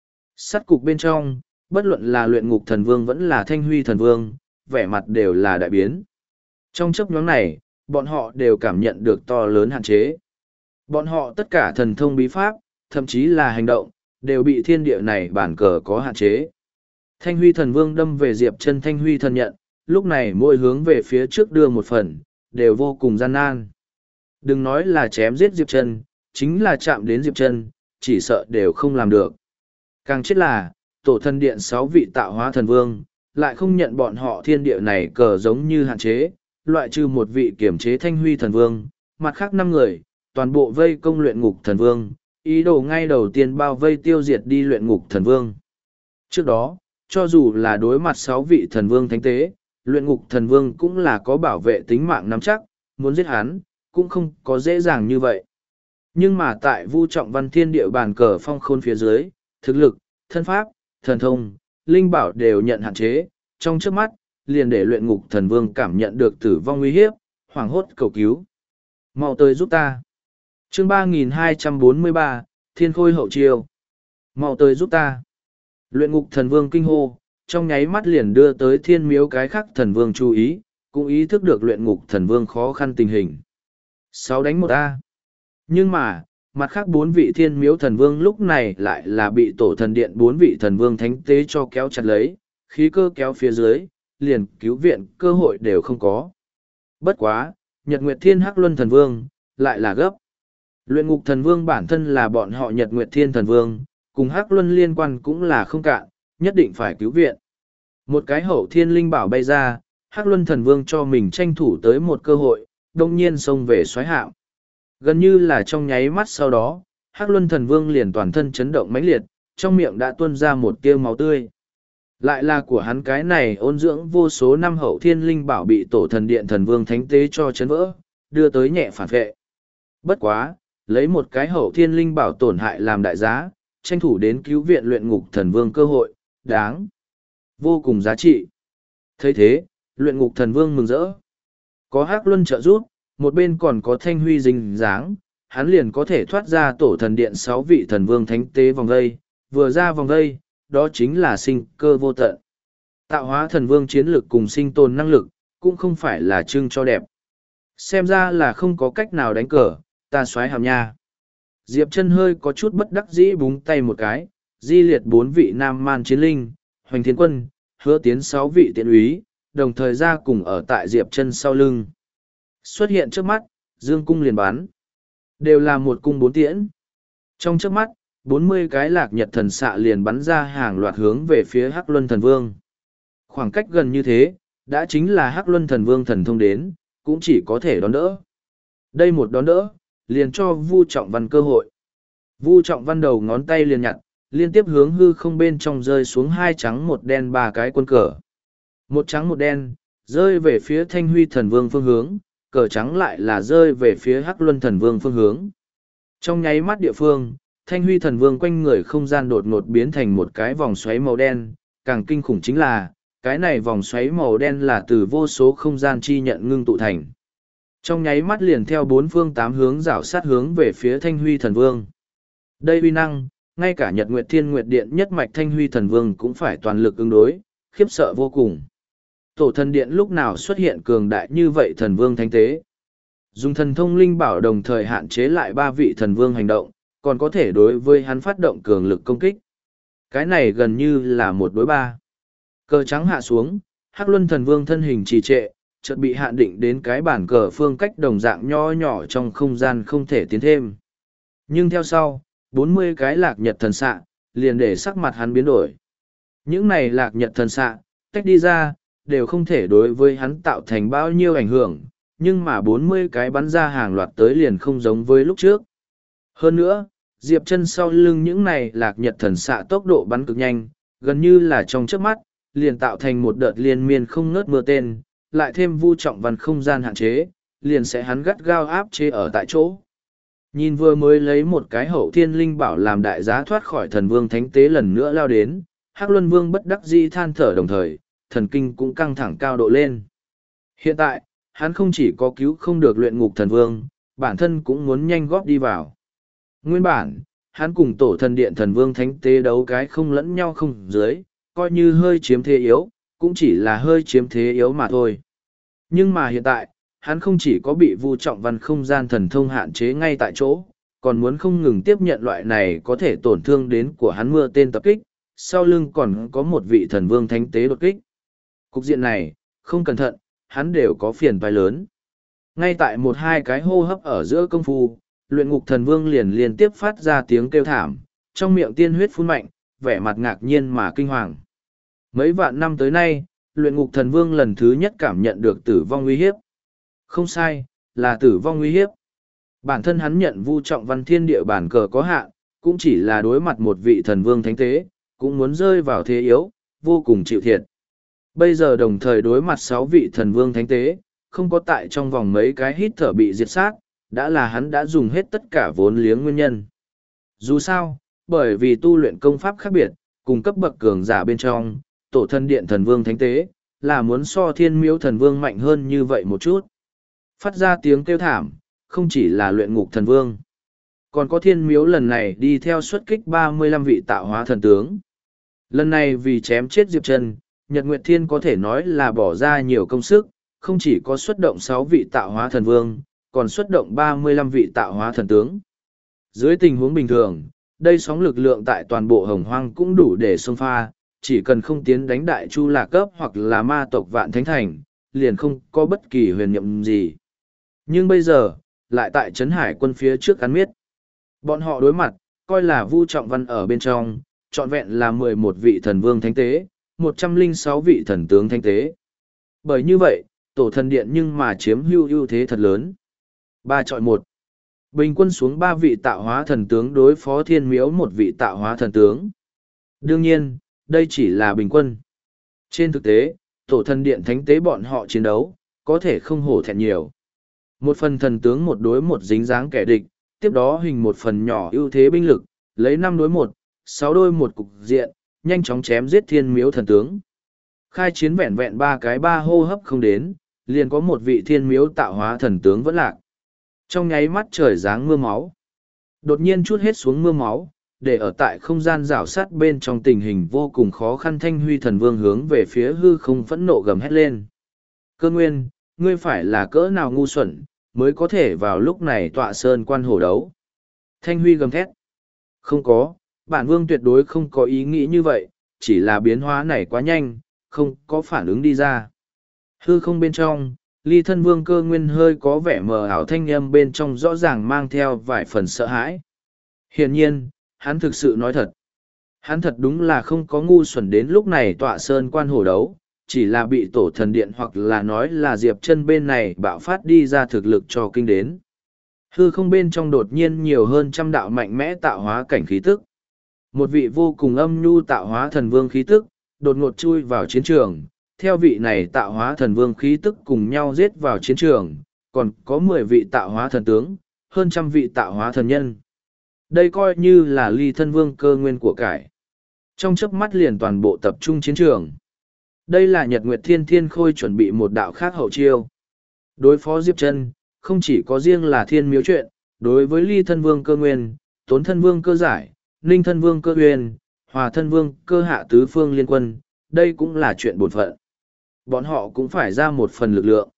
Sát cục bên trong, bất luận là luyện ngục thần vương vẫn là Thanh Huy thần vương, vẻ mặt đều là đại biến. Trong chớp nhoáng này, bọn họ đều cảm nhận được to lớn hạn chế. Bọn họ tất cả thần thông bí pháp, thậm chí là hành động, đều bị thiên địa này bản cờ có hạn chế. Thanh Huy thần vương đâm về Diệp Chân, Thanh Huy thần nhận, lúc này mỗi hướng về phía trước đưa một phần, đều vô cùng gian nan. Đừng nói là chém giết Diệp Chân, chính là chạm đến Diệp Chân, chỉ sợ đều không làm được. Càng chết là, tổ thần điện 6 vị tạo hóa thần vương, lại không nhận bọn họ thiên địa này cờ giống như hạn chế, loại trừ một vị kiểm chế Thanh Huy thần vương, mặt khác 5 người, toàn bộ vây công luyện ngục thần vương, ý đồ ngay đầu tiên bao vây tiêu diệt đi luyện ngục thần vương. Trước đó, cho dù là đối mặt 6 vị thần vương thánh tế, luyện ngục thần vương cũng là có bảo vệ tính mạng nắm chắc, muốn giết hắn, cũng không có dễ dàng như vậy. Nhưng mà tại Vu Trọng Văn thiên địa bàn cờ phong khôn phía dưới, thực lực, thân pháp, thần thông, linh bảo đều nhận hạn chế, trong trước mắt, liền để luyện ngục thần vương cảm nhận được tử vong uy hiếp, hoảng hốt cầu cứu. Mau tới giúp ta. chương 3243, Thiên Khôi hậu chiêu. Mau tới giúp ta. Luyện ngục thần vương kinh hô, trong nháy mắt liền đưa tới thiên miếu cái khác thần vương chú ý, cũng ý thức được luyện ngục thần vương khó khăn tình hình. 6-1 Nhưng mà, mặt khác 4 vị thiên miếu thần vương lúc này lại là bị tổ thần điện 4 vị thần vương thánh tế cho kéo chặt lấy, khí cơ kéo phía dưới, liền cứu viện cơ hội đều không có. Bất quá, Nhật Nguyệt Thiên Hắc Luân thần vương, lại là gấp. Luyện ngục thần vương bản thân là bọn họ Nhật Nguyệt Thiên thần vương, cùng Hắc Luân liên quan cũng là không cạn, nhất định phải cứu viện. Một cái hậu thiên linh bảo bay ra, Hắc Luân thần vương cho mình tranh thủ tới một cơ hội, đông nhiên xông về xoáy hạm. Gần như là trong nháy mắt sau đó, Hắc Luân thần vương liền toàn thân chấn động mãnh liệt, trong miệng đã tuôn ra một tia máu tươi. Lại là của hắn cái này ôn dưỡng vô số năm hậu thiên linh bảo bị tổ thần điện thần vương thánh tế cho chấn vỡ, đưa tới nhẹ phản vệ. Bất quá, lấy một cái hậu thiên linh bảo tổn hại làm đại giá, tranh thủ đến cứu viện luyện ngục thần vương cơ hội, đáng. Vô cùng giá trị. thấy thế, luyện ngục thần vương mừng rỡ. Có Hắc Luân trợ giúp, một bên còn có Thanh Huy dính dáng, hắn liền có thể thoát ra tổ thần điện 6 vị thần vương thánh tế vòng vây, vừa ra vòng vây, đó chính là sinh cơ vô tận. Tạo hóa thần vương chiến lực cùng sinh tồn năng lực, cũng không phải là trưng cho đẹp. Xem ra là không có cách nào đánh cờ, ta xoáy hàm nha. Diệp chân hơi có chút bất đắc dĩ búng tay một cái, di liệt 4 vị nam man chiến linh, hoành thiên quân, hứa tiến 6 vị tiện úy, đồng thời ra cùng ở tại Diệp chân sau lưng. Xuất hiện trước mắt, dương cung liền bắn. Đều là một cung 4 tiễn. Trong trước mắt, 40 cái lạc nhật thần xạ liền bắn ra hàng loạt hướng về phía Hắc Luân thần vương. Khoảng cách gần như thế, đã chính là Hắc Luân thần vương thần thông đến, cũng chỉ có thể đón đỡ. Đây một đón đỡ, liền cho Vu Trọng Văn cơ hội. Vu Trọng Văn đầu ngón tay liền nhặt, liên tiếp hướng hư không bên trong rơi xuống 2 trắng 1 đen 3 cái quân cờ. 1 trắng 1 đen, rơi về phía Thanh Huy thần vương phương hướng, cờ trắng lại là rơi về phía Hắc Luân thần vương phương hướng. Trong nháy mắt địa phương, Thanh Huy thần vương quanh người không gian đột ngột biến thành một cái vòng xoáy màu đen, càng kinh khủng chính là, cái này vòng xoáy màu đen là từ vô số không gian chi nhận ngưng tụ thành. Trong nháy mắt liền theo 4 phương 8 hướng rảo sát hướng về phía Thanh Huy thần vương. Đây uy năng, ngay cả Nhật Nguyệt Thiên Nguyệt Điện nhất mạch Thanh Huy thần vương cũng phải toàn lực ứng đối, khiếp sợ vô cùng. Tổ thần điện lúc nào xuất hiện cường đại như vậy thần vương thánh tế. Dùng thần thông linh bảo đồng thời hạn chế lại 3 vị thần vương hành động, còn có thể đối với hắn phát động cường lực công kích. Cái này gần như là 1 đối 3. Cờ trắng hạ xuống, Hắc Luân thần vương thân hình trì trệ, chợt bị hạn định đến cái bản cờ phương cách đồng dạng nho nhỏ trong không gian không thể tiến thêm. Nhưng theo sau, 40 cái lạc nhật thần xạ, liền để sắc mặt hắn biến đổi. Những này lạc nhật thần xạ, tách đi ra, đều không thể đối với hắn tạo thành bao nhiêu ảnh hưởng, nhưng mà 40 cái bắn ra hàng loạt tới liền không giống với lúc trước. Hơn nữa, Diệp chân sau lưng những này lạc nhật thần xạ tốc độ bắn cực nhanh, gần như là trong chớp mắt, liền tạo thành một đợt liên miên không ngớt mưa tên, lại thêm Vu Trọng Văn không gian hạn chế, liền sẽ hắn gắt gao áp chế ở tại chỗ. Nhìn vừa mới lấy một cái hậu thiên linh bảo làm đại giá thoát khỏi thần vương thánh tế lần nữa lao đến, Hắc Luân Vương bất đắc dĩ than thở đồng thời, thần kinh cũng căng thẳng cao độ lên. Hiện tại, hắn không chỉ có cứu không được luyện ngục thần vương, bản thân cũng muốn nhanh góp đi vào. Nguyên bản, hắn cùng tổ thần điện thần vương thánh tế đấu cái không lẫn nhau không dưới, coi như hơi chiếm thế yếu, cũng chỉ là hơi chiếm thế yếu mà thôi. Nhưng mà hiện tại, hắn không chỉ có bị Vu Trọng Văn không gian thần thông hạn chế ngay tại chỗ, còn muốn không ngừng tiếp nhận loại này có thể tổn thương đến của hắn mưa tên tập kích, sau lưng còn có một vị thần vương thánh tế đột kích. Cục diện này, không cẩn thận, hắn đều có phiền toái lớn. Ngay tại 1-2 cái hô hấp ở giữa công phu, luyện ngục thần vương liền liên tiếp phát ra tiếng kêu thảm, trong miệng tiên huyết phun mạnh, vẻ mặt ngạc nhiên mà kinh hoàng. Mấy vạn năm tới nay, luyện ngục thần vương lần thứ nhất cảm nhận được tử vong uy hiếp. Không sai, là tử vong uy hiếp. Bản thân hắn nhận Vu Trọng Văn thiên địa bản cờ có hạn, cũng chỉ là đối mặt một vị thần vương thánh tế, cũng muốn rơi vào thế yếu, vô cùng chịu thiệt. Bây giờ đồng thời đối mặt 6 vị thần vương thánh tế, không có tại trong vòng mấy cái hít thở bị diệt sát, đã là hắn đã dùng hết tất cả vốn liếng nguyên nhân. Dù sao, bởi vì tu luyện công pháp khác biệt, cùng cấp bậc cường giả bên trong, tổ thần điện thần vương thánh tế, là muốn so thiên miếu thần vương mạnh hơn như vậy một chút. Phát ra tiếng kêu thảm, không chỉ là luyện ngục thần vương. Còn có thiên miếu lần này đi theo xuất kích 35 vị tạo hóa thần tướng. Lần này vì chém chết Diệp Trần, Nhật Nguyệt Thiên có thể nói là bỏ ra nhiều công sức, không chỉ có xuất động 6 vị tạo hóa thần vương, còn xuất động 35 vị tạo hóa thần tướng. Dưới tình huống bình thường, đây sóng lực lượng tại toàn bộ hồng hoang cũng đủ để xông pha, chỉ cần không tiến đánh đại chu lạc cấp hoặc là ma tộc vạn thánh thành, liền không có bất kỳ huyền nhiệm gì. Nhưng bây giờ, lại tại Trấn Hải quân phía trước cắn miết. Bọn họ đối mặt, coi là Vu Trọng Văn ở bên trong, trọn vẹn là 11 vị thần vương thánh tế, 106 vị thần tướng thánh tế. Bởi như vậy, tổ thần điện nhưng mà chiếm ưu thế thật lớn. 3 chọi 1. Bình quân xuống 3 vị tạo hóa thần tướng đối phó thiên miếu một vị tạo hóa thần tướng. Đương nhiên, đây chỉ là bình quân. Trên thực tế, tổ thần điện thánh tế bọn họ chiến đấu, có thể không hổ thẹn nhiều. Một phần thần tướng một đối một dính dáng kẻ địch, tiếp đó hình một phần nhỏ ưu thế binh lực, lấy 5 đối 1, 6 đôi một cục diện, nhanh chóng chém giết thiên miếu thần tướng. Khai chiến vẹn vẹn 3 hô hấp không đến, liền có một vị thiên miếu tạo hóa thần tướng vẫn lạc. Trong nháy mắt trời giáng mưa máu. Đột nhiên chút hết xuống mưa máu, để ở tại không gian rào sát bên trong tình hình vô cùng khó khăn Thanh Huy thần vương hướng về phía hư không phẫn nộ gầm hét lên. Cơ nguyên, ngươi phải là cỡ nào ngu xuẩn, mới có thể vào lúc này tọa sơn quan hổ đấu. Thanh Huy gầm thét. Không có, bản vương tuyệt đối không có ý nghĩ như vậy, chỉ là biến hóa này quá nhanh, không có phản ứng đi ra. Hư không bên trong, ly thân vương cơ nguyên hơi có vẻ mờ ảo thanh âm bên trong rõ ràng mang theo vài phần sợ hãi. Hiển nhiên, hắn thực sự nói thật. Hắn thật đúng là không có ngu xuẩn đến lúc này tọa sơn quan hổ đấu, chỉ là bị tổ thần điện hoặc là nói là Diệp Chân bên này bạo phát đi ra thực lực cho kinh đến. Hư không bên trong đột nhiên nhiều hơn trăm đạo mạnh mẽ tạo hóa cảnh khí tức. Một vị vô cùng âm nhu tạo hóa thần vương khí tức, đột ngột chui vào chiến trường, theo vị này tạo hóa thần vương khí tức cùng nhau giết vào chiến trường, còn có 10 vị tạo hóa thần tướng, hơn trăm vị tạo hóa thần nhân. Đây coi như là ly thân vương cơ nguyên của cải. Trong chớp mắt liền toàn bộ tập trung chiến trường. Đây là Nhật Nguyệt Thiên Thiên Khôi chuẩn bị một đạo khác hậu chiêu. Đối phó Diệp Chân, không chỉ có riêng là thiên miếu chuyện, đối với ly thân vương cơ nguyên, tốn thân vương cơ giải, ninh thân vương cơ huyền, hòa thân vương cơ hạ tứ phương liên quân, đây cũng là chuyện bổn phận. Bọn họ cũng phải ra một phần lực lượng.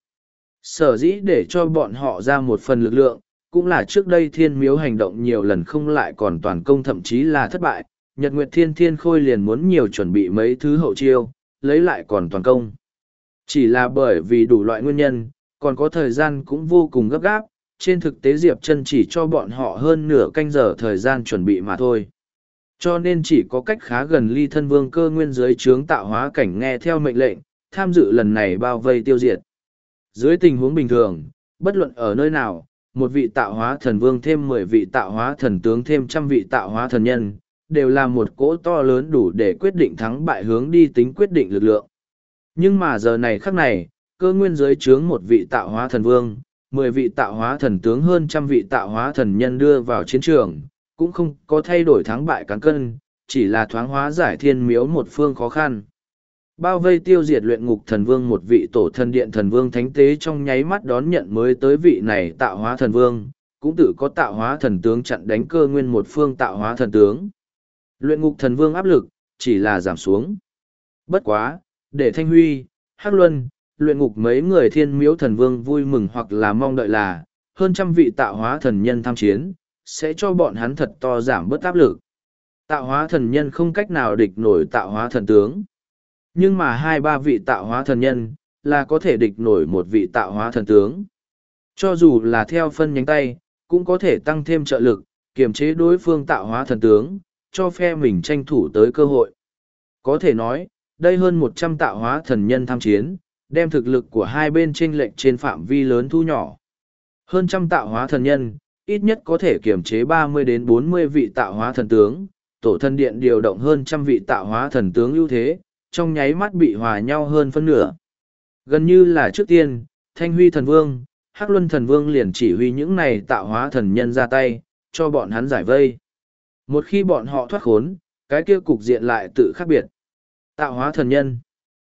Sở dĩ để cho bọn họ ra một phần lực lượng, cũng là trước đây thiên miếu hành động nhiều lần không lại còn toàn công thậm chí là thất bại, Nhật Nguyệt Thiên Thiên Khôi liền muốn nhiều chuẩn bị mấy thứ hậu chiêu, lấy lại còn toàn công. Chỉ là bởi vì đủ loại nguyên nhân, còn có thời gian cũng vô cùng gấp gáp, trên thực tế Diệp Chân chỉ cho bọn họ hơn nửa canh giờ thời gian chuẩn bị mà thôi. Cho nên chỉ có cách khá gần ly thân vương cơ nguyên dưới trướng tạo hóa cảnh nghe theo mệnh lệnh, tham dự lần này bao vây tiêu diệt. Dưới tình huống bình thường, bất luận ở nơi nào, một vị tạo hóa thần vương thêm 10 vị tạo hóa thần tướng thêm trăm vị tạo hóa thần nhân, đều là một cỗ to lớn đủ để quyết định thắng bại hướng đi tính quyết định lực lượng. Nhưng mà giờ này khắc này, cơ nguyên dưới trướng một vị tạo hóa thần vương, 10 vị tạo hóa thần tướng hơn trăm vị tạo hóa thần nhân đưa vào chiến trường, cũng không có thay đổi thắng bại cán cân, chỉ là thoáng hóa giải thiên miếu một phương khó khăn. Bao vây tiêu diệt luyện ngục thần vương một vị tổ thần điện thần vương thánh tế trong nháy mắt đón nhận mới tới vị này tạo hóa thần vương, cũng tự có tạo hóa thần tướng chặn đánh cơ nguyên một phương tạo hóa thần tướng. Luyện ngục thần vương áp lực, chỉ là giảm xuống. Bất quá, để Thanh Huy, Hắc Luân, luyện ngục mấy người thiên miếu thần vương vui mừng hoặc là mong đợi là, hơn trăm vị tạo hóa thần nhân tham chiến, sẽ cho bọn hắn thật to giảm bớt áp lực. Tạo hóa thần nhân không cách nào địch nổi tạo hóa thần tướng. Nhưng mà 2-3 vị tạo hóa thần nhân, là có thể địch nổi một vị tạo hóa thần tướng. Cho dù là theo phân nhánh tay, cũng có thể tăng thêm trợ lực, kiềm chế đối phương tạo hóa thần tướng, cho phe mình tranh thủ tới cơ hội. Có thể nói, đây hơn 100 tạo hóa thần nhân tham chiến, đem thực lực của hai bên chênh lệch trên phạm vi lớn thu nhỏ. Hơn trăm tạo hóa thần nhân, ít nhất có thể kiềm chế 30 đến 40 vị tạo hóa thần tướng, tổ thần điện điều động hơn trăm vị tạo hóa thần tướng ưu thế, trong nháy mắt bị hòa nhau hơn phân nửa. Gần như là trước tiên, Thanh Huy thần vương, Hắc Luân thần vương liền chỉ huy những này tạo hóa thần nhân ra tay, cho bọn hắn giải vây. Một khi bọn họ thoát khốn, cái kia cục diện lại tự khác biệt. Tạo hóa thần nhân.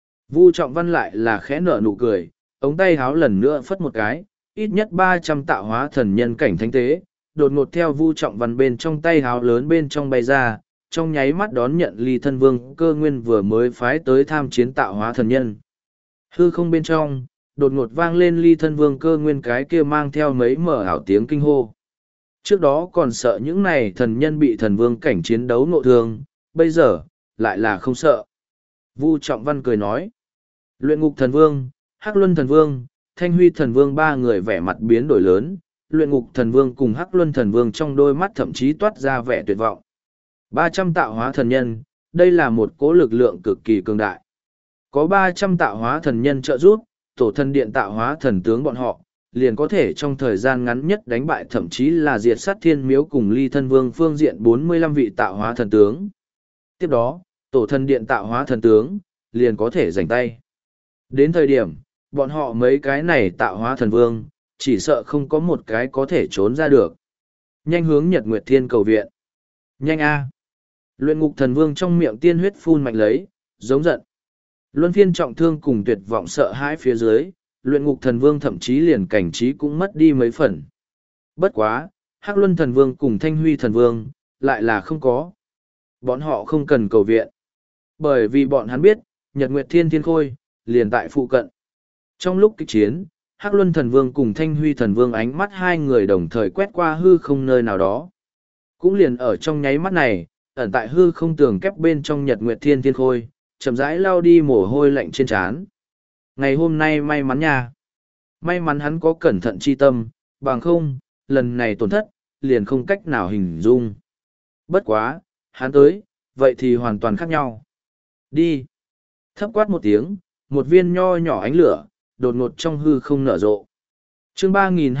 Vu Trọng Văn lại là khẽ nở nụ cười, ống tay háo lần nữa phất một cái, ít nhất 300 tạo hóa thần nhân cảnh thánh tế, đột ngột theo Vu Trọng Văn bên trong tay háo lớn bên trong bay ra, trong nháy mắt đón nhận Ly Thân Vương Cơ Nguyên vừa mới phái tới tham chiến tạo hóa thần nhân. Hư không bên trong, đột ngột vang lên Ly Thân Vương Cơ Nguyên cái kia mang theo mấy mở ảo tiếng kinh hô. Trước đó còn sợ những này thần nhân bị thần vương cảnh chiến đấu nộ thương, bây giờ, lại là không sợ. Vu Trọng Văn cười nói. Luyện Ngục Thần Vương, Hắc Luân Thần Vương, Thanh Huy Thần Vương ba người vẻ mặt biến đổi lớn, Luyện Ngục Thần Vương cùng Hắc Luân Thần Vương trong đôi mắt thậm chí toát ra vẻ tuyệt vọng. 300 tạo hóa thần nhân, đây là một cỗ lực lượng cực kỳ cường đại. Có 300 tạo hóa thần nhân trợ giúp, tổ thần điện tạo hóa thần tướng bọn họ, liền có thể trong thời gian ngắn nhất đánh bại thậm chí là diệt sát Thiên Miếu cùng Ly Thân Vương phương diện 45 vị tạo hóa thần tướng. Tiếp đó, tổ thần điện tạo hóa thần tướng, liền có thể giành tay. Đến thời điểm, bọn họ mấy cái này tạo hóa thần vương, chỉ sợ không có một cái có thể trốn ra được. Nhanh hướng Nhật Nguyệt Thiên cầu viện. Nhanh a! Luyện Ngục Thần Vương trong miệng tiên huyết phun mạnh lấy, giống giận. Luân phiên trọng thương cùng tuyệt vọng sợ hãi phía dưới, Luyện Ngục Thần Vương thậm chí liền cảnh trí cũng mất đi mấy phần. Bất quá, Hắc Luân Thần Vương cùng Thanh Huy Thần Vương, lại là không có. Bọn họ không cần cầu viện. Bởi vì bọn hắn biết, Nhật Nguyệt Thiên Thiên Khôi, liền tại phụ cận. Trong lúc kịch chiến, Hắc Luân Thần Vương cùng Thanh Huy Thần Vương ánh mắt hai người đồng thời quét qua hư không nơi nào đó. Cũng liền ở trong nháy mắt này, ẩn tại hư không tường kép bên trong Nhật Nguyệt Thiên Thiên Khôi, chậm rãi lao đi mồ hôi lạnh trên trán. Ngày hôm nay may mắn nha. May mắn hắn có cẩn thận chi tâm, bằng không, lần này tổn thất, liền không cách nào hình dung. Bất quá, hắn tới, vậy thì hoàn toàn khác nhau. Đi. Thấp quát một tiếng, một viên nho nhỏ ánh lửa, đột ngột trong hư không nở rộ. Chương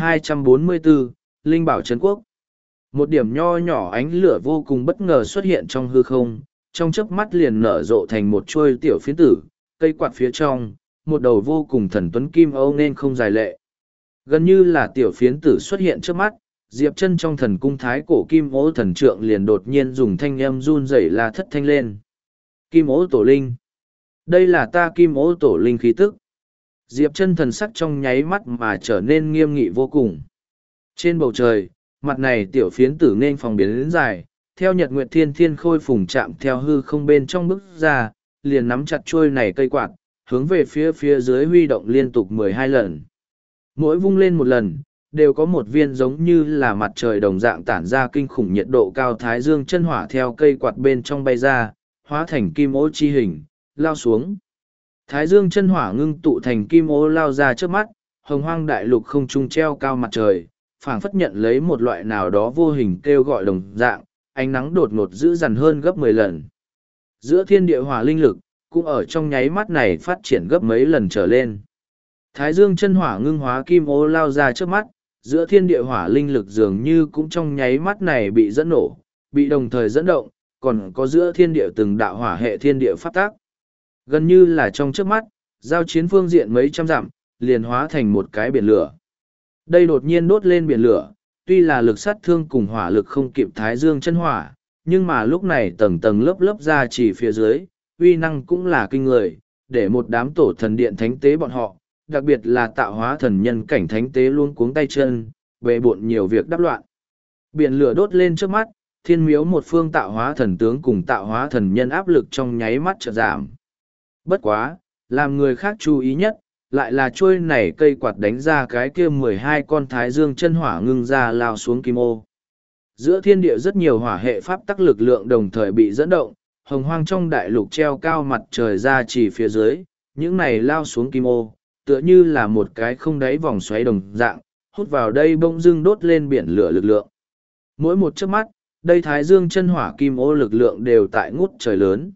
3244, Linh Bảo Trấn Quốc. Một điểm nho nhỏ ánh lửa vô cùng bất ngờ xuất hiện trong hư không, trong chớp mắt liền nở rộ thành một chuôi tiểu phiến tử, cây quạt phía trong, một đầu vô cùng thần tuấn kim âu nên không dài lệ. Gần như là tiểu phiến tử xuất hiện trước mắt, Diệp Chân trong thần cung thái cổ kim ố thần trượng liền đột nhiên dùng thanh âm run rẩy là thất thanh lên. Kim ố tổ linh. Đây là ta kim ố tổ linh khí tức. Diệp Chân thần sắc trong nháy mắt mà trở nên nghiêm nghị vô cùng. Trên bầu trời, mặt này tiểu phiến tử nên phòng biến đến dài, theo Nhật Nguyệt Thiên Thiên Khôi phùng chạm theo hư không bên trong bước ra, liền nắm chặt chuôi này cây quạt, hướng về phía dưới huy động liên tục 12 lần. Mỗi vung lên một lần, đều có một viên giống như là mặt trời đồng dạng tản ra kinh khủng nhiệt độ cao thái dương chân hỏa theo cây quạt bên trong bay ra, hóa thành kim ô chi hình, lao xuống. Thái dương chân hỏa ngưng tụ thành kim ô lao ra trước mắt, hồng hoang đại lục không trung treo cao mặt trời, phảng phất nhận lấy một loại nào đó vô hình kêu gọi đồng dạng, ánh nắng đột ngột dữ dằn hơn gấp 10 lần. Giữa thiên địa hỏa linh lực, cũng ở trong nháy mắt này phát triển gấp mấy lần trở lên. Thái dương chân hỏa ngưng hóa kim ô lao ra trước mắt, giữa thiên địa hỏa linh lực dường như cũng trong nháy mắt này bị dẫn nổ, bị đồng thời dẫn động, còn có giữa thiên địa từng đạo hỏa hệ thiên địa phát tác. Gần như là trong trước mắt, giao chiến phương diện mấy trăm dặm, liền hóa thành một cái biển lửa. Đây đột nhiên đốt lên biển lửa, tuy là lực sát thương cùng hỏa lực không kịp thái dương chân hỏa, nhưng mà lúc này tầng tầng lớp lớp ra chỉ phía dưới, uy năng cũng là kinh người, để một đám tổ thần điện thánh tế bọn họ, đặc biệt là tạo hóa thần nhân cảnh thánh tế luôn cuống tay chân, bề bộn nhiều việc đắp loạn. Biển lửa đốt lên trước mắt, Thiên Miếu một phương tạo hóa thần tướng cùng tạo hóa thần nhân áp lực trong nháy mắt chợt giảm. Bất quá, làm người khác chú ý nhất, lại là chuôi này cây quạt đánh ra cái kia 12 con thái dương chân hỏa ngưng ra lao xuống kim ô. Giữa thiên địa rất nhiều hỏa hệ pháp tắc lực lượng đồng thời bị dẫn động, hồng hoang trong đại lục treo cao mặt trời ra chỉ phía dưới, những này lao xuống kim ô, tựa như là một cái không đáy vòng xoáy đồng dạng, hút vào đây bỗng dưng đốt lên biển lửa lực lượng. Mỗi một chớp mắt, đây thái dương chân hỏa kim ô lực lượng đều tại ngút trời lớn.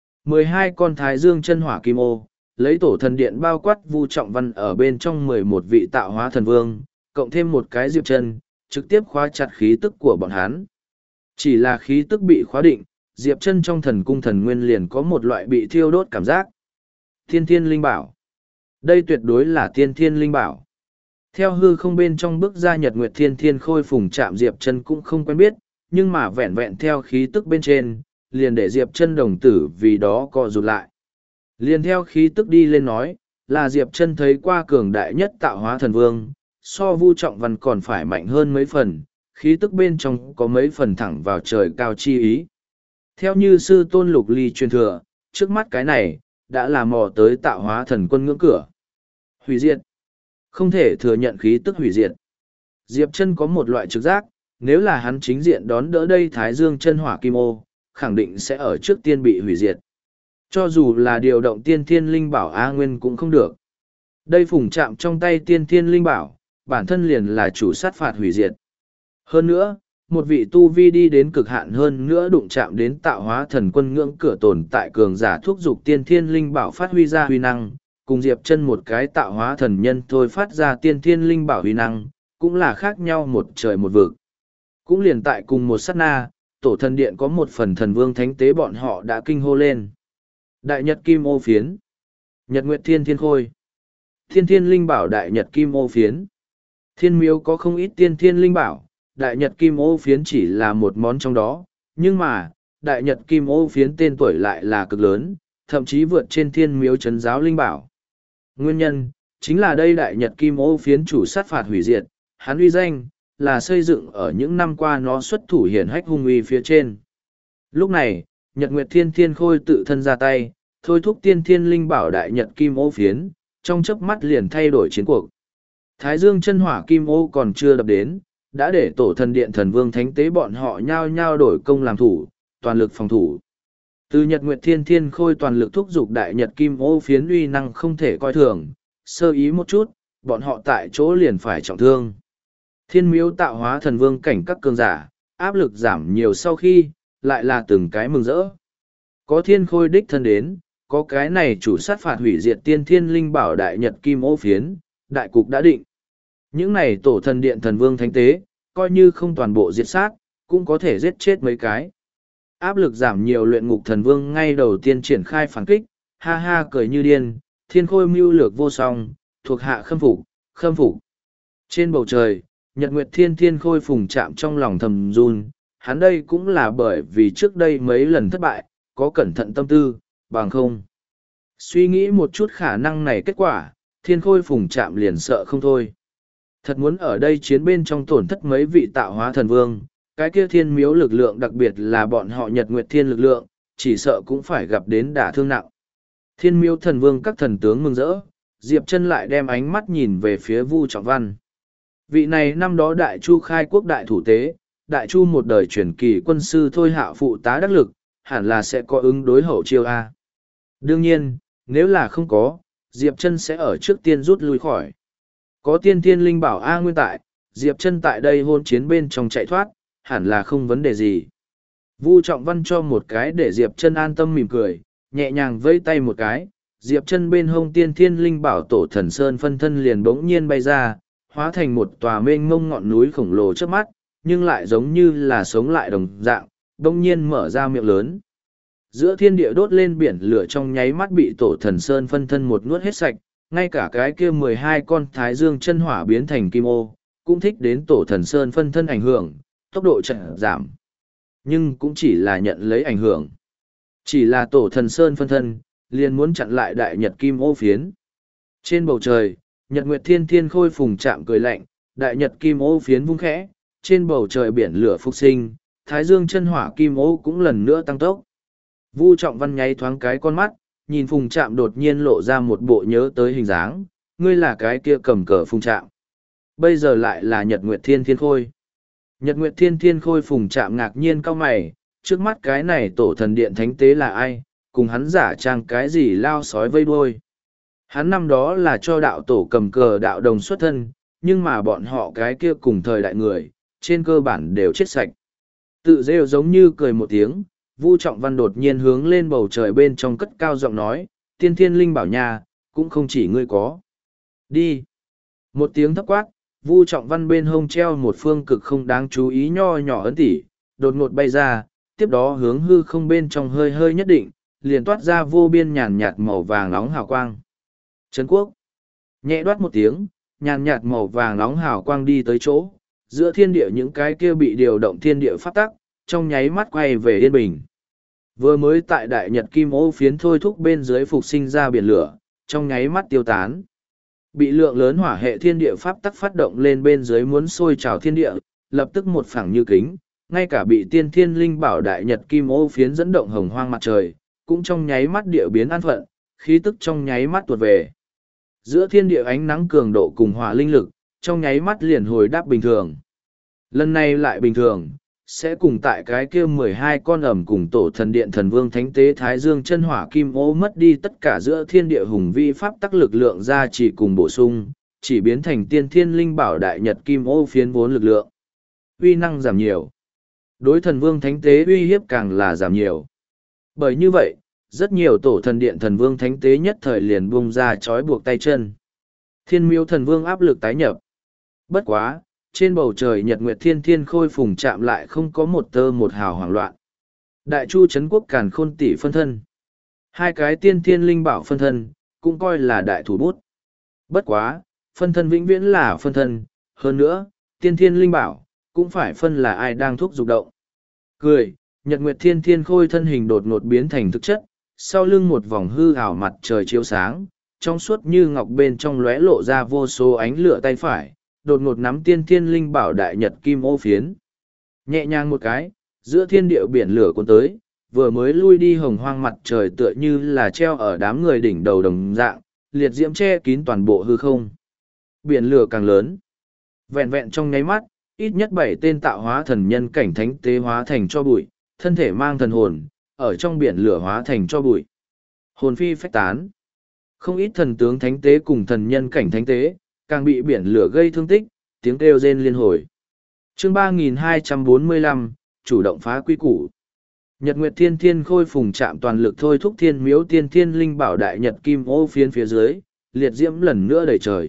12 con thái dương chân hỏa kim ô, lấy tổ thần điện bao quát Vu Trọng Văn ở bên trong 11 vị tạo hóa thần vương, cộng thêm một cái Diệp Chân, trực tiếp khóa chặt khí tức của bọn hắn. Chỉ là khí tức bị khóa định, Diệp Chân trong thần cung thần nguyên liền có một loại bị thiêu đốt cảm giác. Thiên Thiên Linh Bảo. Đây tuyệt đối là Thiên Thiên Linh Bảo. Theo hư không bên trong bước ra Nhật Nguyệt Thiên Thiên Khôi phùng chạm Diệp Chân cũng không quen biết, nhưng mà vẹn vẹn theo khí tức bên trên, liền để Diệp Chân đồng tử vì đó co rụt lại. Liền theo khí tức đi lên nói, là Diệp Chân thấy qua cường đại nhất tạo hóa thần vương, so Vu Trọng Văn còn phải mạnh hơn mấy phần, khí tức bên trong có mấy phần thẳng vào trời cao chi ý. Theo như sư tôn Lục Ly truyền thừa, trước mắt cái này, đã là mò tới tạo hóa thần quân ngưỡng cửa. Hủy diệt. Không thể thừa nhận khí tức hủy diệt. Diệp Chân có một loại trực giác, nếu là hắn chính diện đón đỡ đây Thái Dương chân hỏa kim ô, khẳng định sẽ ở trước tiên bị hủy diệt. Cho dù là điều động tiên thiên linh bảo A Nguyên cũng không được. Đây phùng chạm trong tay tiên thiên linh bảo, bản thân liền là chủ sát phạt hủy diệt. Hơn nữa, một vị tu vi đi đến cực hạn hơn nữa đụng chạm đến tạo hóa thần quân ngưỡng cửa tồn tại cường giả thúc giục tiên thiên linh bảo phát huy ra huy năng, cùng Diệp Chân một cái tạo hóa thần nhân thôi phát ra tiên thiên linh bảo huy năng, cũng là khác nhau một trời một vực. Cũng liền tại cùng một sát na, tổ thần điện có một phần thần vương thánh tế bọn họ đã kinh hô lên. Đại nhật kim ô phiến. Nhật nguyệt thiên thiên khôi. Thiên thiên linh bảo đại nhật kim ô phiến. Thiên miếu có không ít tiên thiên linh bảo, đại nhật kim ô phiến chỉ là một món trong đó, nhưng mà, đại nhật kim ô phiến tên tuổi lại là cực lớn, thậm chí vượt trên thiên miếu trấn giáo linh bảo. Nguyên nhân, chính là đây đại nhật kim ô phiến chủ sát phạt hủy diệt, hắn uy danh, là xây dựng ở những năm qua nó xuất thủ hiển hách hung uy phía trên. Lúc này, Nhật Nguyệt Thiên Thiên Khôi tự thân ra tay, thôi thúc tiên thiên linh bảo đại nhật kim ô phiến, trong chớp mắt liền thay đổi chiến cuộc. Thái Dương chân hỏa kim ô còn chưa đập đến, đã để tổ thần điện thần vương thánh tế bọn họ nhao nhao đổi công làm thủ, toàn lực phòng thủ. Từ Nhật Nguyệt Thiên Thiên Khôi toàn lực thúc giục đại nhật kim ô phiến uy năng không thể coi thường, sơ ý một chút, bọn họ tại chỗ liền phải trọng thương. Thiên miếu tạo hóa thần vương cảnh các cường giả, áp lực giảm nhiều sau khi, lại là từng cái mừng rỡ. Có thiên khôi đích thân đến, có cái này chủ sát phạt hủy diệt tiên thiên linh bảo đại nhật kim ô phiến, đại cục đã định. Những này tổ thần điện thần vương thánh tế, coi như không toàn bộ diệt sát, cũng có thể giết chết mấy cái. Áp lực giảm nhiều luyện ngục thần vương ngay đầu tiên triển khai phản kích, ha ha cười như điên, thiên khôi mưu lược vô song, thuộc hạ khâm phục, khâm phục. Trên bầu trời, Nhật Nguyệt Thiên Thiên Khôi phùng chạm trong lòng thầm run, hắn đây cũng là bởi vì trước đây mấy lần thất bại, có cẩn thận tâm tư, bằng không. Suy nghĩ một chút khả năng này kết quả, Thiên Khôi phùng chạm liền sợ không thôi. Thật muốn ở đây chiến bên trong tổn thất mấy vị tạo hóa thần vương, cái kia thiên miếu lực lượng đặc biệt là bọn họ Nhật Nguyệt Thiên lực lượng, chỉ sợ cũng phải gặp đến đả thương nặng. Thiên miếu thần vương các thần tướng mừng rỡ, Diệp Chân lại đem ánh mắt nhìn về phía Vu Trọng Văn. Vị này năm đó Đại Chu khai quốc đại thủ tế, Đại Chu một đời truyền kỳ quân sư thôi hạo phụ tá đắc lực, hẳn là sẽ có ứng đối hậu chiêu A. Đương nhiên, nếu là không có, Diệp Chân sẽ ở trước tiên rút lui khỏi. Có tiên thiên linh bảo A nguyên tại, Diệp Chân tại đây hôn chiến bên trong chạy thoát, hẳn là không vấn đề gì. Vu Trọng Văn cho một cái để Diệp Chân an tâm mỉm cười, nhẹ nhàng vẫy tay một cái, Diệp Chân bên hông tiên thiên linh bảo tổ thần sơn phân thân liền bỗng nhiên bay ra, hóa thành một tòa mênh mông ngọn núi khổng lồ trước mắt, nhưng lại giống như là sống lại đồng dạng, bỗng nhiên mở ra miệng lớn. Giữa thiên địa đốt lên biển lửa trong nháy mắt bị tổ thần sơn phân thân một nuốt hết sạch, ngay cả cái kia 12 con thái dương chân hỏa biến thành kim ô, cũng thích đến tổ thần sơn phân thân ảnh hưởng, tốc độ chậm giảm. Nhưng cũng chỉ là nhận lấy ảnh hưởng. Chỉ là tổ thần sơn phân thân, liền muốn chặn lại đại nhật kim ô phiến. Trên bầu trời, Nhật Nguyệt Thiên Thiên Khôi phùng chạm cười lạnh, đại nhật kim ô phiến vung khẽ, trên bầu trời biển lửa phục sinh, thái dương chân hỏa kim ô cũng lần nữa tăng tốc. Vu Trọng Văn nháy thoáng cái con mắt, nhìn phùng chạm đột nhiên lộ ra một bộ nhớ tới hình dáng, ngươi là cái kia cầm cờ phùng chạm. Bây giờ lại là Nhật Nguyệt Thiên Thiên Khôi. Nhật Nguyệt Thiên Thiên Khôi phùng chạm ngạc nhiên cau mày, trước mắt cái này tổ thần điện thánh tế là ai, cùng hắn giả trang cái gì lao sói vây đuôi. Hắn năm đó là cho đạo tổ cầm cờ đạo đồng xuất thân, nhưng mà bọn họ cái kia cùng thời đại người, trên cơ bản đều chết sạch. Tự rêu giống như cười một tiếng, Vu Trọng Văn đột nhiên hướng lên bầu trời bên trong cất cao giọng nói, tiên thiên linh bảo nhà, cũng không chỉ ngươi có. Đi. Một tiếng thấp quát, Vu Trọng Văn bên hông treo một phương cực không đáng chú ý nho nhỏ ấn tỉ, đột ngột bay ra, tiếp đó hướng hư không bên trong hơi hơi nhất định, liền toát ra vô biên nhàn nhạt màu vàng nóng hào quang. Trấn quốc. Nhẹ đoát một tiếng, nhàn nhạt màu vàng nóng hào quang đi tới chỗ, giữa thiên địa những cái kia bị điều động thiên địa phát tắc, trong nháy mắt quay về yên bình. Vừa mới tại đại nhật kim ô phiến thôi thúc bên dưới phục sinh ra biển lửa, trong nháy mắt tiêu tán. Bị lượng lớn hỏa hệ thiên địa pháp tắc phát động lên bên dưới muốn sôi trào thiên địa, lập tức một phẳng như kính, ngay cả bị tiên thiên linh bảo đại nhật kim ô phiến dẫn động hồng hoang mặt trời, cũng trong nháy mắt địa biến an phận, khí tức trong nháy mắt tuột về. Giữa thiên địa ánh nắng cường độ cùng hỏa linh lực, trong nháy mắt liền hồi đáp bình thường. Lần này lại bình thường, sẽ cùng tại cái kia 12 con ẩm cùng tổ thần điện thần vương thánh tế thái dương chân hỏa kim ô mất đi tất cả giữa thiên địa hùng vi pháp tắc lực lượng ra chỉ cùng bổ sung, chỉ biến thành tiên thiên linh bảo đại nhật kim ô phiến vốn lực lượng. Uy năng giảm nhiều. Đối thần vương thánh tế uy hiếp càng là giảm nhiều. Bởi như vậy, rất nhiều tổ thần điện thần vương thánh tế nhất thời liền bung ra trói buộc tay chân. Thiên miêu thần vương áp lực tái nhập. Bất quá, trên bầu trời nhật nguyệt thiên thiên khôi phùng chạm lại không có một tơ một hào hoảng loạn. Đại chu trấn quốc càn khôn tỷ phân thân. Hai cái tiên thiên linh bảo phân thân, cũng coi là đại thủ bút. Bất quá, phân thân vĩnh viễn là phân thân, hơn nữa, tiên thiên linh bảo, cũng phải phân là ai đang thúc dục động. Cười, nhật nguyệt thiên thiên khôi thân hình đột ngột biến thành thực chất, sau lưng một vòng hư ảo mặt trời chiếu sáng, trong suốt như ngọc bên trong lóe lộ ra vô số ánh lửa tay phải, đột ngột nắm tiên thiên linh bảo đại nhật kim ô phiến. Nhẹ nhàng một cái, giữa thiên địa biển lửa cuốn tới, vừa mới lui đi hồng hoang mặt trời tựa như là treo ở đám người đỉnh đầu đồng dạng, liệt diễm che kín toàn bộ hư không. Biển lửa càng lớn. Vẹn vẹn trong nháy mắt, ít nhất 7 tên tạo hóa thần nhân cảnh thánh tế hóa thành cho bụi, thân thể mang thần hồn, ở trong biển lửa hóa thành cho bụi. Hồn phi phách tán. Không ít thần tướng thánh tế cùng thần nhân cảnh thánh tế, càng bị biển lửa gây thương tích, tiếng kêu rên liên hồi. Chương 3245, chủ động phá quy củ. Nhật Nguyệt Thiên Thiên khôi phùng chạm toàn lực thôi thúc thiên miếu tiên thiên linh bảo đại nhật kim ô phiến phía dưới, liệt diễm lần nữa đầy trời.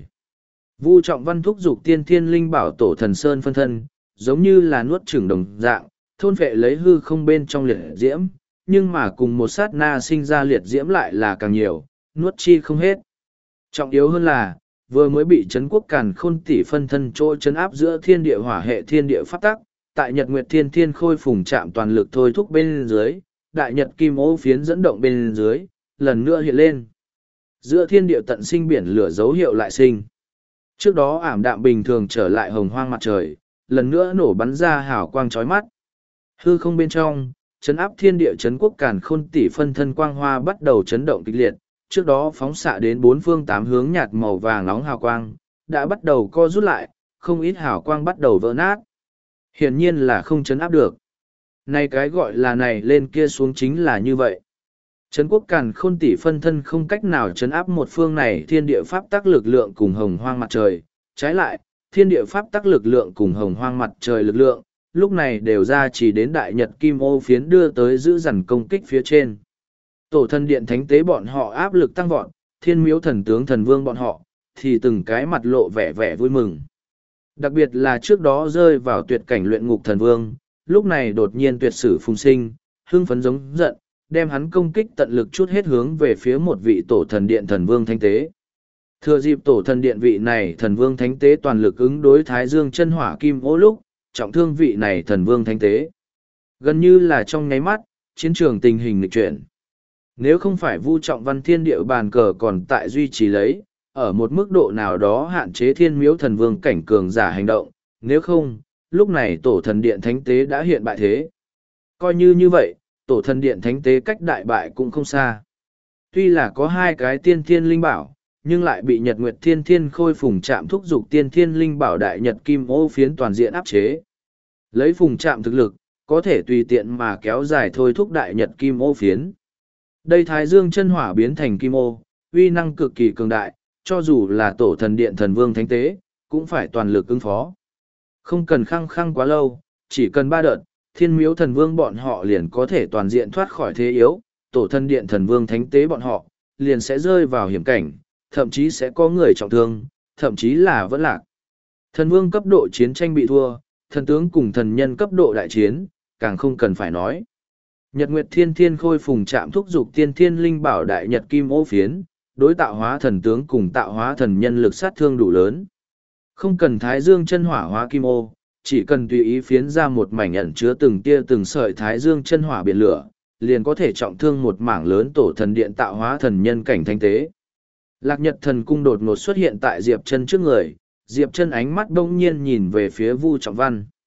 Vu Trọng Văn thúc dục tiên thiên linh bảo tổ thần sơn phân thân, giống như là nuốt chửng đồng dạng, thôn vệ lấy hư không bên trong liệt diễm, nhưng mà cùng một sát na sinh ra liệt diễm lại là càng nhiều, nuốt chi không hết. Trọng yếu hơn là, vừa mới bị Trấn quốc càn khôn tỷ phân thân trôi chấn áp giữa thiên địa hỏa hệ thiên địa pháp tắc, tại Nhật Nguyệt Thiên Thiên khôi phùng chạm toàn lực thôi thúc bên dưới, đại nhật kim ô phiến dẫn động bên dưới, lần nữa hiện lên. Giữa thiên địa tận sinh biển lửa dấu hiệu lại sinh. Trước đó ảm đạm bình thường trở lại hồng hoang mặt trời, lần nữa nổ bắn ra hào quang chói mắt. Hư không bên trong, chấn áp thiên địa Trấn quốc càn khôn tỷ phân thân quang hoa bắt đầu chấn động kịch liệt, trước đó phóng xạ đến bốn phương tám hướng nhạt màu vàng nóng hào quang, đã bắt đầu co rút lại, không ít hào quang bắt đầu vỡ nát. Hiển nhiên là không chấn áp được. Này cái gọi là này lên kia xuống chính là như vậy. Trấn quốc càn khôn tỷ phân thân không cách nào chấn áp một phương này thiên địa pháp tắc lực lượng cùng hồng hoang mặt trời. Trái lại, thiên địa pháp tắc lực lượng cùng hồng hoang mặt trời lực lượng, lúc này đều ra chỉ đến đại nhật kim ô phiến đưa tới giữ dằn công kích phía trên. Tổ thần điện thánh tế bọn họ áp lực tăng vọt, thiên miếu thần tướng thần vương bọn họ, thì từng cái mặt lộ vẻ vẻ vui mừng. Đặc biệt là trước đó rơi vào tuyệt cảnh luyện ngục thần vương, lúc này đột nhiên tuyệt sử phùng sinh, hưng phấn giống giận, đem hắn công kích tận lực chút hết hướng về phía một vị tổ thần điện thần vương thánh tế. Thừa dịp tổ thần điện vị này thần vương thánh tế toàn lực ứng đối thái dương chân hỏa kim ô lúc, trọng thương vị này thần vương thánh tế. Gần như là trong nháy mắt, chiến trường tình hình nghịch chuyển. Nếu không phải Vu Trọng Văn thiên địa bàn cờ còn tại duy trì lấy, ở một mức độ nào đó hạn chế thiên miếu thần vương cảnh cường giả hành động, nếu không, lúc này tổ thần điện thánh tế đã hiện bại thế. Coi như vậy, tổ thần điện thánh tế cách đại bại cũng không xa. Tuy là có hai cái tiên thiên linh bảo, nhưng lại bị Nhật Nguyệt Thiên Thiên khôi phùng chạm thúc dục tiên thiên linh bảo đại nhật kim ô phiến toàn diện áp chế. Lấy phùng chạm thực lực, có thể tùy tiện mà kéo dài thôi thúc đại nhật kim ô phiến. Đây thái dương chân hỏa biến thành kim ô, uy năng cực kỳ cường đại, cho dù là tổ thần điện thần vương thánh tế, cũng phải toàn lực ứng phó. Không cần khăng khăng quá lâu, chỉ cần 3 đợt, thiên miếu thần vương bọn họ liền có thể toàn diện thoát khỏi thế yếu, tổ thần điện thần vương thánh tế bọn họ, liền sẽ rơi vào hiểm cảnh, thậm chí sẽ có người trọng thương, thậm chí là vẫn lạc. Thần vương cấp độ chiến tranh bị thua, thần tướng cùng thần nhân cấp độ đại chiến, càng không cần phải nói. Nhật Nguyệt Thiên Thiên khôi phùng chạm thúc dục tiên thiên linh bảo đại nhật kim ô phiến, đối tạo hóa thần tướng cùng tạo hóa thần nhân lực sát thương đủ lớn. Không cần thái dương chân hỏa hóa kim ô, chỉ cần tùy ý phiến ra một mảnh ẩn chứa từng tia từng sợi thái dương chân hỏa biển lửa, liền có thể trọng thương một mảng lớn tổ thần điện tạo hóa thần nhân cảnh thánh tế. Lạc Nhật thần cung đột ngột xuất hiện tại Diệp Chân trước người, Diệp Chân ánh mắt bỗng nhiên nhìn về phía Vu Trọng Văn.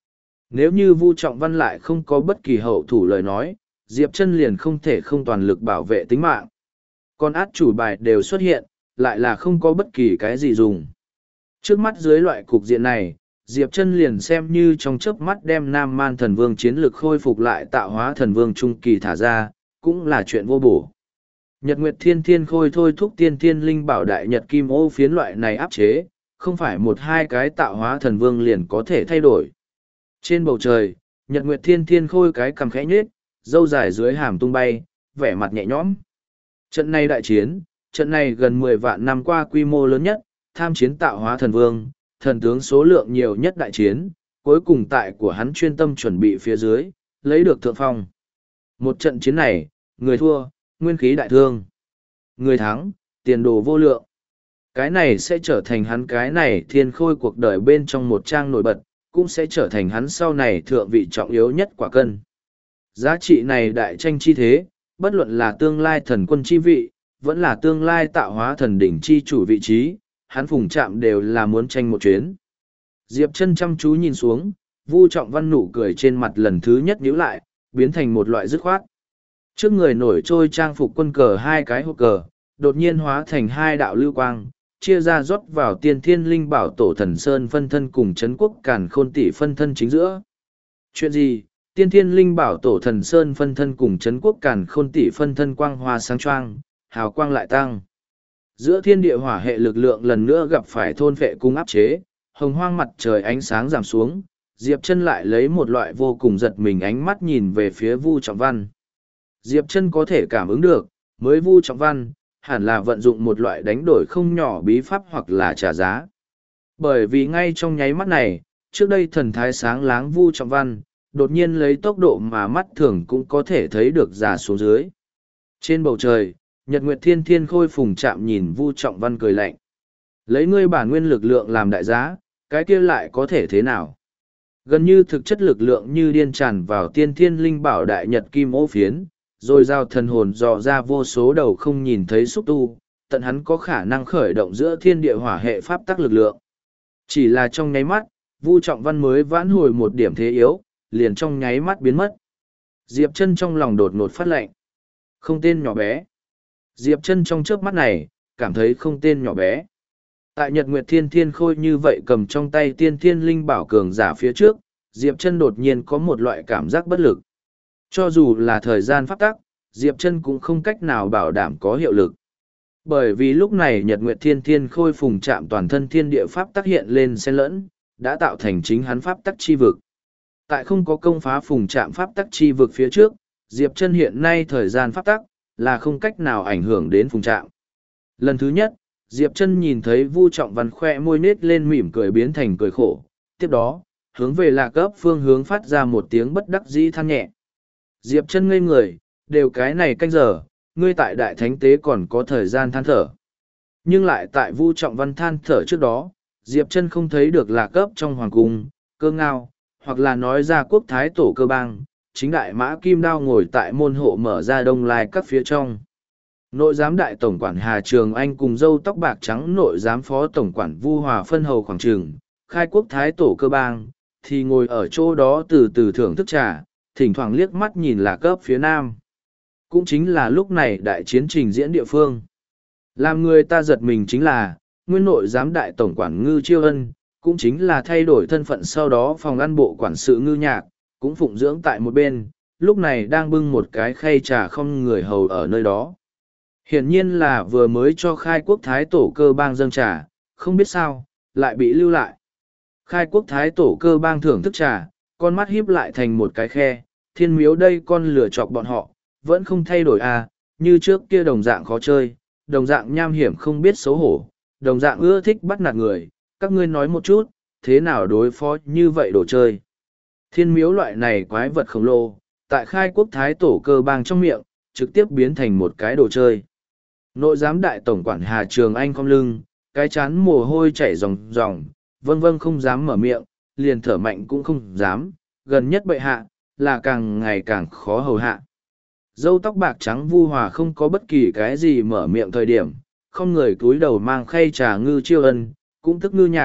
Nếu như Vu Trọng Văn lại không có bất kỳ hậu thủ lời nói, Diệp Chân liền không thể không toàn lực bảo vệ tính mạng. Còn át chủ bài đều xuất hiện, lại là không có bất kỳ cái gì dùng. Trước mắt dưới loại cục diện này, Diệp Chân liền xem như trong chớp mắt đem Nam Man Thần Vương chiến lực khôi phục lại tạo hóa Thần Vương trung kỳ thả ra, cũng là chuyện vô bổ. Nhật Nguyệt Thiên Thiên Khôi thôi thúc tiên thiên linh bảo đại Nhật Kim Ô phiến loại này áp chế, không phải một hai cái tạo hóa thần vương liền có thể thay đổi. Trên bầu trời, Nhật Nguyệt Thiên Thiên Khôi cái cằm khẽ nhếch, râu dài dưới hàm tung bay, vẻ mặt nhẹ nhõm. Trận này đại chiến, trận này gần 10 vạn năm qua quy mô lớn nhất, tham chiến tạo hóa thần vương, thần tướng số lượng nhiều nhất đại chiến, cuối cùng tại của hắn chuyên tâm chuẩn bị phía dưới, lấy được thượng phong. Một trận chiến này, người thua, nguyên khí đại thương. Người thắng, tiền đồ vô lượng. Cái này sẽ trở thành hắn cái này thiên khôi cuộc đời bên trong một trang nổi bật, cũng sẽ trở thành hắn sau này thượng vị trọng yếu nhất quả cân. Giá trị này đại tranh chi thế, bất luận là tương lai thần quân chi vị, vẫn là tương lai tạo hóa thần đỉnh chi chủ vị trí, hắn Phùng Trạm đều là muốn tranh một chuyến. Diệp Chân chăm chú nhìn xuống, Vu Trọng Văn nụ cười trên mặt lần thứ nhất nhíu lại, biến thành một loại dứt khoát. Trước người nổi trôi trang phục quân cờ hai cái hộp cờ, đột nhiên hóa thành hai đạo lưu quang, chia ra rót vào tiên thiên linh bảo tổ thần Sơn phân thân cùng Trấn Quốc Càn Khôn tỷ phân thân chính giữa. Chuyện gì? Tiên thiên linh bảo tổ thần Sơn phân thân cùng Trấn Quốc Càn Khôn tỷ phân thân quang hoa sáng choang, hào quang lại tăng. Giữa thiên địa hỏa hệ lực lượng lần nữa gặp phải thôn vệ cung áp chế, hồng hoang mặt trời ánh sáng giảm xuống, Diệp Chân lại lấy một loại vô cùng giật mình ánh mắt nhìn về phía Vu Trọng Văn. Diệp Chân có thể cảm ứng được, mới Vu Trọng Văn, hẳn là vận dụng một loại đánh đổi không nhỏ bí pháp hoặc là trả giá. Bởi vì ngay trong nháy mắt này, trước đây thần thái sáng láng Vu Trọng Văn, đột nhiên lấy tốc độ mà mắt thường cũng có thể thấy được già xuống dưới. Trên bầu trời, Nhật Nguyệt Thiên Thiên Khôi Phùng Trạm nhìn Vu Trọng Văn cười lạnh. Lấy ngươi bản nguyên lực lượng làm đại giá, cái kia lại có thể thế nào? Gần như thực chất lực lượng như điên tràn vào tiên thiên linh bảo đại Nhật Kim Ô phiến, rồi giao thần hồn dò ra vô số đầu không nhìn thấy xúc tu, tận hắn có khả năng khởi động giữa thiên địa hỏa hệ pháp tắc lực lượng. Chỉ là trong nháy mắt, Vu Trọng Văn mới vãn hồi một điểm thế yếu, liền trong nháy mắt biến mất. Diệp Chân trong lòng đột ngột phát lạnh. Không tên nhỏ bé. Diệp Chân trong chớp mắt này, cảm thấy không tên nhỏ bé. Tại Nhật Nguyệt Thiên Thiên Khôi như vậy cầm trong tay tiên thiên linh bảo cường giả phía trước, Diệp Chân đột nhiên có một loại cảm giác bất lực. Cho dù là thời gian pháp tắc, Diệp Chân cũng không cách nào bảo đảm có hiệu lực. Bởi vì lúc này Nhật Nguyệt Thiên Thiên Khôi Phùng Trạm toàn thân thiên địa pháp tắc hiện lên xen lẫn, đã tạo thành chính hắn pháp tắc chi vực. Tại không có công phá Phùng Trạm pháp tắc chi vực phía trước, Diệp Chân hiện nay thời gian pháp tắc là không cách nào ảnh hưởng đến Phùng Trạm. Lần thứ nhất, Diệp Chân nhìn thấy Vu Trọng Văn khoe môi nết lên mỉm cười biến thành cười khổ, tiếp đó, hướng về Lạc Ấp phương hướng phát ra một tiếng bất đắc dĩ than nhẹ. Diệp Chân ngây người, đều cái này canh giờ, ngươi tại đại thánh tế còn có thời gian than thở. Nhưng lại tại Vu Trọng Văn than thở trước đó, Diệp Chân không thấy được Lạc Ấp trong hoàng cung, Cơ Ngao, hoặc là nói ra quốc thái tổ Cơ Bang, chính đại mã kim đao ngồi tại môn hộ mở ra đông lai các phía trong. Nội giám đại tổng quản Hà Trường Anh cùng dâu tóc bạc trắng nội giám phó tổng quản Vu Hòa phân hầu khoảng trường, khai quốc thái tổ Cơ Bang, thì ngồi ở chỗ đó từ từ thưởng thức trà, thỉnh thoảng liếc mắt nhìn Lạc Ấp phía nam. Cũng chính là lúc này đại chiến trình diễn địa phương. Làm người ta giật mình chính là, nguyên nội giám đại tổng quản Ngư Chiêu Ân, cũng chính là thay đổi thân phận sau đó phòng ăn bộ quản sự Ngư Nhạc, cũng phụng dưỡng tại một bên, lúc này đang bưng một cái khay trà không người hầu ở nơi đó. Hiển nhiên là vừa mới cho khai quốc thái tổ Cơ Bang dâng trà, không biết sao, lại bị lưu lại. Khai quốc thái tổ Cơ Bang thưởng thức trà, con mắt híp lại thành một cái khe, thiên miếu đây con lửa chọc bọn họ, vẫn không thay đổi à, như trước kia đồng dạng khó chơi, đồng dạng nham hiểm không biết xấu hổ, đồng dạng ưa thích bắt nạt người, các ngươi nói một chút, thế nào đối phó như vậy đồ chơi. Thiên miếu loại này quái vật khổng lồ, tại khai quốc thái tổ Cơ Bang trong miệng, trực tiếp biến thành một cái đồ chơi. Nội giám đại tổng quản Hà Trường Anh cong lưng, cái chán mồ hôi chảy ròng ròng, vâng vâng không dám mở miệng, liền thở mạnh cũng không dám, gần nhất bệ hạ, là càng ngày càng khó hầu hạ. Dâu tóc bạc trắng Vu Hòa không có bất kỳ cái gì mở miệng thời điểm, không người cúi đầu mang khay trà Ngư Chiêu Ân, cũng tức Ngư Nhạc,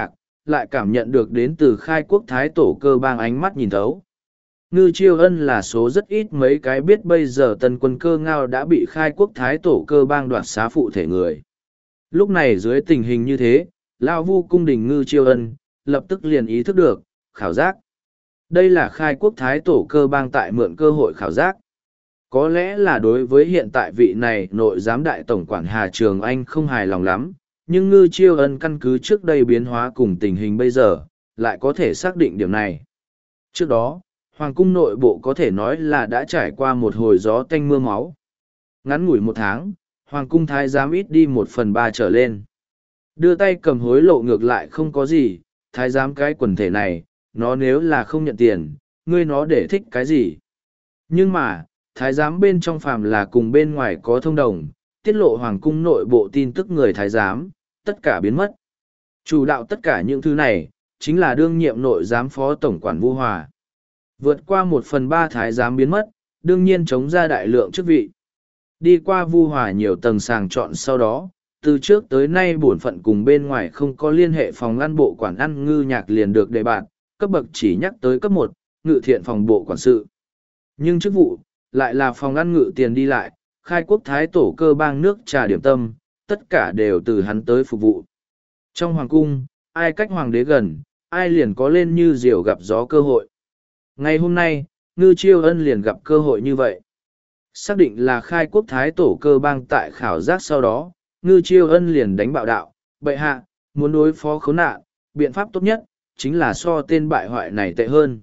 lại cảm nhận được đến từ khai quốc thái tổ cơ bang ánh mắt nhìn thấu. Ngư Chiêu Ân là số rất ít mấy cái biết bây giờ tân quân cơ ngao đã bị khai quốc thái tổ cơ bang đoạt xá phụ thể người. Lúc này dưới tình hình như thế, Lao Vu cung đình Ngư Chiêu Ân, lập tức liền ý thức được, khảo giác. Đây là khai quốc thái tổ cơ bang tại mượn cơ hội khảo giác. Có lẽ là đối với hiện tại vị này nội giám đại tổng quản Hà Trường Anh không hài lòng lắm, nhưng Ngư Chiêu Ân căn cứ trước đây biến hóa cùng tình hình bây giờ, lại có thể xác định điểm này. Trước đó, Hoàng cung nội bộ có thể nói là đã trải qua một hồi gió tanh mưa máu. Ngắn ngủi một tháng, Hoàng cung thái giám ít đi 1/3 trở lên. Đưa tay cầm hối lộ ngược lại không có gì, thái giám cái quần thể này, nó nếu là không nhận tiền, ngươi nó để thích cái gì. Nhưng mà, thái giám bên trong phàm là cùng bên ngoài có thông đồng, tiết lộ hoàng cung nội bộ tin tức người thái giám, tất cả biến mất. Chủ đạo tất cả những thứ này, chính là đương nhiệm nội giám phó tổng quản Vu Hòa. Vượt qua 1/3 thái giám biến mất, đương nhiên chống ra đại lượng chức vị. Đi qua Vu Hòa nhiều tầng sàng chọn sau đó, từ trước tới nay bổn phận cùng bên ngoài không có liên hệ phòng ăn bộ quản ăn Ngư Nhạc liền được đề bạt, cấp bậc chỉ nhắc tới cấp 1, ngự thiện phòng bộ quản sự. Nhưng chức vụ, lại là phòng ăn ngự tiền đi lại, khai quốc thái tổ cơ bang nước trà điểm tâm, tất cả đều từ hắn tới phục vụ. Trong hoàng cung, ai cách hoàng đế gần, ai liền có lên như diều gặp gió cơ hội. Ngày hôm nay, Ngư Chiêu Ân liền gặp cơ hội như vậy. Xác định là khai quốc thái tổ cơ bang tại khảo giác sau đó, Ngư Chiêu Ân liền đánh bạo đạo, bệ hạ, muốn đối phó khốn nạn, biện pháp tốt nhất, chính là so tên bại hoại này tệ hơn.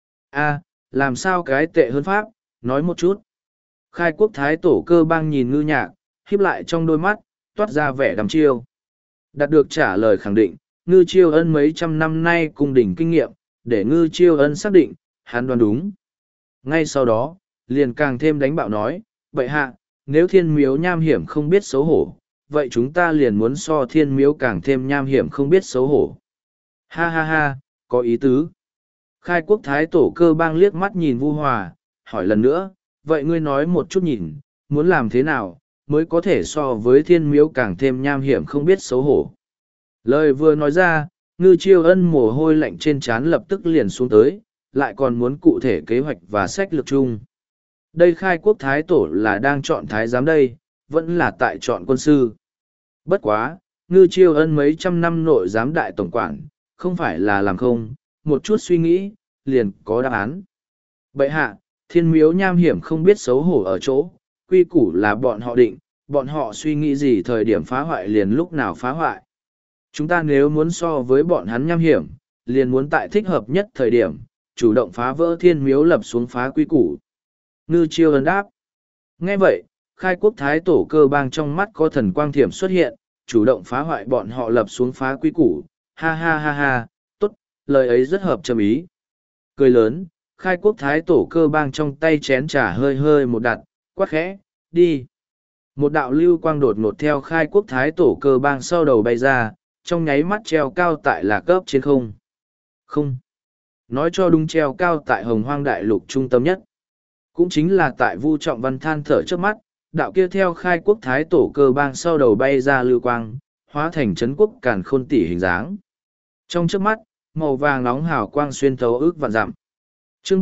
A, làm sao cái tệ hơn pháp, nói một chút. Khai quốc thái tổ cơ bang nhìn Ngư Nhạc, híp lại trong đôi mắt, toát ra vẻ đăm chiêu. Đạt được trả lời khẳng định, Ngư Chiêu Ân mấy trăm năm nay cung đình kinh nghiệm, để Ngư Chiêu Ân xác định, hắn đoán đúng. Ngay sau đó, liền càng thêm đánh bạo nói, bệ hạ, nếu thiên miếu nham hiểm không biết xấu hổ, vậy chúng ta liền muốn so thiên miếu càng thêm nham hiểm không biết xấu hổ. Ha ha ha, có ý tứ. Khai quốc thái tổ cơ bang liếc mắt nhìn Vu Hòa, hỏi lần nữa, vậy ngươi nói một chút nhìn, muốn làm thế nào, mới có thể so với thiên miếu càng thêm nham hiểm không biết xấu hổ. Lời vừa nói ra, Ngư Chiêu Ân mồ hôi lạnh trên trán lập tức liền xuống tới, lại còn muốn cụ thể kế hoạch và sách lược chung. Đây khai quốc thái tổ là đang chọn thái giám đây, vẫn là tại chọn quân sư. Bất quá, Ngư Chiêu Ân mấy trăm năm nội giám đại tổng quản, không phải là làm không, một chút suy nghĩ, liền có đáp án. Bệ hạ, thiên miếu nham hiểm không biết xấu hổ ở chỗ, quy củ là bọn họ định, bọn họ suy nghĩ gì thời điểm phá hoại liền lúc nào phá hoại. Chúng ta nếu muốn so với bọn hắn nham hiểm, liền muốn tại thích hợp nhất thời điểm, chủ động phá vỡ thiên miếu lập xuống phá quy củ. Ngư Chiêu Ân đáp. Nghe vậy, khai quốc thái tổ cơ bang trong mắt có thần quang thiểm xuất hiện, chủ động phá hoại bọn họ lập xuống phá quy củ. Ha ha ha ha, tốt, lời ấy rất hợp châm ý. Cười lớn, khai quốc thái tổ cơ bang trong tay chén trà hơi hơi một đặt, quát khẽ, đi. Một đạo lưu quang đột ngột theo khai quốc thái tổ cơ bang sau đầu bay ra, trong nháy mắt treo cao tại lạc cấp trên không. Không. Nói cho đúng treo cao tại hồng hoang đại lục trung tâm nhất. Cũng chính là tại Vu Trọng Văn than thở trước mắt, đạo kia theo khai quốc thái tổ cơ bang sau đầu bay ra lưu quang, hóa thành trấn quốc càn khôn tỷ hình dáng. Trong trước mắt, màu vàng nóng hào quang xuyên thấu ước vạn dặm. Chương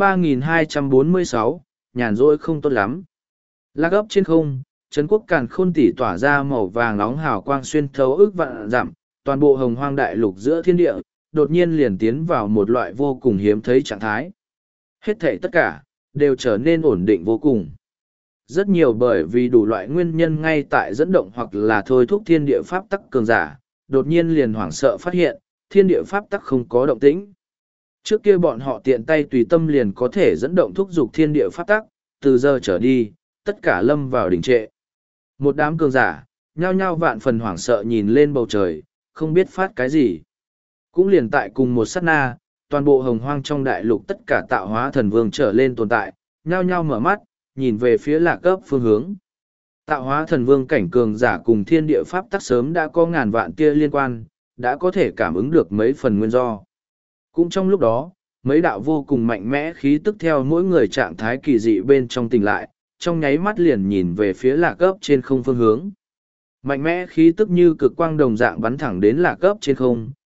3246, nhàn rỗi không tốt lắm. Lạc ấp trên không, trấn quốc càn khôn tỷ tỏa ra màu vàng nóng hào quang xuyên thấu ước vạn dặm, toàn bộ hồng hoang đại lục giữa thiên địa, đột nhiên liền tiến vào một loại vô cùng hiếm thấy trạng thái. Hết thảy tất cả, đều trở nên ổn định vô cùng. Rất nhiều bởi vì đủ loại nguyên nhân ngay tại dẫn động hoặc là thôi thúc thiên địa pháp tắc cường giả, đột nhiên liền hoảng sợ phát hiện, thiên địa pháp tắc không có động tĩnh. Trước kia bọn họ tiện tay tùy tâm liền có thể dẫn động thúc giục thiên địa pháp tắc, từ giờ trở đi, tất cả lâm vào đình trệ. Một đám cường giả, nhao nhao vạn phần hoảng sợ nhìn lên bầu trời, không biết phát cái gì. Cũng liền tại cùng một sát na, toàn bộ hồng hoang trong đại lục tất cả tạo hóa thần vương trở lên tồn tại, nhao nhao mở mắt, nhìn về phía lạc cấp phương hướng. Tạo hóa thần vương cảnh cường giả cùng thiên địa pháp tắc sớm đã có ngàn vạn tia liên quan, đã có thể cảm ứng được mấy phần nguyên do. Cũng trong lúc đó, mấy đạo vô cùng mạnh mẽ khí tức theo mỗi người trạng thái kỳ dị bên trong tỉnh lại, trong nháy mắt liền nhìn về phía lạc cấp trên không phương hướng. Mạnh mẽ khí tức như cực quang đồng dạng bắn thẳng đến lạc cấp trên không,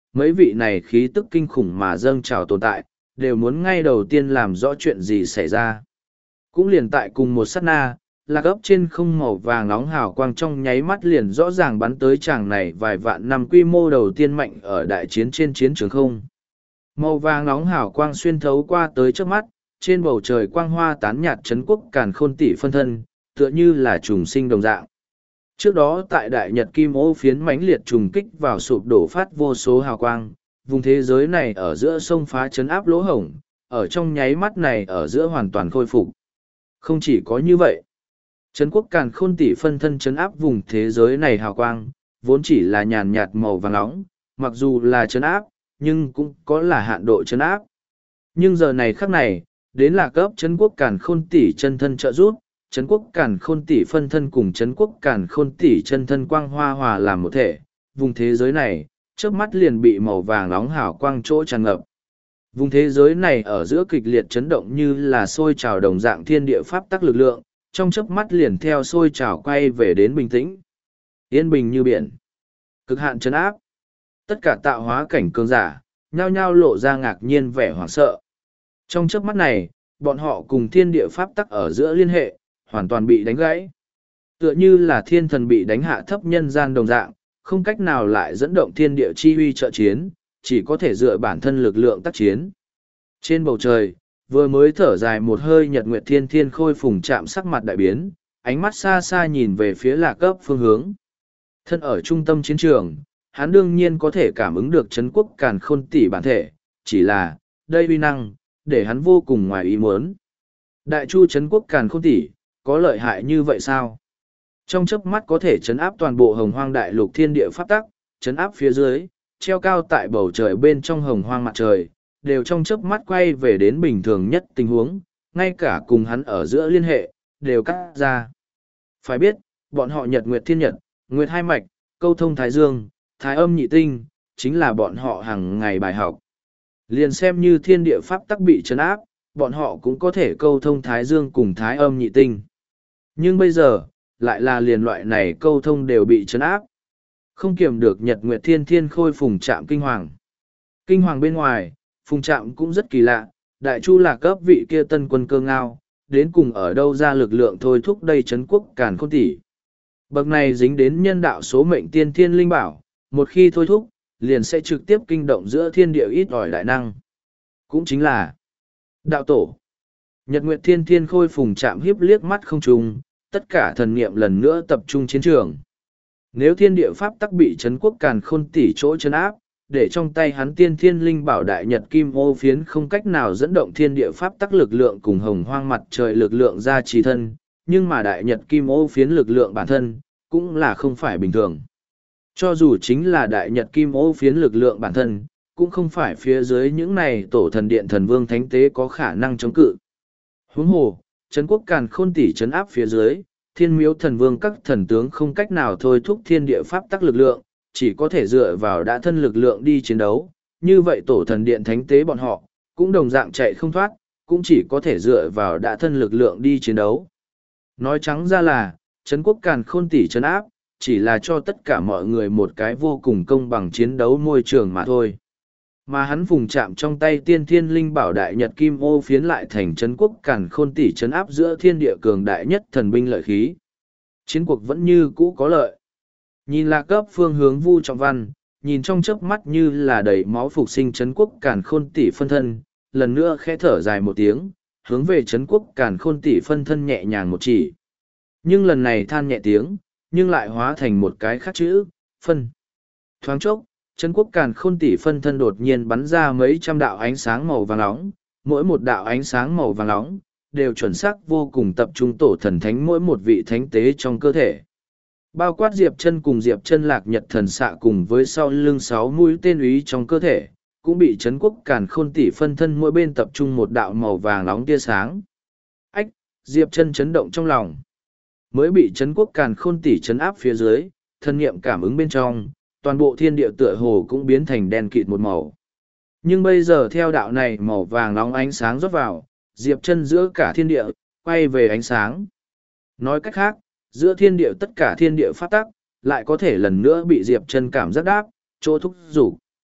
mấy vị này khí tức kinh khủng mà dâng trào tồn tại, đều muốn ngay đầu tiên làm rõ chuyện gì xảy ra. Cũng liền tại cùng một sát na, lạc ấp trên không màu vàng nóng hào quang trong nháy mắt liền rõ ràng bắn tới chàng này vài vạn năm quy mô đầu tiên mạnh ở đại chiến trên chiến trường không. Màu vàng nóng hào quang xuyên thấu qua tới trước mắt, trên bầu trời quang hoa tán nhạt trấn quốc càn khôn tỷ phân thân, tựa như là trùng sinh đồng dạng. Trước đó tại đại nhật kim ô phiến mãnh liệt trùng kích vào sụp đổ phát vô số hào quang, vùng thế giới này ở giữa sông phá chấn áp lỗ hổng, ở trong nháy mắt này ở giữa hoàn toàn khôi phục. Không chỉ có như vậy, trấn quốc càn khôn tỷ phân thân chấn áp vùng thế giới này hào quang, vốn chỉ là nhàn nhạt màu vàng nóng, mặc dù là chấn áp, nhưng cũng có là hạn độ chấn áp. Nhưng giờ này khắc này, đến là cấp trấn quốc càn khôn tỷ chân thân trợ giúp, trấn quốc càn khôn tỷ phân thân cùng trấn quốc càn khôn tỷ chân thân quang hoa hòa làm một thể, vùng thế giới này, trước mắt liền bị màu vàng nóng hào quang chỗ tràn ngập. Vùng thế giới này ở giữa kịch liệt chấn động như là sôi trào đồng dạng thiên địa pháp tắc lực lượng, trong chớp mắt liền theo sôi trào quay về đến bình tĩnh. Yên bình như biển. Cực hạn chấn áp. Tất cả tạo hóa cảnh cường giả, nhao nhao lộ ra ngạc nhiên vẻ hoảng sợ. Trong chớp mắt này, bọn họ cùng thiên địa pháp tắc ở giữa liên hệ, hoàn toàn bị đánh gãy. Tựa như là thiên thần bị đánh hạ thấp nhân gian đồng dạng, không cách nào lại dẫn động thiên địa chi huy trợ chiến, chỉ có thể dựa bản thân lực lượng tác chiến. Trên bầu trời, vừa mới thở dài một hơi nhật nguyệt thiên thiên khôi phùng chạm sắc mặt đại biến, ánh mắt xa xa nhìn về phía lạc cấp phương hướng. Thân ở trung tâm chiến trường, hắn đương nhiên có thể cảm ứng được trấn quốc càn khôn tỷ bản thể, chỉ là, đây uy năng, để hắn vô cùng ngoài ý muốn. Đại chu trấn quốc càn khôn tỷ, có lợi hại như vậy sao? Trong chớp mắt có thể trấn áp toàn bộ hồng hoang đại lục thiên địa pháp tắc, trấn áp phía dưới, treo cao tại bầu trời bên trong hồng hoang mặt trời, đều trong chớp mắt quay về đến bình thường nhất tình huống, ngay cả cùng hắn ở giữa liên hệ, đều cắt ra. Phải biết, bọn họ nhật nguyệt thiên nhật, nguyệt hai mạch, câu thông thái dương, thái âm nhị tinh, chính là bọn họ hàng ngày bài học. Liền xem như thiên địa pháp tắc bị trấn áp, bọn họ cũng có thể câu thông thái dương cùng thái âm nhị tinh. Nhưng bây giờ, lại là liền loại này câu thông đều bị trấn áp. Không kiềm được nhật nguyệt thiên thiên khôi phùng trạm kinh hoàng. Kinh hoàng bên ngoài, phùng trạm cũng rất kỳ lạ, đại chu là cấp vị kia tân quân cơ ngao, đến cùng ở đâu ra lực lượng thôi thúc đây trấn quốc càn khôn tỷ. Bậc này dính đến nhân đạo số mệnh tiên thiên linh bảo, một khi thôi thúc, liền sẽ trực tiếp kinh động giữa thiên địa ít ỏi đại năng. Cũng chính là đạo tổ. Nhật nguyệt thiên thiên khôi phùng chạm hiếp liếc mắt không trùng, tất cả thần niệm lần nữa tập trung chiến trường. Nếu thiên địa pháp tắc bị trấn quốc càn khôn tỷ chỗ trấn áp, để trong tay hắn tiên thiên linh bảo đại nhật kim ô phiến không cách nào dẫn động thiên địa pháp tắc lực lượng cùng hồng hoang mặt trời lực lượng ra trì thân, nhưng mà đại nhật kim ô phiến lực lượng bản thân, cũng là không phải bình thường. Cho dù chính là đại nhật kim ô phiến lực lượng bản thân, cũng không phải phía dưới những này tổ thần điện thần vương thánh tế có khả năng chống cự. Huống hồ, trấn quốc càn khôn tỷ trấn áp phía dưới, thiên miếu thần vương các thần tướng không cách nào thôi thúc thiên địa pháp tắc lực lượng, chỉ có thể dựa vào đã thân lực lượng đi chiến đấu. Như vậy tổ thần điện thánh tế bọn họ, cũng đồng dạng chạy không thoát, cũng chỉ có thể dựa vào đã thân lực lượng đi chiến đấu. Nói trắng ra là, trấn quốc càn khôn tỷ trấn áp, chỉ là cho tất cả mọi người một cái vô cùng công bằng chiến đấu môi trường mà thôi. Mà hắn vùng chạm trong tay tiên thiên linh bảo đại nhật kim ô phiến lại thành trấn quốc càn khôn tỷ trấn áp giữa thiên địa cường đại nhất thần binh lợi khí. Chiến cuộc vẫn như cũ có lợi. Nhìn lạc cấp phương hướng Vu Trọng Văn, nhìn trong chớp mắt như là đầy máu phục sinh trấn quốc càn khôn tỷ phân thân, lần nữa khẽ thở dài một tiếng, hướng về trấn quốc càn khôn tỷ phân thân nhẹ nhàng một chỉ. Nhưng lần này than nhẹ tiếng, nhưng lại hóa thành một cái khác chữ, phân. Thoáng chốc, trấn quốc càn khôn tỷ phân thân đột nhiên bắn ra mấy trăm đạo ánh sáng màu vàng nóng, mỗi một đạo ánh sáng màu vàng nóng, đều chuẩn xác vô cùng tập trung tổ thần thánh mỗi một vị thánh tế trong cơ thể. Bao quát Diệp Chân cùng Diệp Chân Lạc Nhật thần xạ cùng với sau lưng 6 mũi tên úy trong cơ thể, cũng bị trấn quốc càn khôn tỷ phân thân mỗi bên tập trung một đạo màu vàng nóng tia sáng. Ách, Diệp Chân chấn động trong lòng. Mới bị trấn quốc càn khôn tỷ trấn áp phía dưới, thân niệm cảm ứng bên trong, toàn bộ thiên địa tựa hồ cũng biến thành đen kịt một màu. Nhưng bây giờ theo đạo này màu vàng nóng ánh sáng rót vào, Diệp Chân giữa cả thiên địa, quay về ánh sáng. Nói cách khác, giữa thiên địa tất cả thiên địa pháp tắc, lại có thể lần nữa bị Diệp Chân cảm giác đáp, chỗ thúc dục.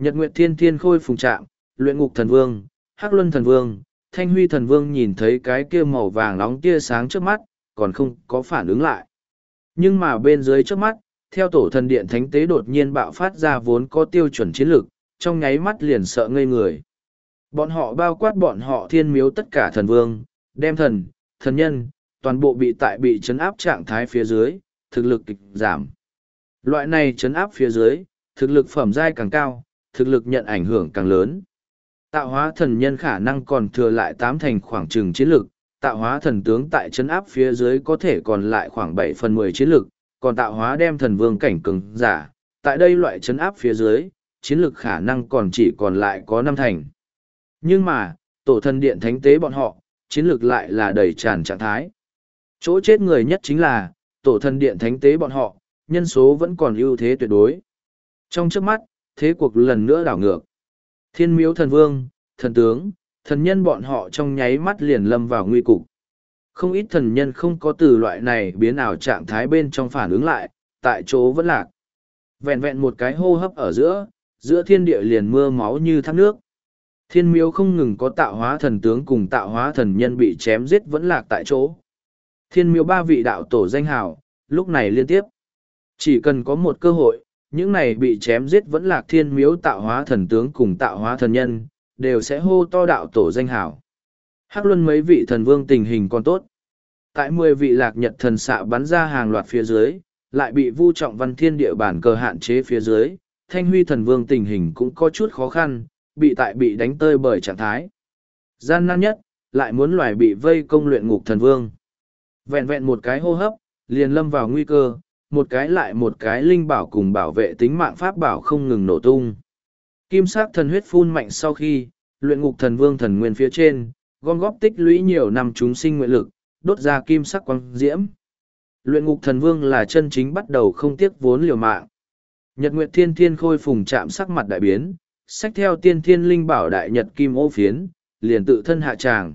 Nhật Nguyệt Thiên Thiên Khôi Phùng Trạm, Luyện Ngục Thần Vương, Hắc Luân Thần Vương, Thanh Huy Thần Vương nhìn thấy cái kia màu vàng nóng tia sáng trước mắt, còn không có phản ứng lại. Nhưng mà bên dưới trước mắt, theo tổ thần điện thánh tế đột nhiên bạo phát ra vốn có tiêu chuẩn chiến lược, trong nháy mắt liền sợ ngây người. Bọn họ bao quát bọn họ thiên miếu tất cả thần vương, đem thần, thần nhân, toàn bộ bị chấn áp trạng thái phía dưới, thực lực kịch giảm. Loại này chấn áp phía dưới, thực lực phẩm giai càng cao, thực lực nhận ảnh hưởng càng lớn. Tạo hóa thần nhân khả năng còn thừa lại 8 thành khoảng trừng chiến lực, tạo hóa thần tướng tại chấn áp phía dưới có thể còn lại khoảng 7/10 chiến lực, còn tạo hóa đem thần vương cảnh cường giả, tại đây loại chấn áp phía dưới, chiến lực khả năng còn chỉ còn lại có 5 thành. Nhưng mà, tổ thần điện thánh tế bọn họ, chiến lực lại là đầy tràn trạng thái. Chỗ chết người nhất chính là, tổ thần điện thánh tế bọn họ, nhân số vẫn còn ưu thế tuyệt đối. Trong trước mắt, thế cuộc lần nữa đảo ngược. Thiên miếu thần vương, thần tướng, thần nhân bọn họ trong nháy mắt liền lâm vào nguy cục. Không ít thần nhân không có từ loại này biến ảo trạng thái bên trong phản ứng lại, tại chỗ vẫn lạc. Vẹn vẹn một cái hô hấp ở giữa thiên địa liền mưa máu như thác nước. Thiên miếu không ngừng có tạo hóa thần tướng cùng tạo hóa thần nhân bị chém giết vẫn lạc tại chỗ. Thiên miếu 3 vị đạo tổ danh hào, lúc này liên tiếp. Chỉ cần có một cơ hội, những này bị chém giết vẫn lạc thiên miếu tạo hóa thần tướng cùng tạo hóa thần nhân, đều sẽ hô to đạo tổ danh hào. Hắc Luân mấy vị thần vương tình hình còn tốt. Tại 10 vị lạc nhật thần xạ bắn ra hàng loạt phía dưới, lại bị Vu Trọng Văn Thiên địa bản cờ hạn chế phía dưới, Thanh Huy thần vương tình hình cũng có chút khó khăn, bị đánh tơi bởi trạng thái. Gian nan nhất, lại muốn loài bị vây công luyện ngục thần vương. Vẹn vẹn một cái hô hấp, liền lâm vào nguy cơ, một cái lại một cái linh bảo cùng bảo vệ tính mạng pháp bảo không ngừng nổ tung. Kim sắc thần huyết phun mạnh sau khi, luyện ngục thần vương thần nguyên phía trên, gom góp tích lũy nhiều năm chúng sinh nguyện lực, đốt ra kim sắc quang diễm. Luyện ngục thần vương là chân chính bắt đầu không tiếc vốn liều mạng. Nhật Nguyệt Thiên Thiên Khôi Phùng chạm sắc mặt đại biến, xách theo tiên thiên linh bảo đại nhật kim ô phiến, liền tự thân hạ tràng.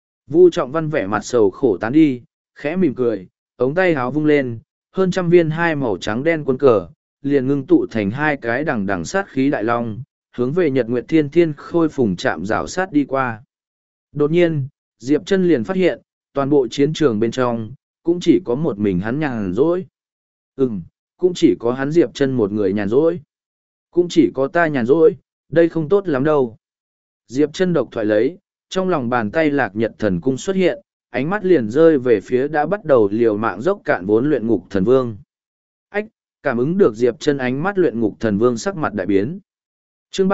Vu Trọng Văn vẻ mặt sầu khổ tán đi, khẽ mỉm cười, ống tay háo vung lên, hơn trăm viên hai màu trắng đen quân cờ, liền ngưng tụ thành hai cái đằng đằng sát khí đại long, hướng về Nhật Nguyệt Thiên Thiên Khôi Phùng chạm rào sát đi qua. Đột nhiên, Diệp Chân liền phát hiện, toàn bộ chiến trường bên trong, cũng chỉ có một mình hắn nhàn rỗi. Cũng chỉ có hắn Diệp Chân một người nhàn rỗi. Cũng chỉ có ta nhàn rỗi, đây không tốt lắm đâu. Diệp Chân độc thoại lấy, trong lòng bàn tay lạc nhật thần cung xuất hiện, ánh mắt liền rơi về phía đã bắt đầu liều mạng dốc cạn vốn luyện ngục thần vương. Ách, cảm ứng được Diệp Chân ánh mắt luyện ngục thần vương sắc mặt đại biến. Chương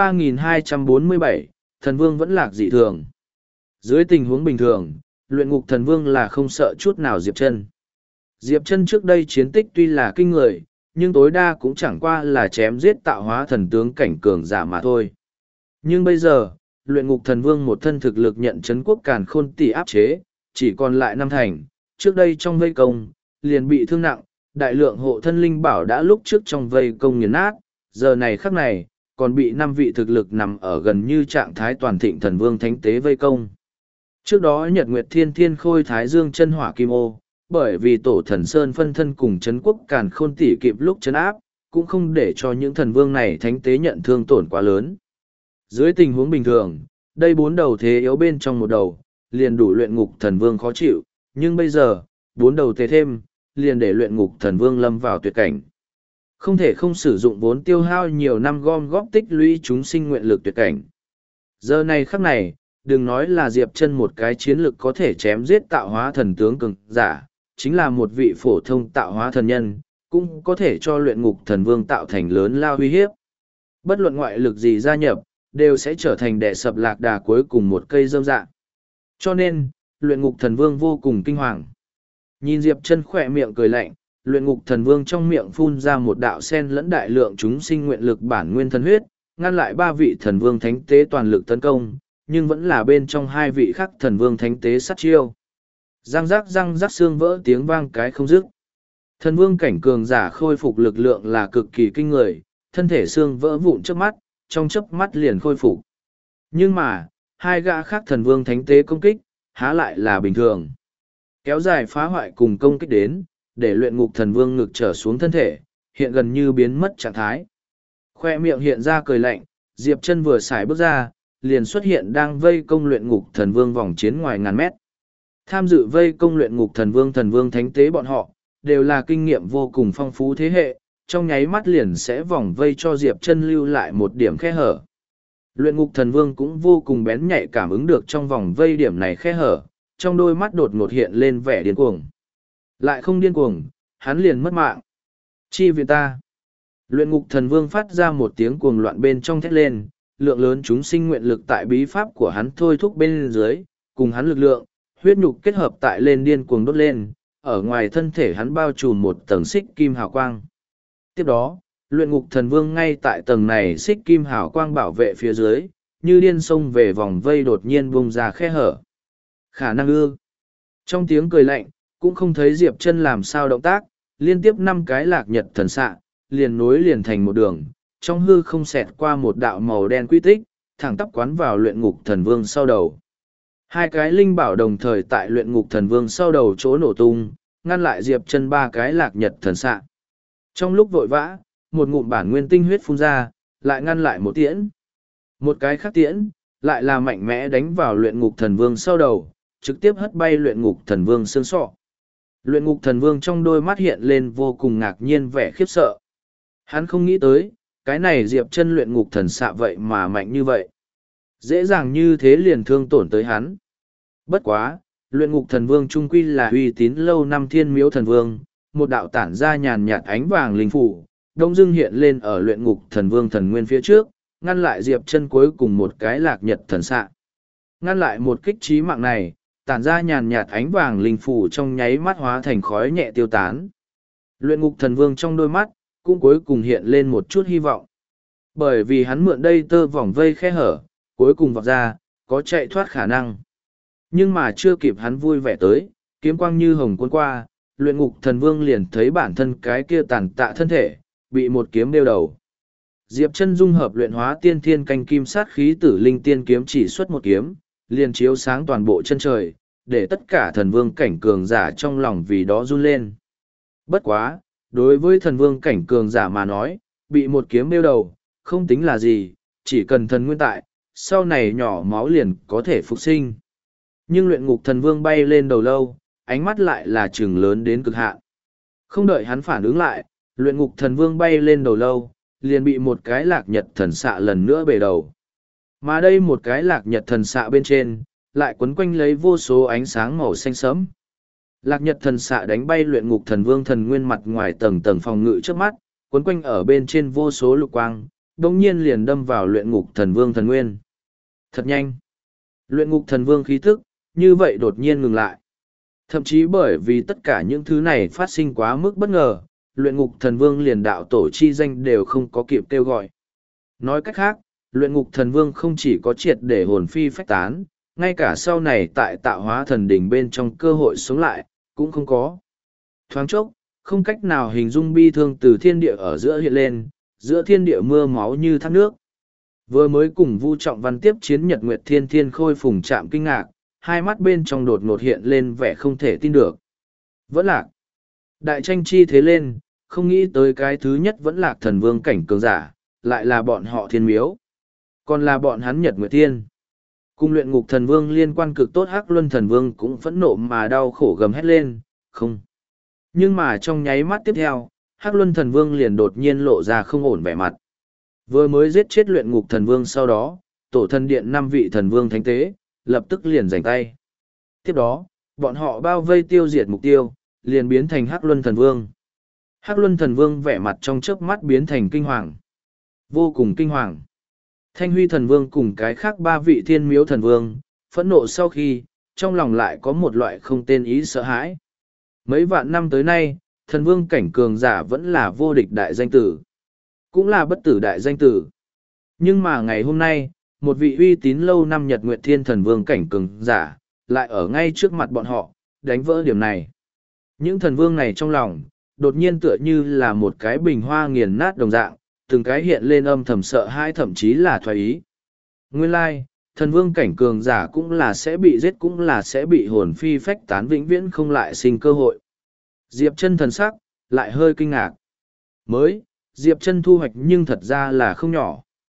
3247, thần vương vẫn lạc dị thường. Dưới tình huống bình thường, luyện ngục thần vương là không sợ chút nào Diệp Chân. Diệp Chân trước đây chiến tích tuy là kinh người, nhưng tối đa cũng chẳng qua là chém giết tạo hóa thần tướng cảnh cường giả mà thôi. Nhưng bây giờ, luyện ngục thần vương một thân thực lực nhận chấn quốc càn khôn tỷ áp chế, chỉ còn lại 5 thành, trước đây trong vây công, liền bị thương nặng, đại lượng hộ thân linh bảo đã lúc trước trong vây công nghiền nát, giờ này khắc này, còn bị 5 vị thực lực nằm ở gần như trạng thái toàn thịnh thần vương thánh tế vây công. Trước đó Nhật Nguyệt Thiên Thiên Khôi Thái Dương chân hỏa kim ô, bởi vì tổ thần Sơn phân thân cùng chấn quốc càn khôn tỷ kịp lúc chấn áp, cũng không để cho những thần vương này thánh tế nhận thương tổn quá lớn. Dưới tình huống bình thường, đây 4 đầu thế yếu bên trong một đầu, liền đủ luyện ngục thần vương khó chịu, nhưng bây giờ, 4 đầu thế thêm, liền để luyện ngục thần vương lâm vào tuyệt cảnh. Không thể không sử dụng vốn tiêu hao nhiều năm gom góp tích lũy chúng sinh nguyện lực tuyệt cảnh. Giờ này khắc này, đừng nói là Diệp Chân một cái chiến lực có thể chém giết tạo hóa thần tướng cường giả, chính là một vị phổ thông tạo hóa thần nhân, cũng có thể cho luyện ngục thần vương tạo thành lớn lao uy hiếp. Bất luận ngoại lực gì gia nhập, đều sẽ trở thành đè sập lạc đà cuối cùng một cây rơm dạ. Cho nên, luyện ngục thần vương vô cùng kinh hoàng. Nhìn Diệp Chân khỏe miệng cười lạnh, luyện ngục thần vương trong miệng phun ra một đạo sen lẫn đại lượng chúng sinh nguyện lực bản nguyên thần huyết, ngăn lại 3 vị thần vương thánh tế toàn lực tấn công, nhưng vẫn là bên trong 2 vị khác thần vương thánh tế sát chiêu. Răng rắc xương vỡ tiếng vang cái không dứt. Thần vương cảnh cường giả khôi phục lực lượng là cực kỳ kinh người, thân thể xương vỡ vụn trước mắt, trong chớp mắt liền khôi phục. Nhưng mà, 2 gã khác thần vương thánh tế công kích, há lại là bình thường. Kéo dài phá hoại cùng công kích đến, để luyện ngục thần vương ngực trở xuống thân thể, hiện gần như biến mất trạng thái. Khoe miệng hiện ra cười lạnh, Diệp Chân vừa xài bước ra, liền xuất hiện đang vây công luyện ngục thần vương vòng chiến ngoài ngàn mét. Tham dự vây công luyện ngục thần vương thánh tế bọn họ, đều là kinh nghiệm vô cùng phong phú thế hệ, trong nháy mắt liền sẽ vòng vây cho Diệp Chân lưu lại một điểm khe hở. Luyện ngục thần vương cũng vô cùng bén nhạy cảm ứng được trong vòng vây điểm này khe hở, trong đôi mắt đột ngột hiện lên vẻ điên cuồng. Lại không điên cuồng, hắn liền mất mạng. Chi viện ta. Luyện ngục thần vương phát ra một tiếng cuồng loạn bên trong thét lên, lượng lớn chúng sinh nguyện lực tại bí pháp của hắn thôi thúc bên dưới, cùng hắn lực lượng, huyết nhục kết hợp tại lên điên cuồng đốt lên, ở ngoài thân thể hắn bao trùm một tầng xích kim hào quang. Tiếp đó, luyện ngục thần vương ngay tại tầng này xích kim hào quang bảo vệ phía dưới, như điên xông về vòng vây đột nhiên bung ra khe hở. Khả năng ư. Trong tiếng cười lạnh, cũng không thấy Diệp Chân làm sao động tác, liên tiếp 5 cái lạc nhật thần xạ, liền nối liền thành một đường, trong hư không xẹt qua một đạo màu đen quy tích, thẳng tắp quán vào luyện ngục thần vương sau đầu. 2 cái linh bảo đồng thời tại luyện ngục thần vương sau đầu chỗ nổ tung, ngăn lại Diệp Chân 3 cái lạc nhật thần xạ. Trong lúc vội vã, một ngụm bản nguyên tinh huyết phun ra, lại ngăn lại một tiễn. Một cái khác tiễn, lại là mạnh mẽ đánh vào luyện ngục thần vương sau đầu, trực tiếp hất bay luyện ngục thần vương xương sọ. Luyện ngục thần vương trong đôi mắt hiện lên vô cùng ngạc nhiên vẻ khiếp sợ. Hắn không nghĩ tới, cái này Diệp Chân luyện ngục thần xạ vậy mà mạnh như vậy. Dễ dàng như thế liền thương tổn tới hắn. Bất quá, luyện ngục thần vương trung quy là uy tín lâu năm thiên miếu thần vương, một đạo tản ra nhàn nhạt ánh vàng linh phủ, đông dưng hiện lên ở luyện ngục thần vương thần nguyên phía trước, ngăn lại Diệp Chân cuối cùng một cái lạc nhật thần xạ. Ngăn lại một kích trí mạng này, tản ra nhàn nhạt ánh vàng linh phủ trong nháy mắt hóa thành khói nhẹ tiêu tán. Luyện ngục thần vương trong đôi mắt, cũng cuối cùng hiện lên một chút hy vọng. Bởi vì hắn mượn đây tơ vòng vây khe hở, cuối cùng vọt ra, có chạy thoát khả năng. Nhưng mà chưa kịp hắn vui vẻ tới, kiếm quang như hồng cuốn qua, luyện ngục thần vương liền thấy bản thân cái kia tàn tạ thân thể, bị một kiếm đeo đầu. Diệp Chân dung hợp luyện hóa tiên thiên canh kim sát khí tử linh tiên kiếm chỉ xuất một kiếm, liền chiếu sáng toàn bộ chân trời, để tất cả thần vương cảnh cường giả trong lòng vì đó run lên. Bất quá, đối với thần vương cảnh cường giả mà nói, bị một kiếm đeo đầu, không tính là gì, chỉ cần thần nguyên tại, sau này nhỏ máu liền có thể phục sinh. Nhưng luyện ngục thần vương bay lên đầu lâu, ánh mắt lại là trừng lớn đến cực hạn. Không đợi hắn phản ứng lại, luyện ngục thần vương bay lên đầu lâu, liền bị một cái lạc nhật thần xạ lần nữa bể đầu. Mà đây một cái lạc nhật thần xạ bên trên, lại quấn quanh lấy vô số ánh sáng màu xanh sẫm. Lạc nhật thần xạ đánh bay luyện ngục thần vương thần nguyên mặt ngoài tầng tầng phòng ngự trước mắt, quấn quanh ở bên trên vô số lục quang, đồng nhiên liền đâm vào luyện ngục thần vương thần nguyên. Thật nhanh! Luyện ngục thần vương khí thức, như vậy đột nhiên ngừng lại. Thậm chí bởi vì tất cả những thứ này phát sinh quá mức bất ngờ, luyện ngục thần vương liền đạo tổ chi danh đều không có kịp kêu gọi. Nói cách khác, luyện ngục thần vương không chỉ có triệt để hồn phi phách tán, ngay cả sau này tại tạo hóa thần đỉnh bên trong cơ hội sống lại, cũng không có. Thoáng chốc, không cách nào hình dung bi thương từ thiên địa ở giữa hiện lên, giữa thiên địa mưa máu như thác nước. Vừa mới cùng Vu Trọng Văn tiếp chiến Nhật Nguyệt Thiên Thiên Khôi phùng chạm kinh ngạc, hai mắt bên trong đột ngột hiện lên vẻ không thể tin được. Vẫn lạc. Đại tranh chi thế lên, không nghĩ tới cái thứ nhất vẫn lạc thần vương cảnh cường giả, lại là bọn họ thiên miếu. Còn là bọn hắn Nhật Nguyệt Thiên. Cùng luyện ngục thần vương liên quan cực tốt Hắc Luân thần vương cũng phẫn nộ mà đau khổ gầm hét lên, không. Nhưng mà trong nháy mắt tiếp theo, Hắc Luân thần vương liền đột nhiên lộ ra không ổn vẻ mặt. Vừa mới giết chết luyện ngục thần vương sau đó, tổ thần điện 5 vị thần vương thánh tế, lập tức liền giành tay. Tiếp đó, bọn họ bao vây tiêu diệt mục tiêu, liền biến thành Hắc Luân thần vương. Hắc Luân thần vương vẻ mặt trong chớp mắt biến thành kinh hoàng. Vô cùng kinh hoàng. Thanh Huy thần vương cùng cái khác 3 vị thiên miếu thần vương, phẫn nộ sau khi, trong lòng lại có một loại không tên ý sợ hãi. Mấy vạn năm tới nay, thần vương cảnh cường giả vẫn là vô địch đại danh tử. Cũng là bất tử đại danh tử. Nhưng mà ngày hôm nay, một vị uy tín lâu năm Nhật Nguyệt Thiên thần vương cảnh cường giả, lại ở ngay trước mặt bọn họ, đánh vỡ điểm này. Những thần vương này trong lòng, đột nhiên tựa như là một cái bình hoa nghiền nát đồng dạng, từng cái hiện lên âm thầm sợ hãi thậm chí là thoái ý. Nguyên lai, thần vương cảnh cường giả cũng là sẽ bị giết cũng là sẽ bị hồn phi phách tán vĩnh viễn không lại sinh cơ hội. Diệp Chân thần sắc, lại hơi kinh ngạc. Diệp Chân thu hoạch nhưng thật ra là không nhỏ.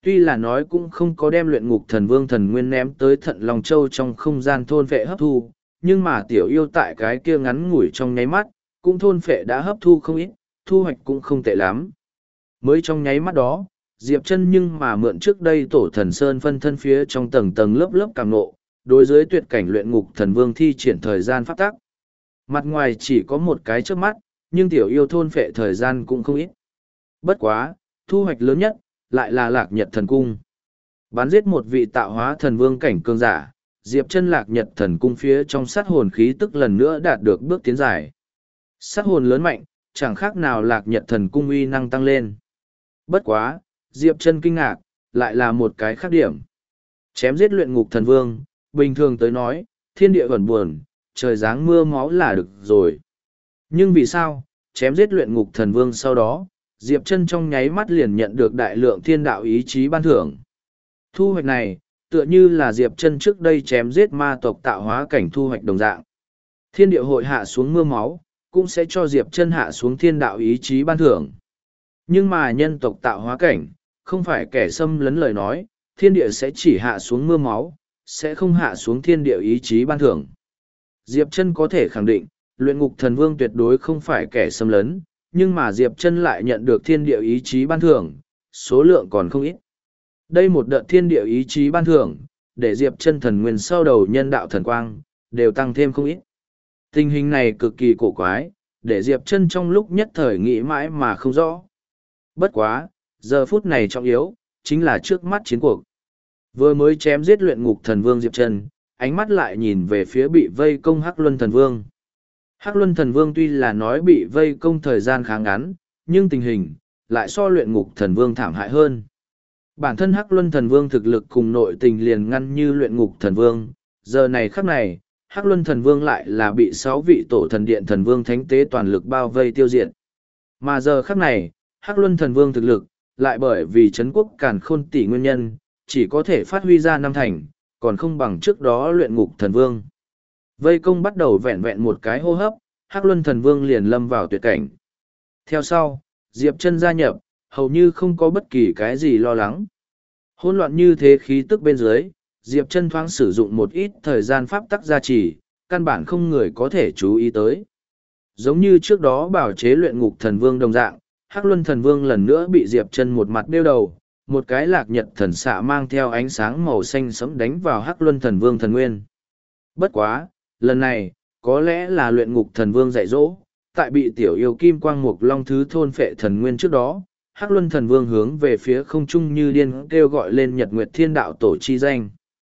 tuy là nói cũng không có đem luyện ngục thần vương thần nguyên ném tới thận Long Châu trong không gian thôn vệ hấp thu, nhưng mà tiểu yêu tại cái kia ngắn ngủi trong nháy mắt, cũng thôn vệ đã hấp thu không ít, thu hoạch cũng không tệ lắm. Mới trong nháy mắt đó, Diệp Chân nhưng mà mượn trước đây tổ thần sơn phân thân phía trong tầng tầng lớp lớp cảm nộ, đối với tuyệt cảnh luyện ngục thần vương thi triển thời gian pháp tắc. Mặt ngoài chỉ có một cái trước mắt, nhưng tiểu yêu thôn phệ thời gian cũng không ít. Bất quá, thu hoạch lớn nhất, lại là Lạc Nhật thần cung. Bắn giết một vị tạo hóa thần vương cảnh cường giả, Diệp Chân Lạc Nhật thần cung phía trong sát hồn khí tức lần nữa đạt được bước tiến dài. Sát hồn lớn mạnh, chẳng khác nào Lạc Nhật thần cung uy năng tăng lên. Bất quá, Diệp Chân kinh ngạc, lại là một cái khác điểm. Chém giết luyện ngục thần vương, bình thường tới nói, thiên địa vẫn buồn, trời giáng mưa máu là được rồi. Nhưng vì sao, chém giết luyện ngục thần vương sau đó, Diệp Chân trong nháy mắt liền nhận được đại lượng thiên đạo ý chí ban thưởng. Thu hoạch này, tựa như là Diệp Chân trước đây chém giết ma tộc tạo hóa cảnh thu hoạch đồng dạng. Thiên địa hội hạ xuống mưa máu, cũng sẽ cho Diệp Chân hạ xuống thiên đạo ý chí ban thưởng. Nhưng mà nhân tộc tạo hóa cảnh, không phải kẻ xâm lấn lời nói, thiên địa sẽ chỉ hạ xuống mưa máu, sẽ không hạ xuống thiên địa ý chí ban thưởng. Diệp Chân có thể khẳng định, luyện ngục thần vương tuyệt đối không phải kẻ xâm lấn, nhưng mà Diệp Chân lại nhận được thiên địa ý chí ban thưởng, số lượng còn không ít. Đây một đợt thiên địa ý chí ban thưởng, để Diệp Chân thần nguyên sau đầu nhân đạo thần quang, đều tăng thêm không ít. Tình hình này cực kỳ cổ quái, để Diệp Chân trong lúc nhất thời nghĩ mãi mà không rõ. Bất quá, giờ phút này trọng yếu, chính là trước mắt chiến cuộc. Vừa mới chém giết luyện ngục thần vương Diệp Chân, ánh mắt lại nhìn về phía bị vây công Hắc Luân thần vương. Hắc Luân thần vương tuy là nói bị vây công thời gian khá ngắn, nhưng tình hình lại so luyện ngục thần vương thảm hại hơn. Bản thân Hắc Luân thần vương thực lực cùng nội tình liền ngăn như luyện ngục thần vương, giờ này khắc này, Hắc Luân thần vương lại là bị 6 vị tổ thần điện thần vương thánh tế toàn lực bao vây tiêu diệt. Mà giờ khắc này, Hắc Luân thần vương thực lực, lại bởi vì Trấn quốc càn khôn tỷ nguyên nhân, chỉ có thể phát huy ra năm thành, còn không bằng trước đó luyện ngục thần vương. Vây công bắt đầu vẹn vẹn một cái hô hấp, Hắc Luân thần vương liền lâm vào tuyệt cảnh. Theo sau, Diệp Chân gia nhập, hầu như không có bất kỳ cái gì lo lắng. Hỗn loạn như thế khí tức bên dưới, Diệp Chân thoáng sử dụng một ít thời gian pháp tắc gia trì, căn bản không người có thể chú ý tới. Giống như trước đó bảo chế luyện ngục thần vương đồng dạng, Hắc Luân thần vương lần nữa bị Diệp Chân một mặt đeo đầu, một cái Lạc Nhật thần xạ mang theo ánh sáng màu xanh sẫm đánh vào Hắc Luân thần vương thần nguyên. Bất quá, lần này, có lẽ là luyện ngục thần vương dạy dỗ, tại bị tiểu yêu kim quang mục long thứ thôn phệ thần nguyên trước đó, Hắc Luân thần vương hướng về phía không trung như điên kêu gọi lên Nhật Nguyệt Thiên đạo tổ chi danh.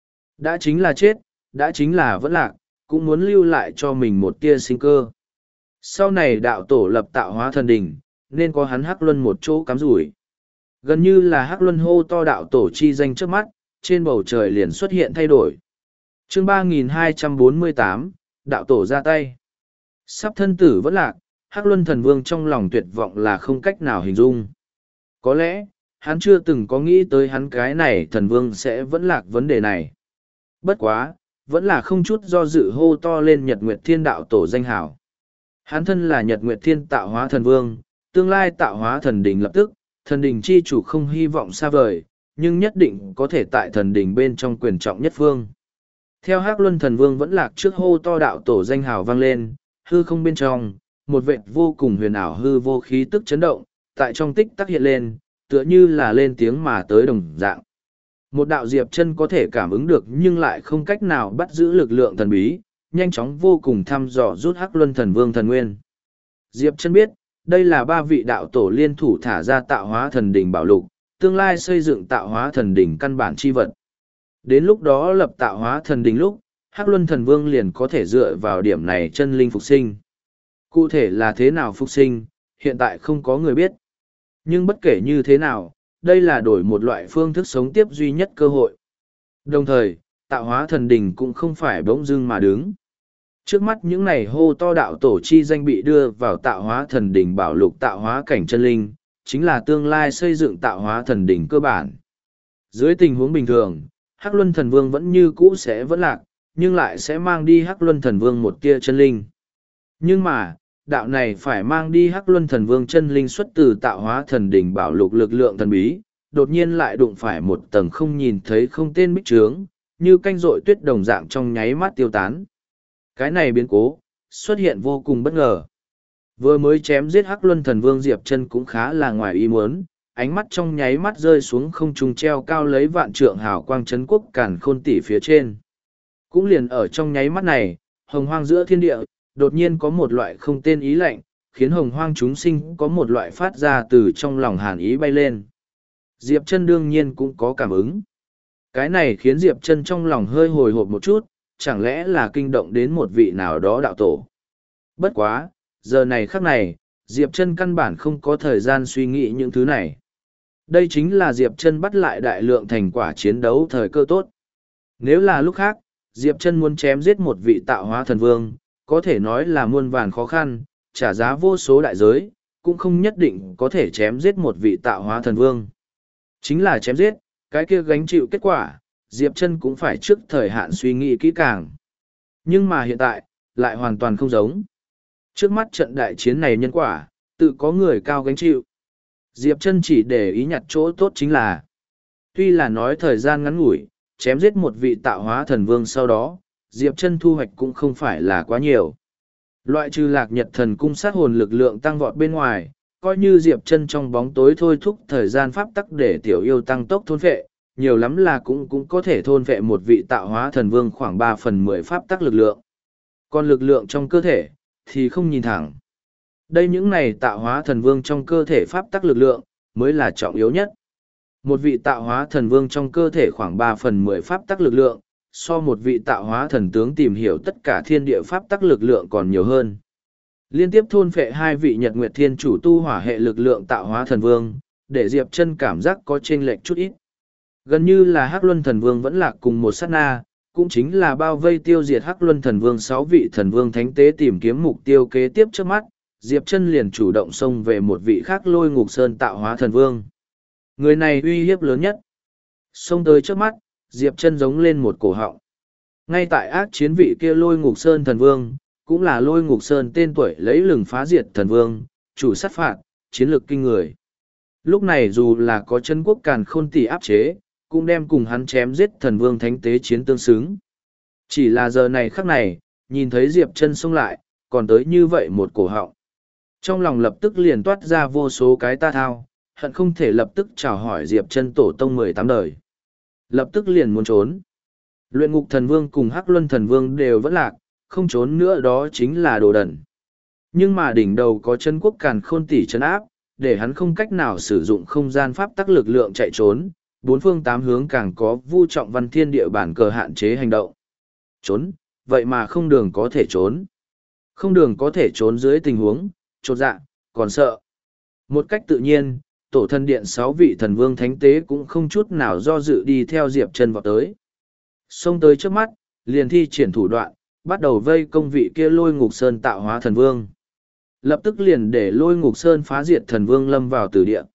Đã chính là chết, đã chính là vẫn lạc, cũng muốn lưu lại cho mình một tia sinh cơ. Sau này đạo tổ lập tạo hóa thần đỉnh, nên có hắn Hắc Luân một chỗ cắm rủi. Gần như là Hắc Luân hô to đạo tổ chi danh trước mắt, trên bầu trời liền xuất hiện thay đổi. Chương 3248, đạo tổ ra tay. Sắp thân tử vẫn lạc, Hắc Luân thần vương trong lòng tuyệt vọng là không cách nào hình dung. Có lẽ, hắn chưa từng có nghĩ tới hắn cái này thần vương sẽ vẫn lạc vấn đề này. Bất quá, vẫn là không chút do dự hô to lên Nhật Nguyệt Thiên đạo tổ danh hảo. Hắn thân là Nhật Nguyệt Thiên tạo hóa thần vương, tương lai tạo hóa thần đỉnh lập tức, thần đỉnh chi chủ không hy vọng xa vời, nhưng nhất định có thể tại thần đỉnh bên trong quyền trọng nhất phương. Theo Hắc Luân thần vương vẫn lạc trước hô to đạo tổ danh hào vang lên, hư không bên trong, một vệt vô cùng huyền ảo hư vô khí tức chấn động, tại trong tích tắc hiện lên, tựa như là lên tiếng mà tới đồng dạng. Một đạo Diệp Chân có thể cảm ứng được nhưng lại không cách nào bắt giữ lực lượng thần bí, nhanh chóng vô cùng thăm dò rút Hắc Luân thần vương thần nguyên. Diệp Chân biết, đây là 3 vị đạo tổ liên thủ thả ra tạo hóa thần đỉnh bảo lục, tương lai xây dựng tạo hóa thần đỉnh căn bản chi vật. Đến lúc đó lập tạo hóa thần đỉnh lúc, Hắc Luân thần vương liền có thể dựa vào điểm này chân linh phục sinh. Cụ thể là thế nào phục sinh, hiện tại không có người biết. Nhưng bất kể như thế nào, đây là đổi một loại phương thức sống tiếp duy nhất cơ hội. Đồng thời, tạo hóa thần đỉnh cũng không phải bỗng dưng mà đứng. Trước mắt những này hô to đạo tổ chi danh bị đưa vào tạo hóa thần đỉnh bảo lục tạo hóa cảnh chân linh, chính là tương lai xây dựng tạo hóa thần đỉnh cơ bản. Dưới tình huống bình thường, Hắc Luân thần vương vẫn như cũ sẽ vẫn lạc, nhưng lại sẽ mang đi Hắc Luân thần vương một tia chân linh. Nhưng mà, đạo này phải mang đi Hắc Luân thần vương chân linh xuất từ tạo hóa thần đỉnh bảo lục lực lượng thần bí, đột nhiên lại đụng phải một tầng không nhìn thấy không tên bích trướng, như canh rội tuyết đồng dạng trong nháy mắt tiêu tán. Cái này biến cố, xuất hiện vô cùng bất ngờ. Vừa mới chém giết Hắc Luân Thần Vương Diệp Chân cũng khá là ngoài ý muốn, ánh mắt trong nháy mắt rơi xuống không trung treo cao lấy vạn trượng hào quang trấn quốc càn khôn tỷ phía trên. Cũng liền ở trong nháy mắt này, hồng hoang giữa thiên địa, đột nhiên có một loại không tên ý lạnh, khiến hồng hoang chúng sinh có một loại phát ra từ trong lòng hàn ý bay lên. Diệp Chân đương nhiên cũng có cảm ứng. Cái này khiến Diệp Chân trong lòng hơi hồi hộp một chút, chẳng lẽ là kinh động đến một vị nào đó đạo tổ. Bất quá, giờ này khắc này, Diệp Chân căn bản không có thời gian suy nghĩ những thứ này. Đây chính là Diệp Chân bắt lại đại lượng thành quả chiến đấu thời cơ tốt. Nếu là lúc khác, Diệp Chân muốn chém giết một vị tạo hóa thần vương, có thể nói là muôn vàn khó khăn, trả giá vô số đại giới, cũng không nhất định có thể chém giết một vị tạo hóa thần vương. Chính là chém giết, cái kia gánh chịu kết quả, Diệp Chân cũng phải trước thời hạn suy nghĩ kỹ càng. Nhưng mà hiện tại, lại hoàn toàn không giống. Trước mắt trận đại chiến này nhân quả, tự có người cao gánh chịu. Diệp Chân chỉ để ý nhặt chỗ tốt chính là, tuy là nói thời gian ngắn ngủi, chém giết một vị tạo hóa thần vương sau đó, Diệp Chân thu hoạch cũng không phải là quá nhiều. Loại trừ Lạc Nhật Thần Cung sát hồn lực lượng tăng vọt bên ngoài, coi như Diệp Chân trong bóng tối thôi thúc thời gian pháp tắc để tiểu yêu tăng tốc thôn phệ, nhiều lắm là cũng có thể thôn phệ một vị tạo hóa thần vương khoảng 3/10 pháp tắc lực lượng. Còn lực lượng trong cơ thể, thì không nhìn thẳng. Đây những này tạo hóa thần vương trong cơ thể pháp tắc lực lượng, mới là trọng yếu nhất. Một vị tạo hóa thần vương trong cơ thể khoảng 3/10 pháp tắc lực lượng, so một vị tạo hóa thần tướng tìm hiểu tất cả thiên địa pháp tắc lực lượng còn nhiều hơn. Liên tiếp thôn phệ hai vị Nhật Nguyệt Thiên chủ tu hỏa hệ lực lượng tạo hóa thần vương, để Diệp Chân cảm giác có chênh lệch chút ít. Gần như là Hắc Luân Thần Vương vẫn lạc cùng một sát na, cũng chính là bao vây tiêu diệt Hắc Luân Thần Vương 6 vị thần vương thánh tế tìm kiếm mục tiêu kế tiếp trước mắt, Diệp Chân liền chủ động xông về một vị khác Lôi Ngục Sơn tạo hóa thần vương. Người này uy hiếp lớn nhất. Xông tới trước mắt, Diệp Chân giống lên một cổ họng. Ngay tại ác chiến vị kia Lôi Ngục Sơn thần vương, cũng là Lôi Ngục Sơn tên tuổi lấy lừng phá diệt thần vương, chủ sát phạt, chiến lược kinh người. Lúc này dù là có chân quốc càn khôn tỷ áp chế, cũng đem cùng hắn chém giết thần vương thánh tế chiến tương xứng. Chỉ là giờ này khắc này, nhìn thấy Diệp Chân xông lại, còn tới như vậy một cổ họng. Trong lòng lập tức liền toát ra vô số cái ta thao, hận không thể lập tức chào hỏi Diệp Chân tổ tông 18 đời. Lập tức liền muốn trốn. Luyện Ngục Thần Vương cùng Hắc Luân Thần Vương đều vẫn lạc, không trốn nữa đó chính là đồ đần. Nhưng mà đỉnh đầu có chân quốc càn khôn tỷ trấn áp, để hắn không cách nào sử dụng không gian pháp tắc lực lượng chạy trốn, bốn phương tám hướng càng có vu trọng văn thiên địa bản cờ hạn chế hành động. Trốn, vậy mà không đường có thể trốn. Không đường có thể trốn dưới tình huống, chột dạ, còn sợ. Một cách tự nhiên, tổ thần điện 6 vị thần vương thánh tế cũng không chút nào do dự đi theo Diệp Chân vào tới. Xông tới trước mắt, liền thi triển thủ đoạn, bắt đầu vây công vị kia Lôi Ngục Sơn tạo hóa thần vương. Lập tức liền để Lôi Ngục Sơn phá diệt thần vương lâm vào tử địa.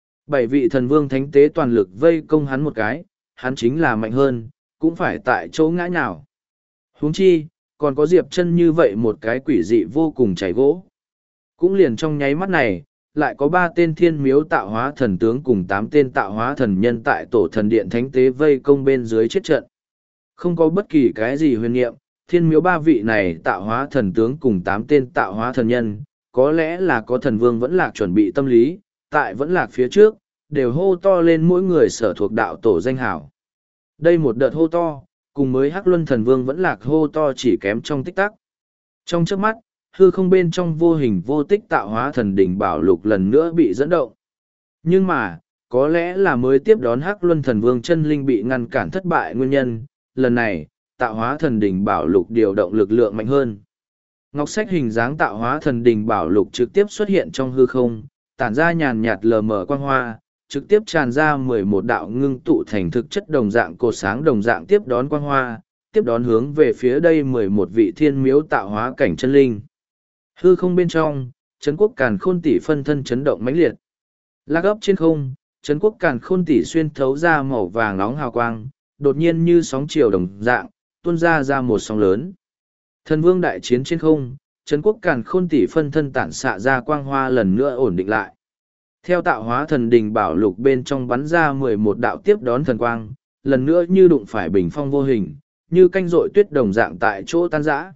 7 vị thần vương thánh tế toàn lực vây công hắn một cái, hắn chính là mạnh hơn, cũng phải tại chỗ ngã nhào. Huống chi, còn có Diệp Chân như vậy một cái quỷ dị vô cùng chảy gỗ. Cũng liền trong nháy mắt này, lại có 3 tên thiên miếu tạo hóa thần tướng cùng 8 tên tạo hóa thần nhân tại tổ thần điện thánh tế vây công bên dưới chết trận. Không có bất kỳ cái gì huyền niệm, thiên miếu 3 vị này tạo hóa thần tướng cùng 8 tên tạo hóa thần nhân, có lẽ là có thần vương vẫn lạc chuẩn bị tâm lý, tại vẫn lạc phía trước, đều hô to lên mỗi người sở thuộc đạo tổ danh hảo. Đây một đợt hô to, cùng mới Hắc Luân thần vương vẫn lạc hô to chỉ kém trong tích tắc. Trong chớp mắt, hư không bên trong vô hình vô tích tạo hóa thần đỉnh bảo lục lần nữa bị dẫn động. Nhưng mà, có lẽ là mới tiếp đón Hắc Luân thần vương chân linh bị ngăn cản thất bại nguyên nhân, lần này, tạo hóa thần đỉnh bảo lục điều động lực lượng mạnh hơn. Ngọc sách hình dáng tạo hóa thần đỉnh bảo lục trực tiếp xuất hiện trong hư không, tản ra nhàn nhạt lờ mờ quang hoa, trực tiếp tràn ra 11 đạo ngưng tụ thành thực chất đồng dạng cột sáng đồng dạng tiếp đón quang hoa, tiếp đón hướng về phía đây 11 vị thiên miếu tạo hóa cảnh chân linh. Hư không bên trong, Trấn Quốc Càn Khôn Tỷ phân thân chấn động mãnh liệt. Lạc ấp trên không, Trấn Quốc Càn Khôn Tỷ xuyên thấu ra màu vàng nóng hào quang, đột nhiên như sóng chiều đồng dạng, tuôn ra một sóng lớn. Thần vương đại chiến trên không, Trấn Quốc Càn Khôn Tỷ phân thân tản xạ ra quang hoa lần nữa ổn định lại. Theo tạo hóa thần đình bảo lục bên trong bắn ra 11 đạo tiếp đón thần quang, lần nữa như đụng phải bình phong vô hình, như canh rội tuyết đồng dạng tại chỗ tan rã.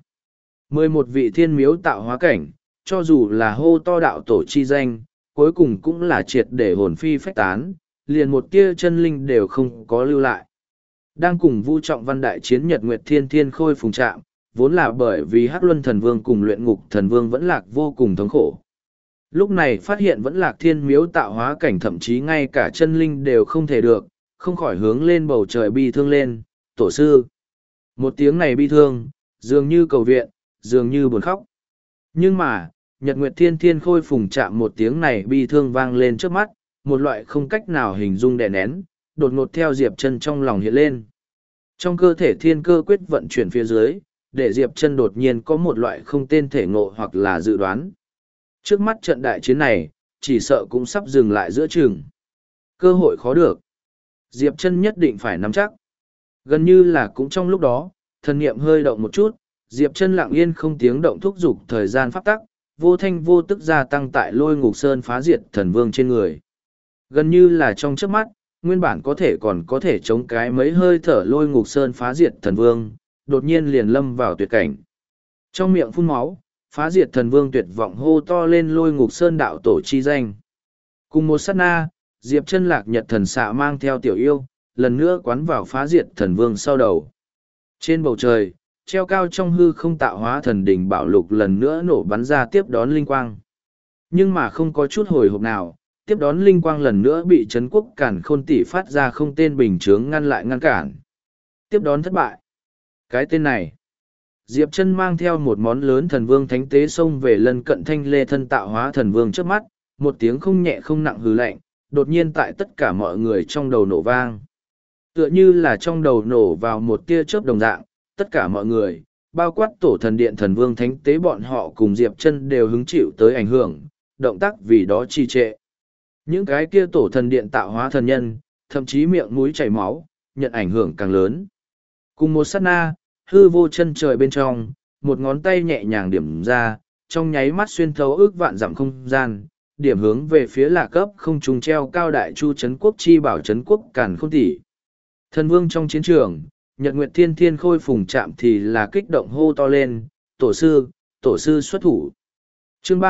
11 vị thiên miếu tạo hóa cảnh, cho dù là hô to đạo tổ chi danh, cuối cùng cũng là triệt để hồn phi phách tán, liền một tia chân linh đều không có lưu lại. Đang cùng Vu Trọng Văn đại chiến Nhật Nguyệt Thiên Thiên Khôi phùng trạm, vốn là bởi vì Hắc Luân Thần Vương cùng Luyện Ngục Thần Vương vẫn lạc vô cùng thống khổ. Lúc này phát hiện vẫn lạc thiên miếu tạo hóa cảnh, thậm chí ngay cả chân linh đều không thể được, không khỏi hướng lên bầu trời bi thương lên, tổ sư. Một tiếng này bi thương, dường như cầu viện, dường như buồn khóc. Nhưng mà, Nhật Nguyệt Thiên Thiên Khôi phùng chạm một tiếng này bi thương vang lên trước mắt, một loại không cách nào hình dung đè nén, đột ngột theo Diệp Chân trong lòng hiện lên. Trong cơ thể thiên cơ quyết vận chuyển phía dưới, để Diệp Chân đột nhiên có một loại không tên thể ngộ hoặc là dự đoán. Trước mắt trận đại chiến này, chỉ sợ cũng sắp dừng lại giữa chừng. Cơ hội khó được. Diệp Chân nhất định phải nắm chắc. Gần như là cũng trong lúc đó, thần niệm hơi động một chút, Diệp Chân lặng yên không tiếng động thúc giục thời gian pháp tắc, vô thanh vô tức gia tăng tại Lôi Ngục Sơn phá diệt thần vương trên người. Gần như là trong chớp mắt, nguyên bản còn có thể chống cái mấy hơi thở Lôi Ngục Sơn phá diệt thần vương, đột nhiên liền lâm vào tuyệt cảnh. Trong miệng phun máu, phá diệt thần vương tuyệt vọng hô to lên Lôi Ngục Sơn đạo tổ chi danh. Cùng một sát na, Diệp Chân lạc nhật thần xạ mang theo tiểu yêu, lần nữa quán vào phá diệt thần vương sau đầu. Trên bầu trời, treo cao trong hư không tạo hóa thần đỉnh bảo lục lần nữa nổ bắn ra tiếp đón linh quang. Nhưng mà không có chút hồi hộp nào, tiếp đón linh quang lần nữa bị Trấn Quốc Càn Khôn Tỷ phát ra không tên bình chướng ngăn lại ngăn cản. Tiếp đón thất bại. Cái tên này. Diệp Chân mang theo một món lớn thần vương thánh tế xông về lân cận Thanh Lê thân tạo hóa thần vương trước mắt, một tiếng không nhẹ không nặng hừ lạnh, đột nhiên tại tất cả mọi người trong đầu nổ vang. Tựa như là trong đầu nổ vào một tia chớp đồng dạng, tất cả mọi người, bao quát tổ thần điện thần vương thánh tế bọn họ cùng Diệp Chân đều hứng chịu tới ảnh hưởng, động tác vì đó trì trệ. Những cái kia tổ thần điện tạo hóa thần nhân, thậm chí miệng mũi chảy máu, nhận ảnh hưởng càng lớn. Cùng một sát na, hư vô chân trời bên trong, một ngón tay nhẹ nhàng điểm ra, trong nháy mắt xuyên thấu ước vạn dặm không gian, điểm hướng về phía Lạc Cấp không trung treo cao đại chu Trấn Quốc chi bảo Trấn Quốc Càn Khôn Tỷ. Thần vương trong chiến trường, Nhật Nguyệt Thiên Thiên Khôi phùng chạm thì là kích động hô to lên, tổ sư xuất thủ. Chương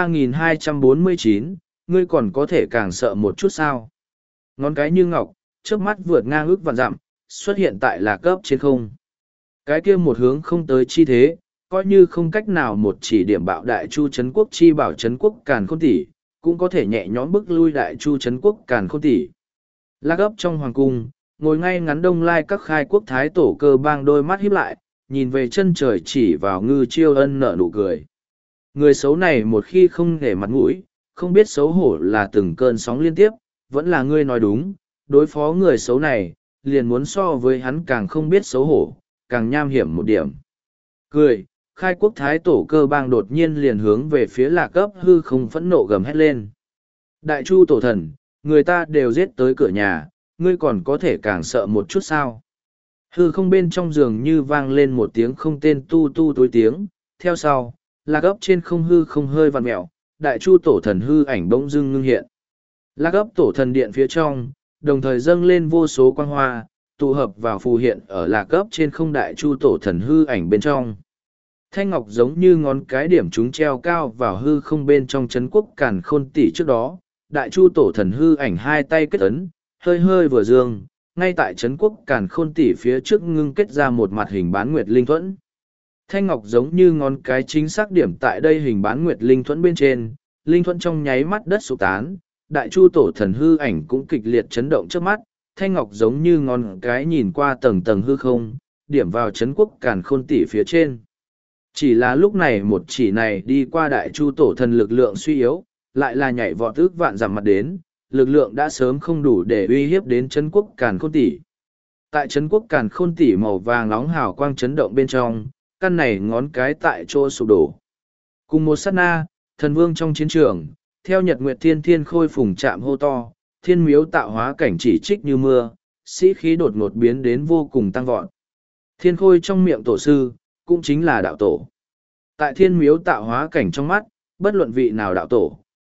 3249, ngươi còn có thể càng sợ một chút sao? Ngón cái như ngọc, chớp mắt vượt ngang ước vạn dặm, xuất hiện tại Lạc Cấp trên không. Cái kia một hướng không tới chi thế, coi như không cách nào một chỉ điểm bạo đại chu Trấn Quốc chi bảo Trấn Quốc Càn Khôn Tỷ, cũng có thể nhẹ nhõm bức lui đại chu Trấn Quốc Càn Khôn Tỷ. Lạc Ấp trong hoàng cung, ngồi ngay ngắn Đông Lai các khai quốc thái tổ Cơ Bang đôi mắt híp lại, nhìn về chân trời chỉ vào Ngư Chiêu Ân nở nụ cười. Người xấu này một khi không để mặt mũi, không biết xấu hổ là từng cơn sóng liên tiếp, vẫn là ngươi nói đúng, đối phó người xấu này, liền muốn so với hắn càng không biết xấu hổ, càng nham hiểm một điểm. Cười, khai quốc thái tổ Cơ Bang đột nhiên liền hướng về phía Lạc Ấp hư không phẫn nộ gầm hét lên. Đại chu tổ thần, người ta đều giết tới cửa nhà, ngươi còn có thể càng sợ một chút sao? Hư không bên trong giường như vang lên một tiếng không tên tu tu tối tiếng, theo sau, Lạc Ấp trên không hư không hơi vặn mẹo, đại chu tổ thần hư ảnh bỗng dưng ngưng hiện. Lạc Ấp tổ thần điện phía trong, đồng thời dâng lên vô số quang hoa, tụ hợp vào phù hiện ở Lạc Ấp trên không đại chu tổ thần hư ảnh bên trong. Thanh ngọc giống như ngón cái điểm chúng treo cao vào hư không bên trong Trấn Quốc Càn Khôn Tỷ trước đó, đại chu tổ thần hư ảnh hai tay kết ấn, hơi hơi vừa dương, ngay tại Trấn Quốc Càn Khôn Tỷ phía trước ngưng kết ra một mặt hình bán nguyệt linh thuẫn. Thanh ngọc giống như ngón cái chính xác điểm tại đây hình bán nguyệt linh thuẫn bên trên, linh thuẫn trong nháy mắt đất sụp tán, đại chu tổ thần hư ảnh cũng kịch liệt chấn động trước mắt, thanh ngọc giống như ngón cái nhìn qua tầng tầng hư không, điểm vào Trấn Quốc Càn Khôn Tỷ phía trên. Chỉ là lúc này một chỉ này đi qua đại chu tổ thần lực lượng suy yếu, lại là nhảy vọt ước vạn dặm mặt đến, lực lượng đã sớm không đủ để uy hiếp đến Trấn Quốc Càn Khôn Tỷ. Tại Trấn Quốc Càn Khôn Tỷ màu vàng nóng hào quang chấn động bên trong, căn này ngón cái tại chỗ sụp đổ. Cùng một sát na, thần vương trong chiến trường, theo Nhật Nguyệt Thiên Thiên Khôi phùng chạm hô to, thiên miếu tạo hóa cảnh chỉ trích như mưa, sĩ khí đột ngột biến đến vô cùng tăng vọt. Thiên Khôi trong miệng tổ sư, cũng chính là đạo tổ. Tại thiên miếu tạo hóa cảnh trong mắt, bất luận vị nào đạo tổ,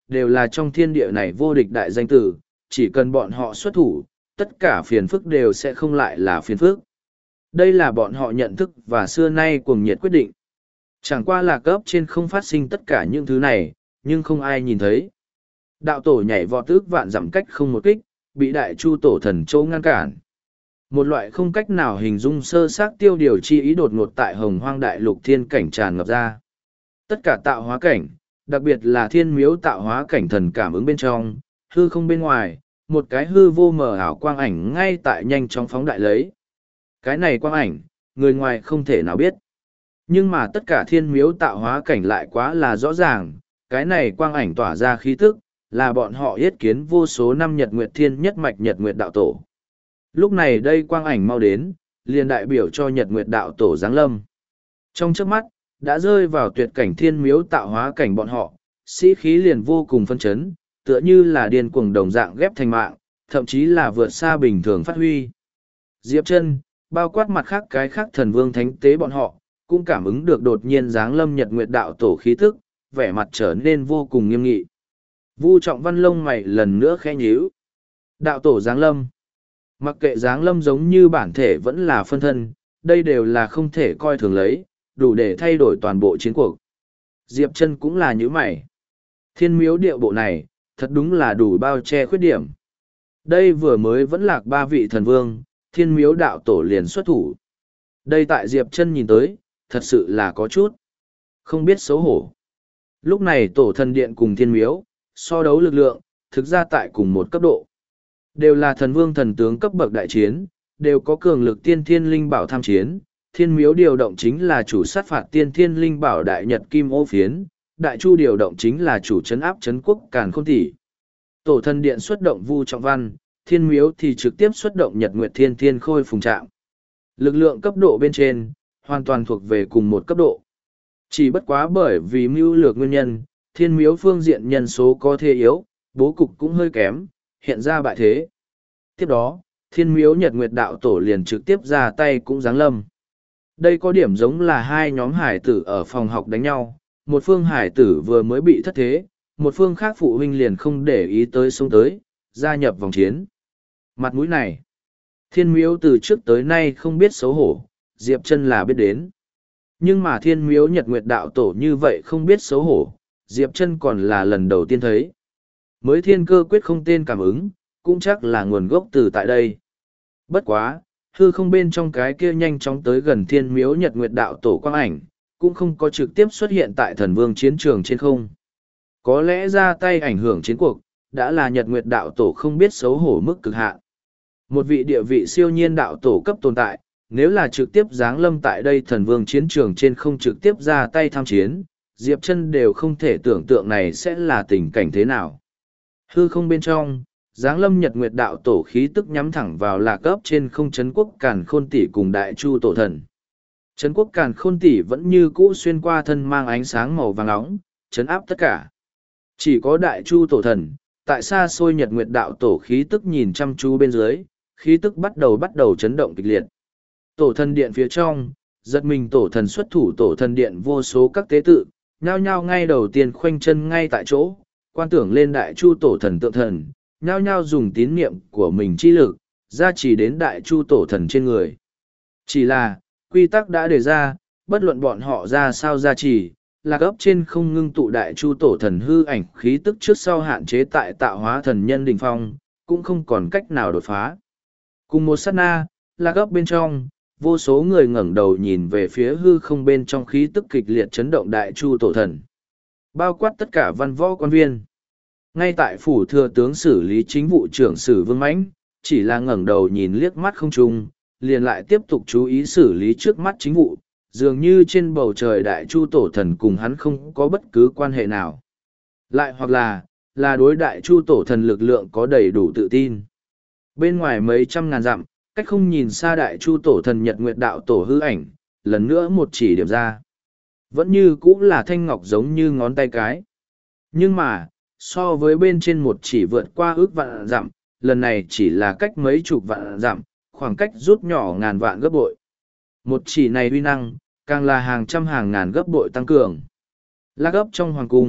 đều là trong thiên địa này vô địch đại danh tử, chỉ cần bọn họ xuất thủ, tất cả phiền phức đều sẽ không lại là phiền phức. Đây là bọn họ nhận thức và xưa nay cuồng nhiệt quyết định. Chẳng qua là cấp trên không phát sinh tất cả những thứ này, nhưng không ai nhìn thấy. Đạo tổ nhảy vọt ước vạn dặm cách không một kích, bị đại chu tổ thần châu ngăn cản. Một loại không cách nào hình dung sơ xác tiêu điều chi ý đột ngột tại hồng hoang đại lục thiên cảnh tràn ngập ra. Tất cả tạo hóa cảnh, đặc biệt là thiên miếu tạo hóa cảnh thần cảm ứng bên trong, hư không bên ngoài, một cái hư vô mờ ảo quang ảnh ngay tại nhanh chóng phóng đại lấy. Cái này quang ảnh, người ngoài không thể nào biết. Nhưng mà tất cả thiên miếu tạo hóa cảnh lại quá là rõ ràng, cái này quang ảnh tỏa ra khí tức, là bọn họ yết kiến vô số năm Nhật Nguyệt Thiên nhất mạch Nhật Nguyệt đạo tổ. Lúc này đây quang ảnh mau đến, liền đại biểu cho Nhật Nguyệt đạo tổ giáng lâm. Trong chớp mắt, đã rơi vào tuyệt cảnh thiên miếu tạo hóa cảnh bọn họ, sĩ khí liền vô cùng phân chấn, tựa như là điên cuồng đồng dạng ghép thành mạng, thậm chí là vượt xa bình thường phát huy. Diệp Chân, bao quát mặt khác cái khác thần vương thánh tế bọn họ, cũng cảm ứng được đột nhiên giáng lâm Nhật Nguyệt đạo tổ khí tức, vẻ mặt trở nên vô cùng nghiêm nghị. Vu Trọng Văn lông mày lần nữa khẽ nhíu. Đạo tổ giáng lâm. Mặc kệ giáng lâm giống như bản thể vẫn là phân thân, đây đều là không thể coi thường lấy, đủ để thay đổi toàn bộ chiến cuộc. Diệp Chân cũng là như mày. Thiên miếu điệu bộ này, thật đúng là đủ bao che khuyết điểm. Đây vừa mới vẫn lạc ba vị thần vương, thiên miếu đạo tổ liền xuất thủ. Đây tại Diệp Chân nhìn tới, thật sự là có chút không biết xấu hổ. Lúc này tổ thần điện cùng thiên miếu, so đấu lực lượng, thực ra tại cùng một cấp độ. Đều là thần vương thần tướng cấp bậc đại chiến, đều có cường lực tiên thiên linh bảo tham chiến. Thiên miếu điều động chính là chủ sát phạt tiên thiên linh bảo đại nhật kim ô phiến, đại chu điều động chính là chủ trấn áp trấn quốc càn khôn tỷ. Tổ thần điện xuất động Vu Trọng Văn, thiên miếu thì trực tiếp xuất động nhật nguyệt thiên thiên khôi phùng trạng. Lực lượng cấp độ bên trên, hoàn toàn thuộc về cùng một cấp độ. Chỉ bất quá bởi vì mưu lược nguyên nhân, thiên miếu phương diện nhân số có thể yếu, bố cục cũng hơi kém, hiện ra bại thế. Tiếp đó, thiên miếu nhật nguyệt đạo tổ liền trực tiếp ra tay cũng giáng lâm. Đây có điểm giống là hai nhóm hải tử ở phòng học đánh nhau, một phương hải tử vừa mới bị thất thế, một phương khác phụ huynh liền không để ý tới xông tới, gia nhập vòng chiến. Mặt mũi này, thiên miếu từ trước tới nay không biết xấu hổ, Diệp Chân là biết đến. Nhưng mà thiên miếu nhật nguyệt đạo tổ như vậy không biết xấu hổ, Diệp Chân còn là lần đầu tiên thấy. Mới thiên cơ quyết không tên cảm ứng, cũng chắc là nguồn gốc từ tại đây. Bất quá, hư không bên trong cái kia nhanh chóng tới gần thiên miếu nhật nguyệt đạo tổ quang ảnh, cũng không có trực tiếp xuất hiện tại thần vương chiến trường trên không. Có lẽ ra tay ảnh hưởng chiến cuộc, đã là nhật nguyệt đạo tổ không biết xấu hổ mức cực hạn. Một vị địa vị siêu nhiên đạo tổ cấp tồn tại, nếu là trực tiếp giáng lâm tại đây thần vương chiến trường trên không trực tiếp ra tay tham chiến, Diệp Chân đều không thể tưởng tượng này sẽ là tình cảnh thế nào. Hư không bên trong, giáng lâm nhật nguyệt đạo tổ khí tức nhắm thẳng vào lạc ấp trên không trấn quốc càn khôn tỷ cùng đại chu tổ thần. Trấn quốc càn khôn tỷ vẫn như cũ xuyên qua thân mang ánh sáng màu vàng nóng, trấn áp tất cả. Chỉ có đại chu tổ thần, tại xa xôi nhật nguyệt đạo tổ khí tức nhìn chăm chú bên dưới, khí tức bắt đầu chấn động kịch liệt. Tổ thần điện phía trong, giật mình tổ thần xuất thủ tổ thần điện vô số các tế tự, nhao nhao ngay đầu tiên khoanh chân ngay tại chỗ, quan tưởng lên đại chu tổ thần tượng thần, nhao nhao dùng tín niệm của mình chi lực, gia trì đến đại chu tổ thần trên người. Chỉ là, quy tắc đã đề ra, bất luận bọn họ ra sao gia trì, lạc ấp trên không ngưng tụ đại chu tổ thần hư ảnh khí tức trước sau hạn chế tại tạo hóa thần nhân đỉnh phong, cũng không còn cách nào đột phá. Cùng một sát na, lạc ấp bên trong, vô số người ngẩng đầu nhìn về phía hư không bên trong khí tức kịch liệt chấn động đại chu tổ thần. Bao quát tất cả văn võ quan viên. Ngay tại phủ thừa tướng xử lý chính vụ trưởng sử Vương Mãnh, chỉ là ngẩng đầu nhìn liếc mắt không trung, liền lại tiếp tục chú ý xử lý trước mắt chính vụ, dường như trên bầu trời đại chu tổ thần cùng hắn không có bất cứ quan hệ nào. Lại hoặc là đối đại chu tổ thần lực lượng có đầy đủ tự tin. Bên ngoài mấy trăm ngàn dặm, cách không nhìn xa đại chu tổ thần nhật nguyệt đạo tổ hư ảnh, lần nữa một chỉ điểm ra. Vẫn như cũng là thanh ngọc giống như ngón tay cái. Nhưng mà, so với bên trên một chỉ vượt qua ước vạn dặm, lần này chỉ là cách mấy chục vạn dặm, khoảng cách rút nhỏ ngàn vạn gấp bội. Một chỉ này uy năng, càng là hàng trăm hàng ngàn gấp bội tăng cường. Lạc ấp trong hoàng cung,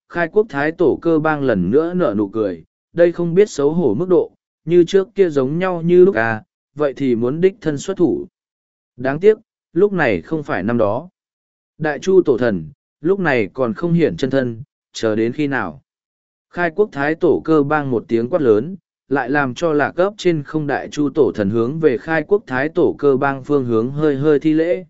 khai quốc thái tổ cơ bang lần nữa nở nụ cười, đây không biết xấu hổ mức độ, như trước kia giống nhau như lúc à, vậy thì muốn đích thân xuất thủ. Đáng tiếc, lúc này không phải năm đó. Đại chu tổ thần, lúc này còn không hiện chân thân, chờ đến khi nào. Khai quốc thái tổ cơ bang một tiếng quát lớn, lại làm cho lạc ấp trên không đại chu tổ thần hướng về khai quốc thái tổ cơ bang phương hướng hơi hơi thi lễ.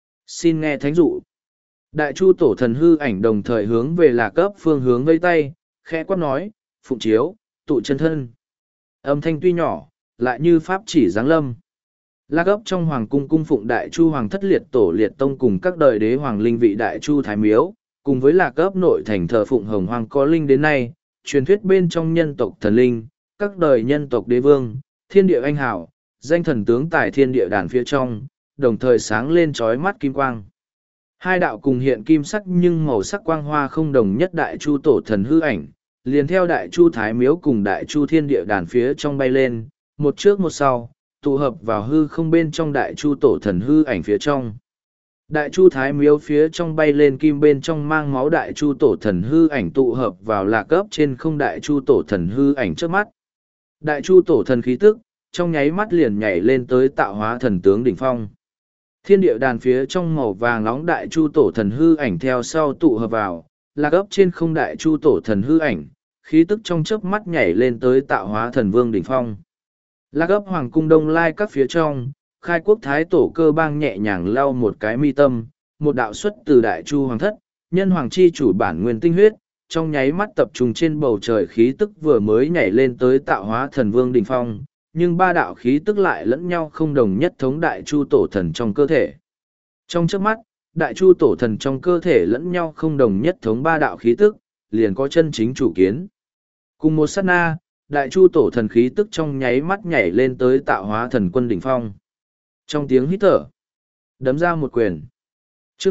Xin nghe thánh dụ. Đại chu tổ thần hư ảnh đồng thời hướng về lạc ấp phương hướng vây tay, khẽ quát nói, phụng chiếu, tụ chân thân. Âm thanh tuy nhỏ, lại như pháp chỉ giáng lâm. Lạc ấp trong hoàng cung cung phụng đại chu hoàng thất liệt tổ liệt tông cùng các đời đế hoàng linh vị đại chu thái miếu, cùng với lạc ấp nội thành thờ phụng hồng hoàng có linh đến nay, truyền thuyết bên trong nhân tộc thần linh, các đời nhân tộc đế vương, thiên địa anh hảo, danh thần tướng tại thiên địa đàn phía trong, đồng thời sáng lên trói mắt kim quang. Hai đạo cùng hiện kim sắc nhưng màu sắc quang hoa không đồng nhất đại chu tổ thần hư ảnh, liền theo đại chu thái miếu cùng đại chu thiên địa đàn phía trong bay lên, một trước một sau, tụ hợp vào hư không bên trong đại chu tổ thần hư ảnh phía trong. Đại chu thái miếu phía trong bay lên kim bên trong mang máu đại chu tổ thần hư ảnh tụ hợp vào lạc cấp trên không đại chu tổ thần hư ảnh trước mắt. Đại chu tổ thần khí tức, trong nháy mắt liền nhảy lên tới tạo hóa thần tướng đỉnh phong. Thiên địa đàn phía trong màu vàng nóng đại chu tổ thần hư ảnh theo sau tụ hợp vào, lạc ấp trên không đại chu tổ thần hư ảnh, khí tức trong chớp mắt nhảy lên tới tạo hóa thần vương đỉnh phong. Lạc ấp hoàng cung đông lai các phía trong, khai quốc thái tổ cơ bang nhẹ nhàng lau một cái mi tâm, một đạo xuất từ đại chu hoàng thất, nhân hoàng chi chủ bản nguyên tinh huyết, trong nháy mắt tập trung trên bầu trời khí tức vừa mới nhảy lên tới tạo hóa thần vương đỉnh phong, nhưng ba đạo khí tức lại lẫn nhau không đồng nhất thống đại chu tổ thần trong cơ thể. Trong chớp mắt, đại chu tổ thần trong cơ thể lẫn nhau không đồng nhất thống ba đạo khí tức, liền có chân chính chủ kiến. Cùng một sát na, đại chu tổ thần khí tức trong nháy mắt nhảy lên tới tạo hóa thần quân đỉnh phong. Trong tiếng hít thở, đấm ra một quyền. Chương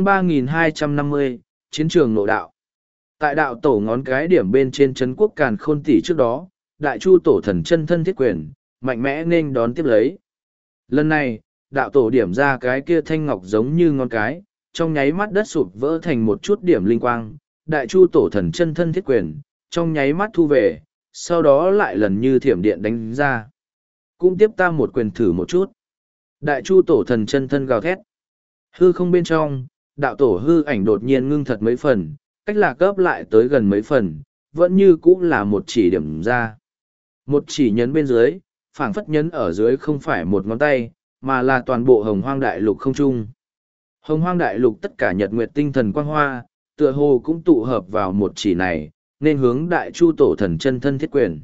3250, Chiến trường nội đạo. Tại đạo tổ ngón cái điểm bên trên trấn quốc càn khôn tỷ trước đó, đại chu tổ thần chân thân thiết quyền, mạnh mẽ nên đón tiếp lấy. Lần này, đạo tổ điểm ra cái kia thanh ngọc giống như ngón cái, trong nháy mắt đất sụp vỡ thành một chút điểm linh quang, đại chu tổ thần chân thân thiết quyền, trong nháy mắt thu về, sau đó lại lần như thiểm điện đánh ra. Cũng tiếp ta một quyền thử một chút. Đại chu tổ thần chân thân gào thét. Hư không bên trong, đạo tổ hư ảnh đột nhiên ngưng thật mấy phần, cách lạc cấp lại tới gần mấy phần, vẫn như cũng là một chỉ điểm ra. Một chỉ nhấn bên dưới, phảng phất nhấn ở dưới không phải một ngón tay, mà là toàn bộ hồng hoang đại lục không trung. Hồng hoang đại lục tất cả nhật nguyệt tinh thần quang hoa, tựa hồ cũng tụ hợp vào một chỉ này, nên hướng đại chu tổ thần chân thân thiết quyền.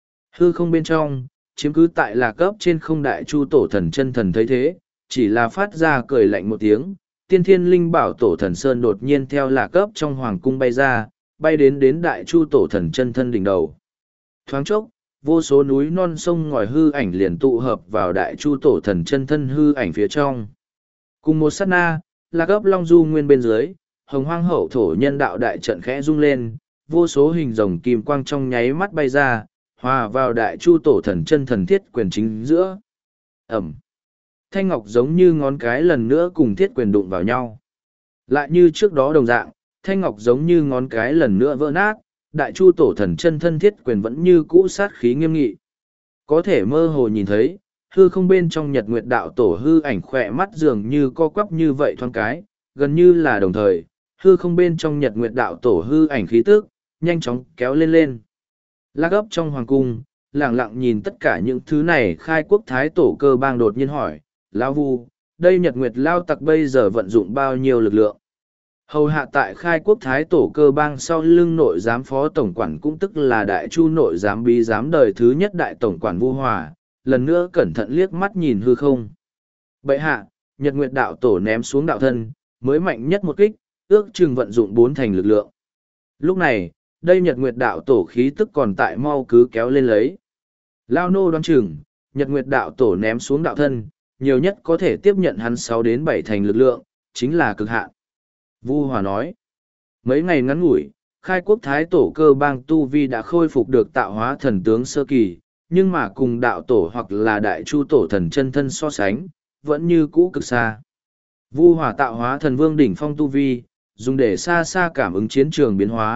Hư không bên trong, chiếm cứ tại lạc cấp trên không đại chu tổ thần chân thần thấy thế, chỉ là phát ra cười lạnh một tiếng, tiên thiên linh bảo tổ thần sơn đột nhiên theo lạc cấp trong hoàng cung bay ra, bay đến đại chu tổ thần chân thân đỉnh đầu. Thoáng chốc, vô số núi non sông ngòi hư ảnh liền tụ hợp vào đại chu tổ thần chân thân hư ảnh phía trong. Cùng một sát na, lạc cấp long du nguyên bên dưới, hồng hoang hậu thổ nhân đạo đại trận khẽ rung lên, vô số hình rồng kim quang trong nháy mắt bay ra, hòa vào đại chu tổ thần chân thần thiết quyền chính giữa. Ẩm. Thanh ngọc giống như ngón cái lần nữa cùng thiết quyền đụng vào nhau. Lại như trước đó đồng dạng, thanh ngọc giống như ngón cái lần nữa vỡ nát, đại chu tổ thần chân thân thiết quyền vẫn như cũ sát khí nghiêm nghị. Có thể mơ hồ nhìn thấy, hư không bên trong nhật nguyệt đạo tổ hư ảnh khỏe mắt dường như co quắp như vậy thoáng cái, gần như là đồng thời, hư không bên trong nhật nguyệt đạo tổ hư ảnh khí tức, nhanh chóng kéo lên lên. Lạc ấp trong hoàng cung, lẳng lặng nhìn tất cả những thứ này khai quốc thái tổ cơ bang đột nhiên hỏi, Lão Vu, đây nhật nguyệt lao tặc bây giờ vận dụng bao nhiêu lực lượng? Hầu hạ tại khai quốc thái tổ cơ bang sau lưng nội giám phó tổng quản cũng tức là đại chu nội giám bí giám đời thứ nhất đại tổng quản Vu Hòa, lần nữa cẩn thận liếc mắt nhìn hư không. Bệ hạ, nhật nguyệt đạo tổ ném xuống đạo thân, mới mạnh nhất một kích, ước chừng vận dụng 4 thành lực lượng. Lúc này, đây nhật nguyệt đạo tổ khí tức còn tại mau cứ kéo lên lấy. Lao nô đoán chừng, nhật nguyệt đạo tổ ném xuống đạo thân, nhiều nhất có thể tiếp nhận hắn 6 đến 7 thành lực lượng, chính là cực hạn. Vu Hòa nói, mấy ngày ngắn ngủi, khai quốc thái tổ cơ bang Tu Vi đã khôi phục được tạo hóa thần tướng sơ kỳ, nhưng mà cùng đạo tổ hoặc là đại chu tổ thần chân thân so sánh, vẫn như cũ cực xa. Vu Hòa tạo hóa thần vương đỉnh phong Tu Vi, dùng để xa xa cảm ứng chiến trường biến hóa,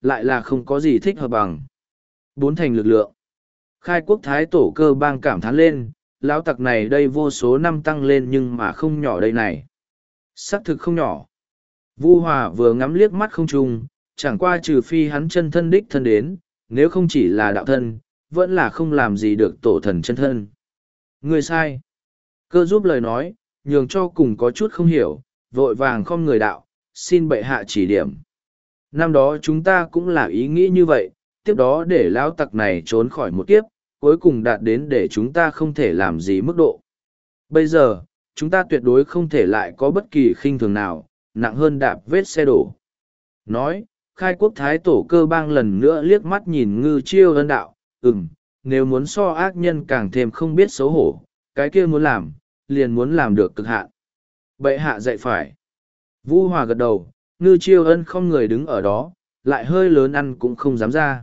lại là không có gì thích hợp bằng. Bốn thành lực lượng. Khai quốc thái tổ cơ bang cảm thán lên, lão tặc này đây vô số năm tăng lên nhưng mà không nhỏ đây này. Xác thực không nhỏ. Vu Hòa vừa ngắm liếc mắt không trung, chẳng qua trừ phi hắn chân thân đích thân đến, nếu không chỉ là đạo thân, vẫn là không làm gì được tổ thần chân thân. Người sai. Cơ giúp lời nói, nhường cho cùng có chút không hiểu, vội vàng không người đạo, xin bệ hạ chỉ điểm. Năm đó chúng ta cũng là ý nghĩ như vậy, tiếp đó để lão tặc này trốn khỏi một kiếp, cuối cùng đạt đến để chúng ta không thể làm gì mức độ. Bây giờ, chúng ta tuyệt đối không thể lại có bất kỳ khinh thường nào, nặng hơn đạp vết xe đổ. Nói, khai quốc thái tổ cơ bang lần nữa liếc mắt nhìn Ngư Chiêu Ân đạo, nếu muốn so ác nhân càng thêm không biết xấu hổ, cái kia muốn làm, liền muốn làm được cực hạn. Bệ hạ dạy phải. Vu Hòa gật đầu, Ngư Chiêu Ân không người đứng ở đó, lại hơi lớn ăn cũng không dám ra.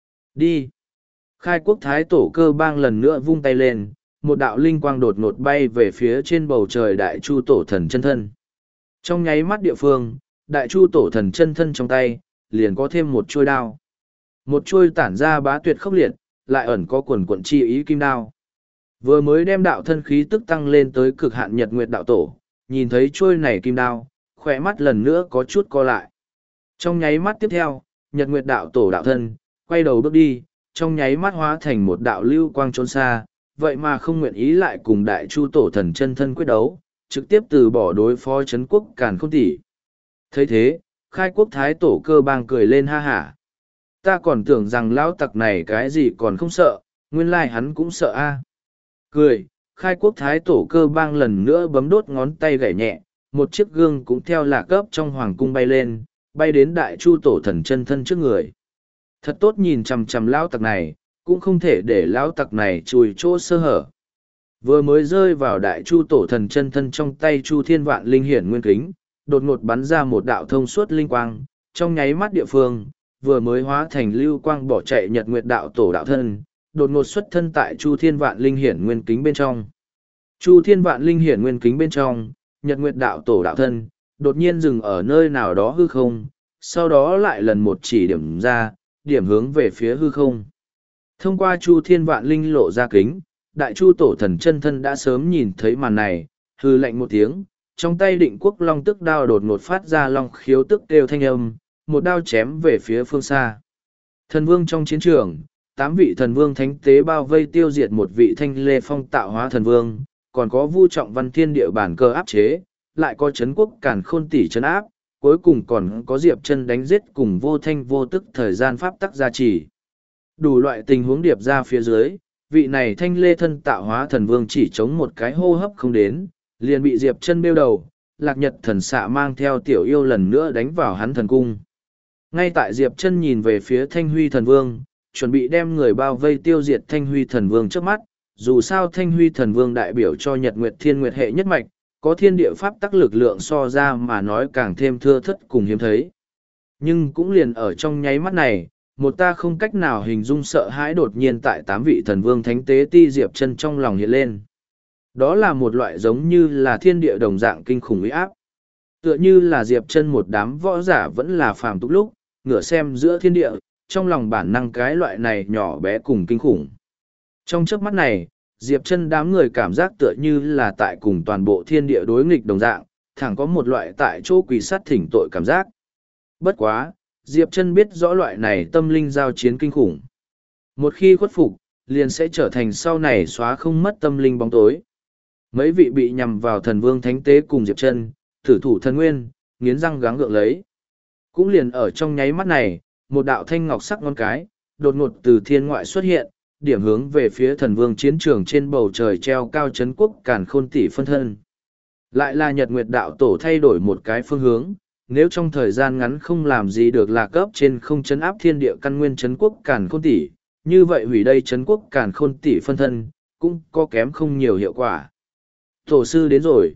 Đi. Khai quốc thái tổ cơ bang lần nữa vung tay lên, một đạo linh quang đột ngột bay về phía trên bầu trời đại chu tổ thần chân thân. Trong nháy mắt địa phương, đại chu tổ thần chân thân trong tay, liền có thêm một chuôi đao. Một chuôi tản ra bá tuyệt khốc liệt, lại ẩn có quần quận chi ý kim đao. Vừa mới đem đạo thân khí tức tăng lên tới cực hạn nhật nguyệt đạo tổ, nhìn thấy chuôi này kim đao, khỏe mắt lần nữa có chút co lại. Trong nháy mắt tiếp theo, nhật nguyệt đạo tổ đạo thân, quay đầu bước đi, trong nháy mắt hóa thành một đạo lưu quang trốn xa, vậy mà không nguyện ý lại cùng đại chu tổ thần chân thân quyết đấu, trực tiếp từ bỏ đối phó Trấn quốc Càn Khôn Tỷ. Thấy thế, khai quốc thái tổ cơ bang cười lên ha hả. Ta còn tưởng rằng lão tặc này cái gì còn không sợ, nguyên lai hắn cũng sợ a. Cười, khai quốc thái tổ cơ bang lần nữa bấm đốt ngón tay gảy nhẹ, một chiếc gương cũng theo lạc cấp trong hoàng cung bay lên, bay đến đại chu tổ thần chân thân trước người. Thật tốt nhìn chằm chằm lão tặc này, cũng không thể để lão tặc này chùi chỗ sơ hở. Vừa mới rơi vào đại chu tổ thần chân thân trong tay chu thiên vạn linh hiển nguyên kính, đột ngột bắn ra một đạo thông suốt linh quang, trong nháy mắt địa phương, vừa mới hóa thành lưu quang bỏ chạy nhật nguyệt đạo tổ đạo thân, đột ngột xuất thân tại chu thiên vạn linh hiển nguyên kính bên trong. Chu thiên vạn linh hiển nguyên kính bên trong, nhật nguyệt đạo tổ đạo thân, đột nhiên dừng ở nơi nào đó hư không, sau đó lại lần một chỉ điểm ra, điểm hướng về phía hư không. Thông qua chu thiên vạn linh lộ ra kính, đại chu tổ thần chân thân đã sớm nhìn thấy màn này, hư lạnh một tiếng, trong tay định quốc long tức đao đột ngột phát ra long khiếu tức kêu thanh âm, một đao chém về phía phương xa. Thần vương trong chiến trường, 8 vị thần vương thánh tế bao vây tiêu diệt một vị thanh lê phong tạo hóa thần vương, còn có Vu Trọng Văn Thiên địa bản cơ áp chế, lại có Trấn quốc Càn Khôn Tỷ trấn áp, cuối cùng còn có Diệp Chân đánh giết cùng vô thanh vô tức thời gian pháp tắc gia trì. Đủ loại tình huống điệp ra phía dưới, vị này thanh lê thân tạo hóa thần vương chỉ chống một cái hô hấp không đến, liền bị Diệp Chân bêu đầu, Lạc Nhật thần xạ mang theo tiểu yêu lần nữa đánh vào hắn thần cung. Ngay tại Diệp Chân nhìn về phía Thanh Huy thần vương, chuẩn bị đem người bao vây tiêu diệt Thanh Huy thần vương trước mắt, dù sao Thanh Huy thần vương đại biểu cho Nhật Nguyệt Thiên Nguyệt hệ nhất mạch, có thiên địa pháp tắc lực lượng so ra mà nói càng thêm thưa thất cùng hiếm thấy. Nhưng cũng liền ở trong nháy mắt này, một ta không cách nào hình dung sợ hãi đột nhiên tại 8 vị thần vương thánh tế ti Diệp Chân trong lòng hiện lên. Đó là một loại giống như là thiên địa đồng dạng kinh khủng uy áp. Tựa như là Diệp Chân một đám võ giả vẫn là phàm tục lúc, ngửa xem giữa thiên địa, trong lòng bản năng cái loại này nhỏ bé cùng kinh khủng. Trong chớp mắt này, Diệp Chân đám người cảm giác tựa như là tại cùng toàn bộ thiên địa đối nghịch đồng dạng, thẳng có một loại tại chỗ quỳ sát thỉnh tội cảm giác. Bất quá, Diệp Chân biết rõ loại này tâm linh giao chiến kinh khủng. Một khi khuất phục, liền sẽ trở thành sau này xóa không mất tâm linh bóng tối. Mấy vị bị nhằm vào thần vương thánh tế cùng Diệp Chân, thử thủ thần nguyên, nghiến răng gắng gượng lấy. Cũng liền ở trong nháy mắt này, một đạo thanh ngọc sắc ngón cái, đột ngột từ thiên ngoại xuất hiện, điểm hướng về phía thần vương chiến trường trên bầu trời treo cao Trấn quốc Càn Khôn Tỷ phân thân. Lại là Nhật Nguyệt đạo tổ thay đổi một cái phương hướng, nếu trong thời gian ngắn không làm gì được là cấp trên không chấn áp thiên địa căn nguyên Trấn quốc Càn Khôn Tỷ, như vậy hủy đây Trấn quốc Càn Khôn Tỷ phân thân, cũng có kém không nhiều hiệu quả. Tổ sư đến rồi.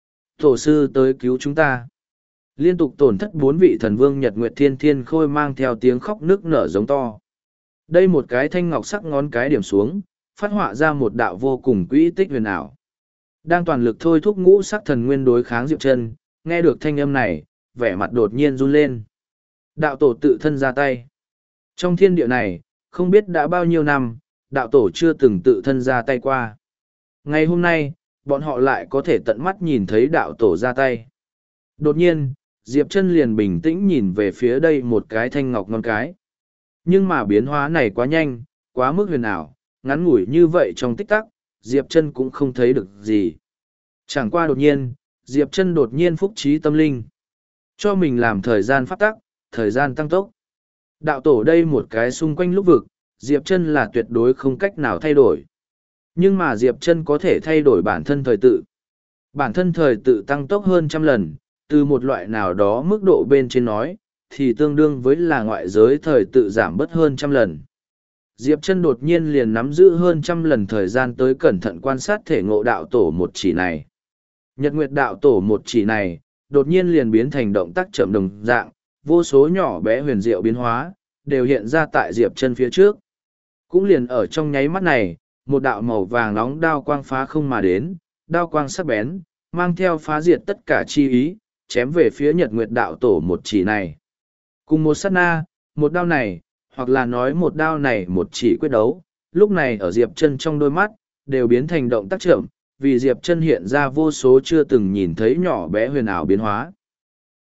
Tổ sư tới cứu chúng ta. Liên tục tổn thất 4 vị thần vương Nhật Nguyệt Thiên Thiên Khôi mang theo tiếng khóc nức nở giống to. Đây một cái thanh ngọc sắc ngón cái điểm xuống, phát họa ra một đạo vô cùng quỹ tích huyền ảo. Đang toàn lực thôi thúc ngũ sắc thần nguyên đối kháng Diệp Chân, nghe được thanh âm này, vẻ mặt đột nhiên run lên. Đạo tổ tự thân ra tay. Trong thiên địa này, không biết đã bao nhiêu năm, đạo tổ chưa từng tự thân ra tay qua. Ngày hôm nay, bọn họ lại có thể tận mắt nhìn thấy đạo tổ ra tay. Đột nhiên, Diệp Chân liền bình tĩnh nhìn về phía đây một cái thanh ngọc ngon cái. Nhưng mà biến hóa này quá nhanh, quá mức huyền ảo, ngắn ngủi như vậy trong tích tắc, Diệp Chân cũng không thấy được gì. Chẳng qua đột nhiên, Diệp Chân đột nhiên phúc trí tâm linh. Cho mình làm thời gian pháp tắc, thời gian tăng tốc. Đạo tổ đây một cái xung quanh lúc vực, Diệp Chân là tuyệt đối không cách nào thay đổi. Nhưng mà Diệp Chân có thể thay đổi bản thân thời tự. Bản thân thời tự tăng tốc hơn trăm lần, từ một loại nào đó mức độ bên trên nói, thì tương đương với là ngoại giới thời tự giảm bớt hơn trăm lần. Diệp Chân đột nhiên liền nắm giữ hơn trăm lần thời gian tới cẩn thận quan sát thể ngộ đạo tổ một chỉ này. Nhật Nguyệt đạo tổ một chỉ này, đột nhiên liền biến thành động tác chậm đồng dạng, vô số nhỏ bé huyền diệu biến hóa, đều hiện ra tại Diệp Chân phía trước. Cũng liền ở trong nháy mắt này, một đạo màu vàng nóng đao quang phá không mà đến, đao quang sắc bén, mang theo phá diệt tất cả chi ý, chém về phía Nhật Nguyệt đạo tổ một chỉ này. Cùng một sát na, một đao này, hoặc là nói một đao này một chỉ quyết đấu, lúc này ở Diệp Chân trong đôi mắt, đều biến thành động tác chậm, vì Diệp Chân hiện ra vô số chưa từng nhìn thấy nhỏ bé huyền ảo biến hóa.